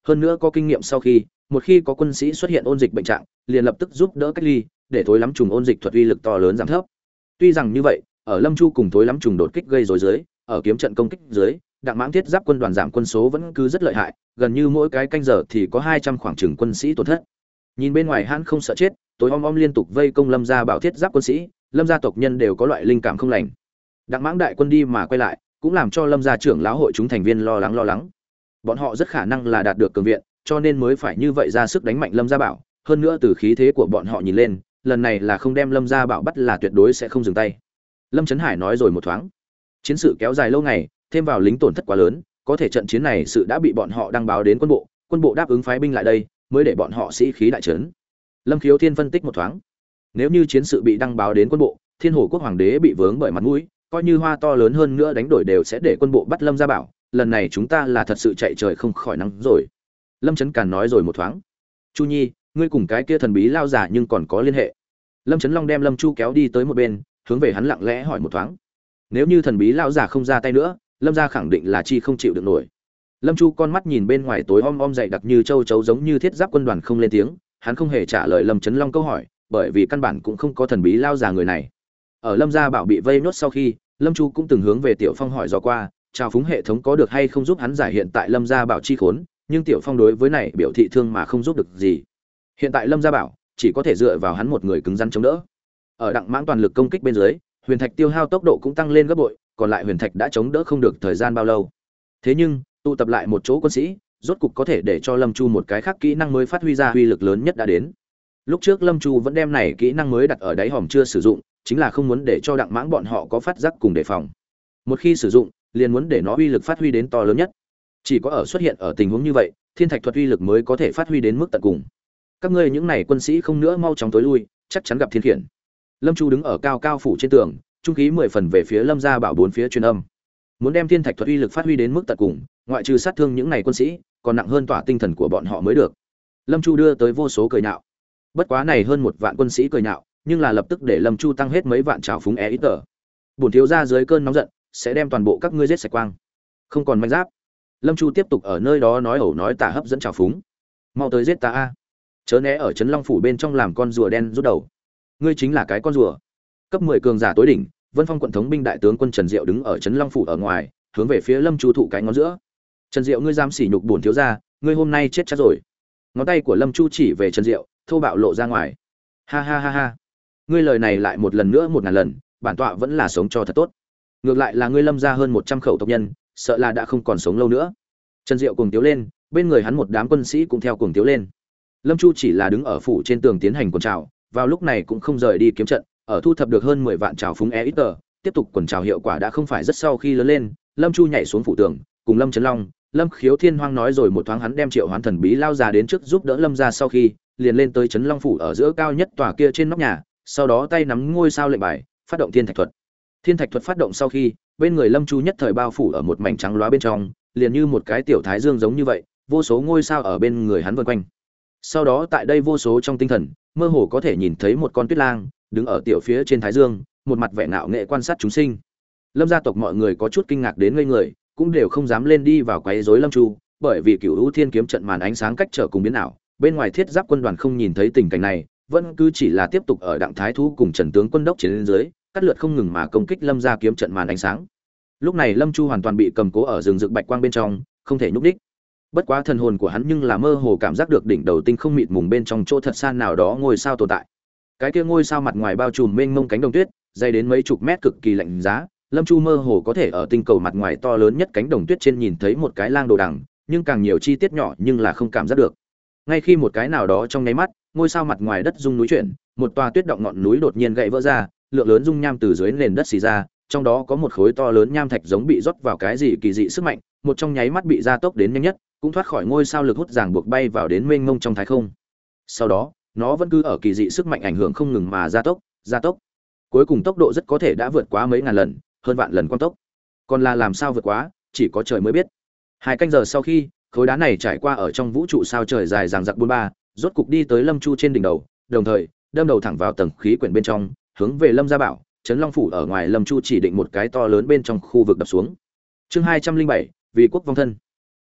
hơn nữa có kinh nghiệm sau khi, một khi có quân sĩ xuất hiện ôn dịch bệnh trạng, liền lập tức giúp đỡ cách ly, để thối lắm trùng ôn dịch thuật uy lực to lớn giảm thấp. Tuy rằng như vậy, ở Lâm Chu cùng thối lắm trùng đột kích gây rối dưới, ở kiếm trận công kích dưới, Đặng Mãng Thiết Giáp quân đoàn giảm quân số vẫn cứ rất lợi hại, gần như mỗi cái canh giờ thì có hai trăm khoảng chừng quân sĩ tổn thất. Nhìn bên ngoài hắn không sợ chết, tối om om liên tục vây công Lâm gia Bảo Thiết Giáp quân sĩ, Lâm gia tộc nhân đều có loại linh cảm không lành. Đặng Mãng đại quân đi mà quay lại, cũng làm cho Lâm gia trưởng lão hội chúng thành viên lo lắng lo lắng. Bọn họ rất khả năng là đạt được cường viện, cho nên mới phải như vậy ra sức đánh mạnh Lâm gia Bảo, hơn nữa từ khí thế của bọn họ nhìn lên, lần này là không đem Lâm gia Bảo bắt là tuyệt đối sẽ không dừng tay. Lâm Chấn Hải nói rồi một thoáng. Chiến sự kéo dài lâu ngày, thêm vào lính tổn thất quá lớn, có thể trận chiến này sự đã bị bọn họ đăng báo đến quân bộ, quân bộ đáp ứng phái binh lại đây, mới để bọn họ sĩ khí đại trấn. Lâm Khiếu Thiên phân tích một thoáng. Nếu như chiến sự bị đăng báo đến quân bộ, Thiên Hổ quốc hoàng đế bị vướng bởi mặt mũi, coi như hoa to lớn hơn nữa đánh đổi đều sẽ để quân bộ bắt Lâm gia Bảo, lần này chúng ta là thật sự chạy trời không khỏi nắng rồi. Lâm Chấn Càn nói rồi một thoáng. Chu Nhi, ngươi cùng cái kia thần bí lao giả nhưng còn có liên hệ. Lâm Chấn Long đem Lâm Chu kéo đi tới một bên, hướng về hắn lặng lẽ hỏi một thoáng. Nếu như thần bí lao giả không ra tay nữa, Lâm gia khẳng định là chi không chịu được nổi. Lâm Chu con mắt nhìn bên ngoài tối om om dày đặc như châu chấu giống như thiết giáp quân đoàn không lên tiếng, hắn không hề trả lời Lâm Chấn Long câu hỏi, bởi vì căn bản cũng không có thần bí lao giả người này. Ở Lâm gia Bảo bị vây nốt sau khi, Lâm Chu cũng từng hướng về Tiểu Phong hỏi dò qua, chào phúng hệ thống có được hay không giúp hắn giải hiện tại Lâm gia Bảo chi khốn, nhưng Tiểu Phong đối với này biểu thị thương mà không giúp được gì. Hiện tại Lâm gia Bảo chỉ có thể dựa vào hắn một người cứng rắn chống đỡ. Ở Đặng Mãng toàn lực công kích bên dưới, huyền thạch tiêu hao tốc độ cũng tăng lên gấp bội, còn lại huyền thạch đã chống đỡ không được thời gian bao lâu. Thế nhưng, tụ tập lại một chỗ quân sĩ, rốt cục có thể để cho Lâm Chu một cái khác kỹ năng mới phát huy ra uy lực lớn nhất đã đến. Lúc trước Lâm Chu vẫn đem này kỹ năng mới đặt ở đáy hòm chưa sử dụng, chính là không muốn để cho Đặng Mãng bọn họ có phát giác cùng đề phòng. Một khi sử dụng, liền muốn để nó uy lực phát huy đến to lớn nhất. Chỉ có ở xuất hiện ở tình huống như vậy, thiên thạch thuật uy lực mới có thể phát huy đến mức tận cùng. Các ngươi những này quân sĩ không nữa mau chóng tối lui, chắc chắn gặp thiên khiển. Lâm Chu đứng ở cao cao phủ trên tường, trung khí mười phần về phía Lâm gia Bảo bốn phía truyền âm. Muốn đem thiên thạch thuật uy lực phát huy đến mức tận cùng, ngoại trừ sát thương những này quân sĩ, còn nặng hơn tỏa tinh thần của bọn họ mới được. Lâm Chu đưa tới vô số cười nhạo. Bất quá này hơn một vạn quân sĩ cười nhạo, nhưng là lập tức để Lâm Chu tăng hết mấy vạn trào phúng e ít tờ. Bổn thiếu gia dưới cơn nóng giận, sẽ đem toàn bộ các ngươi giết sạch quang. Không còn manh giáp. Lâm Chu tiếp tục ở nơi đó nói ẩu nói tả hấp dẫn trào phúng. Mau tới giết ta a. Chớ né ở Trấn Long phủ bên trong làm con rùa đen rút đầu. Ngươi chính là cái con rùa. Cấp mười cường giả tối đỉnh, Vân Phong quận thống binh đại tướng quân Trần Diệu đứng ở Trấn Long phủ ở ngoài, hướng về phía Lâm Chu thụ cái ngón giữa. Trần Diệu, ngươi dám sỉ nhục bổn thiếu gia, ngươi hôm nay chết chắc rồi. Ngón tay của Lâm Chu chỉ về Trần Diệu, thô bạo lộ ra ngoài. Ha ha ha ha. Ngươi lời này lại một lần nữa một ngàn lần, bản tọa vẫn là sống cho thật tốt. Ngược lại là ngươi Lâm gia hơn một trăm khẩu tộc nhân, sợ là đã không còn sống lâu nữa. Trần Diệu cuồng tiếu lên, bên người hắn một đám quân sĩ cũng theo cuồng tiếu lên. Lâm Chu chỉ là đứng ở phủ trên tường tiến hành quần trào, vào lúc này cũng không rời đi kiếm trận, ở thu thập được hơn mười vạn trào phúng e ít tờ, tiếp tục quần trào hiệu quả đã không phải rất sau khi lớn lên, Lâm Chu nhảy xuống phủ tường, cùng Lâm Trấn Long, Lâm Khiếu Thiên Hoang nói rồi một thoáng hắn đem Triệu Hoán thần bí lao ra đến trước giúp đỡ Lâm gia sau khi, liền lên tới Trấn Long phủ ở giữa cao nhất tòa kia trên nóc nhà, sau đó tay nắm ngôi sao lệnh bài, phát động thiên thạch thuật. Thiên thạch thuật phát động sau khi, bên người Lâm Chu nhất thời bao phủ ở một mảnh trắng loá bên trong, liền như một cái tiểu thái dương giống như vậy, vô số ngôi sao ở bên người hắn vần quanh. Sau đó tại đây vô số trong tinh thần, mơ hồ có thể nhìn thấy một con tuyết lang đứng ở tiểu phía trên thái dương, một mặt vẻ ngạo nghệ quan sát chúng sinh. Lâm gia tộc mọi người có chút kinh ngạc đến ngây người, cũng đều không dám lên đi vào quấy rối Lâm Chu, bởi vì Cửu Vũ Thiên kiếm trận màn ánh sáng cách trở cùng biến ảo, bên ngoài thiết giáp quân đoàn không nhìn thấy tình cảnh này, vẫn cứ chỉ là tiếp tục ở Đặng Thái Thú cùng Trần tướng quân đốc chiến lên dưới, cắt lượt không ngừng mà công kích Lâm gia kiếm trận màn ánh sáng. Lúc này Lâm Chu hoàn toàn bị cầm cố ở rừng rực bạch quang bên trong, không thể nhúc nhích. Bất quá thần hồn của hắn nhưng là mơ hồ cảm giác được đỉnh đầu tinh không mịt mùng bên trong chỗ thật xa nào đó ngôi sao tồn tại. Cái kia ngôi sao mặt ngoài bao trùm mênh mông cánh đồng tuyết, dày đến mấy chục mét cực kỳ lạnh giá. Lâm Chu mơ hồ có thể ở tinh cầu mặt ngoài to lớn nhất cánh đồng tuyết trên nhìn thấy một cái lang đồ đằng, nhưng càng nhiều chi tiết nhỏ nhưng là không cảm giác được. Ngay khi một cái nào đó trong nháy mắt, ngôi sao mặt ngoài đất rung núi chuyển, một tòa tuyết động ngọn núi đột nhiên gãy vỡ ra, lượng lớn dung nham từ dưới nền đất xì ra, trong đó có một khối to lớn nham thạch giống bị rót vào cái gì kỳ dị sức mạnh, một trong nháy mắt bị gia tốc đến nhanh nhất, cũng thoát khỏi ngôi sao lực hút ràng buộc bay vào đến mênh mông trong thái không. Sau đó, nó vẫn cứ ở kỳ dị sức mạnh ảnh hưởng không ngừng mà gia tốc, gia tốc. Cuối cùng tốc độ rất có thể đã vượt quá mấy ngàn lần, hơn vạn lần quang tốc. Còn là làm sao vượt quá, chỉ có trời mới biết. Hai canh giờ sau khi, khối đá này trải qua ở trong vũ trụ sao trời dài dằng dặc bốn ba, rốt cục đi tới Lâm Chu trên đỉnh đầu, đồng thời đâm đầu thẳng vào tầng khí quyển bên trong, hướng về Lâm gia Bảo, Trấn Long phủ ở ngoài Lâm Chu chỉ định một cái to lớn bên trong khu vực đập xuống. Chương hai trăm linh bảy, vì quốc vong thân.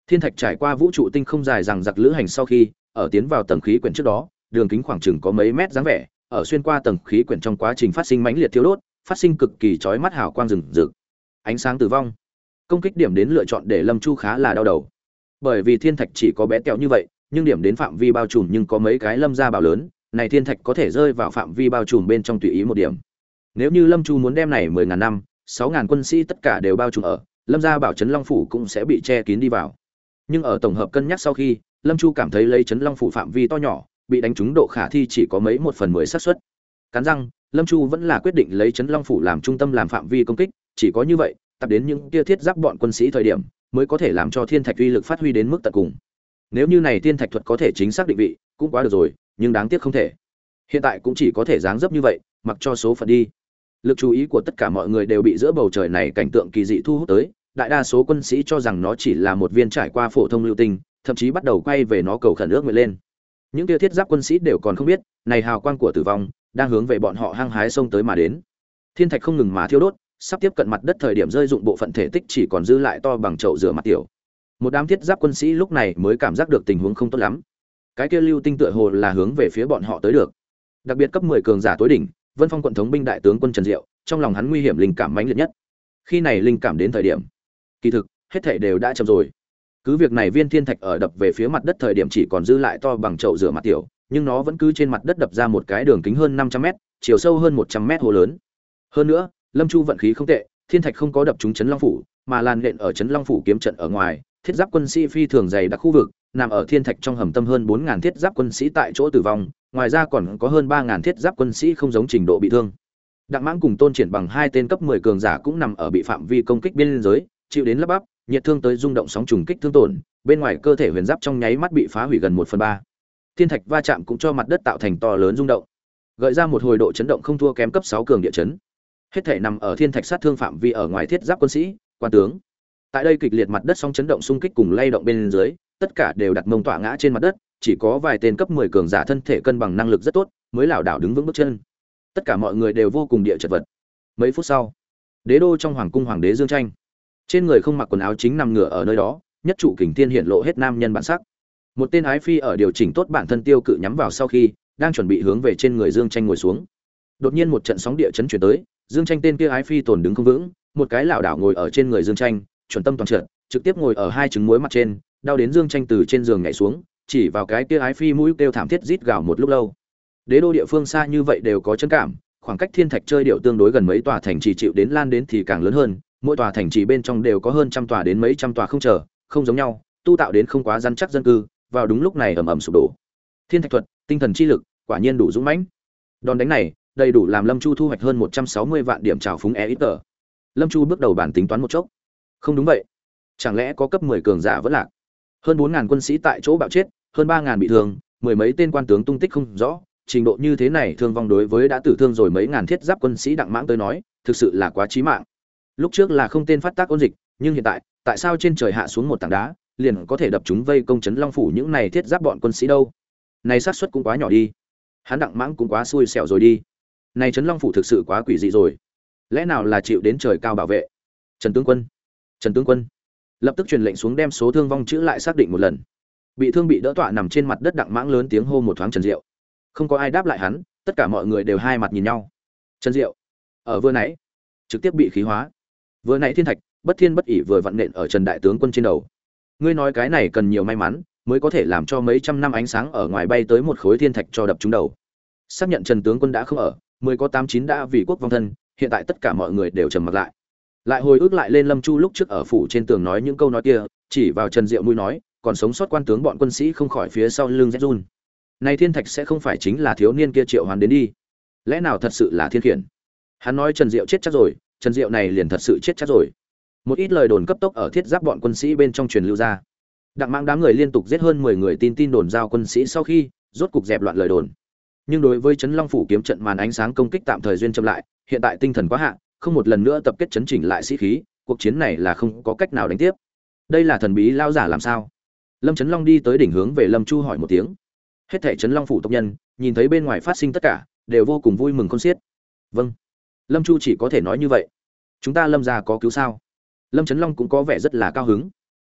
Thiên thạch trải qua vũ trụ tinh không dài rằng giặc lữ hành sau khi, ở tiến vào tầng khí quyển trước đó, đường kính khoảng chừng có mấy mét dáng vẻ, ở xuyên qua tầng khí quyển trong quá trình phát sinh mãnh liệt thiêu đốt, phát sinh cực kỳ chói mắt hào quang rừng rực. Ánh sáng tử vong. Công kích điểm đến lựa chọn để Lâm Chu khá là đau đầu. Bởi vì thiên thạch chỉ có bé tẹo như vậy, nhưng điểm đến phạm vi bao trùm nhưng có mấy cái lâm gia bảo lớn, này thiên thạch có thể rơi vào phạm vi bao trùm bên trong tùy ý một điểm. Nếu như Lâm Chu muốn đem này mười ngàn năm, sáu ngàn quân sĩ tất cả đều bao trùm ở, Lâm gia bảo trấn Long phủ cũng sẽ bị che kín đi vào. Nhưng ở tổng hợp cân nhắc sau khi, Lâm Chu cảm thấy lấy trấn Long phủ phạm vi to nhỏ, bị đánh trúng độ khả thi chỉ có mấy một phần mười xác suất. Cắn răng, Lâm Chu vẫn là quyết định lấy trấn Long phủ làm trung tâm làm phạm vi công kích, chỉ có như vậy, tập đến những kia thiết giáp bọn quân sĩ thời điểm, mới có thể làm cho thiên thạch uy lực phát huy đến mức tận cùng. Nếu như này thiên thạch thuật có thể chính xác định vị, cũng quá được rồi, nhưng đáng tiếc không thể. Hiện tại cũng chỉ có thể dáng dấp như vậy, mặc cho số phận đi. Lực chú ý của tất cả mọi người đều bị giữa bầu trời này cảnh tượng kỳ dị thu hút tới, đại đa số quân sĩ cho rằng nó chỉ là một viên trải qua phổ thông lưu tinh, thậm chí bắt đầu quay về nó cầu khẩn ước nguyện lên. Những kia thiết giáp quân sĩ đều còn không biết, này hào quang của tử vong đang hướng về bọn họ hăng hái xông tới mà đến. Thiên thạch không ngừng mà thiêu đốt, sắp tiếp cận mặt đất thời điểm rơi dụng bộ phận thể tích chỉ còn dư lại to bằng chậu rửa mặt tiểu. Một đám thiết giáp quân sĩ lúc này mới cảm giác được tình huống không tốt lắm. Cái kia lưu tinh tựa hồ là hướng về phía bọn họ tới được. Đặc biệt cấp mười cường giả tối đỉnh, Vân Phong quận thống binh đại tướng quân Trần Diệu, trong lòng hắn nguy hiểm linh cảm mãnh liệt nhất. Khi này linh cảm đến thời điểm, kỳ thực hết thảy đều đã chậm rồi. Cứ việc này viên thiên thạch ở đập về phía mặt đất thời điểm chỉ còn dư lại to bằng chậu rửa mặt tiểu, nhưng nó vẫn cứ trên mặt đất đập ra một cái đường kính hơn năm trăm mét, chiều sâu hơn một trăm mét hồ lớn. Hơn nữa, Lâm Chu vận khí không tệ, thiên thạch không có đập trúng trấn Long phủ, mà làn nện ở trấn Long phủ kiếm trận ở ngoài, thiết giáp quân sĩ phi thường dày đặc khu vực, nằm ở thiên thạch trong hầm tâm hơn bốn ngàn thiết giáp quân sĩ tại chỗ tử vong, ngoài ra còn có hơn ba ngàn thiết giáp quân sĩ không giống trình độ bị thương. Đặng Mãng cùng Tôn Triển bằng hai tên cấp mười cường giả cũng nằm ở bị phạm vi công kích biên giới, chịu đến lấp bắp, nhiệt thương tới rung động sóng trùng kích thương tổn, bên ngoài cơ thể huyền giáp trong nháy mắt bị phá hủy gần một phần ba. Thiên thạch va chạm cũng cho mặt đất tạo thành to lớn rung động, gợi ra một hồi độ chấn động không thua kém cấp sáu cường địa chấn. Hết thể nằm ở thiên thạch sát thương phạm vi ở ngoài thiết giáp quân sĩ, quan tướng. Tại đây kịch liệt mặt đất sóng chấn động xung kích cùng lay động bên dưới, tất cả đều đặt mông tọa ngã trên mặt đất, chỉ có vài tên cấp mười cường giả thân thể cân bằng năng lực rất tốt, mới lảo đảo đứng vững bước chân. Tất cả mọi người đều vô cùng địa chật vật. Mấy phút sau, đế đô trong hoàng cung hoàng đế Dương Tranh, trên người không mặc quần áo chính nằm ngửa ở nơi đó, nhất trụ kình thiên hiện lộ hết nam nhân bản sắc. Một tên ái phi ở điều chỉnh tốt bản thân tiêu cự nhắm vào sau khi, đang chuẩn bị hướng về trên người Dương Tranh ngồi xuống. Đột nhiên một trận sóng địa chấn chuyển tới, Dương Tranh tên kia ái phi tồn đứng không vững, một cái lảo đảo ngồi ở trên người Dương Tranh, chuẩn tâm toàn trượt, trực tiếp ngồi ở hai trứng muối mặt trên, đau đến Dương Tranh từ trên giường nhảy xuống, chỉ vào cái kia ái phi mũi kêu thảm thiết rít gào một lúc lâu. Đế đô địa phương xa như vậy đều có chấn cảm, khoảng cách thiên thạch chơi điệu tương đối gần mấy tòa thành trì chịu đến lan đến thì càng lớn hơn, mỗi tòa thành trì bên trong đều có hơn trăm tòa đến mấy trăm tòa không chờ, không giống nhau, tu tạo đến không quá rắn chắc dân cư, vào đúng lúc này ầm ầm sụp đổ. Thiên thạch thuật, tinh thần chi lực, quả nhiên đủ dũng mãnh. Đòn đánh này, đầy đủ làm Lâm Chu thu hoạch hơn một trăm sáu mươi vạn điểm trào phúng e ít tờ. Lâm Chu bước đầu bản tính toán một chốc. Không đúng vậy, chẳng lẽ có cấp mười cường giả vẫn lạc? Hơn bốn ngàn quân sĩ tại chỗ bạo chết, hơn ba ngàn bị thương, mười mấy tên quan tướng tung tích không rõ, trình độ như thế này thương vong đối với đã tử thương rồi mấy ngàn thiết giáp quân sĩ Đặng Mãng tới nói, thực sự là quá chí mạng. Lúc trước là không tên phát tác ôn dịch, nhưng hiện tại, tại sao trên trời hạ xuống một tảng đá, liền có thể đập chúng vây công trấn Long phủ những này thiết giáp bọn quân sĩ đâu? Này xác suất cũng quá nhỏ đi. Hắn Đặng Mãng cũng quá xui xẻo rồi đi. Này trấn Long phủ thực sự quá quỷ dị rồi. Lẽ nào là chịu đến trời cao bảo vệ? Trần tướng quân, Trần tướng quân, lập tức truyền lệnh xuống đem số thương vong chữ lại xác định một lần. Bị thương bị đỡ tọa nằm trên mặt đất Đặng Mãng lớn tiếng hô một thoáng Trần Diệu. Không có ai đáp lại hắn, tất cả mọi người đều hai mặt nhìn nhau. Trần Diệu, ở vừa nãy, trực tiếp bị khí hóa. Vừa nãy thiên thạch, bất thiên bất ỷ vừa vặn nện ở Trần đại tướng quân trên đầu. Ngươi nói cái này cần nhiều may mắn, mới có thể làm cho mấy trăm năm ánh sáng ở ngoài bay tới một khối thiên thạch cho đập trúng đầu. Xác nhận Trần tướng quân đã không ở, mười có tám chín đã vì quốc vong thân, hiện tại tất cả mọi người đều trầm mặc lại. Lại hồi ức lại lên Lâm Chu lúc trước ở phủ trên tường nói những câu nói kia, chỉ vào Trần Diệu mũi nói, còn sống sót quan tướng bọn quân sĩ không khỏi phía sau lưng rét run. Này thiên thạch sẽ không phải chính là thiếu niên kia Triệu Hoán đến đi? Lẽ nào thật sự là thiên khiển? Hắn nói Trần Diệu chết chắc rồi, Trần Diệu này liền thật sự chết chắc rồi. Một ít lời đồn cấp tốc ở thiết giáp bọn quân sĩ bên trong truyền lưu ra. Đặng Mãng đám người liên tục giết hơn mười người tin tin đồn giao quân sĩ sau khi, rốt cục dẹp loạn lời đồn. Nhưng đối với Trấn Long phủ kiếm trận màn ánh sáng công kích tạm thời duyên chậm lại, hiện tại tinh thần quá hạn, không một lần nữa tập kết chấn chỉnh lại sĩ khí, cuộc chiến này là không có cách nào đánh tiếp. Đây là thần bí lao giả làm sao? Lâm Trấn Long đi tới đỉnh hướng về Lâm Chu hỏi một tiếng. Hết thảy Trấn Long phủ tộc nhân, nhìn thấy bên ngoài phát sinh tất cả, đều vô cùng vui mừng khôn xiết. Vâng. Lâm Chu chỉ có thể nói như vậy. Chúng ta Lâm gia có cứu sao? Lâm Trấn Long cũng có vẻ rất là cao hứng.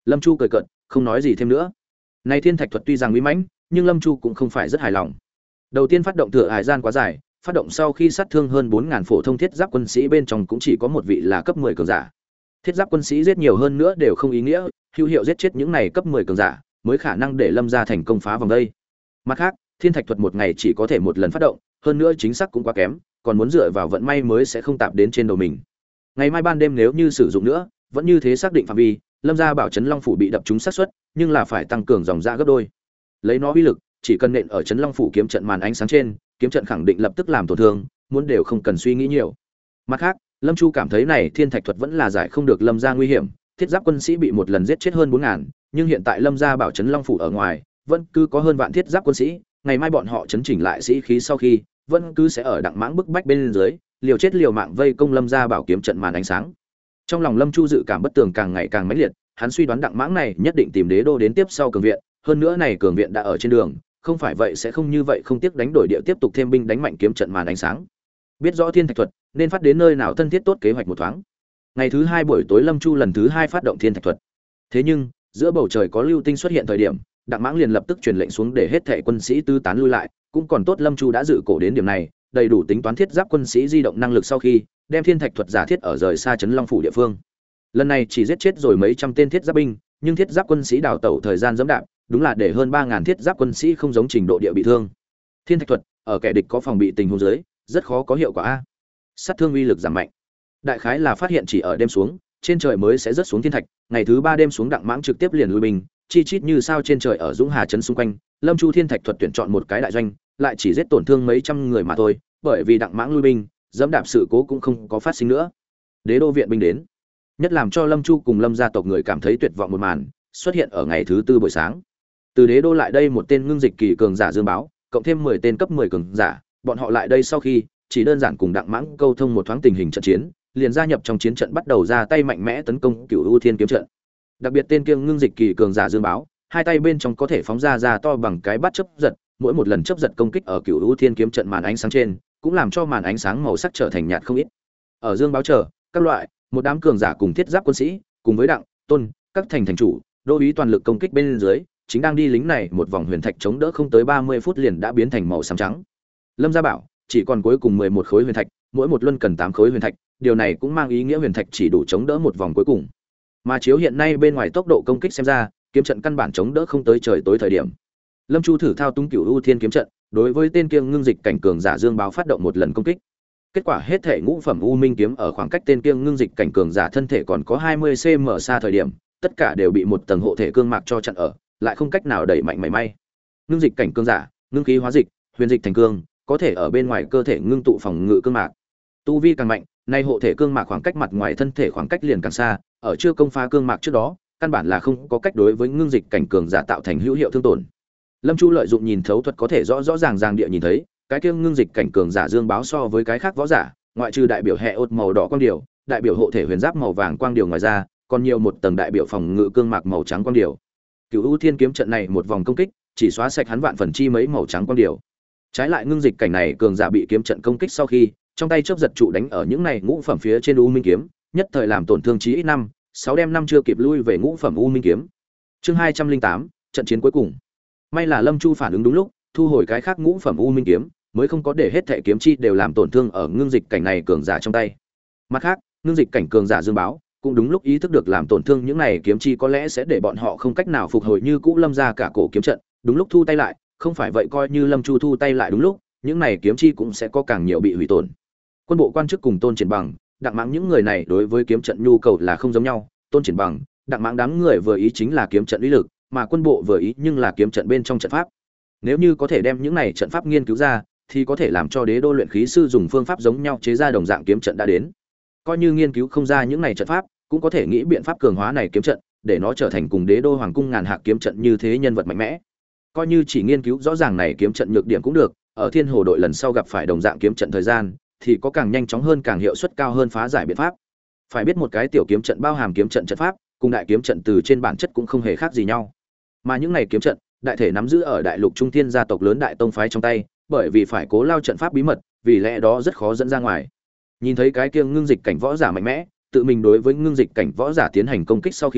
Lâm Chu cười cợt, không nói gì thêm nữa. Này thiên thạch thuật tuy rằng uy mãnh, nhưng Lâm Chu cũng không phải rất hài lòng. Đầu tiên phát động thừa hải gian quá dài, phát động sau khi sát thương hơn bốn nghìn phổ thông thiết giáp quân sĩ bên trong cũng chỉ có một vị là cấp mười cường giả. Thiết giáp quân sĩ giết nhiều hơn nữa đều không ý nghĩa, hữu hiệu giết chết những này cấp mười cường giả, mới khả năng để Lâm gia thành công phá vòng đây. Mặt khác, thiên thạch thuật một ngày chỉ có thể một lần phát động, hơn nữa chính xác cũng quá kém, còn muốn dựa vào vận may mới sẽ không tạp đến trên đầu mình. Ngày mai ban đêm nếu như sử dụng nữa, vẫn như thế xác định phạm vi, Lâm gia bảo trấn Long phủ bị đập trúng xác suất, nhưng là phải tăng cường dòng ra gấp đôi. Lấy nó uy lực, chỉ cần nện ở trấn Long phủ kiếm trận màn ánh sáng trên, kiếm trận khẳng định lập tức làm tổn thương, muốn đều không cần suy nghĩ nhiều. Mặt khác, Lâm Chu cảm thấy này thiên thạch thuật vẫn là giải không được Lâm gia nguy hiểm, thiết giáp quân sĩ bị một lần giết chết hơn bốn nghìn, nhưng hiện tại Lâm gia bảo trấn Long phủ ở ngoài, vẫn cứ có hơn vạn thiết giáp quân sĩ, ngày mai bọn họ chấn chỉnh lại sĩ khí sau khi, vẫn cứ sẽ ở đặng mãng bức bách bên dưới, liều chết liều mạng vây công Lâm gia bảo kiếm trận màn ánh sáng. Trong lòng Lâm Chu dự cảm bất tường càng ngày càng mãnh liệt, hắn suy đoán đặng mãng này nhất định tìm đế đô đến tiếp sau cường viện, hơn nữa này cường viện đã ở trên đường, không phải vậy sẽ không như vậy không tiếc đánh đổi địa tiếp tục thêm binh đánh mạnh kiếm trận màn ánh sáng. Biết rõ thiên thạch thuật, nên phát đến nơi nào thân thiết tốt kế hoạch một thoáng. Ngày thứ hai buổi tối Lâm Chu lần thứ hai phát động thiên thạch thuật. Thế nhưng, giữa bầu trời có lưu tinh xuất hiện thời điểm, đặng mãng liền lập tức truyền lệnh xuống để hết thảy quân sĩ tư tán lui lại, cũng còn tốt Lâm Chu đã dự cổ đến điểm này, đầy đủ tính toán thiết giáp quân sĩ di động năng lực sau khi đem thiên thạch thuật giả thiết ở rời xa trấn Long phủ địa phương. Lần này chỉ giết chết rồi mấy trăm tên thiết giáp binh, nhưng thiết giáp quân sĩ đào tẩu thời gian dẫm đạp, đúng là để hơn ba nghìn thiết giáp quân sĩ không giống trình độ địa bị thương. Thiên thạch thuật ở kẻ địch có phòng bị tình huống dưới, rất khó có hiệu quả a. Sát thương uy lực giảm mạnh. Đại khái là phát hiện chỉ ở đêm xuống, trên trời mới sẽ rớt xuống thiên thạch, ngày thứ ba đêm xuống đặng mãng trực tiếp liền lui binh, chi chít như sao trên trời ở Dũng Hà trấn xung quanh, Lâm Chu thiên thạch thuật tuyển chọn một cái đại doanh, lại chỉ giết tổn thương mấy trăm người mà thôi, bởi vì đặng mãng lui binh, dẫm đạp sự cố cũng không có phát sinh nữa. Đế đô viện binh đến. Nhất làm cho Lâm Chu cùng Lâm gia tộc người cảm thấy tuyệt vọng một màn, xuất hiện ở ngày thứ tư buổi sáng. Từ đế đô lại đây một tên ngưng dịch kỳ cường giả dương báo, cộng thêm mười tên cấp mười cường giả, bọn họ lại đây sau khi chỉ đơn giản cùng đặng mãng câu thông một thoáng tình hình trận chiến, liền gia nhập trong chiến trận bắt đầu ra tay mạnh mẽ tấn công Cửu U Thiên kiếm trận. Đặc biệt tên kiêng ngưng dịch kỳ cường giả dương báo, hai tay bên trong có thể phóng ra ra to bằng cái bát chớp giật, mỗi một lần chớp giật công kích ở Cửu U Thiên kiếm trận màn ánh sáng trên, cũng làm cho màn ánh sáng màu sắc trở thành nhạt không ít. Ở dương báo chờ, các loại, một đám cường giả cùng thiết giáp quân sĩ, cùng với đặng, tôn, các thành thành chủ, đô úy toàn lực công kích bên dưới, chính đang đi lính này một vòng huyền thạch chống đỡ không tới ba mươi phút liền đã biến thành màu xám trắng. Lâm gia bảo, chỉ còn cuối cùng mười một khối huyền thạch, mỗi một luân cần tám khối huyền thạch, điều này cũng mang ý nghĩa huyền thạch chỉ đủ chống đỡ một vòng cuối cùng. Mà chiếu hiện nay bên ngoài tốc độ công kích xem ra, kiếm trận căn bản chống đỡ không tới trời tối thời điểm. Lâm Chu thử thao túng Cửu U Thiên kiếm trận, đối với tên kiêng ngưng dịch cảnh cường giả dương báo phát động một lần công kích. Kết quả hết thể ngũ phẩm U Minh kiếm ở khoảng cách tên kiêng ngưng dịch cảnh cường giả thân thể còn có hai mươi xăng-ti-mét xa thời điểm, tất cả đều bị một tầng hộ thể cương mạc cho chặn ở, lại không cách nào đẩy mạnh mảy may. Ngưng dịch cảnh cường giả, ngưng khí hóa dịch, huyền dịch thành cương, có thể ở bên ngoài cơ thể ngưng tụ phòng ngự cương mạc. Tu vi càng mạnh, nay hộ thể cương mạc khoảng cách mặt ngoài thân thể khoảng cách liền càng xa, ở chưa công phá cương mạc trước đó, căn bản là không có cách đối với ngưng dịch cảnh cường giả tạo thành hữu hiệu thương tổn. Lâm Chu lợi dụng nhìn thấu thuật có thể rõ rõ ràng ràng địa nhìn thấy, cái kia ngưng dịch cảnh cường giả dương báo so với cái khác võ giả, ngoại trừ đại biểu hệ ốt màu đỏ quang điều, đại biểu hộ thể huyền giáp màu vàng quang điều ngoài ra, còn nhiều một tầng đại biểu phòng ngự cương mạc màu trắng quang điều. Cửu U Thiên kiếm trận này một vòng công kích, chỉ xóa sạch hắn vạn phần chi mấy màu trắng quang điều. Trái lại ngưng dịch cảnh này cường giả bị kiếm trận công kích sau khi, trong tay chớp giật trụ đánh ở những này ngũ phẩm phía trên U Minh kiếm, nhất thời làm tổn thương chí ít năm, sáu đem năm chưa kịp lui về ngũ phẩm U Minh kiếm. Chương hai trăm linh tám, trận chiến cuối cùng. May là Lâm Chu phản ứng đúng lúc, thu hồi cái khác ngũ phẩm U Minh kiếm, mới không có để hết thệ kiếm chi đều làm tổn thương ở ngưng dịch cảnh này cường giả trong tay. Mặt khác, ngưng dịch cảnh cường giả dương báo, cũng đúng lúc ý thức được làm tổn thương những này kiếm chi có lẽ sẽ để bọn họ không cách nào phục hồi như cũ Lâm ra cả cổ kiếm trận, đúng lúc thu tay lại, không phải vậy coi như Lâm Chu thu tay lại đúng lúc, những này kiếm chi cũng sẽ có càng nhiều bị hủy tổn. Quân bộ quan chức cùng Tôn Triển Bằng, đặng mãng những người này đối với kiếm trận nhu cầu là không giống nhau, Tôn Triển Bằng, đặng mãng đám người vừa ý chính là kiếm trận uy lực, mà quân bộ vừa ý nhưng là kiếm trận bên trong trận pháp. Nếu như có thể đem những này trận pháp nghiên cứu ra, thì có thể làm cho đế đô luyện khí sư dùng phương pháp giống nhau chế ra đồng dạng kiếm trận đã đến. Coi như nghiên cứu không ra những này trận pháp, cũng có thể nghĩ biện pháp cường hóa này kiếm trận, để nó trở thành cùng đế đô hoàng cung ngàn hạc kiếm trận như thế nhân vật mạnh mẽ. Coi như chỉ nghiên cứu rõ ràng này kiếm trận nhược điểm cũng được, ở Thiên Hồ đội lần sau gặp phải đồng dạng kiếm trận thời gian, thì có càng nhanh chóng hơn càng hiệu suất cao hơn phá giải biện pháp. Phải biết một cái tiểu kiếm trận bao hàm kiếm trận trận pháp, cùng đại kiếm trận từ trên bản chất cũng không hề khác gì nhau. Mà những này kiếm trận, đại thể nắm giữ ở đại lục trung thiên gia tộc lớn đại tông phái trong tay, bởi vì phải cố lao trận pháp bí mật, vì lẽ đó rất khó dẫn ra ngoài. Nhìn thấy cái kia ngưng dịch cảnh võ giả mạnh mẽ, tự mình đối với ngưng dịch cảnh võ giả tiến hành công kích sau khi,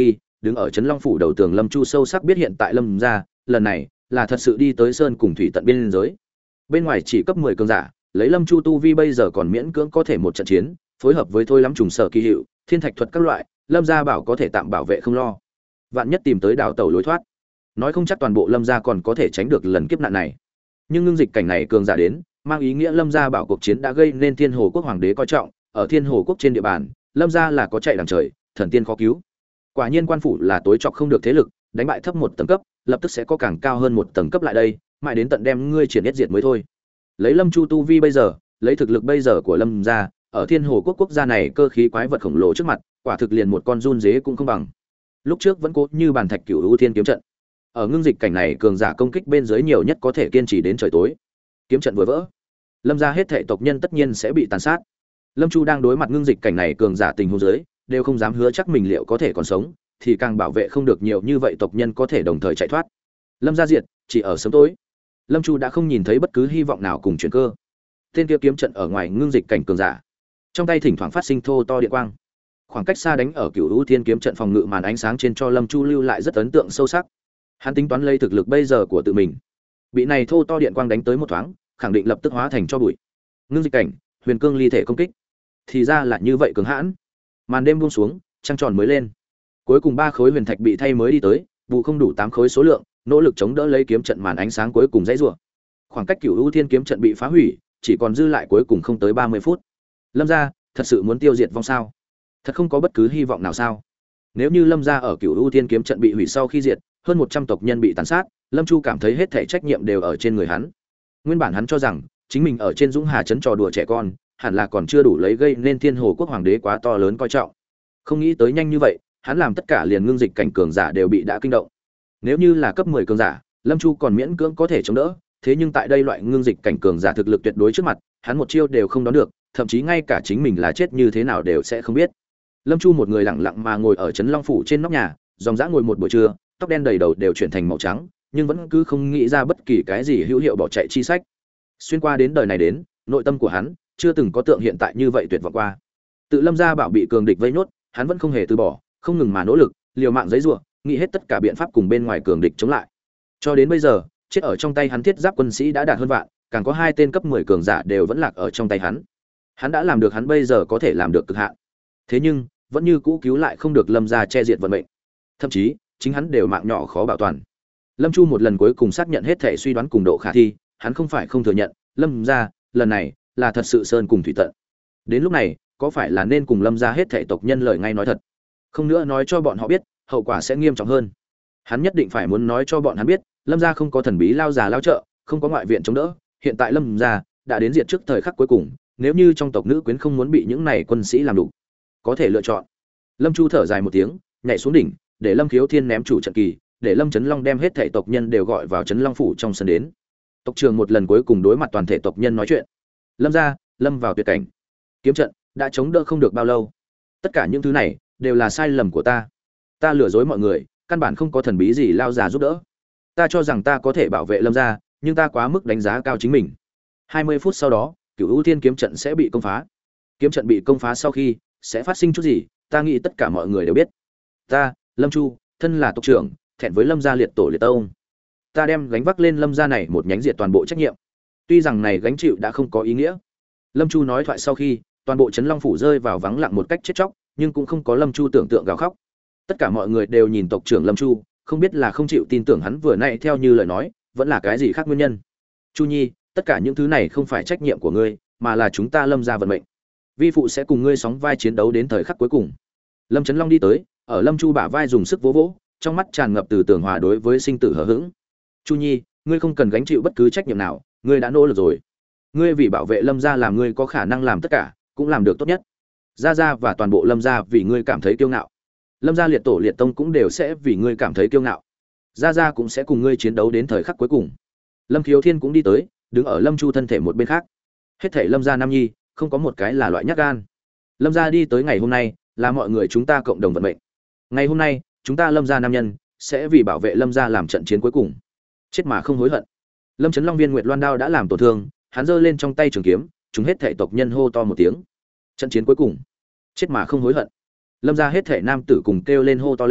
đứng ở trấn Long phủ đầu tường Lâm Chu sâu sắc biết hiện tại Lâm gia lần này là thật sự đi tới sơn cùng thủy tận biên giới. Bên ngoài chỉ cấp mười cường giả, lấy Lâm Chu tu vi bây giờ còn miễn cưỡng có thể một trận chiến, phối hợp với thôi lắm trùng sở kỳ hiệu, thiên thạch thuật các loại, Lâm gia bảo có thể tạm bảo vệ không lo. Vạn nhất tìm tới đào tẩu lối thoát, nói không chắc toàn bộ Lâm gia còn có thể tránh được lần kiếp nạn này. Nhưng ngưng dịch cảnh này cường giả đến, mang ý nghĩa Lâm gia bảo cuộc chiến đã gây nên Thiên Hồ quốc hoàng đế coi trọng, ở Thiên Hồ quốc trên địa bàn, Lâm gia là có chạy đằng trời, thần tiên khó cứu. Quả nhiên quan phủ là tối trọng không được thế lực, đánh bại thấp một tầng cấp, lập tức sẽ có càng cao hơn một tầng cấp lại đây, mãi đến tận đem ngươi triển nhất diệt mới thôi. Lấy Lâm Chu tu vi bây giờ, lấy thực lực bây giờ của Lâm gia, ở Thiên Hồ quốc quốc gia này cơ khí quái vật khổng lồ trước mặt, quả thực liền một con run dế cũng không bằng. Lúc trước vẫn cố như bàn thạch cửu u thiên kiếm trận. Ở ngưng dịch cảnh này cường giả công kích bên dưới nhiều nhất có thể kiên trì đến trời tối. Kiếm trận vừa vỡ, Lâm gia hết thảy tộc nhân tất nhiên sẽ bị tàn sát. Lâm Chu đang đối mặt ngưng dịch cảnh này cường giả tình huống dưới, đều không dám hứa chắc mình liệu có thể còn sống, thì càng bảo vệ không được nhiều như vậy tộc nhân có thể đồng thời chạy thoát. Lâm gia diệt, chỉ ở sớm tối. Lâm Chu đã không nhìn thấy bất cứ hy vọng nào cùng chuyển cơ. Tên kia kiếm trận ở ngoài ngưng dịch cảnh cường giả, trong tay thỉnh thoảng phát sinh thô to điện quang. Khoảng cách xa đánh ở Cửu U Thiên kiếm trận phòng ngự màn ánh sáng trên cho Lâm Chu lưu lại rất ấn tượng sâu sắc. Hắn tính toán lấy thực lực bây giờ của tự mình, bị này thô to điện quang đánh tới một thoáng, khẳng định lập tức hóa thành cho bụi. Ngưng dịch cảnh, huyền cương ly thể công kích, thì ra là như vậy cường hãn. Màn đêm buông xuống, trăng tròn mới lên. Cuối cùng ba khối huyền thạch bị thay mới đi tới, bù không đủ tám khối số lượng, nỗ lực chống đỡ lấy kiếm trận màn ánh sáng cuối cùng dãy rủa. Khoảng cách Cửu U Thiên kiếm trận bị phá hủy, chỉ còn dư lại cuối cùng không tới ba mươi phút. Lâm gia, thật sự muốn tiêu diệt vong sao? Thật không có bất cứ hy vọng nào sao? Nếu như Lâm gia ở Cửu U Thiên kiếm trận bị hủy sau khi diệt, hơn một trăm tộc nhân bị tàn sát, Lâm Chu cảm thấy hết thảy trách nhiệm đều ở trên người hắn. Nguyên bản hắn cho rằng chính mình ở trên Dũng Hà trấn trò đùa trẻ con, hẳn là còn chưa đủ lấy gây nên Thiên Hồ quốc hoàng đế quá to lớn coi trọng. Không nghĩ tới nhanh như vậy, hắn làm tất cả liền ngưng dịch cảnh cường giả đều bị đã kinh động. Nếu như là cấp mười cường giả, Lâm Chu còn miễn cưỡng có thể chống đỡ, thế nhưng tại đây loại ngưng dịch cảnh cường giả thực lực tuyệt đối trước mặt, hắn một chiêu đều không đón được, thậm chí ngay cả chính mình là chết như thế nào đều sẽ không biết. Lâm Chu một người lặng lặng mà ngồi ở trấn Long phủ trên nóc nhà, dòng dã ngồi một buổi trưa, tóc đen đầy đầu đều chuyển thành màu trắng, nhưng vẫn cứ không nghĩ ra bất kỳ cái gì hữu hiệu bỏ chạy chi sách. Xuyên qua đến đời này đến, nội tâm của hắn chưa từng có tượng hiện tại như vậy tuyệt vọng qua. Tự Lâm gia bảo bị cường địch vây nốt, hắn vẫn không hề từ bỏ, không ngừng mà nỗ lực, liều mạng giãy giụa, nghĩ hết tất cả biện pháp cùng bên ngoài cường địch chống lại. Cho đến bây giờ, chết ở trong tay hắn thiết giáp quân sĩ đã đạt hơn vạn, càng có hai tên cấp mười cường giả đều vẫn lạc ở trong tay hắn. Hắn đã làm được hắn bây giờ có thể làm được cực hạn. Thế nhưng, vẫn như cũ cứu lại không được Lâm gia che diệt vận mệnh. Thậm chí, chính hắn đều mạng nhỏ khó bảo toàn. Lâm Chu một lần cuối cùng xác nhận hết thể suy đoán cùng độ khả thi, hắn không phải không thừa nhận, Lâm gia, lần này là thật sự sơn cùng thủy tận. Đến lúc này, có phải là nên cùng Lâm gia hết thể tộc nhân lời ngay nói thật, không nữa nói cho bọn họ biết, hậu quả sẽ nghiêm trọng hơn. Hắn nhất định phải muốn nói cho bọn hắn biết, Lâm gia không có thần bí lao già lao trợ, không có ngoại viện chống đỡ, hiện tại Lâm gia đã đến diệt trước thời khắc cuối cùng, nếu như trong tộc nữ quyến không muốn bị những này quân sĩ làm đủ, có thể lựa chọn. Lâm Chu thở dài một tiếng, nhảy xuống đỉnh, để Lâm Khiếu Thiên ném chủ trận kỳ, để Lâm Chấn Long đem hết thể tộc nhân đều gọi vào Chấn Long phủ trong sân đến. Tộc trưởng một lần cuối cùng đối mặt toàn thể tộc nhân nói chuyện. Lâm gia, lâm vào tuyệt cảnh. Kiếm trận đã chống đỡ không được bao lâu. Tất cả những thứ này đều là sai lầm của ta. Ta lừa dối mọi người, căn bản không có thần bí gì lao già giúp đỡ. Ta cho rằng ta có thể bảo vệ Lâm gia, nhưng ta quá mức đánh giá cao chính mình. hai mươi phút sau đó, Cửu U Thiên kiếm trận sẽ bị công phá. Kiếm trận bị công phá sau khi sẽ phát sinh chút gì, ta nghĩ tất cả mọi người đều biết. Ta, Lâm Chu, thân là tộc trưởng, thẹn với Lâm gia liệt tổ liệt tông, ta đem gánh vác lên Lâm gia này một nhánh diệt toàn bộ trách nhiệm. Tuy rằng này gánh chịu đã không có ý nghĩa. Lâm Chu nói thoại sau khi, toàn bộ Trấn Long phủ rơi vào vắng lặng một cách chết chóc, nhưng cũng không có Lâm Chu tưởng tượng gào khóc. Tất cả mọi người đều nhìn tộc trưởng Lâm Chu, không biết là không chịu tin tưởng hắn vừa nãy theo như lời nói, vẫn là cái gì khác nguyên nhân. Chu Nhi, tất cả những thứ này không phải trách nhiệm của ngươi, mà là chúng ta Lâm gia vận mệnh. Vi phụ sẽ cùng ngươi sóng vai chiến đấu đến thời khắc cuối cùng. Lâm Chấn Long đi tới, ở Lâm Chu bả vai dùng sức vỗ vỗ, trong mắt tràn ngập từ tưởng hòa đối với sinh tử hờ hững. Chu Nhi, ngươi không cần gánh chịu bất cứ trách nhiệm nào, ngươi đã nỗ lực rồi. Ngươi vì bảo vệ Lâm gia làm ngươi có khả năng làm tất cả, cũng làm được tốt nhất. Gia gia và toàn bộ Lâm gia vì ngươi cảm thấy kiêu ngạo. Lâm gia liệt tổ liệt tông cũng đều sẽ vì ngươi cảm thấy kiêu ngạo. Gia gia cũng sẽ cùng ngươi chiến đấu đến thời khắc cuối cùng. Lâm Khiếu Thiên cũng đi tới, đứng ở Lâm Chu thân thể một bên khác. Hết thảy Lâm gia nam nhi, không có một cái là loại nhát gan. Lâm gia đi tới ngày hôm nay, là mọi người chúng ta cộng đồng vận mệnh. Ngày hôm nay, chúng ta Lâm gia nam nhân sẽ vì bảo vệ Lâm gia làm trận chiến cuối cùng, chết mà không hối hận. Lâm Chấn Long viên Nguyệt Loan đao đã làm tổn thương, hắn giơ lên trong tay trường kiếm, chúng hết thảy tộc nhân hô to một tiếng. Trận chiến cuối cùng, chết mà không hối hận. Lâm gia hết thảy nam tử cùng kêu lên hô to lên,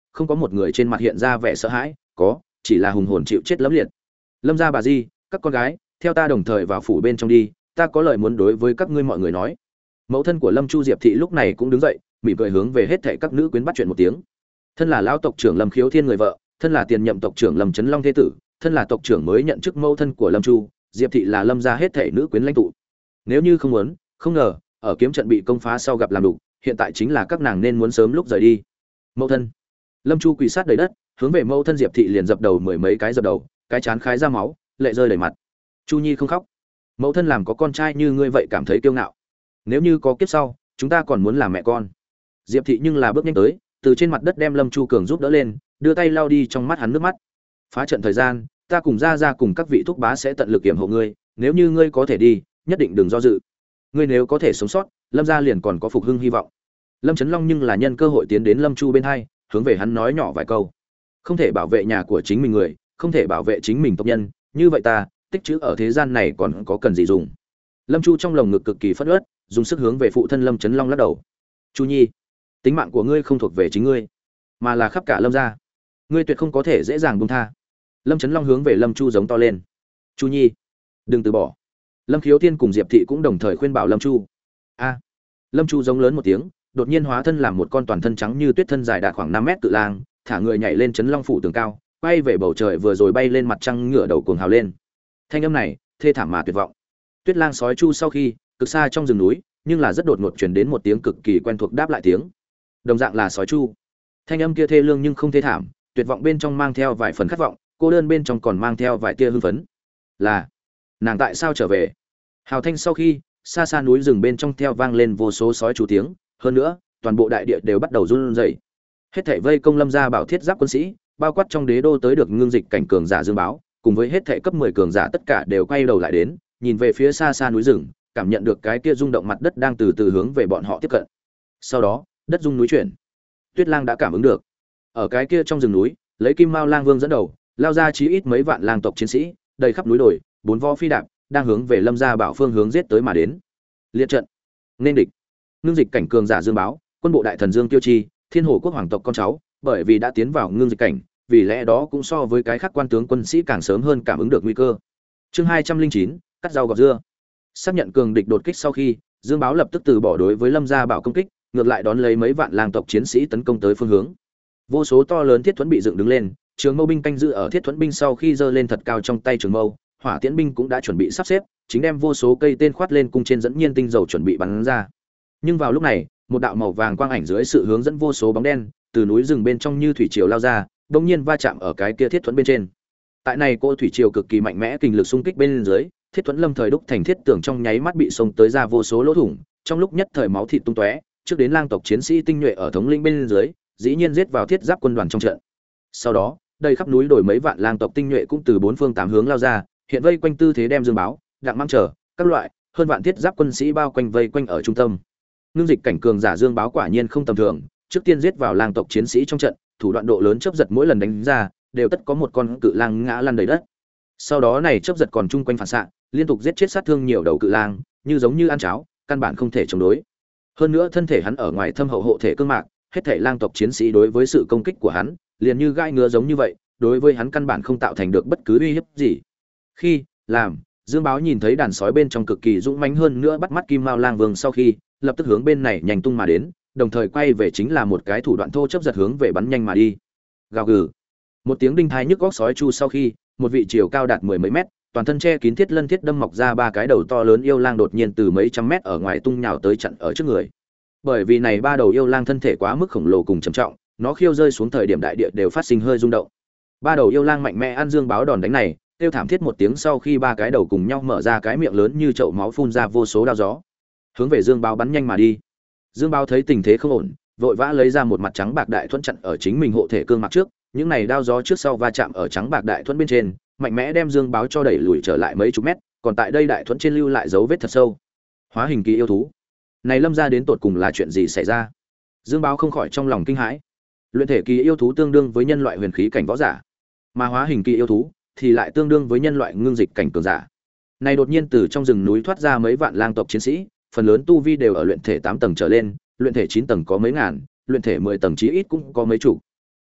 không có một người trên mặt hiện ra vẻ sợ hãi, có chỉ là hùng hồn chịu chết lẫm liệt. Lâm gia bà di, các con gái, theo ta đồng thời vào phủ bên trong đi, ta có lời muốn đối với các ngươi mọi người nói. Mẫu thân của Lâm Chu Diệp thị lúc này cũng đứng dậy, mỉm cười hướng về hết thảy các nữ quyến bắt chuyện một tiếng. Thân là lão tộc trưởng Lâm Khiếu Thiên người vợ, thân là tiền nhậm tộc trưởng Lâm Chấn Long thế tử, thân là tộc trưởng mới nhận chức mẫu thân của Lâm Chu, Diệp thị là Lâm gia hết thảy nữ quyến lãnh tụ. Nếu như không muốn, không ngờ, ở kiếm trận bị công phá sau gặp làm đủ, hiện tại chính là các nàng nên muốn sớm lúc rời đi. Mẫu thân. Lâm Chu quỳ sát đầy đất, hướng về mẫu thân Diệp thị liền dập đầu mười mấy cái dập đầu, cái chán khái ra máu, lệ rơi đầy mặt. Chu Nhi không khóc. Mẫu thân làm có con trai như ngươi vậy cảm thấy kiêu ngạo. Nếu như có kiếp sau, chúng ta còn muốn làm mẹ con. Diệp thị nhưng là bước nhanh tới, từ trên mặt đất đem Lâm Chu Cường giúp đỡ lên, đưa tay lau đi trong mắt hắn nước mắt. Phá trận thời gian, ta cùng ra ra cùng các vị thúc bá sẽ tận lực kiểm hộ ngươi, nếu như ngươi có thể đi, nhất định đừng do dự. Ngươi nếu có thể sống sót, Lâm gia liền còn có phục hưng hy vọng. Lâm Chấn Long nhưng là nhân cơ hội tiến đến Lâm Chu bên hai, hướng về hắn nói nhỏ vài câu. Không thể bảo vệ nhà của chính mình người, không thể bảo vệ chính mình tộc nhân, như vậy ta, tích trữ ở thế gian này còn có cần gì dùng. Lâm Chu trong lồng ngực cực kỳ phẫn uất, dùng sức hướng về phụ thân Lâm Chấn Long lắc đầu. Chu Nhi, tính mạng của ngươi không thuộc về chính ngươi, mà là khắp cả Lâm gia. Ngươi tuyệt không có thể dễ dàng buông tha. Lâm Chấn Long hướng về Lâm Chu giống to lên. Chu Nhi, đừng từ bỏ. Lâm Khiếu Thiên cùng Diệp thị cũng đồng thời khuyên bảo Lâm Chu. A. Lâm Chu giống lớn một tiếng, đột nhiên hóa thân làm một con toàn thân trắng như tuyết thân dài đạt khoảng năm mét cự lang, thả người nhảy lên Chấn Long phủ tường cao, quay về bầu trời vừa rồi bay lên mặt trăng ngửa đầu cuồng hào lên. Thanh âm này, thê thảm mà tuyệt vọng. Tuyết lang sói chu sau khi, cực xa trong rừng núi, nhưng là rất đột ngột truyền đến một tiếng cực kỳ quen thuộc đáp lại tiếng. Đồng dạng là sói chu. Thanh âm kia thê lương nhưng không thê thảm, tuyệt vọng bên trong mang theo vài phần khát vọng, cô đơn bên trong còn mang theo vài tia hưng phấn. Là, nàng tại sao trở về? Hào thanh sau khi, xa xa núi rừng bên trong theo vang lên vô số sói chu tiếng, hơn nữa, toàn bộ đại địa đều bắt đầu run rẩy. Hết thảy vây công Lâm gia bảo thiết giáp quân sĩ, bao quát trong đế đô tới được ngưng dịch cảnh cường giả Dương Báo, cùng với hết thảy cấp mười cường giả tất cả đều quay đầu lại đến, nhìn về phía xa xa núi rừng, cảm nhận được cái kia rung động mặt đất đang từ từ hướng về bọn họ tiếp cận. Sau đó, đất rung núi chuyển. Tuyết Lang đã cảm ứng được. Ở cái kia trong rừng núi, lấy Kim Mao Lang Vương dẫn đầu, lao ra chí ít mấy vạn lang tộc chiến sĩ, đầy khắp núi đồi, bốn vó phi đạp, đang hướng về Lâm gia bảo phương hướng giết tới mà đến. Liệt trận, nên địch. Ngưng dịch cảnh cường giả Dương Báo, quân bộ đại thần Dương Tiêu Chi, Thiên Hổ quốc hoàng tộc con cháu, bởi vì đã tiến vào ngưng dịch cảnh, vì lẽ đó cũng so với cái khác quan tướng quân sĩ càng sớm hơn cảm ứng được nguy cơ. Chương hai trăm linh chín, cắt rau gọt dưa. Xác nhận cường địch đột kích sau khi, Dương Báo lập tức từ bỏ đối với Lâm gia bảo công kích, ngược lại đón lấy mấy vạn lang tộc chiến sĩ tấn công tới phương hướng. Vô số to lớn thiết thuẫn bị dựng đứng lên, trường mâu binh canh giữ ở thiết thuẫn binh sau khi giơ lên thật cao trong tay trường mâu, hỏa tiễn binh cũng đã chuẩn bị sắp xếp, chính đem vô số cây tên khoát lên cung trên dẫn nhiên tinh dầu chuẩn bị bắn ra. Nhưng vào lúc này, một đạo màu vàng quang ảnh dưới sự hướng dẫn vô số bóng đen, từ núi rừng bên trong như thủy triều lao ra, đột nhiên va chạm ở cái kia thiết thuẫn bên trên. Tại này cô thủy triều cực kỳ mạnh mẽ kinh lực xung kích bên dưới, thiết thuẫn lâm thời đúc thành thiết tường trong nháy mắt bị xông tới ra vô số lỗ thủng, trong lúc nhất thời máu thịt tung tóe, trước đến lang tộc chiến sĩ tinh nhuệ ở thống lĩnh bên dưới, dĩ nhiên giết vào thiết giáp quân đoàn trong trận. Sau đó, đầy khắp núi đồi mấy vạn lang tộc tinh nhuệ cũng từ bốn phương tám hướng lao ra, hiện vây quanh tư thế đem Dương Báo, Đặng Mang chờ các loại hơn vạn thiết giáp quân sĩ bao quanh vây quanh ở trung tâm. Nương dịch cảnh cường giả Dương Báo quả nhiên không tầm thường, trước tiên giết vào lang tộc chiến sĩ trong trận, thủ đoạn độ lớn chớp giật mỗi lần đánh ra, đều tất có một con cự lang ngã lăn đầy đất. Sau đó này chớp giật còn chung quanh phản xạ, liên tục giết chết sát thương nhiều đầu cự lang, như giống như ăn cháo, căn bản không thể chống đối. Hơn nữa thân thể hắn ở ngoài thâm hậu hộ thể cương mạc, hết thảy lang tộc chiến sĩ đối với sự công kích của hắn, liền như gai ngứa giống như vậy, đối với hắn căn bản không tạo thành được bất cứ uy hiếp gì. Khi làm Dương Báo nhìn thấy đàn sói bên trong cực kỳ dũng mãnh hơn nữa bắt mắt Kim Mao Lang Vương sau khi, lập tức hướng bên này nhanh tung mà đến, đồng thời quay về chính là một cái thủ đoạn thô chớp giật hướng về bắn nhanh mà đi. Gào gừ. Một tiếng đinh thai nhức óc sói chu sau khi, một vị chiều cao đạt mười mấy mét, toàn thân che kín thiết lân thiết đâm mọc ra ba cái đầu to lớn yêu lang đột nhiên từ mấy trăm mét ở ngoài tung nhào tới chặn ở trước người. Bởi vì này ba đầu yêu lang thân thể quá mức khổng lồ cùng trầm trọng, nó khiêu rơi xuống thời điểm đại địa đều phát sinh hơi rung động. Ba đầu yêu lang mạnh mẽ ăn Dương Báo đòn đánh này, kêu thảm thiết một tiếng sau khi ba cái đầu cùng nhau mở ra cái miệng lớn như chậu máu phun ra vô số đao gió, hướng về Dương Báo bắn nhanh mà đi. Dương Báo thấy tình thế không ổn, vội vã lấy ra một mặt trắng bạc đại thuẫn chặn ở chính mình hộ thể cương mặt trước, những này đao gió trước sau va chạm ở trắng bạc đại thuẫn bên trên, mạnh mẽ đem Dương Báo cho đẩy lùi trở lại mấy chục mét, còn tại đây đại thuẫn trên lưu lại dấu vết thật sâu. Hóa hình kỳ yêu thú. Này Lâm gia đến tột cùng là chuyện gì xảy ra? Dương Báo không khỏi trong lòng kinh hãi. Luyện thể kỳ yêu thú tương đương với nhân loại huyền khí cảnh võ giả, mà hóa hình kỳ yêu thú thì lại tương đương với nhân loại ngưng dịch cảnh cường giả. Này đột nhiên từ trong rừng núi thoát ra mấy vạn lang tộc chiến sĩ, phần lớn tu vi đều ở luyện thể tám tầng trở lên, luyện thể chín tầng có mấy ngàn, luyện thể mười tầng chí ít cũng có mấy chục.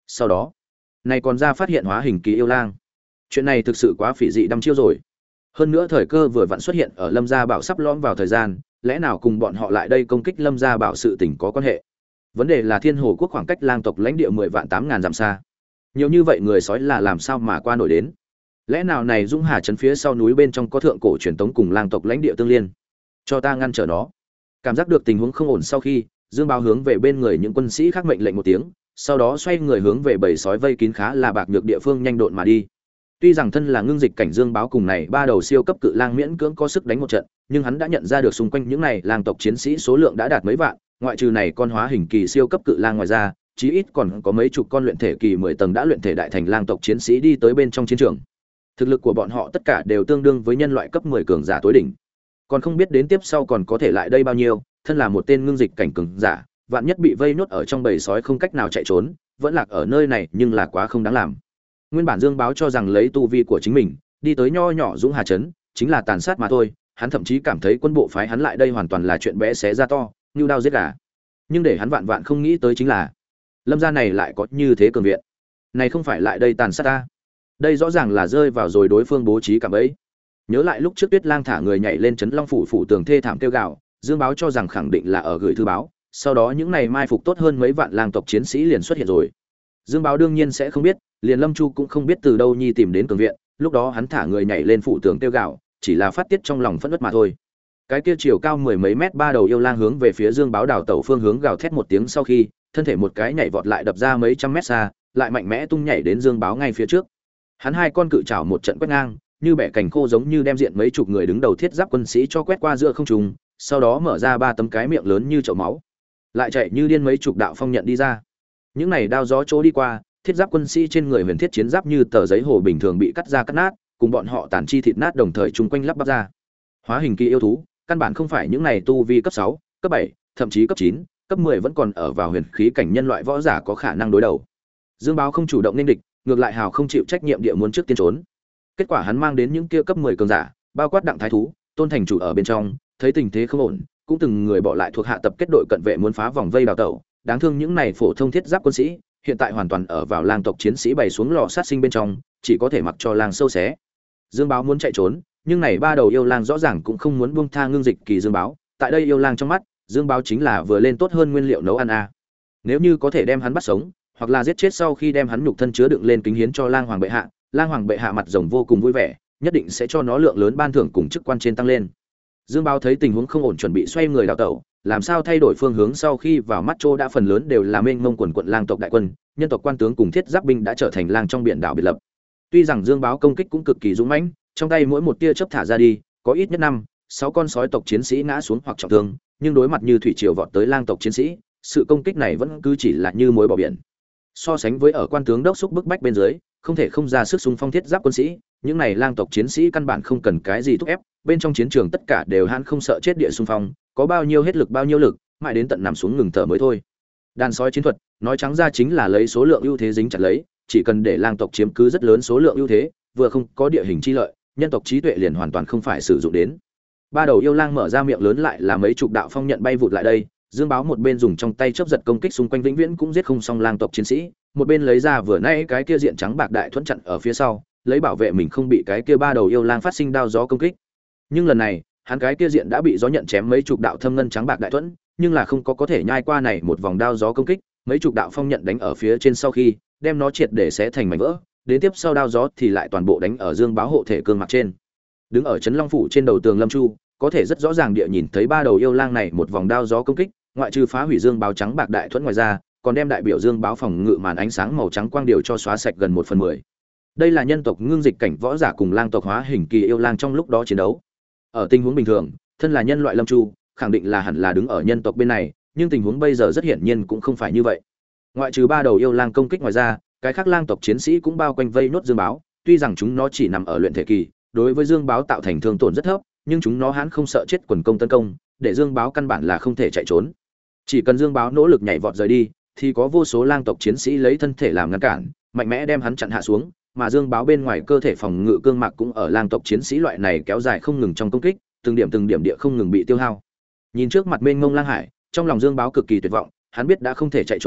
Sau đó, này còn ra phát hiện hóa hình kỳ yêu lang. Chuyện này thực sự quá phỉ dị đăm chiêu rồi. Hơn nữa thời cơ vừa vặn xuất hiện ở Lâm Gia Bảo sắp lõm vào thời gian, lẽ nào cùng bọn họ lại đây công kích Lâm Gia Bảo sự tình có quan hệ? Vấn đề là Thiên Hồ quốc khoảng cách lang tộc lãnh địa mười vạn tám ngàn dặm xa. Nhiều như vậy người sói là làm sao mà qua nổi đến? Lẽ nào này Dũng Hà trấn phía sau núi bên trong có thượng cổ truyền tống cùng lang tộc lãnh địa tương liên? Cho ta ngăn trở nó. Cảm giác được tình huống không ổn sau khi, Dương Báo hướng về bên người những quân sĩ khác mệnh lệnh một tiếng, sau đó xoay người hướng về bầy sói vây kín khá là bạc nhược địa phương nhanh độn mà đi. Tuy rằng thân là ngưng dịch cảnh Dương Báo cùng này ba đầu siêu cấp cự lang miễn cưỡng có sức đánh một trận, nhưng hắn đã nhận ra được xung quanh những này lang tộc chiến sĩ số lượng đã đạt mấy vạn, ngoại trừ này con hóa hình kỳ siêu cấp cự lang ngoài ra, chí ít còn có mấy chục con luyện thể kỳ mười tầng đã luyện thể đại thành lang tộc chiến sĩ đi tới bên trong chiến trường. Thực lực của bọn họ tất cả đều tương đương với nhân loại cấp mười cường giả tối đỉnh. Còn không biết đến tiếp sau còn có thể lại đây bao nhiêu, thân là một tên ngưng dịch cảnh cường giả, vạn nhất bị vây nhốt ở trong bầy sói không cách nào chạy trốn, vẫn lạc ở nơi này nhưng là quá không đáng làm. Nguyên bản Dương Báo cho rằng lấy tu vi của chính mình, đi tới nho nhỏ Dũng Hà trấn, chính là tàn sát mà thôi, hắn thậm chí cảm thấy quân bộ phái hắn lại đây hoàn toàn là chuyện bé xé ra to, như đao giết gà. Nhưng để hắn vạn vạn không nghĩ tới chính là, Lâm gia này lại có như thế cường viện. Này không phải lại đây tàn sát ta. Đây rõ ràng là rơi vào rồi đối phương bố trí cả bẫy. Nhớ lại lúc trước Tuyết Lang thả người nhảy lên trấn Long phủ phủ tường thê thảm kêu gào, Dương Báo cho rằng khẳng định là ở gửi thư báo, sau đó những này mai phục tốt hơn mấy vạn lang tộc chiến sĩ liền xuất hiện rồi. Dương Báo đương nhiên sẽ không biết, liền Lâm Chu cũng không biết từ đâu nhi tìm đến cường viện, lúc đó hắn thả người nhảy lên phủ tường kêu gào, chỉ là phát tiết trong lòng phẫn uất mà thôi. Cái kia chiều cao mười mấy mét ba đầu yêu lang hướng về phía Dương Báo đảo tẩu phương hướng gào thét một tiếng sau khi, thân thể một cái nhảy vọt lại đập ra mấy trăm mét xa, lại mạnh mẽ tung nhảy đến Dương Báo ngay phía trước. Hắn hai con cự trảo một trận quét ngang, như bẻ cành khô giống như đem diện mấy chục người đứng đầu thiết giáp quân sĩ cho quét qua giữa không trung, sau đó mở ra ba tấm cái miệng lớn như chậu máu, lại chạy như điên mấy chục đạo phong nhận đi ra. Những này đao gió chỗ đi qua, thiết giáp quân sĩ trên người huyền thiết chiến giáp như tờ giấy hồ bình thường bị cắt ra cắt nát, cùng bọn họ tàn chi thịt nát đồng thời chung quanh lắp bắp ra. Hóa hình kỳ yêu thú, căn bản không phải những này tu vi cấp sáu, cấp bảy, thậm chí cấp chín, cấp mười vẫn còn ở vào huyền khí cảnh nhân loại võ giả có khả năng đối đầu. Dương Báo không chủ động nên địch, ngược lại hào không chịu trách nhiệm địa muốn trước tiên trốn. Kết quả hắn mang đến những kia cấp mười cường giả, bao quát Đặng Thái thú, Tôn thành chủ ở bên trong, thấy tình thế không ổn, cũng từng người bỏ lại thuộc hạ tập kết đội cận vệ muốn phá vòng vây đào tẩu. Đáng thương những này phổ thông thiết giáp quân sĩ, hiện tại hoàn toàn ở vào lang tộc chiến sĩ bày xuống lò sát sinh bên trong, chỉ có thể mặc cho lang sâu xé. Dương Báo muốn chạy trốn, nhưng này ba đầu yêu lang rõ ràng cũng không muốn buông tha ngưng dịch kỳ Dương Báo. Tại đây yêu lang trong mắt, Dương Báo chính là vừa lên tốt hơn nguyên liệu nấu ăn a. Nếu như có thể đem hắn bắt sống, hoặc là giết chết sau khi đem hắn nhục thân chứa đựng lên kính hiến cho lang hoàng bệ hạ, lang hoàng bệ hạ mặt rồng vô cùng vui vẻ, nhất định sẽ cho nó lượng lớn ban thưởng cùng chức quan trên tăng lên. Dương Báo thấy tình huống không ổn chuẩn bị xoay người đào tẩu, làm sao thay đổi phương hướng sau khi vào mắt Trô đã phần lớn đều là mênh mông quần quận lang tộc đại quân, nhân tộc quan tướng cùng thiết giáp binh đã trở thành lang trong biển đảo biệt lập. Tuy rằng Dương Báo công kích cũng cực kỳ dũng mãnh, trong tay mỗi một tia chớp thả ra đi, có ít nhất năm, sáu con sói tộc chiến sĩ ngã xuống hoặc trọng thương, nhưng đối mặt như thủy triều vọt tới lang tộc chiến sĩ, sự công kích này vẫn cứ chỉ là như muối bỏ biển. So sánh với ở quan tướng đốc xúc bức bách bên dưới, không thể không ra sức xung phong thiết giáp quân sĩ, những này lang tộc chiến sĩ căn bản không cần cái gì thúc ép, bên trong chiến trường tất cả đều hãn không sợ chết địa xung phong, có bao nhiêu hết lực bao nhiêu lực, mãi đến tận nằm xuống ngừng thở mới thôi. Đàn sói chiến thuật, nói trắng ra chính là lấy số lượng ưu thế dính chặt lấy, chỉ cần để lang tộc chiếm cứ rất lớn số lượng ưu thế, vừa không có địa hình chi lợi, nhân tộc trí tuệ liền hoàn toàn không phải sử dụng đến. Ba đầu yêu lang mở ra miệng lớn lại là mấy chục đạo phong nhận bay vụt lại đây, Dương Báo một bên dùng trong tay chớp giật công kích xung quanh vĩnh viễn cũng giết không xong lang tộc chiến sĩ, một bên lấy ra vừa nãy cái kia diện trắng bạc đại thuẫn chặn ở phía sau, lấy bảo vệ mình không bị cái kia ba đầu yêu lang phát sinh đao gió công kích. Nhưng lần này, hắn cái kia diện đã bị gió nhận chém mấy chục đạo thâm ngân trắng bạc đại thuẫn, nhưng là không có có thể nhai qua này một vòng đao gió công kích, mấy chục đạo phong nhận đánh ở phía trên sau khi, đem nó triệt để xé thành mảnh vỡ, đến tiếp sau đao gió thì lại toàn bộ đánh ở Dương Báo hộ thể cương mặt trên. Đứng ở trấn Long phủ trên đầu tường Lâm Chu, có thể rất rõ ràng địa nhìn thấy ba đầu yêu lang này một vòng đao gió công kích, ngoại trừ phá hủy Dương Báo trắng bạc đại thuẫn ngoài ra, còn đem đại biểu Dương Báo phòng ngự màn ánh sáng màu trắng quang điều cho xóa sạch gần một phần mười. Đây là nhân tộc ngưng dịch cảnh võ giả cùng lang tộc hóa hình kỳ yêu lang trong lúc đó chiến đấu. Ở tình huống bình thường, thân là nhân loại Lâm Chu, khẳng định là hẳn là đứng ở nhân tộc bên này, nhưng tình huống bây giờ rất hiển nhiên cũng không phải như vậy. Ngoại trừ ba đầu yêu lang công kích ngoài ra, cái khác lang tộc chiến sĩ cũng bao quanh vây nốt Dương Báo, tuy rằng chúng nó chỉ nằm ở luyện thể kỳ, đối với Dương Báo tạo thành thương tổn rất thấp, nhưng chúng nó hãn không sợ chết quần công tấn công, để Dương Báo căn bản là không thể chạy trốn. Chỉ cần Dương Báo nỗ lực nhảy vọt rời đi, thì có vô số lang tộc chiến sĩ lấy thân thể làm ngăn cản, mạnh mẽ đem hắn chặn hạ xuống, mà Dương Báo bên ngoài cơ thể phòng ngự cương mạc cũng ở lang tộc chiến sĩ loại này kéo dài không ngừng trong công kích, từng điểm từng điểm địa không ngừng bị tiêu hao. Nhìn trước mặt mênh mông lang hải, trong lòng Dương Báo cực kỳ tuyệt vọng, hắn biết đã không thể chạy trốn,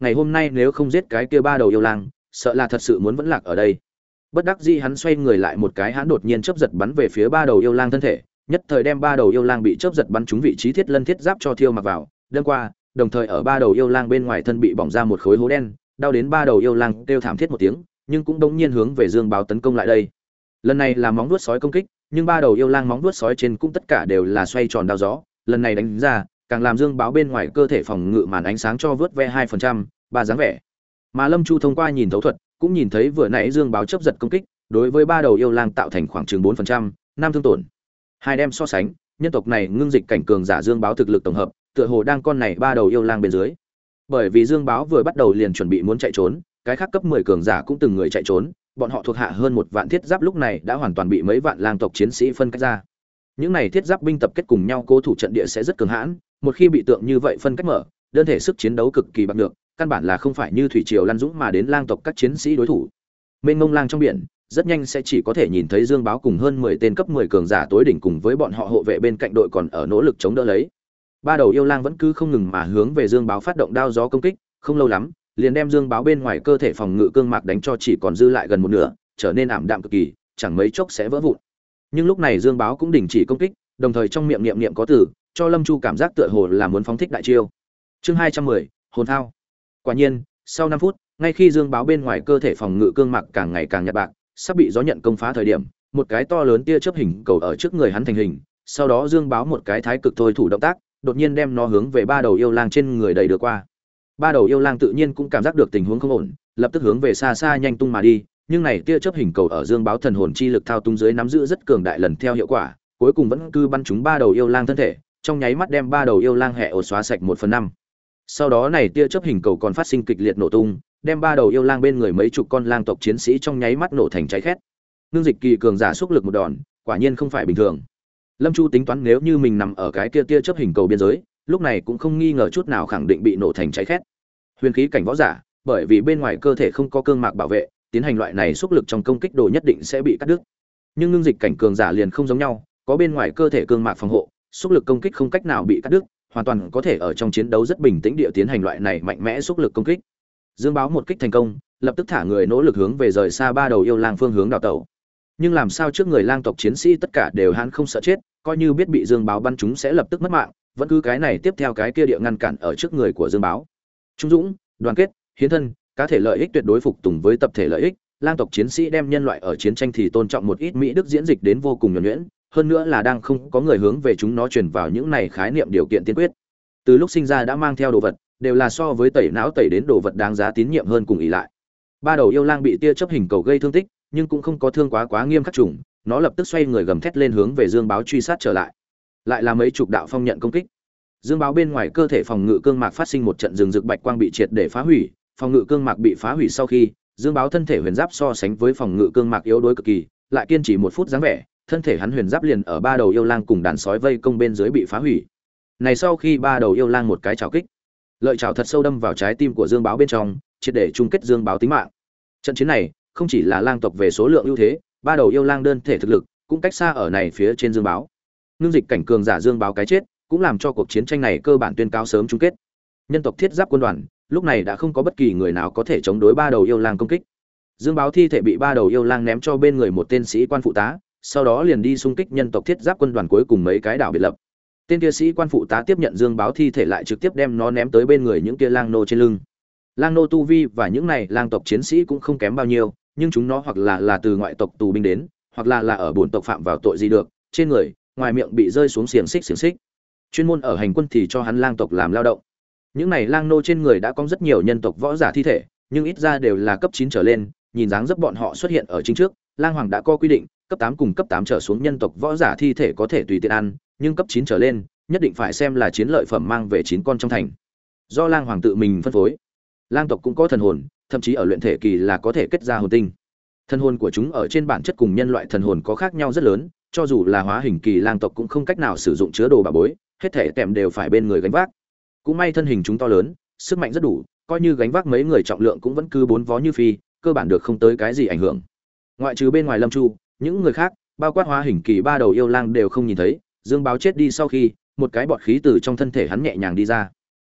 ngày hôm nay nếu không giết cái kia ba đầu yêu lang, sợ là thật sự muốn vẫn lạc ở đây. Bất đắc dĩ hắn xoay người lại một cái, hắn đột nhiên chớp giật bắn về phía ba đầu yêu lang thân thể, nhất thời đem ba đầu yêu lang bị chớp giật bắn trúng vị trí thiết lân thiết giáp cho thiêu mặc vào, đâm qua, đồng thời ở ba đầu yêu lang bên ngoài thân bị bỏng ra một khối hố đen, đau đến ba đầu yêu lang kêu thảm thiết một tiếng, nhưng cũng đống nhiên hướng về Dương Báo tấn công lại đây. Lần này là móng vuốt sói công kích, nhưng ba đầu yêu lang móng vuốt sói trên cũng tất cả đều là xoay tròn đao gió, lần này đánh ra, càng làm Dương Báo bên ngoài cơ thể phòng ngự màn ánh sáng cho vớt ve hai phần trăm, ba dáng vẻ. Mà Lâm Chu thông qua nhìn thấu thuật, cũng nhìn thấy vừa nãy Dương Báo chớp giật công kích, đối với ba đầu yêu lang tạo thành khoảng chừng bốn phần trăm, năm thương tổn. Hai đem so sánh, nhân tộc này ngưng dịch cảnh cường giả Dương Báo thực lực tổng hợp, tựa hồ đang con này ba đầu yêu lang bên dưới. Bởi vì Dương Báo vừa bắt đầu liền chuẩn bị muốn chạy trốn, cái khác cấp mười cường giả cũng từng người chạy trốn, bọn họ thuộc hạ hơn một vạn thiết giáp lúc này đã hoàn toàn bị mấy vạn lang tộc chiến sĩ phân cách ra. Những này thiết giáp binh tập kết cùng nhau cố thủ trận địa sẽ rất cường hãn, một khi bị tượng như vậy phân cách mở, đơn thể sức chiến đấu cực kỳ bạc được, căn bản là không phải như thủy triều lăn dũng mà đến lang tộc các chiến sĩ đối thủ. Mênh mông lang trong biển, rất nhanh sẽ chỉ có thể nhìn thấy Dương Báo cùng hơn mười tên cấp mười cường giả tối đỉnh cùng với bọn họ hộ vệ bên cạnh đội còn ở nỗ lực chống đỡ lấy. Ba đầu yêu lang vẫn cứ không ngừng mà hướng về Dương Báo phát động đao gió công kích, không lâu lắm, liền đem Dương Báo bên ngoài cơ thể phòng ngự cương mạc đánh cho chỉ còn dư lại gần một nửa, trở nên ảm đạm cực kỳ, chẳng mấy chốc sẽ vỡ vụn. Nhưng lúc này Dương Báo cũng đình chỉ công kích, đồng thời trong miệng niệm niệm có từ, cho Lâm Chu cảm giác tựa hồ là muốn phóng thích đại chiêu. Chương hai trăm mười, hồn thao. Quả nhiên, sau năm phút, ngay khi Dương Báo bên ngoài cơ thể phòng ngự cương mạc càng ngày càng nhạt bạc, sắp bị gió nhận công phá thời điểm, một cái to lớn tia chớp hình cầu ở trước người hắn thành hình, sau đó Dương Báo một cái thái cực thôi thủ động tác, đột nhiên đem nó hướng về ba đầu yêu lang trên người đẩy đưa qua. Ba đầu yêu lang tự nhiên cũng cảm giác được tình huống không ổn, lập tức hướng về xa xa nhanh tung mà đi, nhưng này tia chớp hình cầu ở Dương Báo thần hồn chi lực thao túng dưới nắm giữ rất cường đại, lần theo hiệu quả, cuối cùng vẫn cứ bắn trúng ba đầu yêu lang thân thể, trong nháy mắt đem ba đầu yêu lang hệ ổ xóa sạch một phần năm. Sau đó này tia chớp hình cầu còn phát sinh kịch liệt nổ tung, đem ba đầu yêu lang bên người mấy chục con lang tộc chiến sĩ trong nháy mắt nổ thành cháy khét. Nương dịch kỳ cường giả xúc lực một đòn, quả nhiên không phải bình thường. Lâm Chu tính toán nếu như mình nằm ở cái kia tia chớp hình cầu biên giới, lúc này cũng không nghi ngờ chút nào khẳng định bị nổ thành cháy khét. Huyền khí cảnh võ giả, bởi vì bên ngoài cơ thể không có cương mạc bảo vệ, tiến hành loại này xúc lực trong công kích đồ nhất định sẽ bị cắt đứt. Nhưng ngưng dịch cảnh cường giả liền không giống nhau, có bên ngoài cơ thể cương mạc phòng hộ, xúc lực công kích không cách nào bị cắt đứt, hoàn toàn có thể ở trong chiến đấu rất bình tĩnh địa tiến hành loại này mạnh mẽ xúc lực công kích. Dương Báo một kích thành công, lập tức thả người nỗ lực hướng về rời xa ba đầu yêu lang phương hướng đào tẩu. Nhưng làm sao trước người lang tộc chiến sĩ tất cả đều hắn không sợ chết, coi như biết bị Dương Báo bắn chúng sẽ lập tức mất mạng, vẫn cứ cái này tiếp theo cái kia địa ngăn cản ở trước người của Dương Báo. Trung dũng, đoàn kết, hiến thân, cá thể lợi ích tuyệt đối phục tùng với tập thể lợi ích, lang tộc chiến sĩ đem nhân loại ở chiến tranh thì tôn trọng một ít mỹ đức diễn dịch đến vô cùng nhuần nhuyễn, hơn nữa là đang không có người hướng về chúng nó truyền vào những này khái niệm điều kiện tiên quyết. Từ lúc sinh ra đã mang theo đồ vật, đều là so với tẩy não tẩy đến đồ vật đáng giá tín nhiệm hơn cùng ỷ lại. Ba đầu yêu lang bị tia chớp hình cầu gây thương tích, nhưng cũng không có thương quá quá nghiêm khắc trùng, nó lập tức xoay người gầm thét lên hướng về Dương Báo truy sát trở lại. Lại là mấy chục đạo phong nhận công kích. Dương Báo bên ngoài cơ thể phòng ngự cương mạc phát sinh một trận rừng rực bạch quang bị triệt để phá hủy, phòng ngự cương mạc bị phá hủy sau khi, Dương Báo thân thể huyền giáp so sánh với phòng ngự cương mạc yếu đuối cực kỳ, lại kiên trì một phút dáng vẻ, thân thể hắn huyền giáp liền ở ba đầu yêu lang cùng đàn sói vây công bên dưới bị phá hủy. Này sau khi ba đầu yêu lang một cái chảo kích, lợi chảo thật sâu đâm vào trái tim của Dương Báo bên trong, triệt để chung kết Dương Báo tính mạng. Trận chiến này, không chỉ là lang tộc về số lượng ưu thế, ba đầu yêu lang đơn thể thực lực cũng cách xa ở này phía trên Dương Báo. Nương dịch cảnh cường giả Dương Báo cái chết, cũng làm cho cuộc chiến tranh này cơ bản tuyên cáo sớm chung kết. Nhân tộc thiết giáp quân đoàn, lúc này đã không có bất kỳ người nào có thể chống đối ba đầu yêu lang công kích. Dương Báo thi thể bị ba đầu yêu lang ném cho bên người một tên sĩ quan phụ tá, sau đó liền đi xung kích nhân tộc thiết giáp quân đoàn cuối cùng mấy cái đảo biệt lập. Tên kia sĩ quan phụ tá tiếp nhận Dương Báo thi thể lại trực tiếp đem nó ném tới bên người những kia lang nô trên lưng. Lang nô tu vi và những này lang tộc chiến sĩ cũng không kém bao nhiêu, nhưng chúng nó hoặc là là từ ngoại tộc tù binh đến, hoặc là là ở bổn tộc phạm vào tội gì được, trên người, ngoài miệng bị rơi xuống xiềng xích xiềng xích. Chuyên môn ở hành quân thì cho hắn lang tộc làm lao động. Những này lang nô trên người đã có rất nhiều nhân tộc võ giả thi thể, nhưng ít ra đều là cấp chín trở lên, nhìn dáng dấp bọn họ xuất hiện ở chính trước, lang hoàng đã có quy định, cấp tám cùng cấp tám trở xuống nhân tộc võ giả thi thể có thể tùy tiện ăn, nhưng cấp chín trở lên, nhất định phải xem là chiến lợi phẩm mang về chín con trong thành. Do lang hoàng tự mình phân phối. Lang tộc cũng có thần hồn, thậm chí ở luyện thể kỳ là có thể kết ra hồn tinh. Thần hồn của chúng ở trên bản chất cùng nhân loại thần hồn có khác nhau rất lớn, cho dù là hóa hình kỳ lang tộc cũng không cách nào sử dụng chứa đồ bà bối, hết thể kèm đều phải bên người gánh vác. Cũng may thân hình chúng to lớn, sức mạnh rất đủ, coi như gánh vác mấy người trọng lượng cũng vẫn cứ bốn vó như phi, cơ bản được không tới cái gì ảnh hưởng. Ngoại trừ bên ngoài Lâm Chu, những người khác, bao quát hóa hình kỳ ba đầu yêu lang đều không nhìn thấy. Dương Báo chết đi sau khi, một cái bọt khí từ trong thân thể hắn nhẹ nhàng đi ra.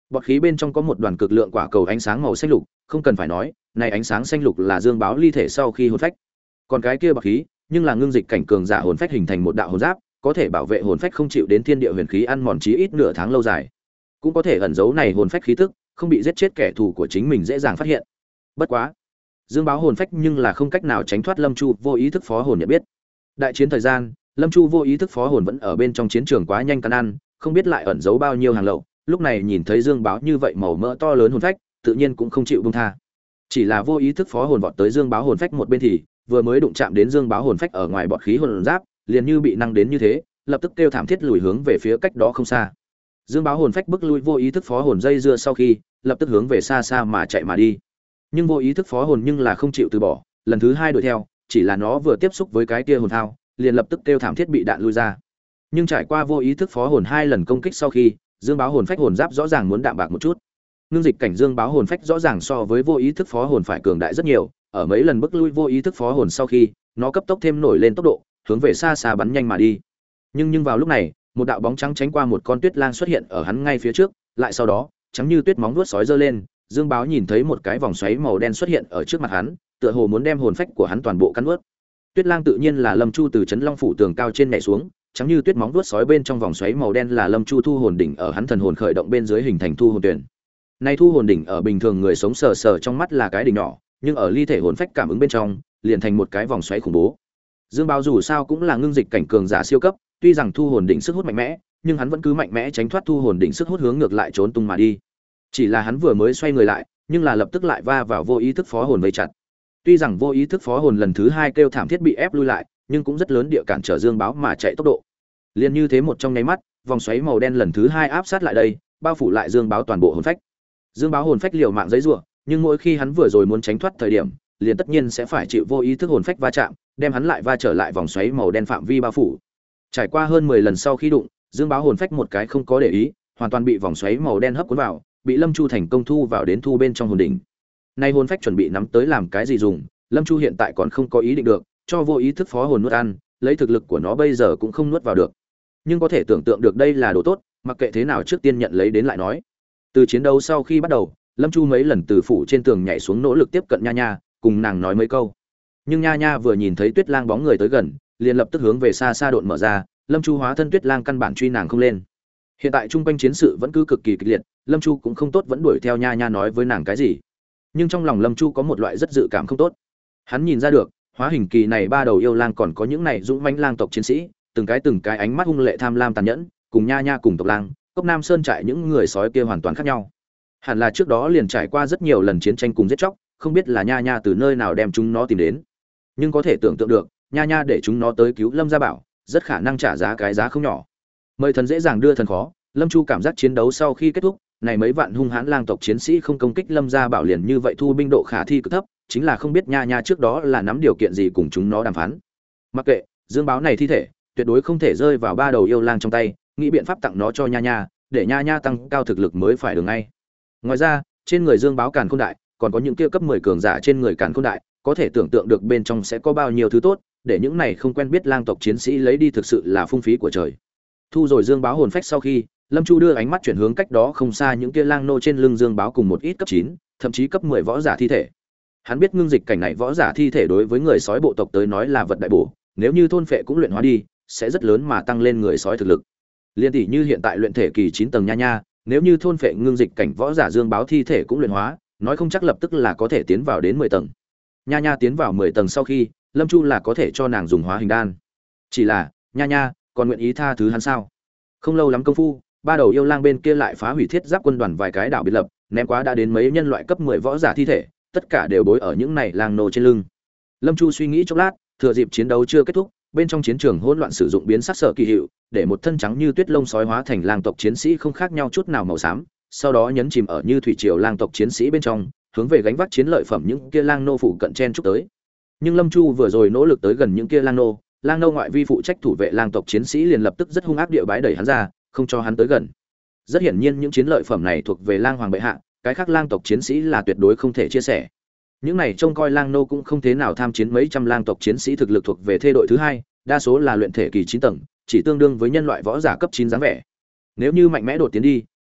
Bọt khí bên trong có một đoàn cực lượng quả cầu ánh sáng màu xanh lục, không cần phải nói, này ánh sáng xanh lục là dương báo ly thể sau khi hồn phách. Còn cái kia bọt khí, nhưng là ngưng dịch cảnh cường giả hồn phách hình thành một đạo hồn giáp, có thể bảo vệ hồn phách không chịu đến thiên địa huyền khí ăn mòn chí ít nửa tháng lâu dài. Cũng có thể ẩn giấu này hồn phách khí tức, không bị giết chết kẻ thù của chính mình dễ dàng phát hiện. Bất quá, dương báo hồn phách nhưng là không cách nào tránh thoát Lâm Chu vô ý thức phó hồn nhận biết. Đại chiến thời gian, Lâm Chu vô ý thức phó hồn vẫn ở bên trong chiến trường quá nhanh cắn ăn, không biết lại ẩn giấu bao nhiêu hàng lậu, lúc này nhìn thấy dương báo như vậy màu mỡ to lớn hồn phách, tự nhiên cũng không chịu buông tha. Chỉ là vô ý thức phó hồn vọt tới dương báo hồn phách một bên thì vừa mới đụng chạm đến dương báo hồn phách ở ngoài bọt khí hồn giáp, liền như bị năng đến như thế, lập tức kêu thảm thiết lùi hướng về phía cách đó không xa. Dương báo hồn phách bức lui vô ý thức phó hồn dây dưa sau khi, lập tức hướng về xa xa mà chạy mà đi. Nhưng vô ý thức phó hồn nhưng là không chịu từ bỏ, lần thứ hai đuổi theo, chỉ là nó vừa tiếp xúc với cái kia hồn thao, liền lập tức kêu thảm thiết bị đạn lui ra. Nhưng trải qua vô ý thức phó hồn hai lần công kích sau khi, dương báo hồn phách hồn giáp rõ ràng muốn đạm bạc một chút. Ngưng dịch cảnh dương báo hồn phách rõ ràng so với vô ý thức phó hồn phải cường đại rất nhiều, ở mấy lần bức lui vô ý thức phó hồn sau khi, nó cấp tốc thêm nổi lên tốc độ, hướng về xa xa bắn nhanh mà đi. Nhưng nhưng vào lúc này, một đạo bóng trắng tránh qua một con tuyết lang xuất hiện ở hắn ngay phía trước, lại sau đó, trắng như tuyết móng vuốt sói giơ lên, dương báo nhìn thấy một cái vòng xoáy màu đen xuất hiện ở trước mặt hắn, tựa hồ muốn đem hồn phách của hắn toàn bộ cắn nuốt. Tuyết lang tự nhiên là Lâm Chu từ trấn Long phủ tường cao trên nhảy xuống, trắng như tuyết móng vuốt sói bên trong vòng xoáy màu đen là Lâm Chu thu hồn đỉnh ở hắn thần hồn khởi động bên dưới hình thành thu hồn tuyển. Nay thu hồn đỉnh ở bình thường người sống sờ sờ trong mắt là cái đỉnh nhỏ, nhưng ở ly thể hồn phách cảm ứng bên trong, liền thành một cái vòng xoáy khủng bố. Dương Báo dù sao cũng là ngưng dịch cảnh cường giả siêu cấp, tuy rằng thu hồn đỉnh sức hút mạnh mẽ, nhưng hắn vẫn cứ mạnh mẽ tránh thoát thu hồn đỉnh sức hút hướng ngược lại trốn tung mà đi. Chỉ là hắn vừa mới xoay người lại, nhưng là lập tức lại va vào vô ý thức phó hồn vây chặt. Tuy rằng vô ý thức phó hồn lần thứ hai kêu thảm thiết bị ép lui lại, nhưng cũng rất lớn địa cản trở Dương Báo mà chạy tốc độ. Liên như thế một trong nháy mắt, vòng xoáy màu đen lần thứ hai áp sát lại đây, bao phủ lại Dương Báo toàn bộ hồn phách. Dương Báo hồn phách liều mạng giãy giụa, nhưng mỗi khi hắn vừa rồi muốn tránh thoát thời điểm, liền tất nhiên sẽ phải chịu vô ý thức hồn phách va chạm, đem hắn lại va trở lại vòng xoáy màu đen phạm vi bao phủ. Trải qua hơn mười lần sau khi đụng, Dương Báo hồn phách một cái không có để ý, hoàn toàn bị vòng xoáy màu đen hấp cuốn vào, bị Lâm Chu thành công thu vào đến thu bên trong hồn đỉnh. Nay hồn phách chuẩn bị nắm tới làm cái gì dùng, Lâm Chu hiện tại còn không có ý định được, cho vô ý thức phó hồn nuốt ăn, lấy thực lực của nó bây giờ cũng không nuốt vào được. Nhưng có thể tưởng tượng được đây là đồ tốt, mặc kệ thế nào trước tiên nhận lấy đến lại nói. Từ chiến đấu sau khi bắt đầu, Lâm Chu mấy lần từ phủ trên tường nhảy xuống nỗ lực tiếp cận Nha Nha, cùng nàng nói mấy câu. Nhưng Nha Nha vừa nhìn thấy Tuyết Lang bóng người tới gần, liền lập tức hướng về xa xa độn mở ra, Lâm Chu hóa thân Tuyết Lang căn bản truy nàng không lên. Hiện tại trung quanh chiến sự vẫn cứ cực kỳ kịch liệt, Lâm Chu cũng không tốt vẫn đuổi theo Nha Nha nói với nàng cái gì. Nhưng trong lòng Lâm Chu có một loại rất dự cảm không tốt. Hắn nhìn ra được, hóa hình kỳ này ba đầu yêu lang còn có những này dũng mãnh lang tộc chiến sĩ, từng cái từng cái ánh mắt hung lệ tham lam tàn nhẫn, cùng Nha Nha cùng tộc lang, Cốc Nam Sơn trại những người sói kia hoàn toàn khác nhau. Hẳn là trước đó liền trải qua rất nhiều lần chiến tranh cùng giết chóc, không biết là Nha Nha từ nơi nào đem chúng nó tìm đến. Nhưng có thể tưởng tượng được, Nha Nha để chúng nó tới cứu Lâm Gia Bảo, rất khả năng trả giá cái giá không nhỏ. Mời thần dễ dàng đưa thần khó, Lâm Chu cảm giác chiến đấu sau khi kết thúc, này mấy vạn hung hãn lang tộc chiến sĩ không công kích Lâm Gia Bảo liền như vậy thu binh độ khả thi cực thấp, chính là không biết Nha Nha trước đó là nắm điều kiện gì cùng chúng nó đàm phán. Mặc kệ, Dương Báo này thi thể, tuyệt đối không thể rơi vào ba đầu yêu lang trong tay, nghĩ biện pháp tặng nó cho Nha Nha, để Nha Nha tăng cao thực lực mới phải được ngay. Ngoài ra, trên người Dương Báo Càn Khôn Đại, còn có những kia cấp mười cường giả trên người Càn Khôn Đại, có thể tưởng tượng được bên trong sẽ có bao nhiêu thứ tốt, để những này không quen biết lang tộc chiến sĩ lấy đi thực sự là phung phí của trời. Thu rồi Dương Báo hồn phách sau khi, Lâm Chu đưa ánh mắt chuyển hướng cách đó không xa những kia lang nô trên lưng Dương Báo cùng một ít cấp chín, thậm chí cấp mười võ giả thi thể. Hắn biết ngưng dịch cảnh này võ giả thi thể đối với người sói bộ tộc tới nói là vật đại bổ, nếu như thôn phệ cũng luyện hóa đi, sẽ rất lớn mà tăng lên người sói thực lực. Liên tỷ như hiện tại luyện thể kỳ chín tầng Nha Nha, nếu như thôn phệ ngưng dịch cảnh võ giả Dương Báo thi thể cũng luyện hóa, nói không chắc lập tức là có thể tiến vào đến mười tầng. Nha Nha tiến vào mười tầng sau khi, Lâm Chu là có thể cho nàng dùng hóa hình đan. Chỉ là, Nha Nha còn nguyện ý tha thứ hắn sao? Không lâu lắm công phu, ba đầu yêu lang bên kia lại phá hủy thiết giáp quân đoàn vài cái đảo biệt lập, ném quá đã đến mấy nhân loại cấp mười võ giả thi thể, tất cả đều bối ở những này lang nô trên lưng. Lâm Chu suy nghĩ chốc lát, thừa dịp chiến đấu chưa kết thúc, bên trong chiến trường hỗn loạn sử dụng biến sắc sở kỳ hiệu, để một thân trắng như tuyết lông sói hóa thành lang tộc chiến sĩ không khác nhau chút nào màu xám, sau đó nhấn chìm ở như thủy triều lang tộc chiến sĩ bên trong, hướng về gánh vác chiến lợi phẩm những kia lang nô phụ cận chen chúc tới. Nhưng Lâm Chu vừa rồi nỗ lực tới gần những kia lang nô, lang nô ngoại vi phụ trách thủ vệ lang tộc chiến sĩ liền lập tức rất hung ác địa bái đẩy hắn ra, không cho hắn tới gần. Rất hiển nhiên những chiến lợi phẩm này thuộc về lang hoàng bệ hạ, cái khác lang tộc chiến sĩ là tuyệt đối không thể chia sẻ. Những này trông coi lang nô cũng không thế nào tham chiến, mấy trăm lang tộc chiến sĩ thực lực thuộc về thê đội thứ hai, đa số là luyện thể kỳ chín tầng, chỉ tương đương với nhân loại võ giả cấp chín dáng vẻ. Nếu như mạnh mẽ đột tiến đi,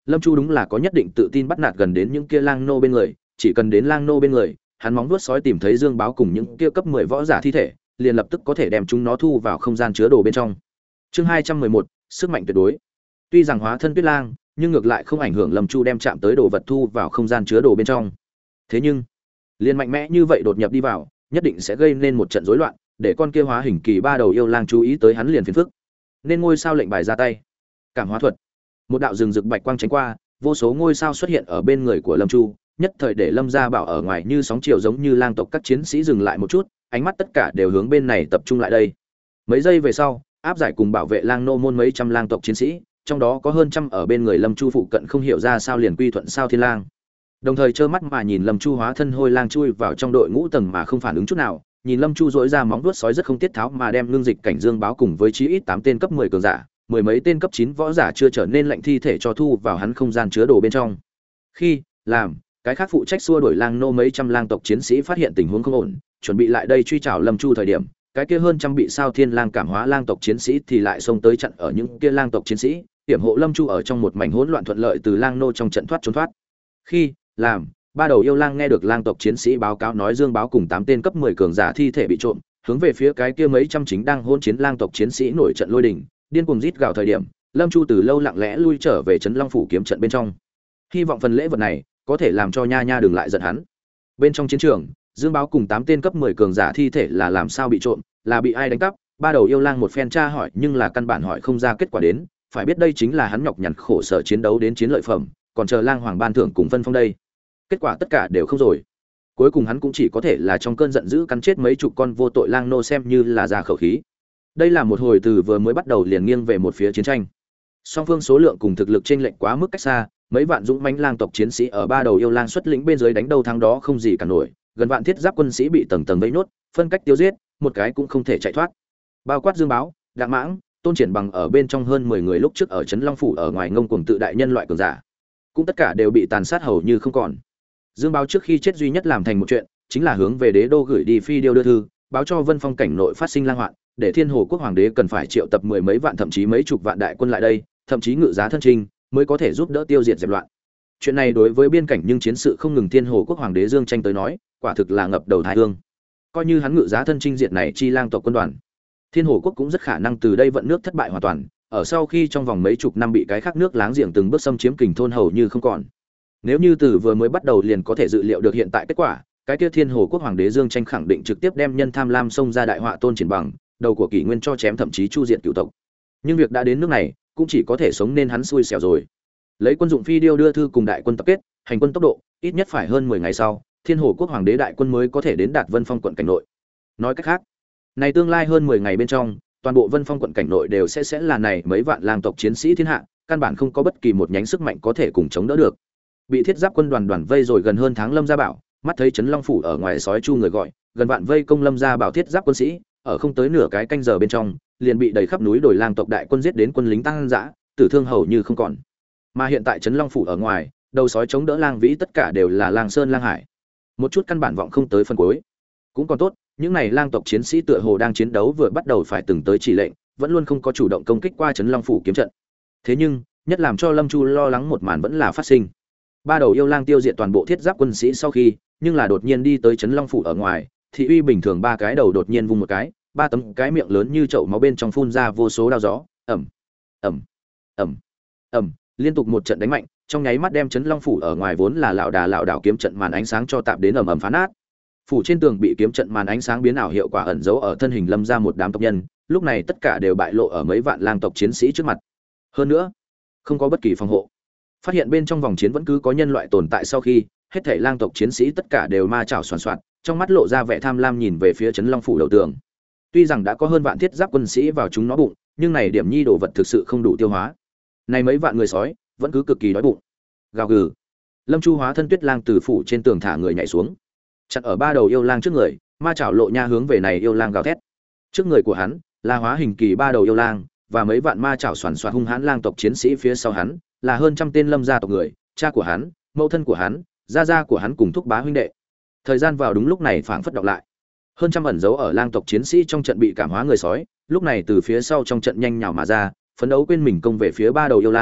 Lâm Chu đúng là có nhất định tự tin bắt nạt gần đến những kia lang nô bên người, chỉ cần đến lang nô bên người, hắn móng vuốt sói tìm thấy Dương Báo cùng những kia cấp mười võ giả thi thể, liền lập tức có thể đem chúng nó thu vào không gian chứa đồ bên trong. Chương hai trăm mười một, sức mạnh tuyệt đối. Tuy rằng hóa thân Tuyết Lang, nhưng ngược lại không ảnh hưởng Lâm Chu đem chạm tới đồ vật thu vào không gian chứa đồ bên trong. Thế nhưng, liền mạnh mẽ như vậy đột nhập đi vào, nhất định sẽ gây nên một trận rối loạn, để con kia hóa hình kỳ ba đầu yêu lang chú ý tới hắn liền phiền phức. Nên ngôi sao lệnh bài ra tay. Cảm hóa thuật. Một đạo rừng rực bạch quang tránh qua, vô số ngôi sao xuất hiện ở bên người của Lâm Chu, nhất thời để Lâm Gia Bảo ở ngoài như sóng chiều giống như lang tộc các chiến sĩ dừng lại một chút, ánh mắt tất cả đều hướng bên này tập trung lại đây. Mấy giây về sau, áp giải cùng bảo vệ lang nô môn mấy trăm lang tộc chiến sĩ, trong đó có hơn trăm ở bên người Lâm Chu phụ cận không hiểu ra sao liền quy thuận sao Thiên Lang. Đồng thời trơ mắt mà nhìn Lâm Chu hóa thân hôi lang chui vào trong đội ngũ tầng mà không phản ứng chút nào, nhìn Lâm Chu rỗi ra móng vuốt sói rất không tiết tháo mà đem lương dịch cảnh Dương Báo cùng với chí ít tám tên cấp mười cường giả, mười mấy tên cấp chín võ giả chưa trở nên lạnh thi thể cho thu vào hắn không gian chứa đồ bên trong. Khi làm cái khác phụ trách xua đuổi lang nô mấy trăm lang tộc chiến sĩ phát hiện tình huống không ổn, chuẩn bị lại đây truy trảo Lâm Chu thời điểm, cái kia hơn trăm bị sao Thiên Lang cảm hóa lang tộc chiến sĩ thì lại xông tới chặn ở những kia lang tộc chiến sĩ, hiểm hộ Lâm Chu ở trong một mảnh hỗn loạn thuận lợi từ lang nô trong trận thoát trốn thoát. Khi làm ba đầu yêu lang nghe được lang tộc chiến sĩ báo cáo nói Dương Báo cùng tám tên cấp mười cường giả thi thể bị trộm, hướng về phía cái kia mấy trăm chính đang hỗn chiến lang tộc chiến sĩ nổi trận lôi đình, điên cuồng rít gào thời điểm, Lâm Chu từ lâu lặng lẽ lui trở về trấn Long phủ kiếm trận bên trong. Hy vọng phần lễ vật này có thể làm cho nha nha đừng lại giận hắn. Bên trong chiến trường, Dương Báo cùng tám tên cấp mười cường giả thi thể là làm sao bị trộm, là bị ai đánh cắp, ba đầu yêu lang một phen tra hỏi nhưng là căn bản hỏi không ra kết quả đến, phải biết đây chính là hắn nhọc nhằn khổ sở chiến đấu đến chiến lợi phẩm, còn chờ lang hoàng ban thưởng cùng phân phong đây. Kết quả tất cả đều không rồi. Cuối cùng hắn cũng chỉ có thể là trong cơn giận dữ cắn chết mấy chục con vô tội lang nô xem như là ra khẩu khí. Đây là một hồi từ vừa mới bắt đầu liền nghiêng về một phía chiến tranh. Song phương số lượng cùng thực lực chênh lệch quá mức cách xa, mấy vạn dũng mãnh lang tộc chiến sĩ ở ba đầu yêu lang xuất lĩnh bên dưới đánh đầu thắng đó không gì cả nổi, gần vạn thiết giáp quân sĩ bị tầng tầng vây nốt, phân cách tiêu giết, một cái cũng không thể chạy thoát. Bao quát Dương Báo, Đặng Mãng, Tôn Triển Bằng ở bên trong hơn mười người lúc trước ở trấn Long phủ ở ngoài ngông cuồng tự đại nhân loại cường giả, cũng tất cả đều bị tàn sát hầu như không còn. Dương Báo trước khi chết duy nhất làm thành một chuyện, chính là hướng về đế đô gửi đi phi điêu đưa thư, báo cho Vân Phong cảnh nội phát sinh lang hoạn, để Thiên Hồ quốc hoàng đế cần phải triệu tập mười mấy vạn thậm chí mấy chục vạn đại quân lại đây, thậm chí ngự giá thân trinh, mới có thể giúp đỡ tiêu diệt dẹp loạn. Chuyện này đối với biên cảnh nhưng chiến sự không ngừng Thiên Hồ quốc hoàng đế Dương Tranh tới nói, quả thực là ngập đầu thái hương. Coi như hắn ngự giá thân trinh diệt này chi lang tộc quân đoàn, Thiên Hồ quốc cũng rất khả năng từ đây vận nước thất bại hoàn toàn, ở sau khi trong vòng mấy chục năm bị cái khác nước láng giềng từng bước xâm chiếm kình thôn hầu như không còn. Nếu như từ vừa mới bắt đầu liền có thể dự liệu được hiện tại kết quả, cái kia Thiên Hồ quốc hoàng đế Dương Tranh khẳng định trực tiếp đem nhân tham lam xông ra đại họa Tôn Triển Bằng, đầu của kỷ nguyên cho chém thậm chí chu diệt cửu tộc. Nhưng việc đã đến nước này, cũng chỉ có thể sống nên hắn xui xẻo rồi. Lấy quân dụng phi điêu đưa thư cùng đại quân tập kết, hành quân tốc độ, ít nhất phải hơn mười ngày sau, Thiên Hồ quốc hoàng đế đại quân mới có thể đến đạt Vân Phong quận cảnh nội. Nói cách khác, này tương lai hơn mười ngày bên trong, toàn bộ Vân Phong quận cảnh nội đều sẽ sẽ là này mấy vạn lang tộc chiến sĩ thiên hạ, căn bản không có bất kỳ một nhánh sức mạnh có thể cùng chống đỡ được. Bị thiết giáp quân đoàn đoàn vây rồi gần hơn tháng Lâm Gia Bảo, mắt thấy trấn Long phủ ở ngoài sói chu người gọi, gần vạn vây công Lâm Gia Bảo thiết giáp quân sĩ, ở không tới nửa cái canh giờ bên trong, liền bị đầy khắp núi đồi lang tộc đại quân giết đến quân lính tăng dã, tử thương hầu như không còn. Mà hiện tại trấn Long phủ ở ngoài, đầu sói chống đỡ lang vĩ tất cả đều là lang sơn lang hải. Một chút căn bản vọng không tới phần cuối. Cũng còn tốt, những này lang tộc chiến sĩ tựa hồ đang chiến đấu vừa bắt đầu phải từng tới chỉ lệnh, vẫn luôn không có chủ động công kích qua trấn Long phủ kiếm trận. Thế nhưng, nhất làm cho Lâm Chu lo lắng một màn vẫn là phát sinh. Ba đầu yêu lang tiêu diệt toàn bộ thiết giáp quân sĩ sau khi, nhưng là đột nhiên đi tới trấn Long phủ ở ngoài, thị uy bình thường ba cái đầu đột nhiên vung một cái, ba tấm cái miệng lớn như chậu máu bên trong phun ra vô số đao gió, ầm, ầm, ầm, ầm, liên tục một trận đánh mạnh, trong nháy mắt đem trấn Long phủ ở ngoài vốn là lão đà lão đảo kiếm trận màn ánh sáng cho tạm đến ầm ầm phá nát. Phủ trên tường bị kiếm trận màn ánh sáng biến ảo hiệu quả ẩn giấu ở thân hình Lâm ra một đám tộc nhân, lúc này tất cả đều bại lộ ở mấy vạn lang tộc chiến sĩ trước mặt. Hơn nữa, không có bất kỳ phòng hộ. Phát hiện bên trong vòng chiến vẫn cứ có nhân loại tồn tại sau khi, hết thảy lang tộc chiến sĩ tất cả đều ma chảo soàn soạt, trong mắt lộ ra vẻ tham lam nhìn về phía trấn Long phủ đầu tường. Tuy rằng đã có hơn vạn thiết giáp quân sĩ vào chúng nó bụng, nhưng này điểm nhi đồ vật thực sự không đủ tiêu hóa. Này mấy vạn người sói vẫn cứ cực kỳ đói bụng. Gào gừ. Lâm Chu hóa thân Tuyết Lang từ phủ trên tường thả người nhảy xuống, chặn ở ba đầu yêu lang trước người, ma chảo lộ nha hướng về này yêu lang gào thét. Trước người của hắn là hóa hình kỳ ba đầu yêu lang và mấy vạn ma chảo xoắn xoát hung hãn lang tộc chiến sĩ phía sau hắn là hơn trăm tên Lâm gia tộc người, cha của hắn, mẫu thân của hắn, gia gia của hắn cùng thúc bá huynh đệ. Thời gian vào đúng lúc này phảng phất đọc lại. Hơn trăm ẩn dấu ở lang tộc chiến sĩ trong trận bị cảm hóa người sói, lúc này từ phía sau trong trận nhanh nhào mà ra, phấn đấu quên mình công về phía ba đầu yêu lang,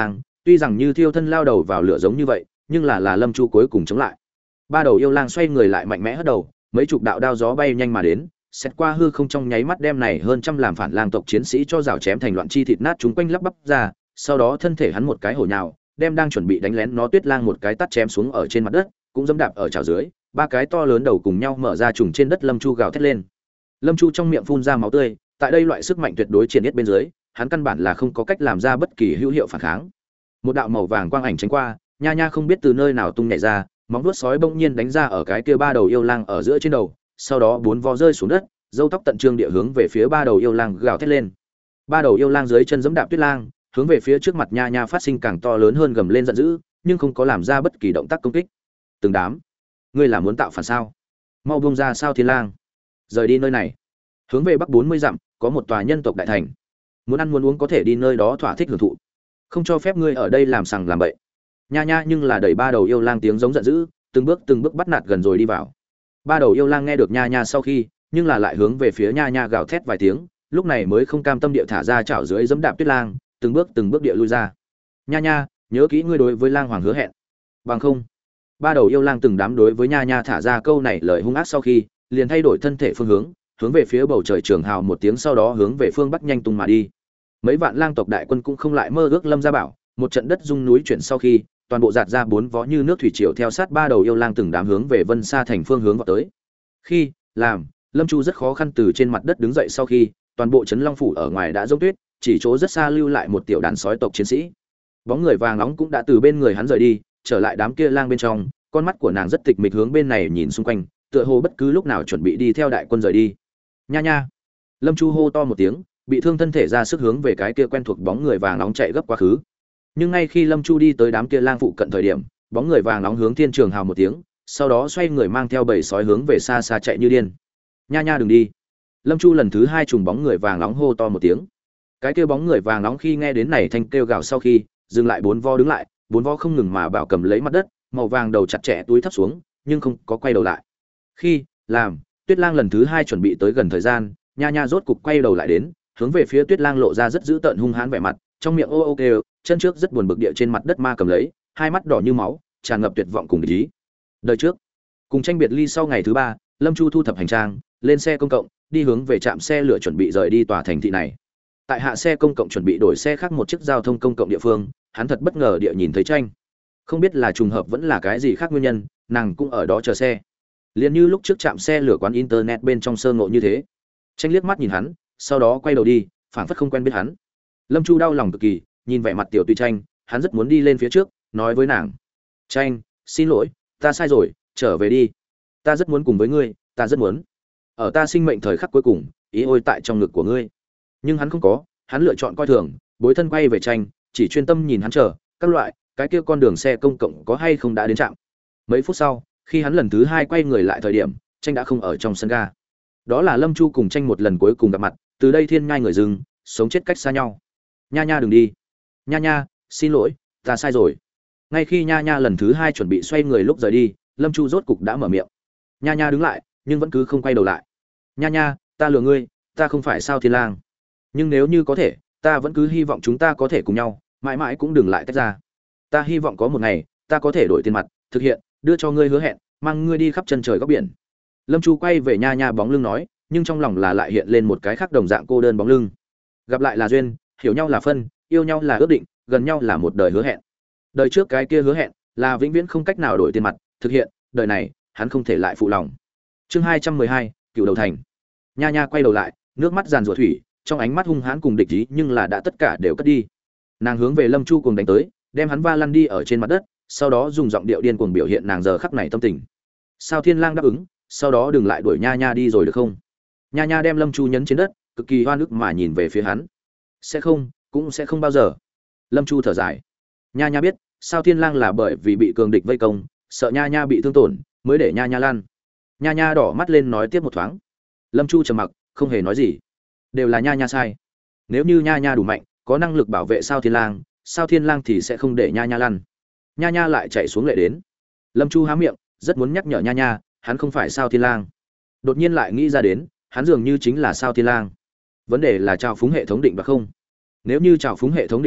Tuy rằng như thiêu thân lao đầu vào lửa giống như vậy, nhưng là là Lâm Chu cuối cùng chống lại. Ba đầu yêu lang xoay người lại mạnh mẽ hất đầu, mấy chục đạo đao gió bay nhanh mà đến, xét qua hư không trong nháy mắt đem này hơn trăm làm phản lang tộc chiến sĩ cho rào chém thành loạn chi thịt nát chúng quanh lắp bắp ra, sau đó thân thể hắn một cái hổ nhào, đem đang chuẩn bị đánh lén nó Tuyết Lang một cái tát chém xuống ở trên mặt đất, cũng dẫm đạp ở chảo dưới, ba cái to lớn đầu cùng nhau mở ra trùng trên đất. Lâm Chu gào thét lên. Lâm Chu trong miệng phun ra máu tươi, tại đây loại sức mạnh tuyệt đối triển nhất bên dưới, hắn căn bản là không có cách làm ra bất kỳ hữu hiệu phản kháng. Một đạo màu vàng quang ảnh tránh qua, nha nha không biết từ nơi nào tung nhảy ra, móng vuốt sói bỗng nhiên đánh ra ở cái kia ba đầu yêu lang ở giữa trên đầu, sau đó bốn vó rơi xuống đất, râu tóc tận trương địa hướng về phía ba đầu yêu lang gào thét lên. Ba đầu yêu lang dưới chân giẫm đạp Tuyết Lang, hướng về phía trước mặt nha nha phát sinh càng to lớn hơn gầm lên giận dữ, nhưng không có làm ra bất kỳ động tác công kích. Từng đám, ngươi là muốn tạo phản sao? Mau buông ra Sao Thiên Lang, rời đi nơi này. Hướng về bắc bốn mươi dặm, có một tòa nhân tộc đại thành. Muốn ăn muốn uống có thể đi nơi đó thỏa thích hưởng thụ. Không cho phép ngươi ở đây làm sằng làm bậy. Nha nha nhưng là đẩy ba đầu yêu lang tiếng giống giận dữ, từng bước từng bước bắt nạt gần rồi đi vào. Ba đầu yêu lang nghe được nha nha sau khi, nhưng là lại hướng về phía nha nha gào thét vài tiếng, lúc này mới không cam tâm địa thả ra chảo dưới giẫm đạp Tuyết Lang, từng bước từng bước địa lui ra. Nha nha, nhớ kỹ ngươi đối với lang hoàng hứa hẹn. Bằng không, ba đầu yêu lang từng đám đối với nha nha thả ra câu này lời hung ác sau khi, liền thay đổi thân thể phương hướng, hướng về phía bầu trời trường hào một tiếng, sau đó hướng về phương bắc nhanh tung mà đi. Mấy vạn lang tộc đại quân cũng không lại mơ ước Lâm Gia Bảo, một trận đất rung núi chuyển sau khi, toàn bộ giạt ra bốn vó như nước thủy triều theo sát ba đầu yêu lang từng đám hướng về Vân Sa thành phương hướng vào tới. Khi làm Lâm Chu rất khó khăn từ trên mặt đất đứng dậy sau khi, toàn bộ trấn Long phủ ở ngoài đã rỗng tuyết, chỉ chỗ rất xa lưu lại một tiểu đàn sói tộc chiến sĩ. Bóng người vàng nóng cũng đã từ bên người hắn rời đi, trở lại đám kia lang bên trong, con mắt của nàng rất tịch mịch hướng bên này nhìn xung quanh, tựa hồ bất cứ lúc nào chuẩn bị đi theo đại quân rời đi. Nha nha. Lâm Chu hô to một tiếng, bị thương thân thể ra sức hướng về cái kia quen thuộc bóng người vàng nóng chạy gấp quá khứ. Nhưng ngay khi Lâm Chu đi tới đám kia lang phụ cận thời điểm, bóng người vàng nóng hướng thiên trường hào một tiếng, sau đó xoay người mang theo bầy sói hướng về xa xa chạy như điên. Nha nha đừng đi. Lâm Chu lần thứ hai trùng bóng người vàng nóng hô to một tiếng. Cái kia bóng người vàng nóng khi nghe đến này thanh kêu gào sau khi, dừng lại bốn vo đứng lại, bốn vo không ngừng mà bảo cầm lấy mặt đất, màu vàng đầu chặt chẽ túi thấp xuống, nhưng không có quay đầu lại. Khi làm Tuyết Lang lần thứ hai chuẩn bị tới gần thời gian, nha nha rốt cục quay đầu lại đến, hướng về phía Tuyết Lang lộ ra rất dữ tợn hung hãn vẻ mặt, trong miệng ô ô kêu, chân trước rất buồn bực địa trên mặt đất ma cầm lấy, hai mắt đỏ như máu, tràn ngập tuyệt vọng cùng địch ý. Đời trước, cùng tranh biệt ly sau ngày thứ ba, Lâm Chu thu thập hành trang, lên xe công cộng, đi hướng về trạm xe lửa chuẩn bị rời đi tòa thành thị này. Tại hạ xe công cộng chuẩn bị đổi xe khác một chiếc giao thông công cộng địa phương, hắn thật bất ngờ địa nhìn thấy Tranh. Không biết là trùng hợp vẫn là cái gì khác nguyên nhân, nàng cũng ở đó chờ xe. Liền như lúc trước trạm xe lửa quán internet bên trong sơ ngộ như thế. Tranh liếc mắt nhìn hắn, sau đó quay đầu đi, phảng phất không quen biết hắn. Lâm Chu đau lòng cực kỳ, nhìn vẻ mặt tiểu Tùy Tranh, hắn rất muốn đi lên phía trước, nói với nàng: "Tranh, xin lỗi, ta sai rồi, trở về đi. Ta rất muốn cùng với ngươi, ta rất muốn. Ở ta sinh mệnh thời khắc cuối cùng, ý ôi tại trong ngực của ngươi." Nhưng hắn không có, hắn lựa chọn coi thường, bối thân quay về Tranh, chỉ chuyên tâm nhìn hắn chờ, các loại, cái kia con đường xe công cộng có hay không đã đến trạm. Mấy phút sau, khi hắn lần thứ hai quay người lại thời điểm, Tranh đã không ở trong sân ga. Đó là Lâm Chu cùng Tranh một lần cuối cùng gặp mặt, từ đây thiên nhai người dừng, sống chết cách xa nhau. Nha nha đừng đi. Nha nha, xin lỗi, ta sai rồi. Ngay khi nha nha lần thứ hai chuẩn bị xoay người lúc rời đi, Lâm Chu rốt cục đã mở miệng. Nha nha đứng lại, nhưng vẫn cứ không quay đầu lại. Nha nha, ta lừa ngươi, ta không phải Sao Thiên Lang. Nhưng nếu như có thể, ta vẫn cứ hy vọng chúng ta có thể cùng nhau, mãi mãi cũng đừng lại tách ra. Ta hy vọng có một ngày, ta có thể đổi tiền mặt, thực hiện, đưa cho ngươi hứa hẹn, mang ngươi đi khắp chân trời góc biển. Lâm Chu quay về nha nha bóng lưng nói, nhưng trong lòng là lại hiện lên một cái khác đồng dạng cô đơn bóng lưng. Gặp lại là duyên, hiểu nhau là phân, yêu nhau là ước định, gần nhau là một đời hứa hẹn. Đời trước cái kia hứa hẹn là vĩnh viễn không cách nào đổi tiền mặt, thực hiện, đời này, hắn không thể lại phụ lòng. Chương hai trăm mười hai, Cựu Đầu Thành. Nha nha quay đầu lại, nước mắt giàn rủa thủy, trong ánh mắt hung hãn cùng địch ý, nhưng là đã tất cả đều cất đi. Nàng hướng về Lâm Chu cùng đánh tới, đem hắn va lăn đi ở trên mặt đất, sau đó dùng giọng điệu điên cuồng biểu hiện nàng giờ khắc này tâm tình. Sao Thiên Lang đáp ứng, sau đó đừng lại đuổi nha nha đi rồi được không? Nha nha đem Lâm Chu nhấn trên đất, cực kỳ hoan ức mà nhìn về phía hắn. Sẽ không, cũng sẽ không bao giờ. Lâm Chu thở dài. Nha nha biết, Sao Thiên Lang là bởi vì bị cường địch vây công, sợ nha nha bị thương tổn, mới để nha nha lăn. Nha nha đỏ mắt lên nói tiếp một thoáng. Lâm Chu trầm mặc, không hề nói gì. Đều là nha nha sai. Nếu như nha nha đủ mạnh, có năng lực bảo vệ Sao Thiên Lang, Sao Thiên Lang thì sẽ không để nha nha lăn. Nha nha lại chạy xuống lệ đến. Lâm Chu há miệng, rất muốn nhắc nhở nha nha, hắn không phải Sao Thiên Lang. Đột nhiên lại nghĩ ra đến, hắn dường như chính là Sao Thiên Lang. Vấn đề là trào phúng hệ thống định đoạt không? Nếu như trào phúng hệ thống định đoạt,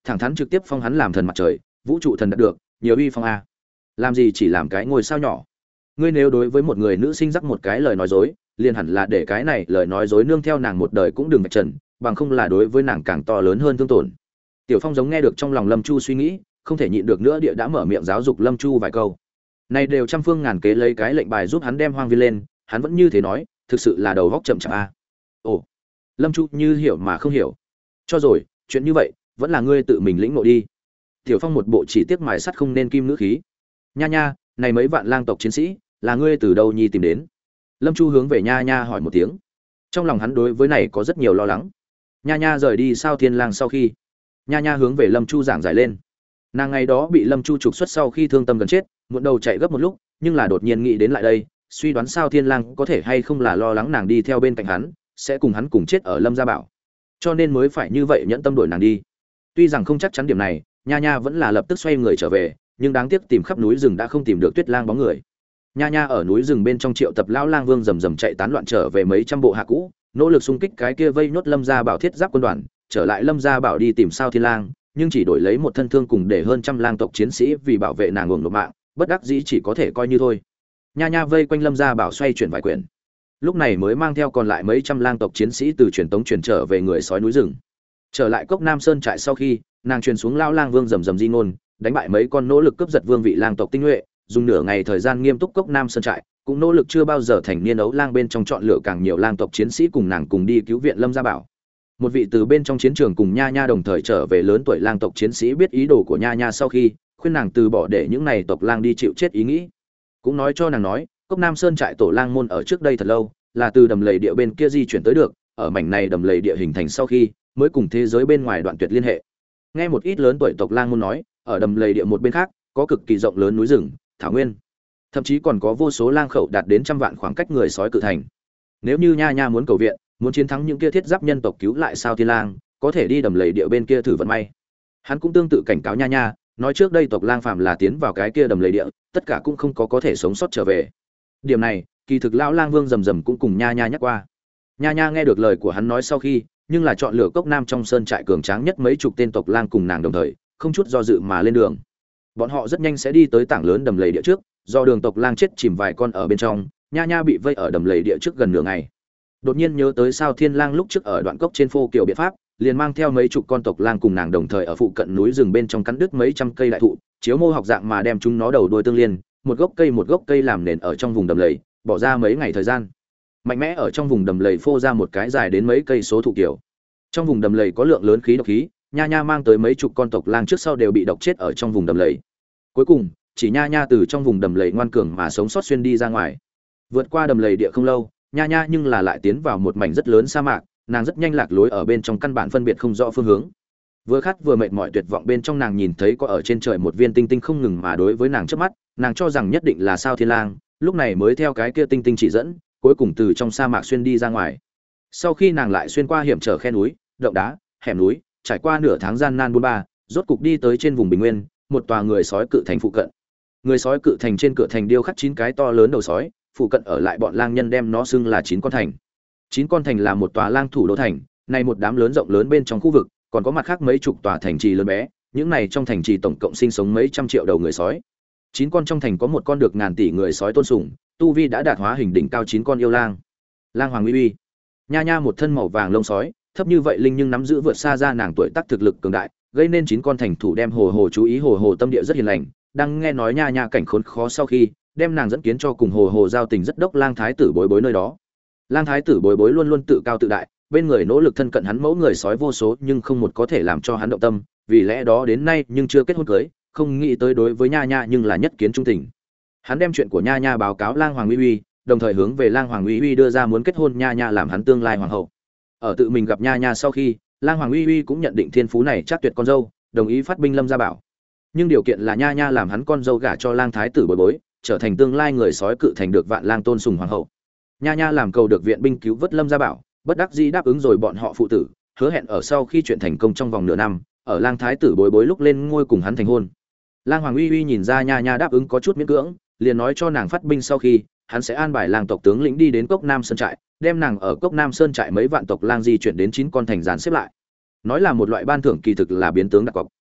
thẳng thắn trực tiếp phong hắn làm thần mặt trời, vũ trụ thần đạt được, nhiều uy phong a. Làm gì chỉ làm cái ngôi sao nhỏ. Ngươi nếu đối với một người nữ sinh rắc một cái lời nói dối, liền hẳn là để cái này lời nói dối nương theo nàng một đời cũng đừng vạch trần, bằng không là đối với nàng càng to lớn hơn thương tổn. Tiểu Phong giống nghe được trong lòng Lâm Chu suy nghĩ, không thể nhịn được nữa địa đã mở miệng giáo dục Lâm Chu vài câu. Này đều trăm phương ngàn kế lấy cái lệnh bài giúp hắn đem Hoang Viên lên, hắn vẫn như thế nói, thực sự là đầu góc chậm chạp a. Ồ. Lâm Chu như hiểu mà không hiểu. Cho rồi, chuyện như vậy, vẫn là ngươi tự mình lĩnh ngộ đi. Tiểu Phong một bộ chỉ tiếc mài sắt không nên kim ngữ khí. Nha nha, này mấy vạn lang tộc chiến sĩ, là ngươi từ đâu nhi tìm đến? Lâm Chu hướng về Nha Nha hỏi một tiếng. Trong lòng hắn đối với này có rất nhiều lo lắng. Nha Nha rời đi Sao Thiên Lang sau khi, Nha Nha hướng về Lâm Chu giảng giải lên. Nàng ngày đó bị Lâm Chu trục xuất sau khi thương tâm gần chết, muộn đầu chạy gấp một lúc, nhưng là đột nhiên nghĩ đến lại đây, suy đoán Sao Thiên Lang có thể hay không là lo lắng nàng đi theo bên cạnh hắn, sẽ cùng hắn cùng chết ở Lâm Gia Bảo. Cho nên mới phải như vậy nhẫn tâm đuổi nàng đi. Tuy rằng không chắc chắn điểm này, Nha Nha vẫn là lập tức xoay người trở về, nhưng đáng tiếc tìm khắp núi rừng đã không tìm được Tuyết Lang bóng người. Nha Nha ở núi rừng bên trong triệu tập lão lang vương rầm rầm chạy tán loạn trở về mấy trăm bộ hạ cũ, nỗ lực xung kích cái kia vây nhốt Lâm Gia Bảo thiết giáp quân đoàn, trở lại Lâm Gia Bảo đi tìm Sao Thiên Lang, nhưng chỉ đổi lấy một thân thương cùng để hơn trăm lang tộc chiến sĩ vì bảo vệ nàng ngưỡng nộp mạng, bất đắc dĩ chỉ có thể coi như thôi. Nha Nha vây quanh Lâm Gia Bảo xoay chuyển vài quyển, lúc này mới mang theo còn lại mấy trăm lang tộc chiến sĩ từ truyền tống truyền trở về người sói núi rừng. Trở lại cốc Nam Sơn trại sau khi, nàng truyền xuống lão lang vương rầm rầm di ngôn, đánh bại mấy con nỗ lực cướp giật vương vị lang tộc tinh nhuệ, dùng nửa ngày thời gian nghiêm túc cốc Nam Sơn trại, cũng nỗ lực chưa bao giờ thành niên ấu lang bên trong chọn lựa càng nhiều lang tộc chiến sĩ cùng nàng cùng đi cứu viện Lâm Gia Bảo. Một vị từ bên trong chiến trường cùng Nha Nha đồng thời trở về lớn tuổi lang tộc chiến sĩ biết ý đồ của Nha Nha sau khi, khuyên nàng từ bỏ để những này tộc lang đi chịu chết ý nghĩ. Cũng nói cho nàng nói, cốc Nam Sơn trại tổ lang môn ở trước đây thật lâu, là từ đầm lầy địa bên kia di chuyển tới được, ở mảnh này đầm lầy địa hình thành sau khi, mới cùng thế giới bên ngoài đoạn tuyệt liên hệ. Nghe một ít lớn tuổi tộc lang môn nói, ở đầm lầy địa một bên khác, có cực kỳ rộng lớn núi rừng, thảo nguyên, thậm chí còn có vô số lang khẩu đạt đến trăm vạn khoảng cách người sói cự thành. Nếu như Nha Nha muốn cầu viện, muốn chiến thắng những kia thiết giáp nhân tộc cứu lại Sao Thiên Lang, có thể đi đầm lầy địa bên kia thử vận may. Hắn cũng tương tự cảnh cáo Nha Nha, nói trước đây tộc lang phàm là tiến vào cái kia đầm lầy địa, tất cả cũng không có có thể sống sót trở về. Điểm này, kỳ thực lão lang vương rầm rầm cũng cùng Nha Nha nhắc qua. Nha Nha nghe được lời của hắn nói sau khi, nhưng là chọn lựa cốc Nam trong sơn trại cường tráng nhất mấy chục tên tộc lang cùng nàng đồng thời, không chút do dự mà lên đường. Bọn họ rất nhanh sẽ đi tới tảng lớn đầm lầy địa trước, do đường tộc lang chết chìm vài con ở bên trong, Nha Nha bị vây ở đầm lầy địa trước gần nửa ngày. Đột nhiên nhớ tới Sao Thiên Lang lúc trước ở đoạn cốc trên phô kiều biện pháp, liền mang theo mấy chục con tộc lang cùng nàng đồng thời ở phụ cận núi rừng bên trong cắn đứt mấy trăm cây đại thụ, chiếu mô học dạng mà đem chúng nó đầu đuôi tương liên, một gốc cây một gốc cây làm nền ở trong vùng đầm lầy, bỏ ra mấy ngày thời gian. Mạnh mẽ ở trong vùng đầm lầy phô ra một cái dài đến mấy cây số thụ kiều. Trong vùng đầm lầy có lượng lớn khí độc khí, Nha Nha mang tới mấy chục con tộc lang trước sau đều bị độc chết ở trong vùng đầm lầy. Cuối cùng, chỉ Nha Nha từ trong vùng đầm lầy ngoan cường mà sống sót xuyên đi ra ngoài. Vượt qua đầm lầy địa không lâu, Nha Nha nhưng là lại tiến vào một mảnh rất lớn sa mạc, nàng rất nhanh lạc lối ở bên trong căn bản phân biệt không rõ phương hướng. Vừa khát vừa mệt mỏi tuyệt vọng bên trong nàng nhìn thấy có ở trên trời một viên tinh tinh không ngừng mà đối với nàng chớp mắt, nàng cho rằng nhất định là Sao Thiên Lang, lúc này mới theo cái kia tinh tinh chỉ dẫn, cuối cùng từ trong sa mạc xuyên đi ra ngoài. Sau khi nàng lại xuyên qua hiểm trở khe núi, động đá, hẻm núi, trải qua nửa tháng gian nan buôn ba, rốt cục đi tới trên vùng bình nguyên, một tòa người sói cự thành phụ cận. Người sói cự thành trên cửa thành điêu khắc chín cái to lớn đầu sói, phụ cận ở lại bọn lang nhân đem nó xưng là chín con thành. Chín con thành là một tòa lang thủ đô thành, này một đám lớn rộng lớn bên trong khu vực, còn có mặt khác mấy chục tòa thành trì lớn bé, những này trong thành trì tổng cộng sinh sống mấy trăm triệu đầu người sói. Chín con trong thành có một con được ngàn tỷ người sói tôn sùng, tu vi đã đạt hóa hình đỉnh cao chín con yêu lang. Lang Hoàng Uy Uy. Nha Nha một thân màu vàng lông sói, thấp như vậy linh nhưng nắm giữ vượt xa ra nàng tuổi tác thực lực cường đại, gây nên chín con thành thủ đem hồ hồ chú ý hồ hồ tâm địa rất hiền lành, đang nghe nói Nha Nha cảnh khốn khó sau khi, đem nàng dẫn kiến cho cùng hồ hồ giao tình rất đốc lang thái tử Bối Bối nơi đó. Lang thái tử Bối Bối luôn luôn tự cao tự đại, bên người nỗ lực thân cận hắn mẫu người sói vô số nhưng không một có thể làm cho hắn động tâm, vì lẽ đó đến nay nhưng chưa kết hôn cưới, không nghĩ tới đối với Nha Nha nhưng là nhất kiến trung tình. Hắn đem chuyện của Nha Nha báo cáo Lang Hoàng Uy Uy, đồng thời hướng về Lang Hoàng Uy Uy đưa ra muốn kết hôn Nha Nha làm hắn tương lai hoàng hậu. Ở tự mình gặp Nha Nha sau khi, Lang Hoàng Uy Uy cũng nhận định thiên phú này chắc tuyệt con dâu, đồng ý phát binh Lâm Gia Bảo. Nhưng điều kiện là Nha Nha làm hắn con dâu gả cho Lang thái tử Bối Bối, trở thành tương lai người sói cự thành được vạn lang tôn sùng hoàng hậu. Nha Nha làm cầu được viện binh cứu vớt Lâm Gia Bảo, bất đắc dĩ đáp ứng rồi bọn họ phụ tử, hứa hẹn ở sau khi chuyện thành công trong vòng nửa năm, ở Lang thái tử Bối Bối lúc lên ngôi cùng hắn thành hôn. Lang Hoàng Uy Uy nhìn ra Nha Nha đáp ứng có chút miễn cưỡng, liền nói cho nàng phát binh sau khi, hắn sẽ an bài lang tộc tướng lĩnh đi đến cốc Nam Sơn trại, đem nàng ở cốc Nam Sơn trại mấy vạn tộc lang di chuyển đến chín con thành dàn xếp lại. Nói là một loại ban thưởng kỳ thực là biến tướng đặc cọc.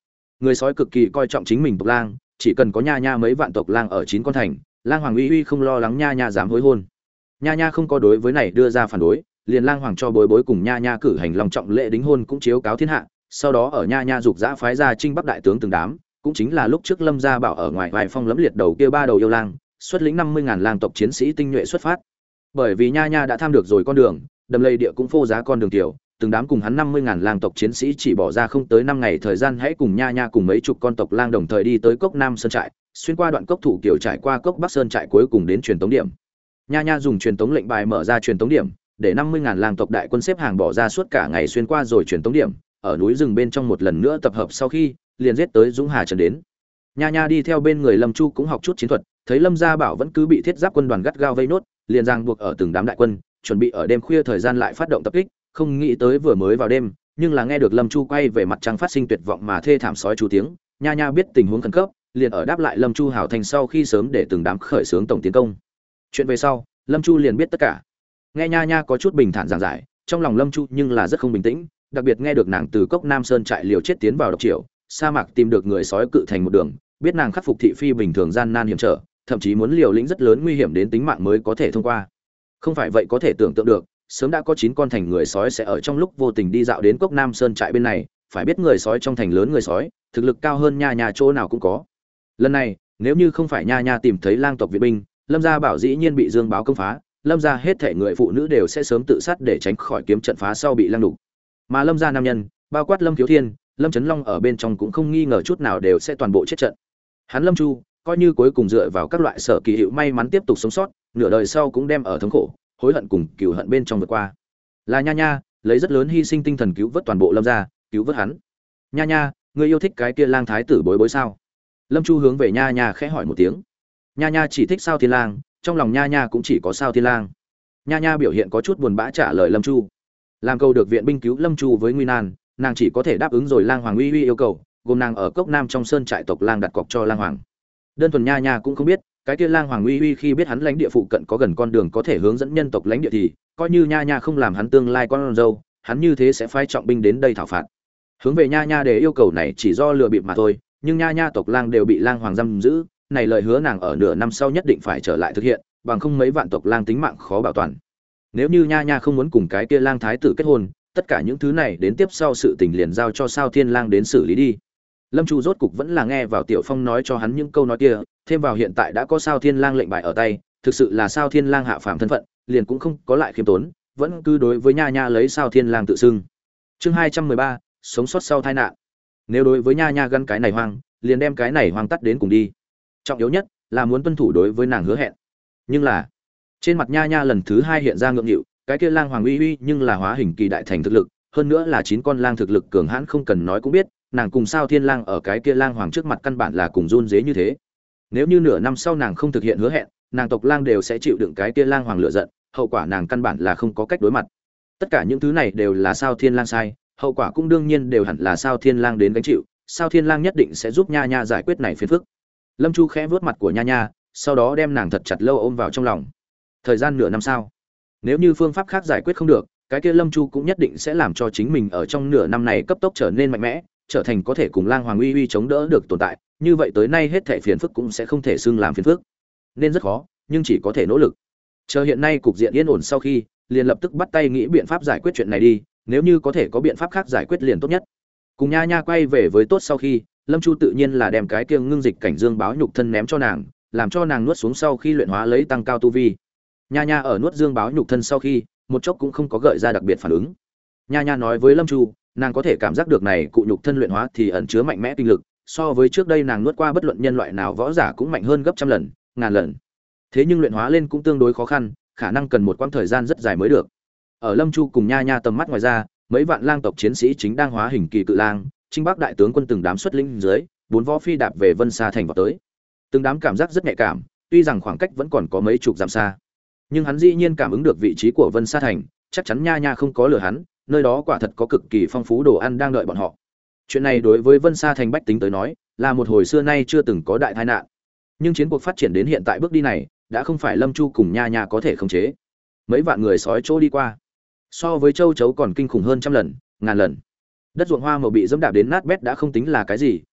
Người sói cực kỳ coi trọng chính mình tộc lang, chỉ cần có nha nha mấy vạn tộc lang ở chín con thành, lang hoàng uy uy không lo lắng nha nha dám hối hôn. Nha nha không có đối với này đưa ra phản đối, liền lang hoàng cho bối bối cùng nha nha cử hành long trọng lễ đính hôn cũng chiếu cáo thiên hạ. Sau đó ở nha nha dục dã phái ra Trinh Bắc đại tướng từng đám, cũng chính là lúc trước Lâm Gia Bảo ở ngoài vài phong lẫm liệt đầu kia ba đầu yêu lang, xuất lĩnh năm mươi ngàn lang tộc chiến sĩ tinh nhuệ xuất phát. Bởi vì nha nha đã tham được rồi con đường, đầm lầy địa cũng phô giá con đường tiểu, từng đám cùng hắn năm mươi ngàn lang tộc chiến sĩ chỉ bỏ ra không tới năm ngày thời gian hãy cùng nha nha cùng mấy chục con tộc lang đồng thời đi tới cốc Nam Sơn trại, xuyên qua đoạn cốc thủ kiểu trải qua cốc Bắc Sơn trại cuối cùng đến truyền tống điểm. Nha nha dùng truyền tống lệnh bài mở ra truyền tống điểm, để năm mươi ngàn lang tộc đại quân xếp hàng bỏ ra suốt cả ngày xuyên qua rồi truyền tống điểm, ở núi rừng bên trong một lần nữa tập hợp sau khi, liền giết tới Dũng Hà trấn đến. Nha nha đi theo bên người Lâm Chu cũng học chút chiến thuật, thấy Lâm Gia Bảo vẫn cứ bị thiết giáp quân đoàn gắt gao vây nốt, liền ràng buộc ở từng đám đại quân, chuẩn bị ở đêm khuya thời gian lại phát động tập kích, không nghĩ tới vừa mới vào đêm, nhưng là nghe được Lâm Chu quay về mặt trăng phát sinh tuyệt vọng mà thê thảm sói chú tiếng, nha nha biết tình huống khẩn cấp, liền ở đáp lại Lâm Chu hảo thành sau khi sớm để từng đám khởi xướng tổng tiến công. Chuyện về sau, Lâm Chu liền biết tất cả. Nghe nha nha có chút bình thản giảng giải, trong lòng Lâm Chu nhưng là rất không bình tĩnh, đặc biệt nghe được nàng từ cốc Nam Sơn trại liều chết tiến vào độc triều, sa mạc tìm được người sói cự thành một đường, biết nàng khắc phục thị phi bình thường gian nan hiểm trở, thậm chí muốn liều lĩnh rất lớn nguy hiểm đến tính mạng mới có thể thông qua. Không phải vậy có thể tưởng tượng được, sớm đã có chín con thành người sói sẽ ở trong lúc vô tình đi dạo đến cốc Nam Sơn trại bên này, phải biết người sói trong thành lớn người sói, thực lực cao hơn nha nha chỗ nào cũng có. Lần này, nếu như không phải nha nha tìm thấy lang tộc viện binh, Lâm Gia Bảo dĩ nhiên bị Dương Báo công phá, Lâm gia hết thể người phụ nữ đều sẽ sớm tự sát để tránh khỏi kiếm trận phá sau bị lang đục. Mà Lâm gia nam nhân, bao quát Lâm Khiếu Thiên, Lâm Chấn Long ở bên trong cũng không nghi ngờ chút nào đều sẽ toàn bộ chết trận. Hắn Lâm Chu, coi như cuối cùng dựa vào các loại sở kỳ hiệu may mắn tiếp tục sống sót, nửa đời sau cũng đem ở thống khổ, hối hận cùng cừu hận bên trong vượt qua. Là nha nha, lấy rất lớn hy sinh tinh thần cứu vớt toàn bộ Lâm gia, cứu vớt hắn. Nha nha, ngươi yêu thích cái kia lang thái tử bối bối sao? Lâm Chu hướng về nha nha khẽ hỏi một tiếng. Nha nha chỉ thích Sao Thiên Lang, trong lòng nha nha cũng chỉ có Sao Thiên Lang. Nha nha biểu hiện có chút buồn bã trả lời Lâm Chu. Làm cầu được viện binh cứu Lâm Chu với nguy nan, nàng chỉ có thể đáp ứng rồi lang hoàng uy uy yêu cầu, gồm nàng ở cốc Nam trong sơn trại tộc lang đặt cọc cho lang hoàng. Đơn thuần nha nha cũng không biết, cái kia lang hoàng uy uy khi biết hắn lãnh địa phụ cận có gần con đường có thể hướng dẫn nhân tộc lãnh địa thì, coi như nha nha không làm hắn tương lai con dâu, hắn như thế sẽ phái trọng binh đến đây thảo phạt. Hướng về nha nha để yêu cầu này chỉ do lừa bịp mà thôi, nhưng nha nha tộc lang đều bị lang hoàng giam giữ, này lời hứa nàng ở nửa năm sau nhất định phải trở lại thực hiện, bằng không mấy vạn tộc lang tính mạng khó bảo toàn. Nếu như nha nha không muốn cùng cái kia lang thái tử kết hôn, tất cả những thứ này đến tiếp sau sự tình liền giao cho Sao Thiên Lang đến xử lý đi. Lâm Chu rốt cục vẫn là nghe vào Tiểu Phong nói cho hắn những câu nói kia, thêm vào hiện tại đã có Sao Thiên Lang lệnh bài ở tay, thực sự là Sao Thiên Lang hạ phàm thân phận, liền cũng không có lại khiêm tốn, vẫn cứ đối với nha nha lấy Sao Thiên Lang tự xưng. Chương hai trăm mười ba, sống sót sau tai nạn. Nếu đối với nha nha gắn cái này hoang, liền đem cái này hoang tắt đến cùng đi. Trọng yếu nhất là muốn tuân thủ đối với nàng hứa hẹn. Nhưng là, trên mặt nha nha lần thứ hai hiện ra ngượng nghịu, cái kia lang hoàng uy uy nhưng là hóa hình kỳ đại thành thực lực, hơn nữa là chín con lang thực lực cường hãn không cần nói cũng biết, nàng cùng Sao Thiên Lang ở cái kia lang hoàng trước mặt căn bản là cùng run rế như thế. Nếu như nửa năm sau nàng không thực hiện hứa hẹn, nàng tộc lang đều sẽ chịu đựng cái kia lang hoàng lựa giận, hậu quả nàng căn bản là không có cách đối mặt. Tất cả những thứ này đều là Sao Thiên Lang sai, hậu quả cũng đương nhiên đều hẳn là Sao Thiên Lang đến gánh chịu, Sao Thiên Lang nhất định sẽ giúp nha nha giải quyết này phiền phức. Lâm Chu khẽ vuốt mặt của nha nha, sau đó đem nàng thật chặt lâu ôm vào trong lòng. Thời gian nửa năm sau, nếu như phương pháp khác giải quyết không được, cái kia Lâm Chu cũng nhất định sẽ làm cho chính mình ở trong nửa năm này cấp tốc trở nên mạnh mẽ, trở thành có thể cùng lang hoàng uy uy chống đỡ được tồn tại, như vậy tới nay hết thảy phiền phức cũng sẽ không thể xưng làm phiền phức. Nên rất khó, nhưng chỉ có thể nỗ lực. Chờ hiện nay cục diện yên ổn sau khi, liền lập tức bắt tay nghĩ biện pháp giải quyết chuyện này đi, nếu như có thể có biện pháp khác giải quyết liền tốt nhất. Cùng nha nha quay về với tốt sau khi, Lâm Chu tự nhiên là đem cái kia ngưng dịch cảnh dương báo nhục thân ném cho nàng, làm cho nàng nuốt xuống sau khi luyện hóa lấy tăng cao tu vi. Nha nha ở nuốt dương báo nhục thân sau khi, một chốc cũng không có gợi ra đặc biệt phản ứng. Nha nha nói với Lâm Chu, nàng có thể cảm giác được này cụ nhục thân luyện hóa thì ẩn chứa mạnh mẽ kinh lực, so với trước đây nàng nuốt qua bất luận nhân loại nào võ giả cũng mạnh hơn gấp trăm lần, ngàn lần. Thế nhưng luyện hóa lên cũng tương đối khó khăn, khả năng cần một quãng thời gian rất dài mới được. Ở Lâm Chu cùng nha nha tầm mắt ngoài ra, mấy vạn lang tộc chiến sĩ chính đang hóa hình kỳ cự lang, Trinh Bắc đại tướng quân từng đám xuất lĩnh dưới, bốn võ phi đạp về Vân Sa thành vào tới. Từng đám cảm giác rất nhạy cảm, tuy rằng khoảng cách vẫn còn có mấy chục dặm xa, nhưng hắn dĩ nhiên cảm ứng được vị trí của Vân Sa thành, chắc chắn nha nha không có lừa hắn, nơi đó quả thật có cực kỳ phong phú đồ ăn đang đợi bọn họ. Chuyện này đối với Vân Sa thành bách tính tới nói, là một hồi xưa nay chưa từng có đại tai nạn. Nhưng chiến cuộc phát triển đến hiện tại bước đi này, đã không phải Lâm Chu cùng nha nha có thể khống chế. Mấy vạn người sói chỗ đi qua, so với châu chấu còn kinh khủng hơn trăm lần, ngàn lần. Đất ruộng hoa màu bị dẫm đạp đến nát bét đã không tính là cái gì,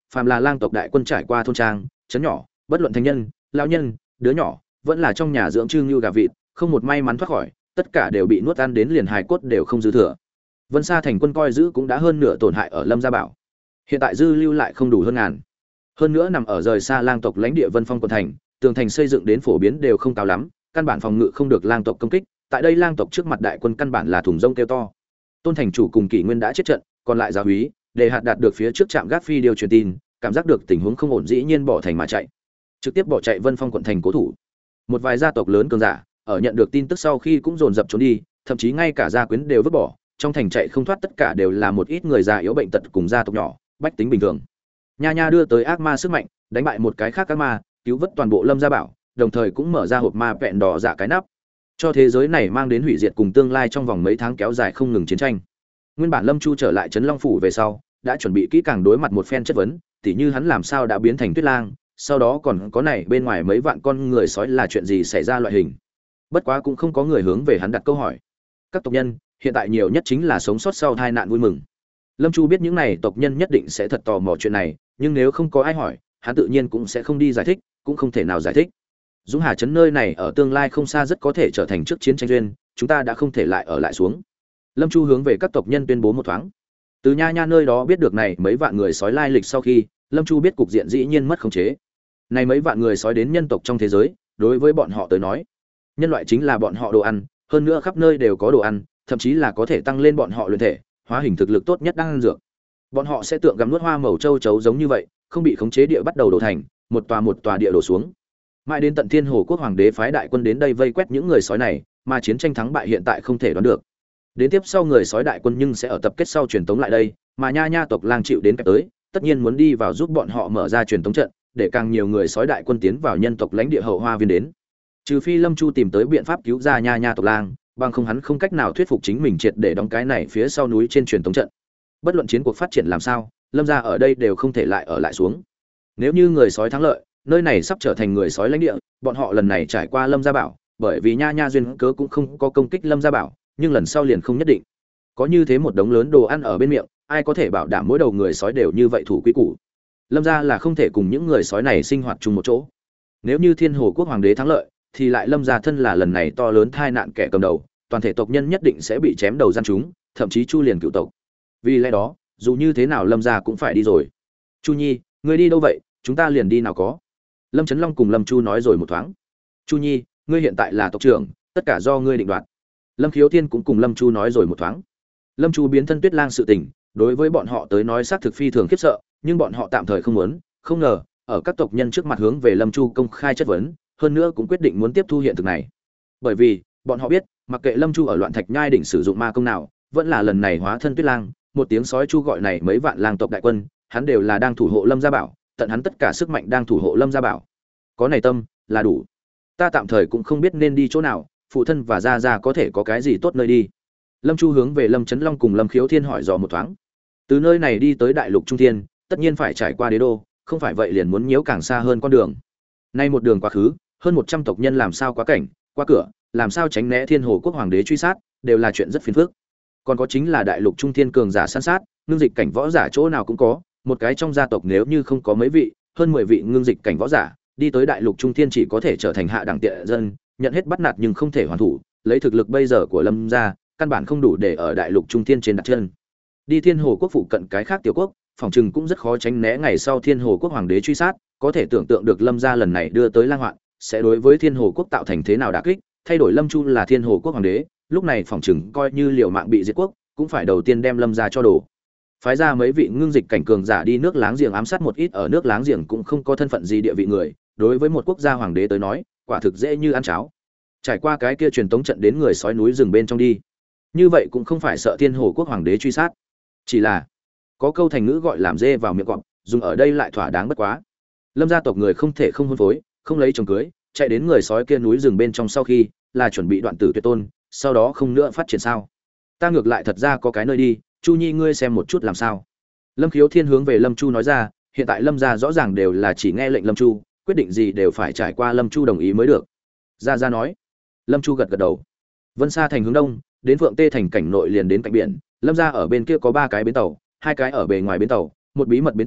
phàm là lang tộc đại quân trải qua thôn trang trấn nhỏ, bất luận thành nhân lao nhân đứa nhỏ vẫn là trong nhà dưỡng trư như gà vịt, không một may mắn thoát khỏi, tất cả đều bị nuốt ăn đến liền hài cốt đều không dư thừa. Vân Sa thành quân coi giữ cũng đã hơn nửa tổn hại ở Lâm Gia Bảo, hiện tại dư lưu lại không đủ hơn ngàn. Hơn nữa nằm ở rời xa lang tộc lãnh địa Vân Phong quận thành, tường thành xây dựng đến phổ biến đều không cao lắm, căn bản phòng ngự không được lang tộc công kích. Tại đây lang tộc trước mặt đại quân căn bản là thùng rông kêu to. Tôn thành chủ cùng Kỷ Nguyên đã chết trận, còn lại giáo úy, để hạt đạt được phía trước trạm gác phi điều truyền tin, cảm giác được tình huống không ổn dĩ nhiên bỏ thành mà chạy, trực tiếp bỏ chạy Vân Phong quận thành cố thủ. Một vài gia tộc lớn cường giả ở nhận được tin tức sau khi cũng dồn dập trốn đi, thậm chí ngay cả gia quyến đều vứt bỏ, trong thành chạy không thoát tất cả đều là một ít người già yếu bệnh tật cùng gia tộc nhỏ, bách tính bình thường. Nha Nha đưa tới ác ma sức mạnh, đánh bại một cái khác ác ma, cứu vớt toàn bộ Lâm Gia Bảo, đồng thời cũng mở ra hộp ma vẹn đỏ giả cái nắp, cho thế giới này mang đến hủy diệt cùng tương lai trong vòng mấy tháng kéo dài không ngừng chiến tranh. Nguyên bản Lâm Chu trở lại trấn Long phủ về sau, đã chuẩn bị kỹ càng đối mặt một phen chất vấn, tỉ như hắn làm sao đã biến thành Tuyết Lang, sau đó còn có này bên ngoài mấy vạn con người sói là chuyện gì xảy ra loại hình. Bất quá cũng không có người hướng về hắn đặt câu hỏi. Các tộc nhân, hiện tại nhiều nhất chính là sống sót sau tai nạn vui mừng. Lâm Chu biết những này tộc nhân nhất định sẽ thật tò mò chuyện này, nhưng nếu không có ai hỏi, hắn tự nhiên cũng sẽ không đi giải thích, cũng không thể nào giải thích. Dũng Hà trấn nơi này ở tương lai không xa rất có thể trở thành trước chiến tranh duyên, chúng ta đã không thể lại ở lại xuống. Lâm Chu hướng về các tộc nhân tuyên bố một thoáng. Từ Nha Nha nơi đó biết được này mấy vạn người sói lai lịch sau khi, Lâm Chu biết cục diện dĩ nhiên mất khống chế. Này mấy vạn người sói đến nhân tộc trong thế giới, đối với bọn họ tới nói, nhân loại chính là bọn họ đồ ăn, hơn nữa khắp nơi đều có đồ ăn, thậm chí là có thể tăng lên bọn họ luyện thể, hóa hình thực lực tốt nhất đang ăn dược. Bọn họ sẽ tượng gặm nuốt hoa màu châu chấu giống như vậy, không bị khống chế địa bắt đầu đổ thành, một tòa một tòa địa đổ xuống. Mãi đến tận Thiên Hồ quốc hoàng đế phái đại quân đến đây vây quét những người sói này, mà chiến tranh thắng bại hiện tại không thể đoán được. Đến tiếp sau người sói đại quân nhưng sẽ ở tập kết sau truyền tống lại đây, mà Nha Nha tộc lang chịu đến kẹp tới, tất nhiên muốn đi vào giúp bọn họ mở ra truyền tống trận, để càng nhiều người sói đại quân tiến vào nhân tộc lãnh địa hậu hoa viên đến. Trừ phi Lâm Chu tìm tới biện pháp cứu ra Nha Nha tộc lang, bằng không hắn không cách nào thuyết phục chính mình triệt để đóng cái này phía sau núi trên truyền tống trận. Bất luận chiến cuộc phát triển làm sao, Lâm gia ở đây đều không thể lại ở lại xuống. Nếu như người sói thắng lợi, nơi này sắp trở thành người sói lãnh địa, bọn họ lần này trải qua Lâm Gia Bảo, bởi vì Nha Nha duyên cớ cũng không có công kích Lâm Gia Bảo, nhưng lần sau liền không nhất định. Có như thế một đống lớn đồ ăn ở bên miệng, ai có thể bảo đảm mỗi đầu người sói đều như vậy thủ quy củ. Lâm gia là không thể cùng những người sói này sinh hoạt chung một chỗ. Nếu như Thiên Hồ quốc hoàng đế thắng lợi, thì lại Lâm gia thân là lần này to lớn tai nạn kẻ cầm đầu, toàn thể tộc nhân nhất định sẽ bị chém đầu gian chúng, thậm chí chu liền cựu tộc. Vì lẽ đó, dù như thế nào Lâm gia cũng phải đi rồi. Chu Nhi, ngươi đi đâu vậy? Chúng ta liền đi nào có. Lâm Trấn Long cùng Lâm Chu nói rồi một thoáng. Chu Nhi, ngươi hiện tại là tộc trưởng, tất cả do ngươi định đoạt. Lâm Khiếu Thiên cũng cùng Lâm Chu nói rồi một thoáng. Lâm Chu biến thân Tuyết Lang sự tình, đối với bọn họ tới nói xác thực phi thường khiếp sợ, nhưng bọn họ tạm thời không muốn, không ngờ, ở các tộc nhân trước mặt hướng về Lâm Chu công khai chất vấn, hơn nữa cũng quyết định muốn tiếp thu hiện thực này. Bởi vì, bọn họ biết, mặc kệ Lâm Chu ở Loạn Thạch Nhai đỉnh sử dụng ma công nào, vẫn là lần này hóa thân Tuyết Lang, một tiếng sói chu gọi này mấy vạn lang tộc đại quân, hắn đều là đang thủ hộ Lâm Gia Bảo, tận hắn tất cả sức mạnh đang thủ hộ Lâm Gia Bảo. Có này tâm, là đủ. Ta tạm thời cũng không biết nên đi chỗ nào, phụ thân và gia gia có thể có cái gì tốt nơi đi. Lâm Chu hướng về Lâm Trấn Long cùng Lâm Khiếu Thiên hỏi dò một thoáng. Từ nơi này đi tới Đại Lục Trung Thiên, tất nhiên phải trải qua Đế đô, không phải vậy liền muốn nhiễu càng xa hơn con đường. Nay một đường quá khứ, hơn một trăm tộc nhân làm sao quá cảnh, qua cửa, làm sao tránh né Thiên Hồ quốc hoàng đế truy sát, đều là chuyện rất phiền phức. Còn có chính là Đại Lục Trung Thiên cường giả săn sát, ngưng dịch cảnh võ giả chỗ nào cũng có, một cái trong gia tộc nếu như không có mấy vị, hơn mười vị ngưng dịch cảnh võ giả, đi tới Đại Lục Trung Thiên chỉ có thể trở thành hạ đẳng tiện dân, nhận hết bắt nạt nhưng không thể hoàn thủ, lấy thực lực bây giờ của Lâm gia, căn bản không đủ để ở Đại Lục Trung Thiên trên đặt chân. Đi Thiên Hồ quốc phụ cận cái khác tiểu quốc, phòng trừng cũng rất khó tránh né ngày sau Thiên Hồ quốc hoàng đế truy sát, có thể tưởng tượng được Lâm gia lần này đưa tới lang hoạn, sẽ đối với Thiên Hồ quốc tạo thành thế nào đả kích, thay đổi Lâm Chu là Thiên Hồ quốc hoàng đế, lúc này phòng trừng coi như liều mạng bị diệt quốc, cũng phải đầu tiên đem Lâm gia cho đổ. Phái ra mấy vị ngưng dịch cảnh cường giả đi nước láng giềng ám sát một ít ở nước láng giềng cũng không có thân phận gì địa vị người, đối với một quốc gia hoàng đế tới nói, quả thực dễ như ăn cháo. Trải qua cái kia truyền tống trận đến người sói núi rừng bên trong đi. Như vậy cũng không phải sợ Thiên Hồ quốc hoàng đế truy sát, chỉ là có câu thành ngữ gọi làm dê vào miệng cọp, dùng ở đây lại thỏa đáng bất quá. Lâm gia tộc người không thể không hôn phối, không lấy chồng cưới, chạy đến người sói kia núi rừng bên trong sau khi là chuẩn bị đoạn tử tuyệt tôn, sau đó không nữa phát triển sao? Ta ngược lại thật ra có cái nơi đi, Chu Nhi ngươi xem một chút làm sao. Lâm Khiếu Thiên hướng về Lâm Chu nói ra, hiện tại Lâm gia rõ ràng đều là chỉ nghe lệnh Lâm Chu, quyết định gì đều phải trải qua Lâm Chu đồng ý mới được. Gia Gia nói. Lâm Chu gật gật đầu. Vân Sa thành hướng đông, đến Phượng Tê thành cảnh nội liền đến cạnh biển, Lâm gia ở bên kia có ba cái bến tàu, hai cái ở bề ngoài bến tàu, một bí mật bến tàu,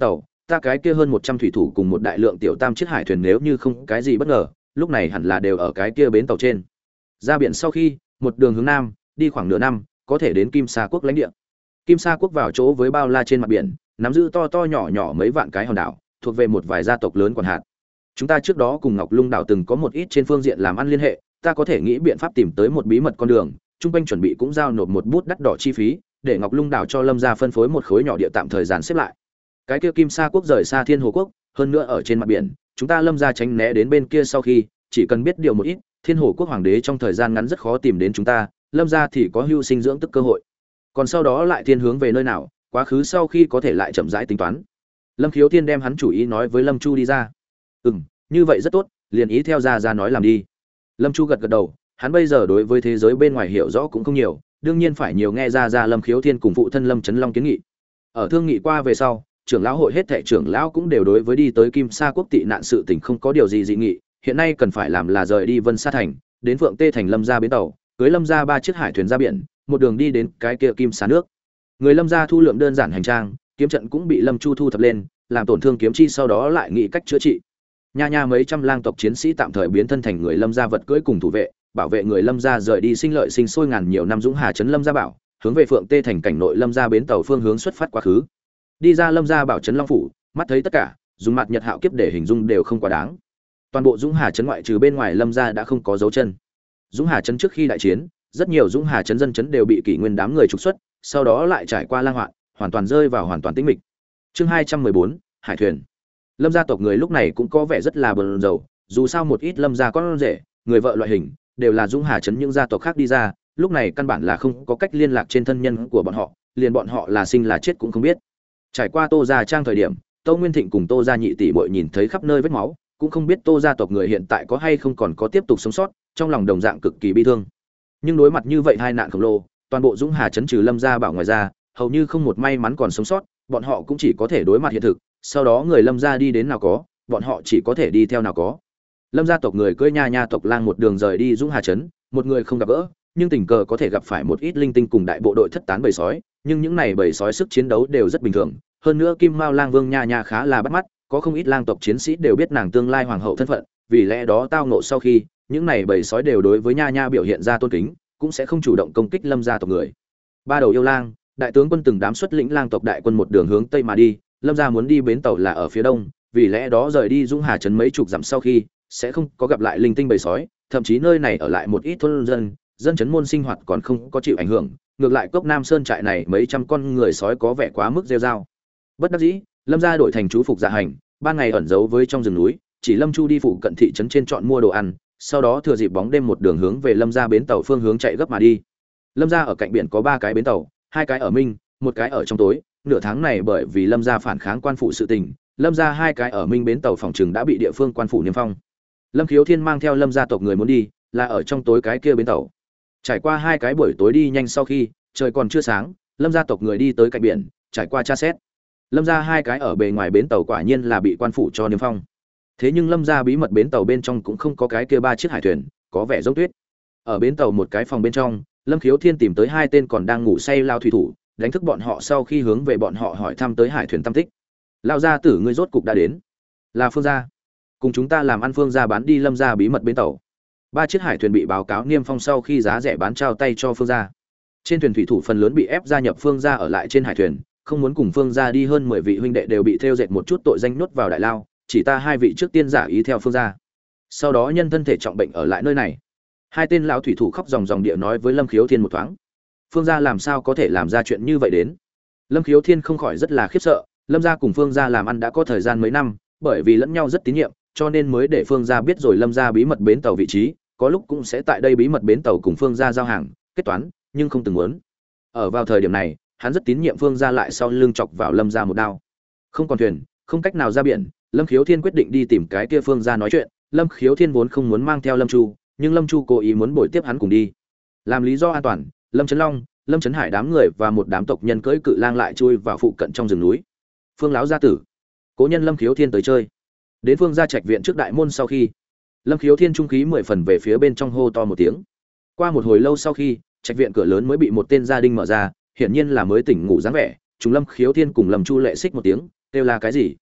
ta cái kia hơn một trăm thủy thủ cùng một đại lượng tiểu tam chiếc hải thuyền nếu như không cái gì bất ngờ, lúc này hẳn là đều ở cái kia bến tàu trên. Ra biển sau khi, một đường hướng nam, đi khoảng nửa năm, có thể đến Kim Sa quốc lãnh địa. Kim Sa quốc vào chỗ với bao la trên mặt biển, nắm giữ to to nhỏ nhỏ mấy vạn cái hòn đảo, thuộc về một vài gia tộc lớn quản hạt. Chúng ta trước đó cùng Ngọc Lung đảo từng có một ít trên phương diện làm ăn liên hệ, ta có thể nghĩ biện pháp tìm tới một bí mật con đường, trung quanh chuẩn bị cũng giao nộp một bút đắt đỏ chi phí, để Ngọc Lung đảo cho Lâm gia phân phối một khối nhỏ địa tạm thời dàn xếp lại. Cái kia Kim Sa quốc rời xa Thiên Hồ quốc, hơn nữa ở trên mặt biển, chúng ta Lâm gia tránh né đến bên kia sau khi, chỉ cần biết điều một ít, Thiên Hồ quốc hoàng đế trong thời gian ngắn rất khó tìm đến chúng ta, Lâm gia thì có hưu sinh dưỡng tức cơ hội. Còn sau đó lại thiên hướng về nơi nào, quá khứ sau khi có thể lại chậm rãi tính toán. Lâm Khiếu Thiên đem hắn chủ ý nói với Lâm Chu đi ra. "Ừm, như vậy rất tốt, liền ý theo gia gia nói làm đi." Lâm Chu gật gật đầu, hắn bây giờ đối với thế giới bên ngoài hiểu rõ cũng không nhiều, đương nhiên phải nhiều nghe ra ra Lâm Khiếu Thiên cùng phụ thân Lâm Chấn Long kiến nghị. Ở thương nghị qua về sau, trưởng lão hội hết thảy trưởng lão cũng đều đối với đi tới Kim Sa quốc tị nạn sự tình không có điều gì dị nghị, hiện nay cần phải làm là rời đi Vân Sa thành, đến Phượng Tê thành Lâm gia bến tàu, cưới Lâm gia ba chiếc hải thuyền ra biển, một đường đi đến cái kia Kim Sa nước. Người Lâm gia thu lượm đơn giản hành trang, kiếm trận cũng bị Lâm Chu thu thập lên, làm tổn thương kiếm chi sau đó lại nghĩ cách chữa trị. Nha nha mấy trăm lang tộc chiến sĩ tạm thời biến thân thành người Lâm gia vật cưỡi cùng thủ vệ, bảo vệ người Lâm gia rời đi sinh lợi sinh sôi ngàn nhiều năm dũng hà trấn Lâm gia bảo, hướng về Phượng Tê thành cảnh nội Lâm gia bến tàu phương hướng xuất phát quá khứ. Đi ra Lâm gia bảo trấn Long phủ, mắt thấy tất cả, dùng mặt nhật hạo kiếp để hình dung đều không quá đáng. Toàn bộ dũng hà trấn ngoại trừ bên ngoài Lâm gia đã không có dấu chân. Dũng hà trấn trước khi đại chiến, rất nhiều dũng hà trấn dân trấn đều bị kỷ nguyên đám người trục xuất, sau đó lại trải qua lang hoạn, hoàn toàn rơi vào hoàn toàn tĩnh mịch. Chương hai trăm mười bốn, hải thuyền. Lâm gia tộc người lúc này cũng có vẻ rất là bần dầu, dù sao một ít Lâm gia con rể, người vợ loại hình, đều là dũng hà trấn những gia tộc khác đi ra, lúc này căn bản là không có cách liên lạc trên thân nhân của bọn họ, liền bọn họ là sinh là chết cũng không biết. Trải qua Tô gia trang thời điểm, Tô Nguyên Thịnh cùng Tô gia nhị tỷ muội nhìn thấy khắp nơi vết máu, cũng không biết Tô gia tộc người hiện tại có hay không còn có tiếp tục sống sót, trong lòng đồng dạng cực kỳ bi thương. Nhưng đối mặt như vậy hai nạn khổng lồ, toàn bộ dũng hà trấn trừ Lâm gia bảo ngoài ra, hầu như không một may mắn còn sống sót, bọn họ cũng chỉ có thể đối mặt hiện thực, sau đó người Lâm gia đi đến nào có, bọn họ chỉ có thể đi theo nào có. Lâm gia tộc người cưỡi nha nha tộc lang một đường rời đi dũng hà trấn, một người không gặp gỡ, nhưng tình cờ có thể gặp phải một ít linh tinh cùng đại bộ đội thất tán bầy sói, nhưng những này bầy sói sức chiến đấu đều rất bình thường, hơn nữa Kim Mao Lang Vương nha nha khá là bắt mắt, có không ít lang tộc chiến sĩ đều biết nàng tương lai hoàng hậu thân phận, vì lẽ đó tao ngộ sau khi, những này bầy sói đều đối với nha nha biểu hiện ra tôn kính, cũng sẽ không chủ động công kích Lâm gia tộc người. Ba đầu yêu lang, đại tướng quân từng đám xuất lĩnh lang tộc đại quân một đường hướng tây mà đi, Lâm gia muốn đi bến tàu là ở phía đông, vì lẽ đó rời đi Dũng Hà trấn mấy chục dặm sau khi, sẽ không có gặp lại linh tinh bầy sói, thậm chí nơi này ở lại một ít thôn dân, dân trấn môn sinh hoạt còn không có chịu ảnh hưởng, ngược lại cốc Nam Sơn trại này mấy trăm con người sói có vẻ quá mức rêu rao. Bất đắc dĩ, Lâm gia đổi thành chú phục dạ hành, ban ngày ẩn giấu với trong rừng núi, chỉ Lâm Chu đi phụ cận thị trấn trên chọn mua đồ ăn, sau đó thừa dịp bóng đêm một đường hướng về Lâm gia bến tàu phương hướng chạy gấp mà đi. Lâm gia ở cạnh biển có ba cái bến tàu, hai cái ở Minh, một cái ở trong tối, nửa tháng này bởi vì Lâm gia phản kháng quan phủ sự tình, Lâm gia hai cái ở Minh bến tàu phòng trừng đã bị địa phương quan phủ niêm phong. Lâm Khiếu Thiên mang theo Lâm gia tộc người muốn đi, là ở trong tối cái kia bến tàu. Trải qua hai cái buổi tối đi nhanh sau khi, trời còn chưa sáng, Lâm gia tộc người đi tới cạnh biển, trải qua tra xét. Lâm gia hai cái ở bề ngoài bến tàu quả nhiên là bị quan phủ cho niêm phong. Thế nhưng Lâm gia bí mật bến tàu bên trong cũng không có cái kia ba chiếc hải thuyền, có vẻ giống tuyết. Ở bến tàu một cái phòng bên trong, Lâm Khiếu Thiên tìm tới hai tên còn đang ngủ say lao thủy thủ, đánh thức bọn họ sau khi hướng về bọn họ hỏi thăm tới hải thuyền tâm tích. Lao gia tử ngươi rốt cục đã đến. Là Phương gia. Cùng chúng ta làm ăn Phương gia bán đi Lâm gia bí mật bến tàu. Ba chiếc hải thuyền bị báo cáo niêm phong sau khi giá rẻ bán trao tay cho Phương gia. Trên thuyền thủy thủ phần lớn bị ép gia nhập Phương gia ở lại trên hải thuyền, không muốn cùng Phương gia đi hơn mười vị huynh đệ đều bị thêu dệt một chút tội danh nuốt vào đại lao, chỉ ta hai vị trước tiên giả ý theo Phương gia. Sau đó nhân thân thể trọng bệnh ở lại nơi này. Hai tên lão thủy thủ khóc ròng ròng địa nói với Lâm Khiếu Thiên một thoáng. Phương gia làm sao có thể làm ra chuyện như vậy đến? Lâm Khiếu Thiên không khỏi rất là khiếp sợ, Lâm gia cùng Phương gia làm ăn đã có thời gian mấy năm, bởi vì lẫn nhau rất tín nhiệm, cho nên mới để Phương gia biết rồi Lâm gia bí mật bến tàu vị trí, có lúc cũng sẽ tại đây bí mật bến tàu cùng Phương gia giao hàng, kết toán, nhưng không từng muốn. Ở vào thời điểm này, hắn rất tín nhiệm Phương gia lại sau lưng chọc vào Lâm gia một đao. Không còn thuyền, không cách nào ra biển, Lâm Khiếu Thiên quyết định đi tìm cái kia Phương gia nói chuyện. Lâm Khiếu Thiên vốn không muốn mang theo Lâm Chu, nhưng Lâm Chu cố ý muốn bồi tiếp hắn cùng đi. Làm lý do an toàn, Lâm Chấn Long, Lâm Chấn Hải đám người và một đám tộc nhân cưỡi cự lang lại chui vào phụ cận trong rừng núi. Phương lão gia tử, cố nhân Lâm Khiếu Thiên tới chơi. Đến Phương gia trạch viện trước đại môn sau khi, Lâm Khiếu Thiên trung khí mười phần về phía bên trong hô to một tiếng. Qua một hồi lâu sau khi, trạch viện cửa lớn mới bị một tên gia đình mở ra, hiển nhiên là mới tỉnh ngủ dáng vẻ. Chúng Lâm Khiếu Thiên cùng Lâm Chu lệ xích một tiếng, kêu là cái gì?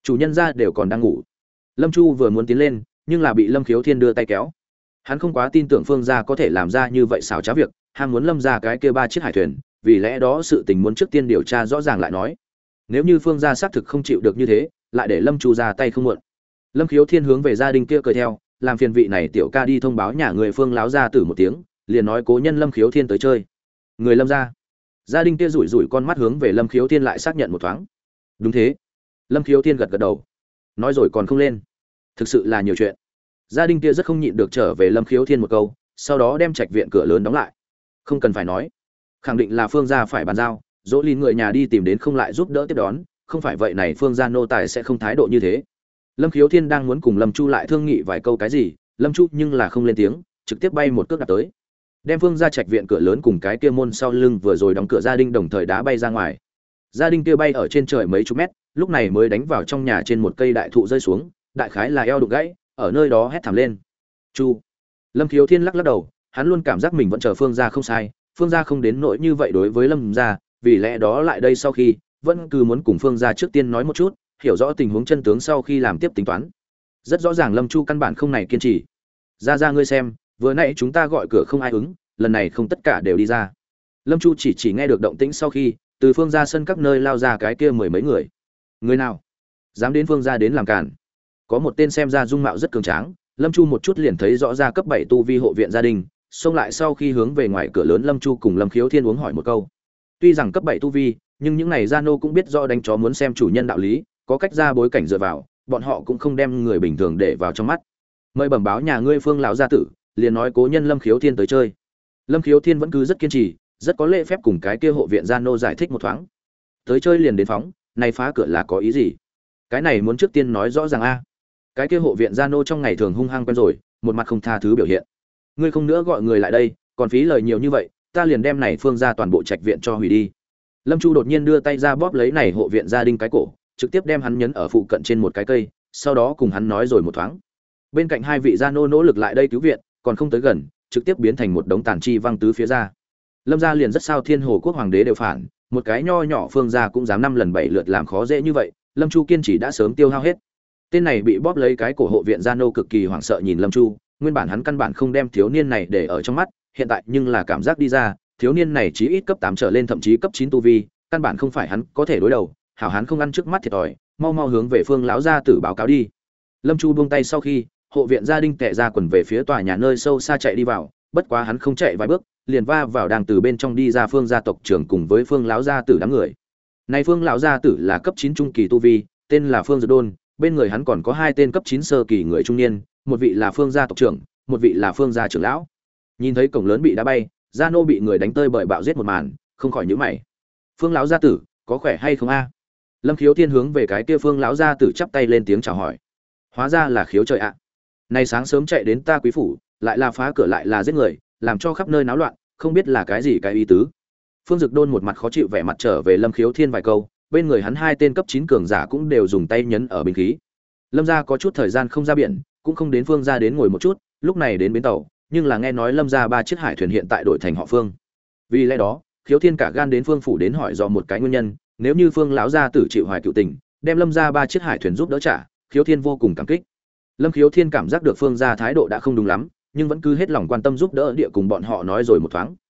chủ nhân ra đều còn đang ngủ. Lâm Chu vừa muốn tiến lên, nhưng là bị Lâm Khiếu Thiên đưa tay kéo. Hắn không quá tin tưởng Phương gia có thể làm ra như vậy xảo trá việc, ham muốn Lâm gia cái kia ba chiếc hải thuyền, vì lẽ đó sự tình muốn trước tiên điều tra rõ ràng lại nói. Nếu như Phương gia xác thực không chịu được như thế, lại để Lâm Chu ra tay không muộn. Lâm Khiếu Thiên hướng về gia đình kia cười theo, làm phiền vị này tiểu ca đi thông báo nhà người Phương láo gia tử một tiếng, liền nói cố nhân Lâm Khiếu Thiên tới chơi. Người Lâm gia. Gia đình kia rủi rủi con mắt hướng về Lâm Khiếu Thiên lại xác nhận một thoáng. Đúng thế. Lâm Khiếu Thiên gật gật đầu. Nói rồi còn không lên. Thực sự là nhiều chuyện. Gia đình kia rất không nhịn được trở về Lâm Khiếu Thiên một câu, sau đó đem trạch viện cửa lớn đóng lại. Không cần phải nói, khẳng định là Phương gia phải bàn giao, dỗ lìn người nhà đi tìm đến không lại giúp đỡ tiếp đón, không phải vậy này Phương gia nô tài sẽ không thái độ như thế. Lâm Khiếu Thiên đang muốn cùng Lâm Chu lại thương nghị vài câu cái gì, Lâm Chu nhưng là không lên tiếng, trực tiếp bay một cước đạp tới, đem Phương gia trạch viện cửa lớn cùng cái kia môn sau lưng vừa rồi đóng cửa gia đình đồng thời đá bay ra ngoài. Gia đình kia bay ở trên trời mấy chục mét, lúc này mới đánh vào trong nhà trên một cây đại thụ rơi xuống, đại khái là eo đụng gãy, ở nơi đó hét thảm lên. Chu. Lâm Khiếu Thiên lắc lắc đầu, hắn luôn cảm giác mình vẫn chờ Phương gia không sai, Phương gia không đến nỗi như vậy đối với Lâm gia, vì lẽ đó lại đây sau khi vẫn cứ muốn cùng Phương gia trước tiên nói một chút, hiểu rõ tình huống chân tướng sau khi làm tiếp tính toán. Rất rõ ràng Lâm Chu căn bản không này kiên trì. Ra ra ngươi xem, vừa nãy chúng ta gọi cửa không ai ứng, lần này không tất cả đều đi ra. Lâm Chu chỉ chỉ nghe được động tĩnh sau khi, từ Phương gia sân các nơi lao ra cái kia mười mấy người. Người nào dám đến Phương gia đến làm cản? Có một tên xem ra dung mạo rất cường tráng, Lâm Chu một chút liền thấy rõ ra cấp bảy tu vi hộ viện gia đình, xông lại sau khi hướng về ngoài cửa lớn Lâm Chu cùng Lâm Khiếu Thiên uống hỏi một câu. Tuy rằng cấp bảy tu vi, nhưng những này gia nô cũng biết rõ đánh chó muốn xem chủ nhân đạo lý, có cách ra bối cảnh dựa vào, bọn họ cũng không đem người bình thường để vào trong mắt. Mời bẩm báo nhà ngươi Phương lão gia tử, liền nói cố nhân Lâm Khiếu Thiên tới chơi. Lâm Khiếu Thiên vẫn cứ rất kiên trì, rất có lễ phép cùng cái kia hộ viện gia nô giải thích một thoáng. Tới chơi liền đến phóng, này phá cửa là có ý gì? Cái này muốn trước tiên nói rõ ràng a. Cái kia hộ viện gia nô trong ngày thường hung hăng quen rồi, một mặt không tha thứ biểu hiện. Ngươi không nữa gọi người lại đây, còn phí lời nhiều như vậy, ta liền đem này Phương gia toàn bộ trạch viện cho hủy đi. Lâm Chu đột nhiên đưa tay ra bóp lấy này hộ viện gia đình cái cổ, trực tiếp đem hắn nhấn ở phụ cận trên một cái cây, sau đó cùng hắn nói rồi một thoáng. Bên cạnh hai vị gia nô nỗ lực lại đây cứu viện, còn không tới gần, trực tiếp biến thành một đống tàn chi văng tứ phía ra. Lâm gia liền rất sao Thiên Hồ quốc hoàng đế đều phản, một cái nho nhỏ Phương gia cũng dám năm lần bảy lượt làm khó dễ như vậy, Lâm Chu kiên trì đã sớm tiêu hao hết. Tên này bị bóp lấy cái cổ hộ viện gia nô cực kỳ hoảng sợ nhìn Lâm Chu, nguyên bản hắn căn bản không đem thiếu niên này để ở trong mắt, hiện tại nhưng là cảm giác đi ra, thiếu niên này chí ít cấp tám trở lên thậm chí cấp chín tu vi, căn bản không phải hắn có thể đối đầu, hảo hắn không ăn trước mắt thiệt thòi, mau mau hướng về Phương lão gia tử báo cáo đi. Lâm Chu buông tay sau khi, hộ viện gia đình tệ ra quần về phía tòa nhà nơi sâu xa chạy đi vào, bất quá hắn không chạy vài bước, liền va vào đang từ bên trong đi ra Phương gia tộc trưởng cùng với Phương lão gia tử đám người. Này Phương lão gia tử là cấp chín trung kỳ tu vi, tên là Phương Dược Đôn, bên người hắn còn có hai tên cấp chín sơ kỳ người trung niên, một vị là Phương gia tộc trưởng, một vị là Phương gia trưởng lão. Nhìn thấy cổng lớn bị đá bay, gia nô bị người đánh tơi bởi bạo giết một màn, không khỏi nhíu mày. Phương lão gia tử, có khỏe hay không a? Lâm Khiếu Thiên hướng về cái kia Phương lão gia tử chắp tay lên tiếng chào hỏi. Hóa ra là Khiếu trời ạ. À. Nay sáng sớm chạy đến ta quý phủ, lại là phá cửa lại là giết người, làm cho khắp nơi náo loạn, không biết là cái gì cái ý tứ. Phương Dực Đôn một mặt khó chịu vẻ mặt trở về Lâm Khiếu Thiên vài câu, bên người hắn hai tên cấp chín cường giả cũng đều dùng tay nhấn ở binh khí. Lâm gia có chút thời gian không ra biển, cũng không đến Phương gia đến ngồi một chút, lúc này đến bến tàu, nhưng là nghe nói Lâm gia ba chiếc hải thuyền hiện tại đổi thành họ Phương. Vì lẽ đó, Khiếu Thiên cả gan đến Phương phủ đến hỏi do một cái nguyên nhân, nếu như Phương lão gia tử chịu hoài cựu tình, đem Lâm gia ba chiếc hải thuyền giúp đỡ trả, Khiếu Thiên vô cùng cảm kích. Lâm Khiếu Thiên cảm giác được Phương gia thái độ đã không đúng lắm, nhưng vẫn cứ hết lòng quan tâm giúp đỡ địa cùng bọn họ nói rồi một thoáng.